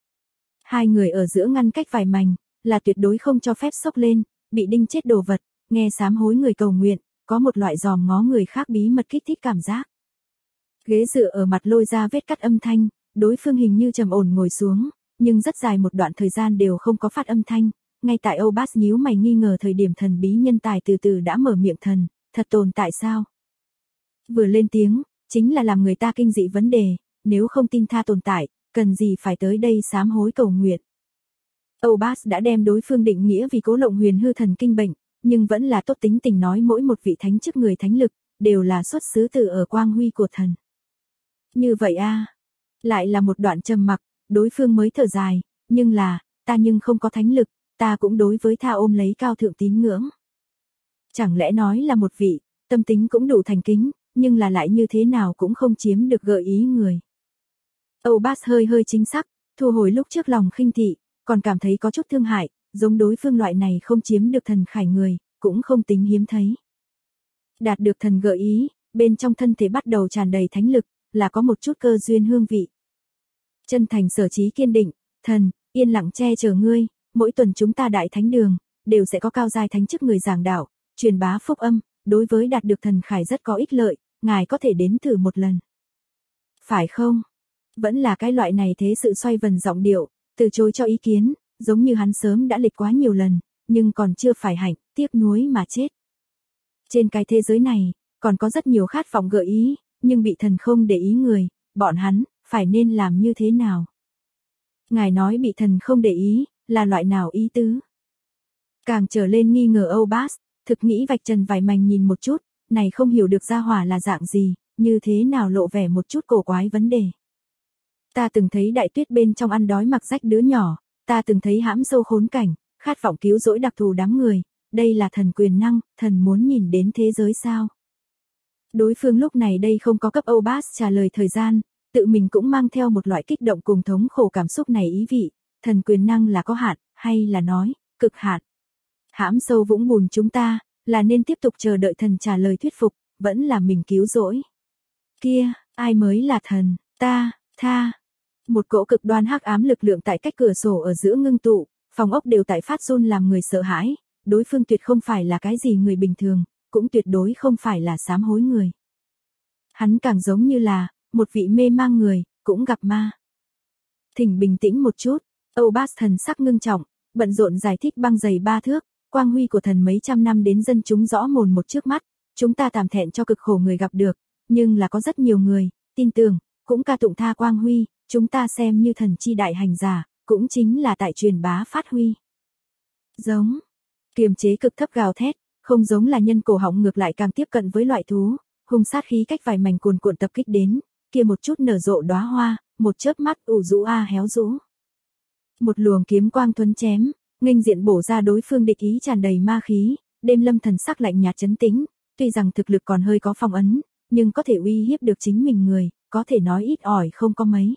Hai người ở giữa ngăn cách vài mảnh, là tuyệt đối không cho phép xốc lên, bị đinh chết đồ vật, nghe sám hối người cầu nguyện, có một loại dòm ngó người khác bí mật kích thích cảm giác. Ghế dựa ở mặt lôi ra vết cắt âm thanh, đối phương hình như trầm ổn ngồi xuống, nhưng rất dài một đoạn thời gian đều không có phát âm thanh, ngay tại Âu Bas nhíu mày nghi ngờ thời điểm thần bí nhân tài từ từ đã mở miệng thần, thật tồn tại sao? Vừa lên tiếng, chính là làm người ta kinh dị vấn đề, nếu không tin tha tồn tại, cần gì phải tới đây sám hối cầu nguyện. Âu Bas đã đem đối phương định nghĩa vì Cố Lộng Huyền hư thần kinh bệnh, nhưng vẫn là tốt tính tình nói mỗi một vị thánh chức người thánh lực, đều là xuất xứ từ ở quang huy của thần. Như vậy a, lại là một đoạn trầm mặc, đối phương mới thở dài, nhưng là, ta nhưng không có thánh lực, ta cũng đối với tha ôm lấy cao thượng tín ngưỡng. Chẳng lẽ nói là một vị, tâm tính cũng đủ thành kính, nhưng là lại như thế nào cũng không chiếm được gợi ý người. Âu Bas hơi chính xác, thu hồi lúc trước lòng khinh thị, còn cảm thấy có chút thương hại, giống đối phương loại này không chiếm được thần khải người, cũng không tính hiếm thấy. Đạt được thần gợi ý, bên trong thân thể bắt đầu tràn đầy thánh lực, là có một chút cơ duyên hương vị. Chân thành sở chí kiên định, thần, yên lặng che chở ngươi, mỗi tuần chúng ta đại thánh đường, đều sẽ có cao giai thánh chức người giảng đạo, truyền bá phúc âm, đối với đạt được thần khải rất có ích lợi, ngài có thể đến thử một lần. Phải không? Vẫn là cái loại này thế sự xoay vần giọng điệu, từ chối cho ý kiến, giống như hắn sớm đã lịch quá nhiều lần, nhưng còn chưa phải hạnh, tiếc nuối mà chết. Trên cái thế giới này, còn có rất nhiều khát vọng gợi ý, nhưng bị thần không để ý người, bọn hắn, phải nên làm như thế nào? Ngài nói bị thần không để ý, là loại nào ý tứ? Càng trở lên nghi ngờ Âu Bas, thực nghĩ vạch trần vài mảnh nhìn một chút, này không hiểu được gia hỏa là dạng gì, như thế nào lộ vẻ một chút cổ quái vấn đề. Ta từng thấy đại tuyết bên trong ăn đói mặc rách đứa nhỏ, ta từng thấy hãm sâu khốn cảnh, khát vọng cứu rỗi đặc thù đám người, đây là thần quyền năng, thần muốn nhìn đến thế giới sao? Đối phương lúc này đây không có cấp Âu Bas trả lời thời gian, tự mình cũng mang theo một loại kích động cùng thống khổ cảm xúc này ý vị, thần quyền năng là có hạn, hay là nói, cực hạn. Hãm sâu vũng bùn chúng ta, là nên tiếp tục chờ đợi thần trả lời thuyết phục, vẫn là mình cứu rỗi. Kia, ai mới là thần, ta, tha. Một cỗ cực đoan hắc ám lực lượng tại cách cửa sổ ở giữa ngưng tụ, phòng ốc đều tại phát run làm người sợ hãi, đối phương tuyệt không phải là cái gì người bình thường, cũng tuyệt đối không phải là sám hối người. Hắn càng giống như là, một vị mê mang người, cũng gặp ma. Thỉnh bình tĩnh một chút, Âu Bas thần sắc ngưng trọng, bận rộn giải thích băng dày 3 thước, quang huy của thần mấy trăm năm đến dân chúng rõ mồn một trước mắt, chúng ta tạm thẹn cho cực khổ người gặp được, nhưng là có rất nhiều người, tin tưởng, cũng ca tụng tha quang huy, chúng ta xem như thần chi đại hành giả, cũng chính là tại truyền bá phát huy. Giống, Kiềm chế cực thấp gào thét, không giống là nhân cổ họng ngược lại càng tiếp cận với loại thú, hung sát khí cách vài mảnh cuồn cuộn tập kích đến, kia một chút nở rộ đóa hoa, một chớp mắt ủ rũ héo rũ. Một luồng kiếm quang thuấn chém, nghênh diện bổ ra đối phương địch ý tràn đầy ma khí, Đêm Lâm thần sắc lạnh nhạt trấn tĩnh, tuy rằng thực lực còn hơi có phong ấn, nhưng có thể uy hiếp được chính mình người, có thể nói ít ỏi không có mấy.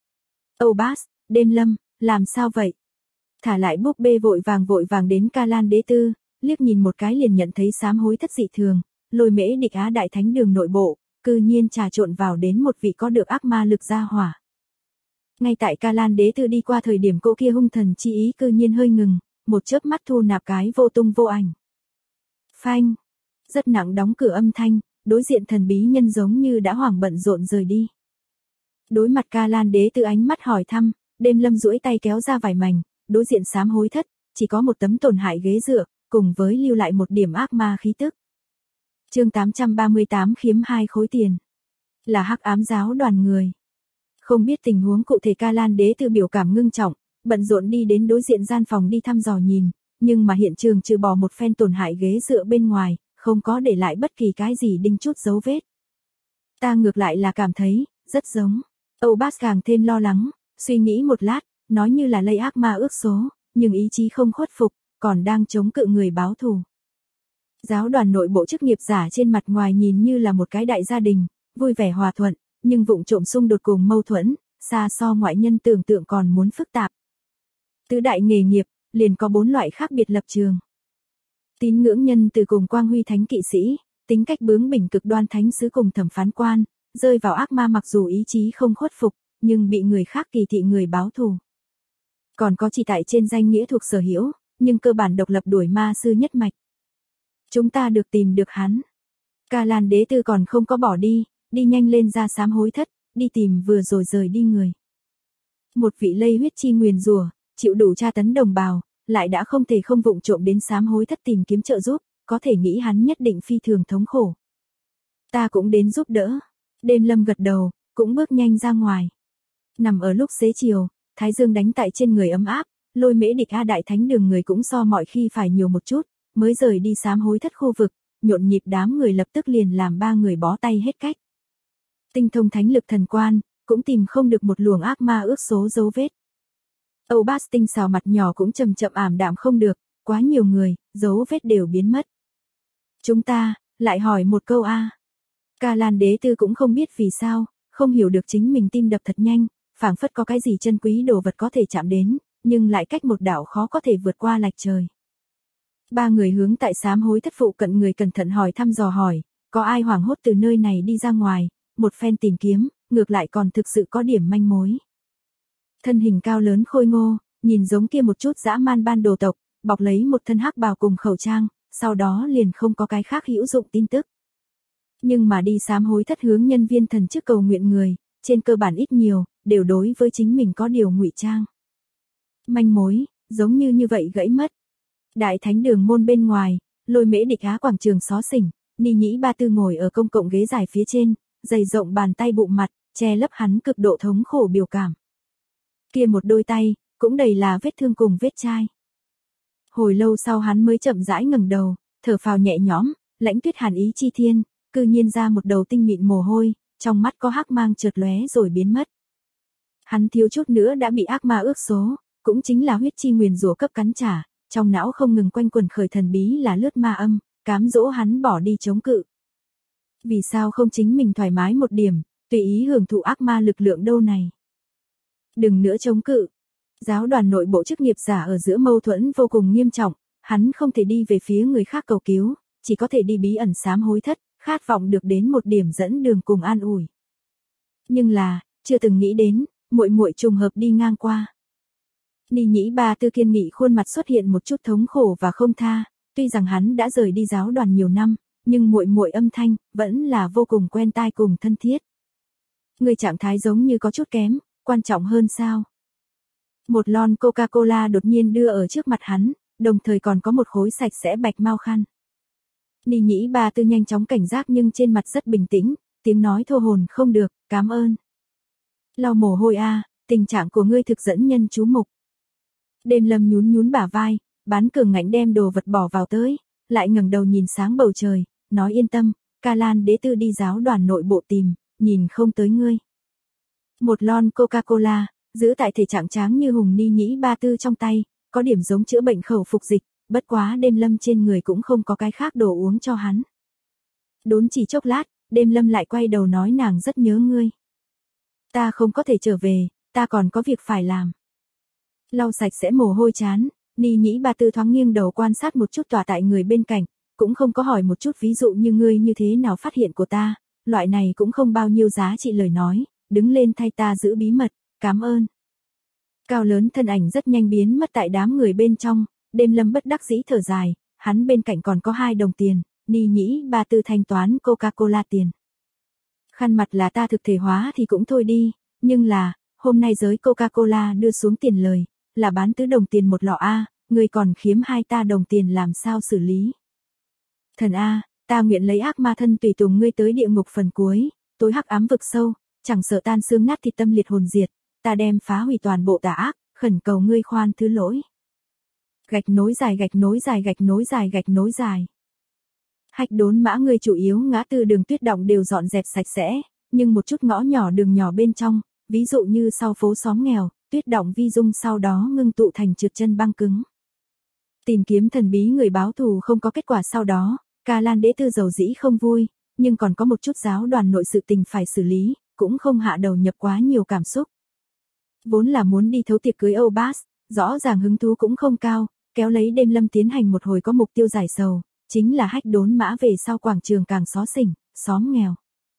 Âu Bát, Đêm Lâm, làm sao vậy? Thả lại búp bê vội vàng đến Ca Lan Đế Tư, liếc nhìn một cái liền nhận thấy sám hối thất dị thường, Lôi Mễ Địch Á Đại Thánh Đường nội bộ, cư nhiên trà trộn vào đến một vị có được ác ma lực gia hỏa. Ngay tại Ca Lan Đế Tư đi qua thời điểm cỗ kia hung thần chi ý cư nhiên hơi ngừng, một chớp mắt thu nạp cái vô tung vô ảnh. Phanh, rất nặng đóng cửa âm thanh, đối diện thần bí nhân giống như đã hoảng bận rộn rời đi. Đối mặt Ca Lan Đế Tư ánh mắt hỏi thăm, Đêm Lâm duỗi tay kéo ra vài mảnh, đối diện sám hối thất, chỉ có một tấm tổn hại ghế dựa, cùng với lưu lại một điểm ác ma khí tức. Chương 838 khiếm 2 khối tiền. Là Hắc Ám giáo đoàn người. Không biết tình huống cụ thể Ca Lan Đế Tư biểu cảm ngưng trọng, bận rộn đi đến đối diện gian phòng đi thăm dò nhìn, nhưng mà hiện trường trừ bỏ một phen tổn hại ghế dựa bên ngoài, không có để lại bất kỳ cái gì đinh chút dấu vết. Ta ngược lại là cảm thấy, rất giống. Âu Bát càng thêm lo lắng, suy nghĩ một lát, nói như là lây ác ma ước số, nhưng ý chí không khuất phục, còn đang chống cự người báo thù. Giáo đoàn nội bộ chức nghiệp giả trên mặt ngoài nhìn như là một cái đại gia đình, vui vẻ hòa thuận, nhưng vụng trộm xung đột cùng mâu thuẫn, xa so ngoại nhân tưởng tượng còn muốn phức tạp. Tứ đại nghề nghiệp, liền có 4 loại khác biệt lập trường. Tín ngưỡng nhân từ cùng quang huy thánh kỵ sĩ, tính cách bướng bỉnh cực đoan thánh sứ cùng thẩm phán quan, rơi vào ác ma mặc dù ý chí không khuất phục, nhưng bị người khác kỳ thị người báo thù. Còn có chỉ tại trên danh nghĩa thuộc sở hữu, nhưng cơ bản độc lập đuổi ma sư nhất mạch. Chúng ta được tìm được hắn. Ca Lan Đế Tư còn không có bỏ đi, đi nhanh lên ra sám hối thất, đi tìm vừa rồi rời đi người. Một vị lây huyết chi nguyền rủa, chịu đủ tra tấn đồng bào, lại đã không thể không vụng trộm đến sám hối thất tìm kiếm trợ giúp, có thể nghĩ hắn nhất định phi thường thống khổ. Ta cũng đến giúp đỡ. Đêm Lâm gật đầu, cũng bước nhanh ra ngoài. Nằm ở lúc xế chiều, thái dương đánh tại trên người ấm áp, Lôi Mễ Địch A Đại Thánh Đường người cũng so mọi khi phải nhiều một chút, mới rời đi sám hối thất khu vực, nhộn nhịp đám người lập tức liền làm 3 người bó tay hết cách. Tinh thông thánh lực thần quan, cũng tìm không được một luồng ác ma ước số dấu vết. Âu Bát tinh xào mặt nhỏ cũng chậm chậm ảm đạm không được, quá nhiều người, dấu vết đều biến mất. Chúng ta, lại hỏi một câu a. Ca Lan Đế Tư cũng không biết vì sao, không hiểu được chính mình tim đập thật nhanh, phảng phất có cái gì chân quý đồ vật có thể chạm đến, nhưng lại cách một đạo khó có thể vượt qua lạch trời. 3 người hướng tại sám hối thất phụ cận người cẩn thận hỏi thăm dò hỏi, có ai hoảng hốt từ nơi này đi ra ngoài, một phen tìm kiếm, ngược lại còn thực sự có điểm manh mối. Thân hình cao lớn khôi ngô, nhìn giống kia một chút dã man ban đồ tộc, bọc lấy một thân hắc bào cùng khẩu trang, sau đó liền không có cái khác hữu dụng tin tức. Nhưng mà đi sám hối thất hướng nhân viên thần chức cầu nguyện người, trên cơ bản ít nhiều, đều đối với chính mình có điều ngụy trang. Manh mối, giống như vậy gãy mất. Đại Thánh Đường môn bên ngoài, Lôi Mễ Địch Á quảng trường xó xỉnh, Ni Nhĩ Ba Tư ngồi ở công cộng ghế dài phía trên, dày rộng bàn tay bụng mặt, che lấp hắn cực độ thống khổ biểu cảm. Kia một đôi tay, cũng đầy là vết thương cùng vết chai. Hồi lâu sau hắn mới chậm rãi ngẩng đầu, thở phào nhẹ nhõm, lãnh tuyết hàn ý chi thiên, cư nhiên ra một đầu tinh mịn mồ hôi, trong mắt có hắc mang chợt lóe rồi biến mất. Hắn thiếu chút nữa đã bị ác ma ước số, cũng chính là huyết chi nguyền rủa cấp cắn trả, trong não không ngừng quanh quẩn khởi thần bí là lướt ma âm, cám dỗ hắn bỏ đi chống cự. Vì sao không chính mình thoải mái một điểm, tùy ý hưởng thụ ác ma lực lượng đâu này? Đừng nữa chống cự. Giáo đoàn nội bộ chức nghiệp giả ở giữa mâu thuẫn vô cùng nghiêm trọng, hắn không thể đi về phía người khác cầu cứu, chỉ có thể đi bí ẩn sám hối thất, khát vọng được đến một điểm dẫn đường cùng an ủi. Nhưng là, chưa từng nghĩ đến, muội trùng hợp đi ngang qua. Ni Nhĩ Ba Tư kiên nghị khuôn mặt xuất hiện một chút thống khổ và không tha, tuy rằng hắn đã rời đi giáo đoàn nhiều năm, nhưng muội âm thanh vẫn là vô cùng quen tai cùng thân thiết. Người trạng thái giống như có chút kém, quan trọng hơn sao? Một lon Coca-Cola đột nhiên đưa ở trước mặt hắn, đồng thời còn có một khối sạch sẽ bạch mau khăn. Ni Nhĩ Ba Tư nhanh chóng cảnh giác nhưng trên mặt rất bình tĩnh, tiếng nói thô hồn không được, cảm ơn. Lau mồ hôi a, tình trạng của ngươi thực dẫn nhân chú mục. Đêm Lâm nhún bả vai, Bán cường ngạnh đem đồ vật bỏ vào tới, lại ngẩng đầu nhìn sáng bầu trời, nói yên tâm, Ca Lan đế tư đi giáo đoàn nội bộ tìm, nhìn không tới ngươi. Một lon Coca-Cola, giữ tại thể trạng tráng như hùng ni nhĩ ba tư trong tay, có điểm giống chữa bệnh khẩu phục dịch, bất quá Đêm Lâm trên người cũng không có cái khác đồ uống cho hắn. Đốn chỉ chốc lát, Đêm Lâm lại quay đầu nói nàng rất nhớ ngươi. Ta không có thể trở về, ta còn có việc phải làm. Lau sạch sẽ mồ hôi chán, ni nhĩ ba tư thoáng nghiêng đầu quan sát một chút tòa tại người bên cạnh, cũng không có hỏi một chút ví dụ như ngươi như thế nào phát hiện của ta, loại này cũng không bao nhiêu giá trị lời nói, đứng lên thay ta giữ bí mật, cảm ơn. Cao lớn thân ảnh rất nhanh biến mất tại đám người bên trong, Đêm Lâm bất đắc dĩ thở dài, hắn bên cạnh còn có 2 đồng tiền, ni nhĩ ba tư thanh toán Coca-Cola tiền. Khăn mặt là ta thực thể hóa thì cũng thôi đi, nhưng là, hôm nay giới Coca-Cola đưa xuống tiền lời, là bán 4 đồng tiền một lọ A, người còn khiếm 2 ta đồng tiền làm sao xử lý. Thần A, ta nguyện lấy ác ma thân tùy tùng ngươi tới địa ngục phần cuối, tối hắc ám vực sâu, chẳng sợ tan xương nát thịt tâm liệt hồn diệt, ta đem phá hủy toàn bộ tà ác, khẩn cầu ngươi khoan thứ lỗi. Gạch nối dài gạch nối dài gạch nối dài gạch nối dài. Hách Đốn Mã người chủ yếu ngã tư đường tuyết động đều dọn dẹp sạch sẽ, nhưng một chút ngõ nhỏ đường nhỏ bên trong, ví dụ như sau phố xóm nghèo, tuyết động vi dung sau đó ngưng tụ thành trượt chân băng cứng. Tìm kiếm thần bí người báo thù không có kết quả sau đó, Ca Lan đế tư dầu dĩ không vui, nhưng còn có một chút giáo đoàn nội sự tình phải xử lý, cũng không hạ đầu nhập quá nhiều cảm xúc. Vốn là muốn đi thấu tiệc cưới Âu Bass, rõ ràng hứng thú cũng không cao, kéo lấy Đêm Lâm tiến hành một hồi có mục tiêu giải sầu, chính là Hách Đốn Mã về sau quảng trường càng xó xỉnh, xóm nghèo.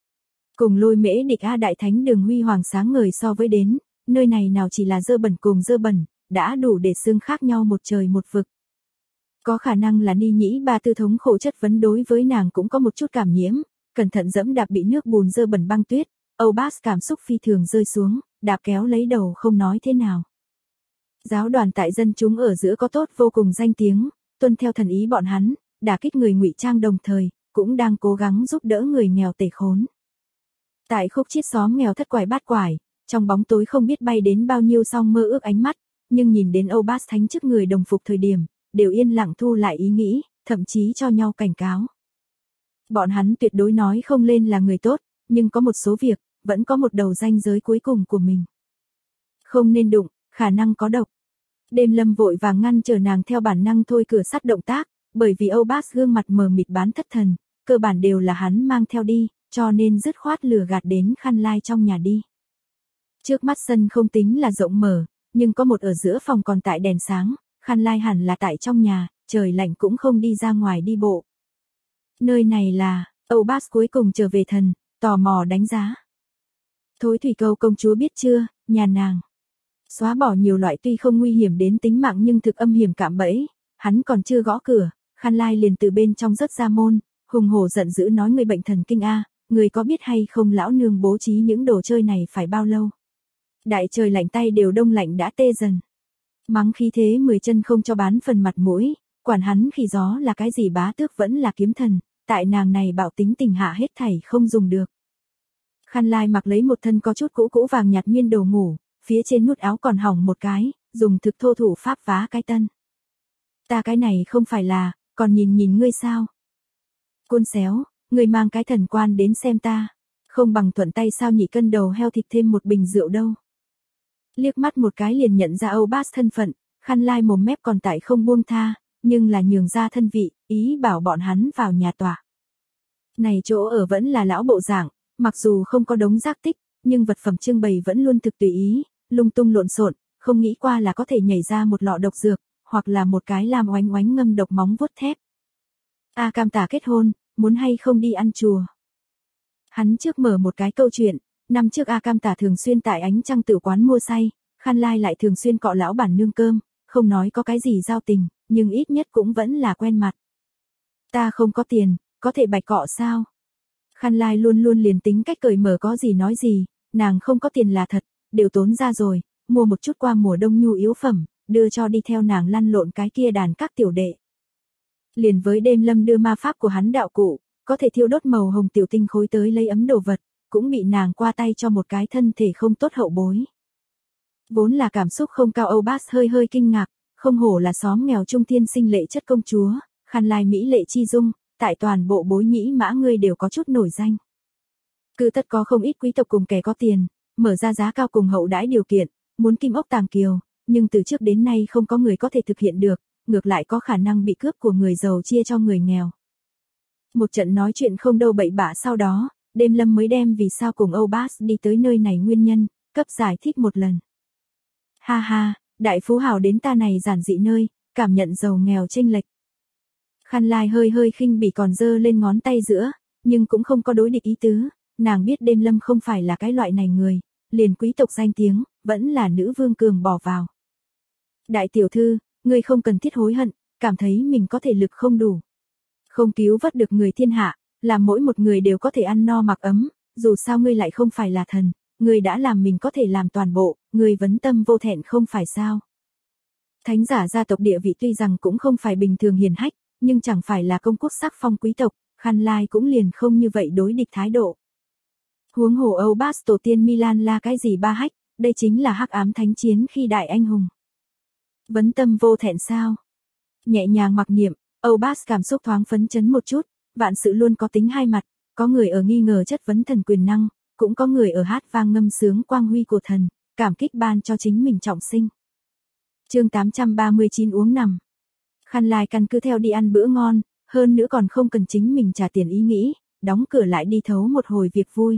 Cùng Lôi Mễ Địch A đại thánh đường huy hoàng sáng ngời so với đến, nơi này nào chỉ là dơ bẩn cùng dơ bẩn, đã đủ để xưng khác nhau một trời một vực. Có khả năng là ni nhĩ ba tư thống khổ chất vấn đối với nàng cũng có một chút cảm nhiễm, cẩn thận dẫm đạp bị nước bùn dơ bẩn băng tuyết, Âu Bass cảm xúc phi thường rơi xuống, đạp kéo lấy đầu không nói thế nào. Giáo đoàn tại dân chúng ở giữa có tốt vô cùng danh tiếng, tuân theo thần ý bọn hắn, đả kích người ngụy trang đồng thời, cũng đang cố gắng giúp đỡ người nghèo tể khốn. Tại khúc chiết xóm nghèo thất quải bát quải, trong bóng tối không biết bay đến bao nhiêu song mơ ước ánh mắt, nhưng nhìn đến Âu Bass thánh trước người đồng phục thời điểm, đều yên lặng thu lại ý nghĩ, thậm chí cho nhau cảnh cáo. Bọn hắn tuyệt đối nói không lên là người tốt, nhưng có một số việc, vẫn có một đầu ranh giới cuối cùng của mình. Không nên đụng, khả năng có độc. Đêm Lâm vội vàng ngăn chờ nàng theo bản năng thôi cửa sắt động tác, bởi vì Âu Bass gương mặt mờ mịt bán thất thần, cơ bản đều là hắn mang theo đi, cho nên dứt khoát lừa gạt đến khăn lai trong nhà đi. Trước mắt sân không tính là rộng mở, nhưng có một ở giữa phòng còn tại đèn sáng, khăn lai hẳn là tại trong nhà, trời lạnh cũng không đi ra ngoài đi bộ. Nơi này là, Âu Bass cuối cùng trở về thần, tò mò đánh giá. Thối thủy câu công chúa biết chưa, nhà nàng. Xóa bỏ nhiều loại tuy không nguy hiểm đến tính mạng nhưng thực âm hiểm cạm bẫy, hắn còn chưa gõ cửa, khăn lai liền từ bên trong rớt ra môn, hùng hổ giận dữ nói người bệnh thần kinh A, người có biết hay không lão nương bố trí những đồ chơi này phải bao lâu. Đại trời lạnh tay đều đông lạnh đã tê dần. Mắng khí thế 10 chân không cho bán phần mặt mũi, quản hắn khi gió là cái gì bá tước vẫn là kiếm thần, tại nàng này bạo tính tình hạ hết thảy không dùng được. Khăn lai mặc lấy một thân có chút cũ cũ vàng nhạt miên đồ ngủ, phía trên nút áo còn hỏng một cái, dùng thực thô thủ pháp vá cái tân. Ta cái này không phải là, còn nhìn ngươi sao? Côn xéo, ngươi mang cái thần quan đến xem ta, không bằng thuận tay sao nhị cân đầu heo thịt thêm một bình rượu đâu. Liếc mắt một cái liền nhận ra Âu Bass thân phận, khăn lai mồm mép còn tại không buông tha, nhưng là nhường ra thân vị, ý bảo bọn hắn vào nhà tọa. Này chỗ ở vẫn là lão bộ dạng, mặc dù không có đống rác tích, nhưng vật phẩm trưng bày vẫn luôn thực tùy ý, lung tung lộn xộn, không nghĩ qua là có thể nhảy ra một lọ độc dược, hoặc là một cái làm oánh oánh ngâm độc móng vuốt thép. A Cam Tả kết hôn, muốn hay không đi ăn chùa. Hắn trước mở một cái câu chuyện, năm trước A Cam Tả thường xuyên tại ánh trăng tử quán mua say, khăn lai lại thường xuyên cọ lão bản nương cơm, không nói có cái gì giao tình, nhưng ít nhất cũng vẫn là quen mặt. Ta không có tiền, có thể bạch cọ sao? Khăn lai luôn luôn liền tính cách cởi mở có gì nói gì, nàng không có tiền là thật, đều tốn ra rồi, mua một chút qua mùa đông nhu yếu phẩm, đưa cho đi theo nàng lăn lộn cái kia đàn các tiểu đệ. Liền với Đêm Lâm đưa ma pháp của hắn đạo cụ, có thể thiêu đốt màu hồng tiểu tinh khối tới lấy ấm đồ vật, cũng bị nàng qua tay cho một cái thân thể không tốt hậu bối. Vốn là cảm xúc không cao Âu Bass hơi kinh ngạc, Không hổ là xóm nghèo trung thiên sinh lệ chất công chúa, Khăn Lai mỹ lệ chi dung, tại toàn bộ Bối Nhĩ Mã ngươi đều có chút nổi danh. Cứ tất có không ít quý tộc cùng kẻ có tiền, mở ra giá cao cùng hậu đãi điều kiện, muốn kim ốc tàng kiều, nhưng từ trước đến nay không có người có thể thực hiện được, ngược lại có khả năng bị cướp của người giàu chia cho người nghèo. Một trận nói chuyện không đâu bậy bạ sau đó, Đêm Lâm mới đem vì sao cùng Âu Bass đi tới nơi này nguyên nhân, cấp giải thích một lần. Ha ha, đại phú hào đến ta này giản dị nơi, cảm nhận giàu nghèo chênh lệch. Khăn Lai hơi hơi khinh bỉ còn giơ lên ngón tay giữa, nhưng cũng không có đối địch ý tứ, nàng biết Đêm Lâm không phải là cái loại này người, liền quý tộc danh tiếng, vẫn là nữ vương cường bỏ vào. Đại tiểu thư, ngươi không cần thiết hối hận, cảm thấy mình có thể lực không đủ. Không cứu vớt được người thiên hạ, làm mỗi một người đều có thể ăn no mặc ấm, dù sao ngươi lại không phải là thần, ngươi đã làm mình có thể làm toàn bộ, ngươi vấn tâm vô thẹn không phải sao. Thánh giả gia tộc địa vị tuy rằng cũng không phải bình thường hiền hách, nhưng chẳng phải là công quốc sắc phong quý tộc, Khăn Lai cũng liền không như vậy đối địch thái độ. Huống hồ Âu Bass tổ tiên Milan là cái gì ba hách, đây chính là hắc ám thánh chiến khi đại anh hùng. Vấn tâm vô thẹn sao? Nhẹ nhàng mặc niệm, Âu Bass cảm xúc thoáng phấn chấn một chút, vạn sự luôn có tính hai mặt, có người ở nghi ngờ chất vấn thần quyền năng, cũng có người ở hát vang ngâm sướng quang huy của thần, cảm kích ban cho chính mình trọng sinh. Chương 839 uống nằm. Khăn Lai căn cứ theo đi ăn bữa ngon, hơn nữa còn không cần chính mình trả tiền ý nghĩ, đóng cửa lại đi thấu một hồi việc vui.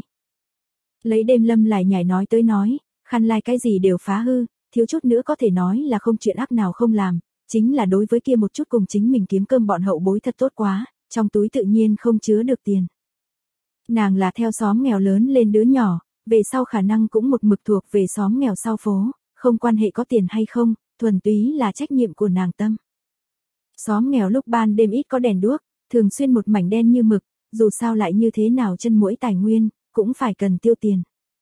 Lấy Đêm Lâm lại nhảy nói tới nói, Khăn Lai cái gì đều phá hư, thiếu chút nữa có thể nói là không chuyện ác nào không làm, chính là đối với kia một chút cùng chính mình kiếm cơm bọn hậu bối thật tốt quá, trong túi tự nhiên không chứa được tiền. Nàng là theo xóm nghèo lớn lên đứa nhỏ, về sau khả năng cũng một mực thuộc về xóm nghèo sau phố, không quan hệ có tiền hay không, thuần túy là trách nhiệm của nàng tâm. Xóm nghèo lúc ban đêm ít có đèn đuốc, thường xuyên một mảnh đen như mực, dù sao lại như thế nào chân muỗi tài nguyên, cũng phải cần tiêu tiền.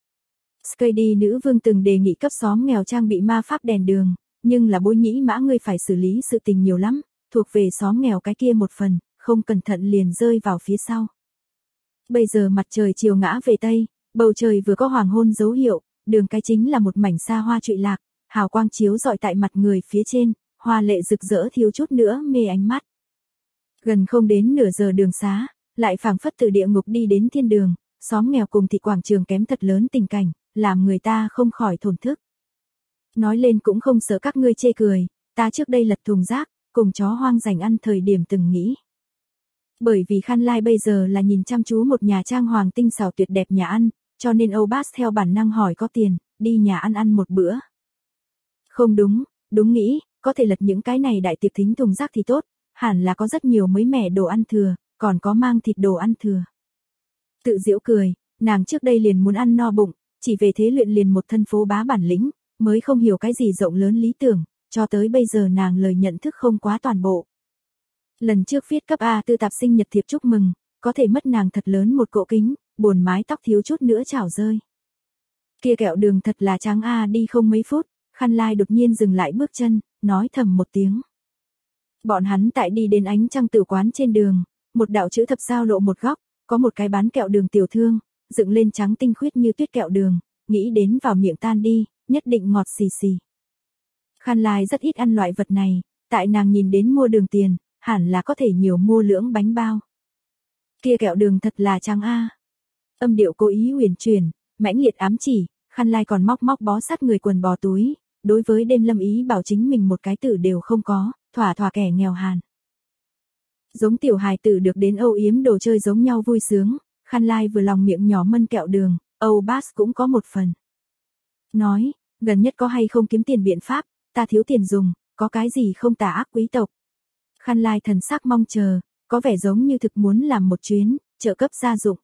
Skady nữ vương từng đề nghị cấp xóm nghèo trang bị ma pháp đèn đường, nhưng là Bối Nhĩ Mã ngươi phải xử lý sự tình nhiều lắm, thuộc về xóm nghèo cái kia một phần, không cẩn thận liền rơi vào phía sau. Bây giờ mặt trời chiều ngã về tây, bầu trời vừa có hoàng hôn dấu hiệu, đường cái chính là một mảnh xa hoa trụy lạc, hào quang chiếu rọi tại mặt người phía trên, hoa lệ rực rỡ thiếu chút nữa mê ánh mắt. Gần không đến nửa giờ đường xá, lại phảng phất từ địa ngục đi đến thiên đường, xóm nghèo cùng thị quảng trường kém thật lớn tình cảnh, làm người ta không khỏi thổn thức. Nói lên cũng không sợ các ngươi chê cười, ta trước đây lật thùng rác, cùng chó hoang dành ăn thời điểm từng nghĩ. Bởi vì Khăn Lai bây giờ là nhìn chăm chú một nhà trang hoàng tinh xảo tuyệt đẹp nhà ăn, cho nên Âu Bass theo bản năng hỏi có tiền, đi nhà ăn ăn một bữa. Không đúng, đúng nghĩ, có thể lật những cái này đại tiệc thính thùng rác thì tốt, hẳn là có rất nhiều mới mẻ đồ ăn thừa, còn có mang thịt đồ ăn thừa. Tự giễu cười, nàng trước đây liền muốn ăn no bụng, chỉ về thế luyện liền một thân phố bá bản lĩnh, mới không hiểu cái gì rộng lớn lý tưởng, cho tới bây giờ nàng lời nhận thức không quá toàn bộ. Lần trước viết cấp A4 tạp sinh nhật thiệp chúc mừng, có thể mất nàng thật lớn một cỗ kính, buồn mái tóc thiếu chút nữa chảo rơi. Kia kẹo đường thật là trắng A đi không mấy phút, Khăn Lai đột nhiên dừng lại bước chân, nói thầm một tiếng. Bọn hắn tại đi đến ánh trăng tử quán trên đường, một đạo chữ thập giao lộ một góc, có một cái bán kẹo đường tiểu thương, dựng lên trắng tinh khuyết như tuyết kẹo đường, nghĩ đến vào miệng tan đi, nhất định ngọt xì xì. Khăn Lai rất ít ăn loại vật này, tại nàng nhìn đến mua đường tiền, hẳn là có thể nhiều mua lưỡng bánh bao. Kia kẹo đường thật là trắng A. Âm điệu cố ý huyền chuyển, mãnh liệt ám chỉ, Khăn Lai còn móc móc bó sát người quần bò túi, đối với Đêm Lâm ý bảo chính mình một cái tử đều không có, thỏa thỏa kẻ nghèo hàn. Giống tiểu hài tử được đến âu yếm đồ chơi giống nhau vui sướng, Khăn Lai vừa lòng miệng nhỏ mân kẹo đường, Âu Bass cũng có một phần. Nói, gần nhất có hay không kiếm tiền biện pháp, ta thiếu tiền dùng, có cái gì không tà ác quý tộc. Khăn Lai thần sắc mong chờ, có vẻ giống như thực muốn làm một chuyến, trợ cấp gia dụng.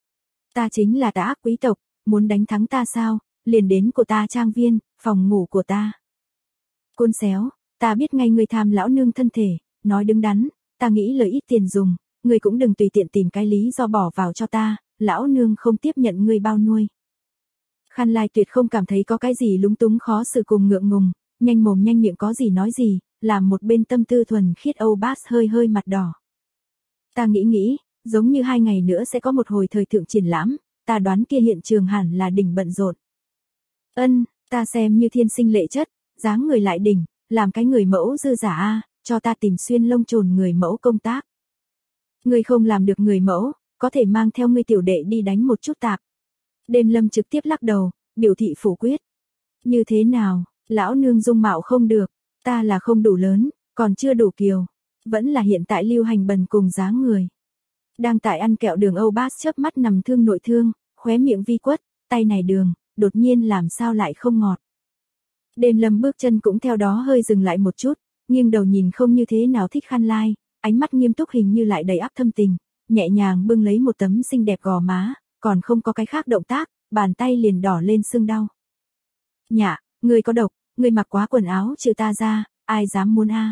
Ta chính là tà ác quý tộc, muốn đánh thắng ta sao, liền đến của ta trang viên, phòng ngủ của ta. Côn xéo, ta biết ngay người tham lão nương thân thể, nói đứng đắn, ta nghĩ lời ít tiền dùng, người cũng đừng tùy tiện tìm cái lý do bỏ vào cho ta, lão nương không tiếp nhận người bao nuôi. Khăn Lai tuyệt không cảm thấy có cái gì lúng túng khó xử cùng ngượng ngùng, nhanh mồm nhanh miệng có gì nói gì, làm một bên tâm tư thuần khiết Âu Bass hơi hơi mặt đỏ. Ta nghĩ, giống như 2 ngày nữa sẽ có một hồi thời thượng triển lãm, ta đoán kia hiện trường hẳn là đỉnh bận rộn. Ta xem như thiên sinh lệ chất, dáng người lại đỉnh, làm cái người mẫu dư giả a, cho ta tìm xuyên lông chồn người mẫu công tác. Ngươi không làm được người mẫu, có thể mang theo ngươi tiểu đệ đi đánh một chút tạp. Đêm Lâm trực tiếp lắc đầu, biểu thị phủ quyết. Như thế nào, lão nương dung mạo không được, ta là không đủ lớn, còn chưa đủ kiều, vẫn là hiện tại lưu hành bần cùng dáng người. Đang tại ăn kẹo đường Âu Bas chớp mắt nằm thương nội thương, khóe miệng vi quất, tay này đường, đột nhiên làm sao lại không ngọt. Đêm Lâm bước chân cũng theo đó hơi dừng lại một chút, nghiêng đầu nhìn không như thế nào thích Khăn Lai, ánh mắt nghiêm túc hình như lại đầy áp thâm tình, nhẹ nhàng bưng lấy một tấm xinh đẹp gò má, còn không có cái khác động tác, bàn tay liền đỏ lên sưng đau. Nhạ, ngươi có độc, ngươi mặc quá quần áo trừ ta ra, ai dám muốn a?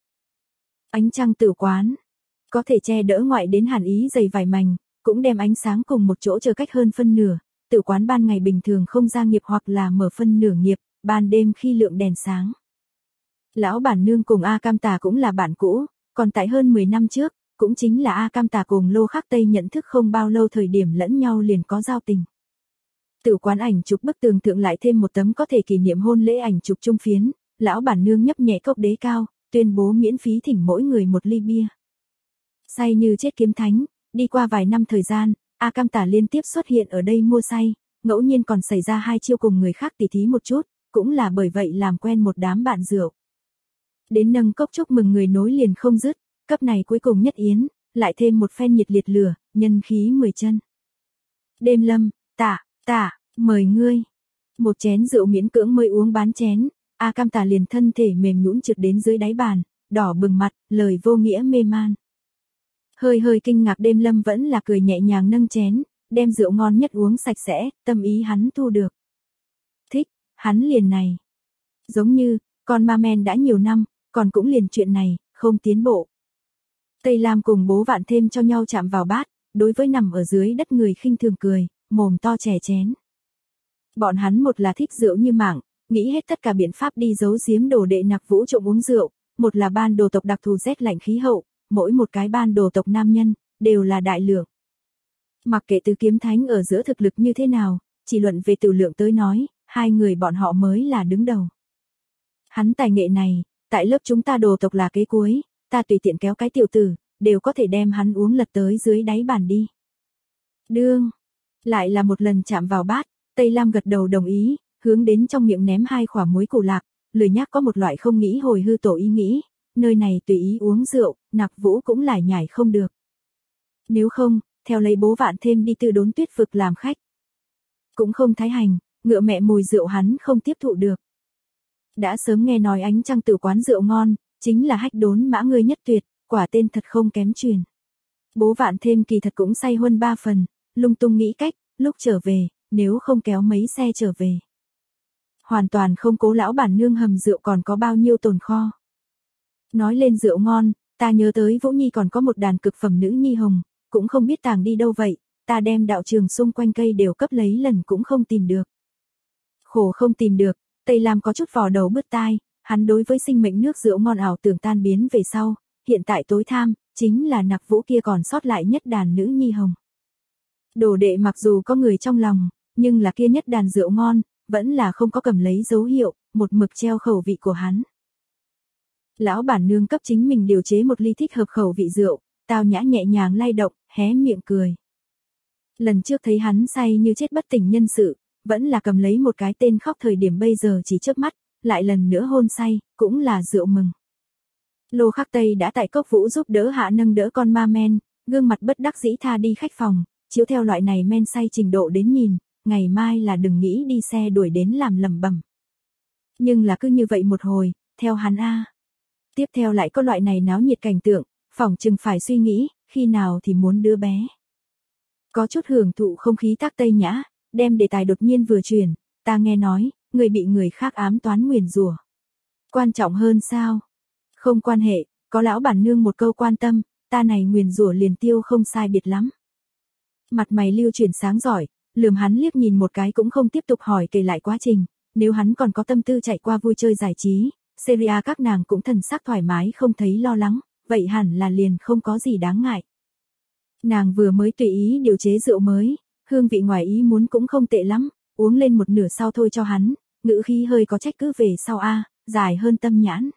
Ánh trăng tử quán, có thể che đỡ ngoại đến hàn ý dày vải mảnh, cũng đem ánh sáng cùng một chỗ chờ cách hơn phân nửa. Tử quán ban ngày bình thường không ra nghiệp hoặc là mở phân nửa nghiệp, ban đêm khi lượng đèn sáng. Lão bản nương cùng A Cam Tà cũng là bạn cũ, còn tại hơn 10 năm trước, cũng chính là A Cam Tà cùng Lô Khắc Tây nhận thức không bao lâu thời điểm lẫn nhau liền có giao tình. Tử quán ảnh chụp bức tường thượng lại thêm một tấm có thể kỷ niệm hôn lễ ảnh chụp trung phiến, lão bản nương nhấp nhẹ cốc đế cao, tuyên bố miễn phí thỉnh mỗi người một ly bia. Say như chết kiếm thánh, đi qua vài năm thời gian, A Cam Tà liên tiếp xuất hiện ở đây mua say, ngẫu nhiên còn xảy ra hai chiêu cùng người khác tỉ thí một chút, cũng là bởi vậy làm quen một đám bạn rượu. Đến nâng cốc chúc mừng người nối liền không dứt, cấp này cuối cùng nhất yến, lại thêm một phen nhiệt liệt lửa, nhân khí 10 chân. Đêm Lâm, tạ, mời ngươi. Một chén rượu miễn cưỡng mới uống bán chén, A Cam Tà liền thân thể mềm nhũn trượt đến dưới đáy bàn, đỏ bừng mặt, lời vô nghĩa mê man. Hơi kinh ngạc Đêm Lâm vẫn là cười nhẹ nhàng nâng chén, đem rượu ngon nhất uống sạch sẽ, tâm ý hắn thu được. Thích, hắn liền này. Giống như, con ma men đã nhiều năm, còn cũng liền chuyện này, không tiến bộ. Tây Lam cùng Bố Vạn thêm cho nhau chạm vào bát, đối với nằm ở dưới đất người khinh thường cười, mồm to chè chén. Bọn hắn một là thích rượu như mạng, nghĩ hết tất cả biện pháp đi giấu giếm đồ đệ Nặc Vũ trộm uống rượu, một là ban đồ tộc đặc thù rét lạnh khí hậu, mỗi một cái ban đồ tộc nam nhân, đều là đại lượng. Mặc kệ từ kiếm thánh ở giữa thực lực như thế nào, chỉ luận về tử lượng tới nói, hai người bọn họ mới là đứng đầu. Hắn tài nghệ này, tại lớp chúng ta đồ tộc là kế cuối, ta tùy tiện kéo cái tiểu tử, đều có thể đem hắn uống lật tới dưới đáy bàn đi. Đương, lại là một lần chạm vào bát, Tây Lam gật đầu đồng ý, hướng đến trong miệng ném hai quả muối củ lạc, lười nhác có một loại không nghĩ hồi hư tổ ý nghĩ, nơi này tùy ý uống rượu, Nặc Vũ cũng lải nhải không được. Nếu không, theo lấy Bố Vạn thêm đi Tư Đốn Tuyết vực làm khách. Cũng không thái hành, ngựa mẹ mùi rượu hắn không tiếp thụ được. Đã sớm nghe nói ánh trăng tử quán rượu ngon, chính là Hách Đốn Mã ngươi nhất tuyệt, quả tên thật không kém truyền. Bố Vạn thêm kỳ thật cũng say hơn 3 phần, lung tung nghĩ cách, lúc trở về, nếu không kéo mấy xe trở về. Hoàn toàn không cố lão bản nương hầm rượu còn có bao nhiêu tồn kho. Nói lên rượu ngon, ta nhớ tới Vũ Nhi còn có một đàn cực phẩm nữ nhi hồng, cũng không biết tàng đi đâu vậy, ta đem đạo trường xung quanh cây đều cấp lấy lần cũng không tìm được. Khổ không tìm được, Tây Lam có chút vò đầu bứt tai, hắn đối với sinh mệnh nước rượu ngon ảo tưởng tan biến về sau, hiện tại tối tham, chính là Nặc Vũ kia còn sót lại nhất đàn nữ nhi hồng. Đồ đệ mặc dù có người trong lòng, nhưng là kia nhất đàn rượu ngon, vẫn là không có cầm lấy dấu hiệu, một mực treo khẩu vị của hắn. Lão bản nương cấp chính mình điều chế một ly thích hợp khẩu vị rượu, tao nhã nhẹ nhàng lay động, hé miệng cười. Lần trước thấy hắn say như chết bất tỉnh nhân sự, vẫn là cầm lấy một cái tên khóc thời điểm bây giờ chỉ chớp mắt, lại lần nữa hôn say, cũng là rượu mừng. Lô Khắc Tây đã tại Cốc Vũ giúp đỡ hạ nâng đỡ con ma men, gương mặt bất đắc dĩ tha đi khách phòng, chiếu theo loại này men say trình độ đến nhìn, ngày mai là đừng nghĩ đi xe đuổi đến làm lẩm bẩm. Nhưng là cứ như vậy một hồi, theo hắn a. Tiếp theo lại có loại này náo nhiệt cảnh tượng, phỏng chừng phải suy nghĩ, khi nào thì muốn đứa bé. Có chút hưởng thụ không khí Tác Tây Nhã, đem đề tài đột nhiên vừa chuyển, ta nghe nói, người bị người khác ám toán nguyền rủa. Quan trọng hơn sao? Không quan hệ, có lão bản nương một câu quan tâm, ta này nguyền rủa liền tiêu không sai biệt lắm. Mặt mày lưu chuyển sáng giỏi, lườm hắn liếc nhìn một cái cũng không tiếp tục hỏi kể lại quá trình, nếu hắn còn có tâm tư chạy qua vui chơi giải trí, Seria các nàng cũng thần sắc thoải mái không thấy lo lắng, vậy hẳn là liền không có gì đáng ngại. Nàng vừa mới tùy ý điều chế rượu mới, hương vị ngoài ý muốn cũng không tệ lắm, uống lên một nửa sau thôi cho hắn, ngữ khí hơi có trách cứ về sau a, dài hơn tâm nhãn.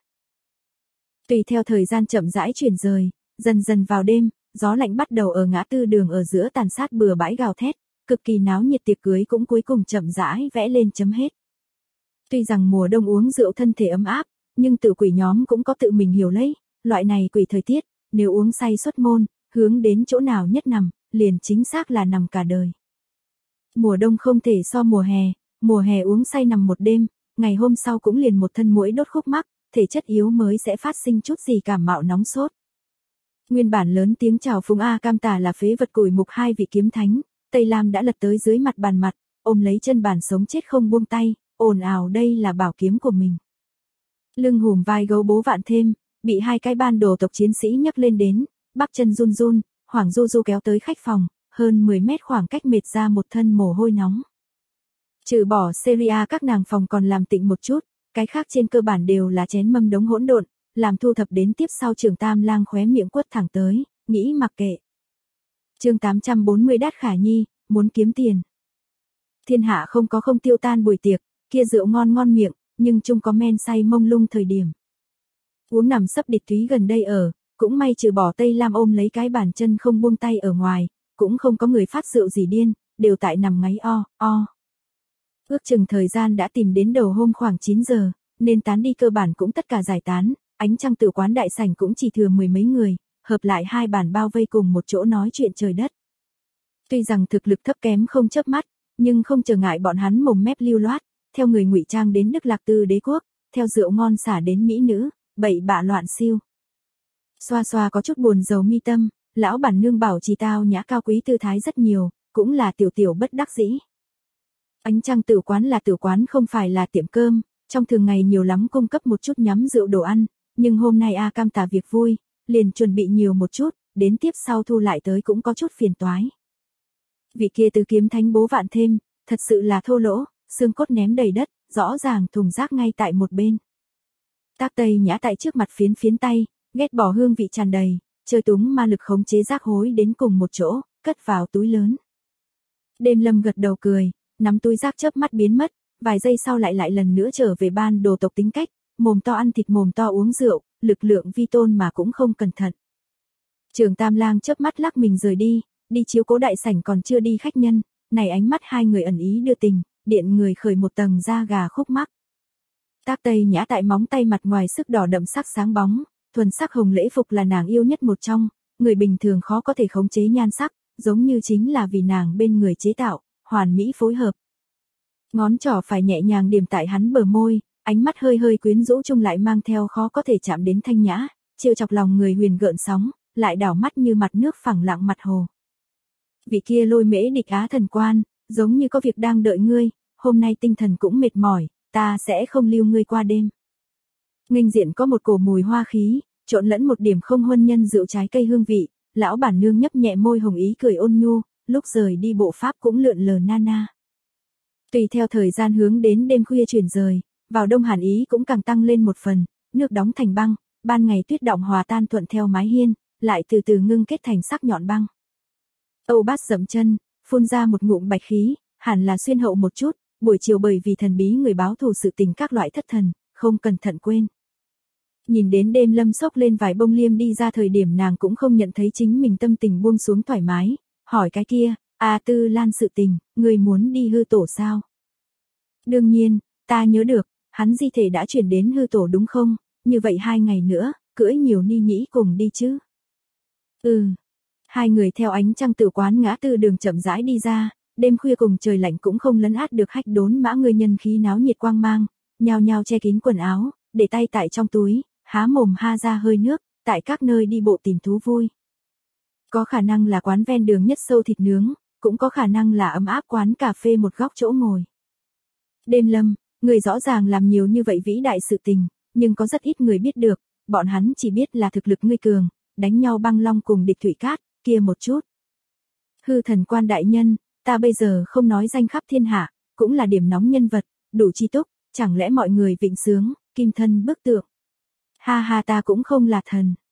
Tùy theo thời gian chậm rãi chuyển rời, dần dần vào đêm, gió lạnh bắt đầu ở ngã tư đường ở giữa tàn sát bừa bãi gào thét, cực kỳ náo nhiệt tiệc cưới cũng cuối cùng chậm rãi vẽ lên chấm hết. Tuy rằng mùa đông uống rượu thân thể ấm áp, nhưng tự quỷ nhóm cũng có tự mình hiểu lấy, loại này quỷ thời tiết, nếu uống say xuất môn, hướng đến chỗ nào nhất nằm, liền chính xác là nằm cả đời. Mùa đông không thể so mùa hè uống say nằm một đêm, ngày hôm sau cũng liền một thân muỗi đốt khúc mắc, thể chất yếu mới sẽ phát sinh chút gì cảm mạo nóng sốt. Nguyên bản lớn tiếng chào phúng A Cam tả là phế vật củi mục hai vị kiếm thánh, Tây Lam đã lật tới dưới mặt bàn mặt, ôm lấy chân bàn sống chết không buông tay, ồn ào đây là bảo kiếm của mình. Lưng hùm vai gấu bố vạn thêm, bị hai cái ban đồ tộc chiến sĩ nhấc lên đến, bắp chân run run, Hoàng Du Du kéo tới khách phòng, hơn 10 mét khoảng cách mệt ra một thân mồ hôi nóng. Trừ bỏ Syria các nàng phòng còn làm tịnh một chút, cái khác trên cơ bản đều là chén mâm đống hỗn độn, làm thu thập đến tiếp sau Trường Tam Lang khóe miệng quất thẳng tới, nghĩ mặc kệ. Chương 840 Đát Khả Nhi, muốn kiếm tiền. Thiên hạ không có không tiêu tan buổi tiệc, kia rượu ngon ngon miệng, nhưng chung có men say mông lung thời điểm. Uống nằm sấp địch túy gần đây ở, cũng may trừ bỏ Tây Lam ôm lấy cái bàn chân không buông tay ở ngoài, cũng không có người phát rượu gì điên, đều tại nằm ngáy o. Ước chừng thời gian đã tìm đến đầu hôm khoảng 9 giờ, nên tán đi cơ bản cũng tất cả giải tán, ánh trăng từ quán đại sảnh cũng chỉ thừa mười mấy người, hợp lại hai bàn bao vây cùng một chỗ nói chuyện trời đất. Tuy rằng thực lực thấp kém không chớp mắt, nhưng không trở ngại bọn hắn mồm mép lưu loát, theo người ngụy trang đến Đức Lạc Tư đế quốc, theo rượu ngon xả đến mỹ nữ, bậy bạ loạn siêu. Xoa xoa có chút buồn rầu mi tâm, lão bản nương bảo trì tao nhã cao quý tư thái rất nhiều, cũng là tiểu tiểu bất đắc dĩ. Ánh trăng tử quán là tử quán không phải là tiệm cơm, trong thường ngày nhiều lắm cung cấp một chút nhắm rượu đồ ăn, nhưng hôm nay A Cam tả việc vui, liền chuẩn bị nhiều một chút, đến tiếp sau thu lại tới cũng có chút phiền toái. Vị kia tứ kiếm thánh bố vạn thêm, thật sự là thô lỗ, xương cốt ném đầy đất, rõ ràng thùng rác ngay tại một bên. Tác Tây Nhã tại trước mặt phiến tay, ghét bỏ hương vị tràn đầy, chơi túng ma lực khống chế rác hối đến cùng một chỗ, cất vào túi lớn. Đêm Lâm gật đầu cười, nắm túi rác chớp mắt biến mất, vài giây sau lại lần nữa trở về ban đồ tộc tính cách, mồm to ăn thịt mồm to uống rượu, lực lượng vi tôn mà cũng không cẩn thận. Trường Tam Lang chớp mắt lắc mình rời đi chiếu cố đại sảnh còn chưa đi khách nhân, này ánh mắt hai người ẩn ý đưa tình, điện người khởi một tầng da gà khúc mắc. Tác Tây Nhã tại móng tay mặt ngoài sức đỏ đậm sắc sáng bóng, thuần sắc hồng lễ phục là nàng yêu nhất một trong, người bình thường khó có thể khống chế nhan sắc, giống như chính là vì nàng bên người chế tạo, hoàn mỹ phối hợp. Ngón trỏ phải nhẹ nhàng điểm tại hắn bờ môi, ánh mắt hơi hơi quyến rũ chung lại mang theo khó có thể chạm đến thanh nhã, trêu chọc lòng người huyền gợn sóng, lại đảo mắt như mặt nước phẳng lặng mặt hồ. Vị kia Lôi Mễ địch Á thần quan, giống như có việc đang đợi ngươi, hôm nay tinh thần cũng mệt mỏi, ta sẽ không lưu ngươi qua đêm. Nghênh diện có một cổ mùi hoa khí, trộn lẫn một điểm không huân nhân rượu trái cây hương vị, lão bản nương nhấp nhẹ môi hồng ý cười ôn nhu, lúc rời đi bộ pháp cũng lượn lờ na. Tùy theo thời gian hướng đến đêm khuya chuyển rời, vào đông hàn ý cũng càng tăng lên một phần, nước đóng thành băng, ban ngày tuyết động hòa tan thuận theo mái hiên, lại từ từ ngưng kết thành sắc nhọn băng. Âu Bát dậm chân, phun ra một ngụm bạch khí, hẳn là xuyên hậu một chút, buổi chiều bởi vì thần bí người báo thù sự tình các loại thất thần, không cẩn thận quên. Nhìn đến đêm Lâm xốc lên vài bông liêm đi ra thời điểm nàng cũng không nhận thấy chính mình tâm tình buông xuống thoải mái, hỏi cái kia, Tư Lan sự tình, người muốn đi hư tổ sao? Đương nhiên, ta nhớ được, hắn di thể đã chuyển đến hư tổ đúng không, như vậy 2 ngày nữa, cưỡi nhiều ni nhĩ cùng đi chứ? Hai người theo ánh trăng từ quán ngã tư đường chậm rãi đi ra, đêm khuya cùng trời lạnh cũng không lấn át được hách đốn mã người nhân khí náo nhiệt quang mang, nhao nhao che kín quần áo, để tay tại trong túi, há mồm ha ra hơi nước, tại các nơi đi bộ tìm thú vui. Có khả năng là quán ven đường nhất sâu thịt nướng, cũng có khả năng là ấm áp quán cà phê một góc chỗ ngồi. Đêm Lâm, người rõ ràng làm nhiều như vậy vĩ đại sự tình, nhưng có rất ít người biết được, bọn hắn chỉ biết là thực lực ngươi cường, đánh nhau băng long cùng địch thủy cát, kia một chút. Hư thần quan đại nhân, ta bây giờ không nói danh khắp thiên hạ, cũng là điểm nóng nhân vật, đủ chi túc, chẳng lẽ mọi người vịnh sướng, kim thân bức tượng. Ha ha ta cũng không là thần.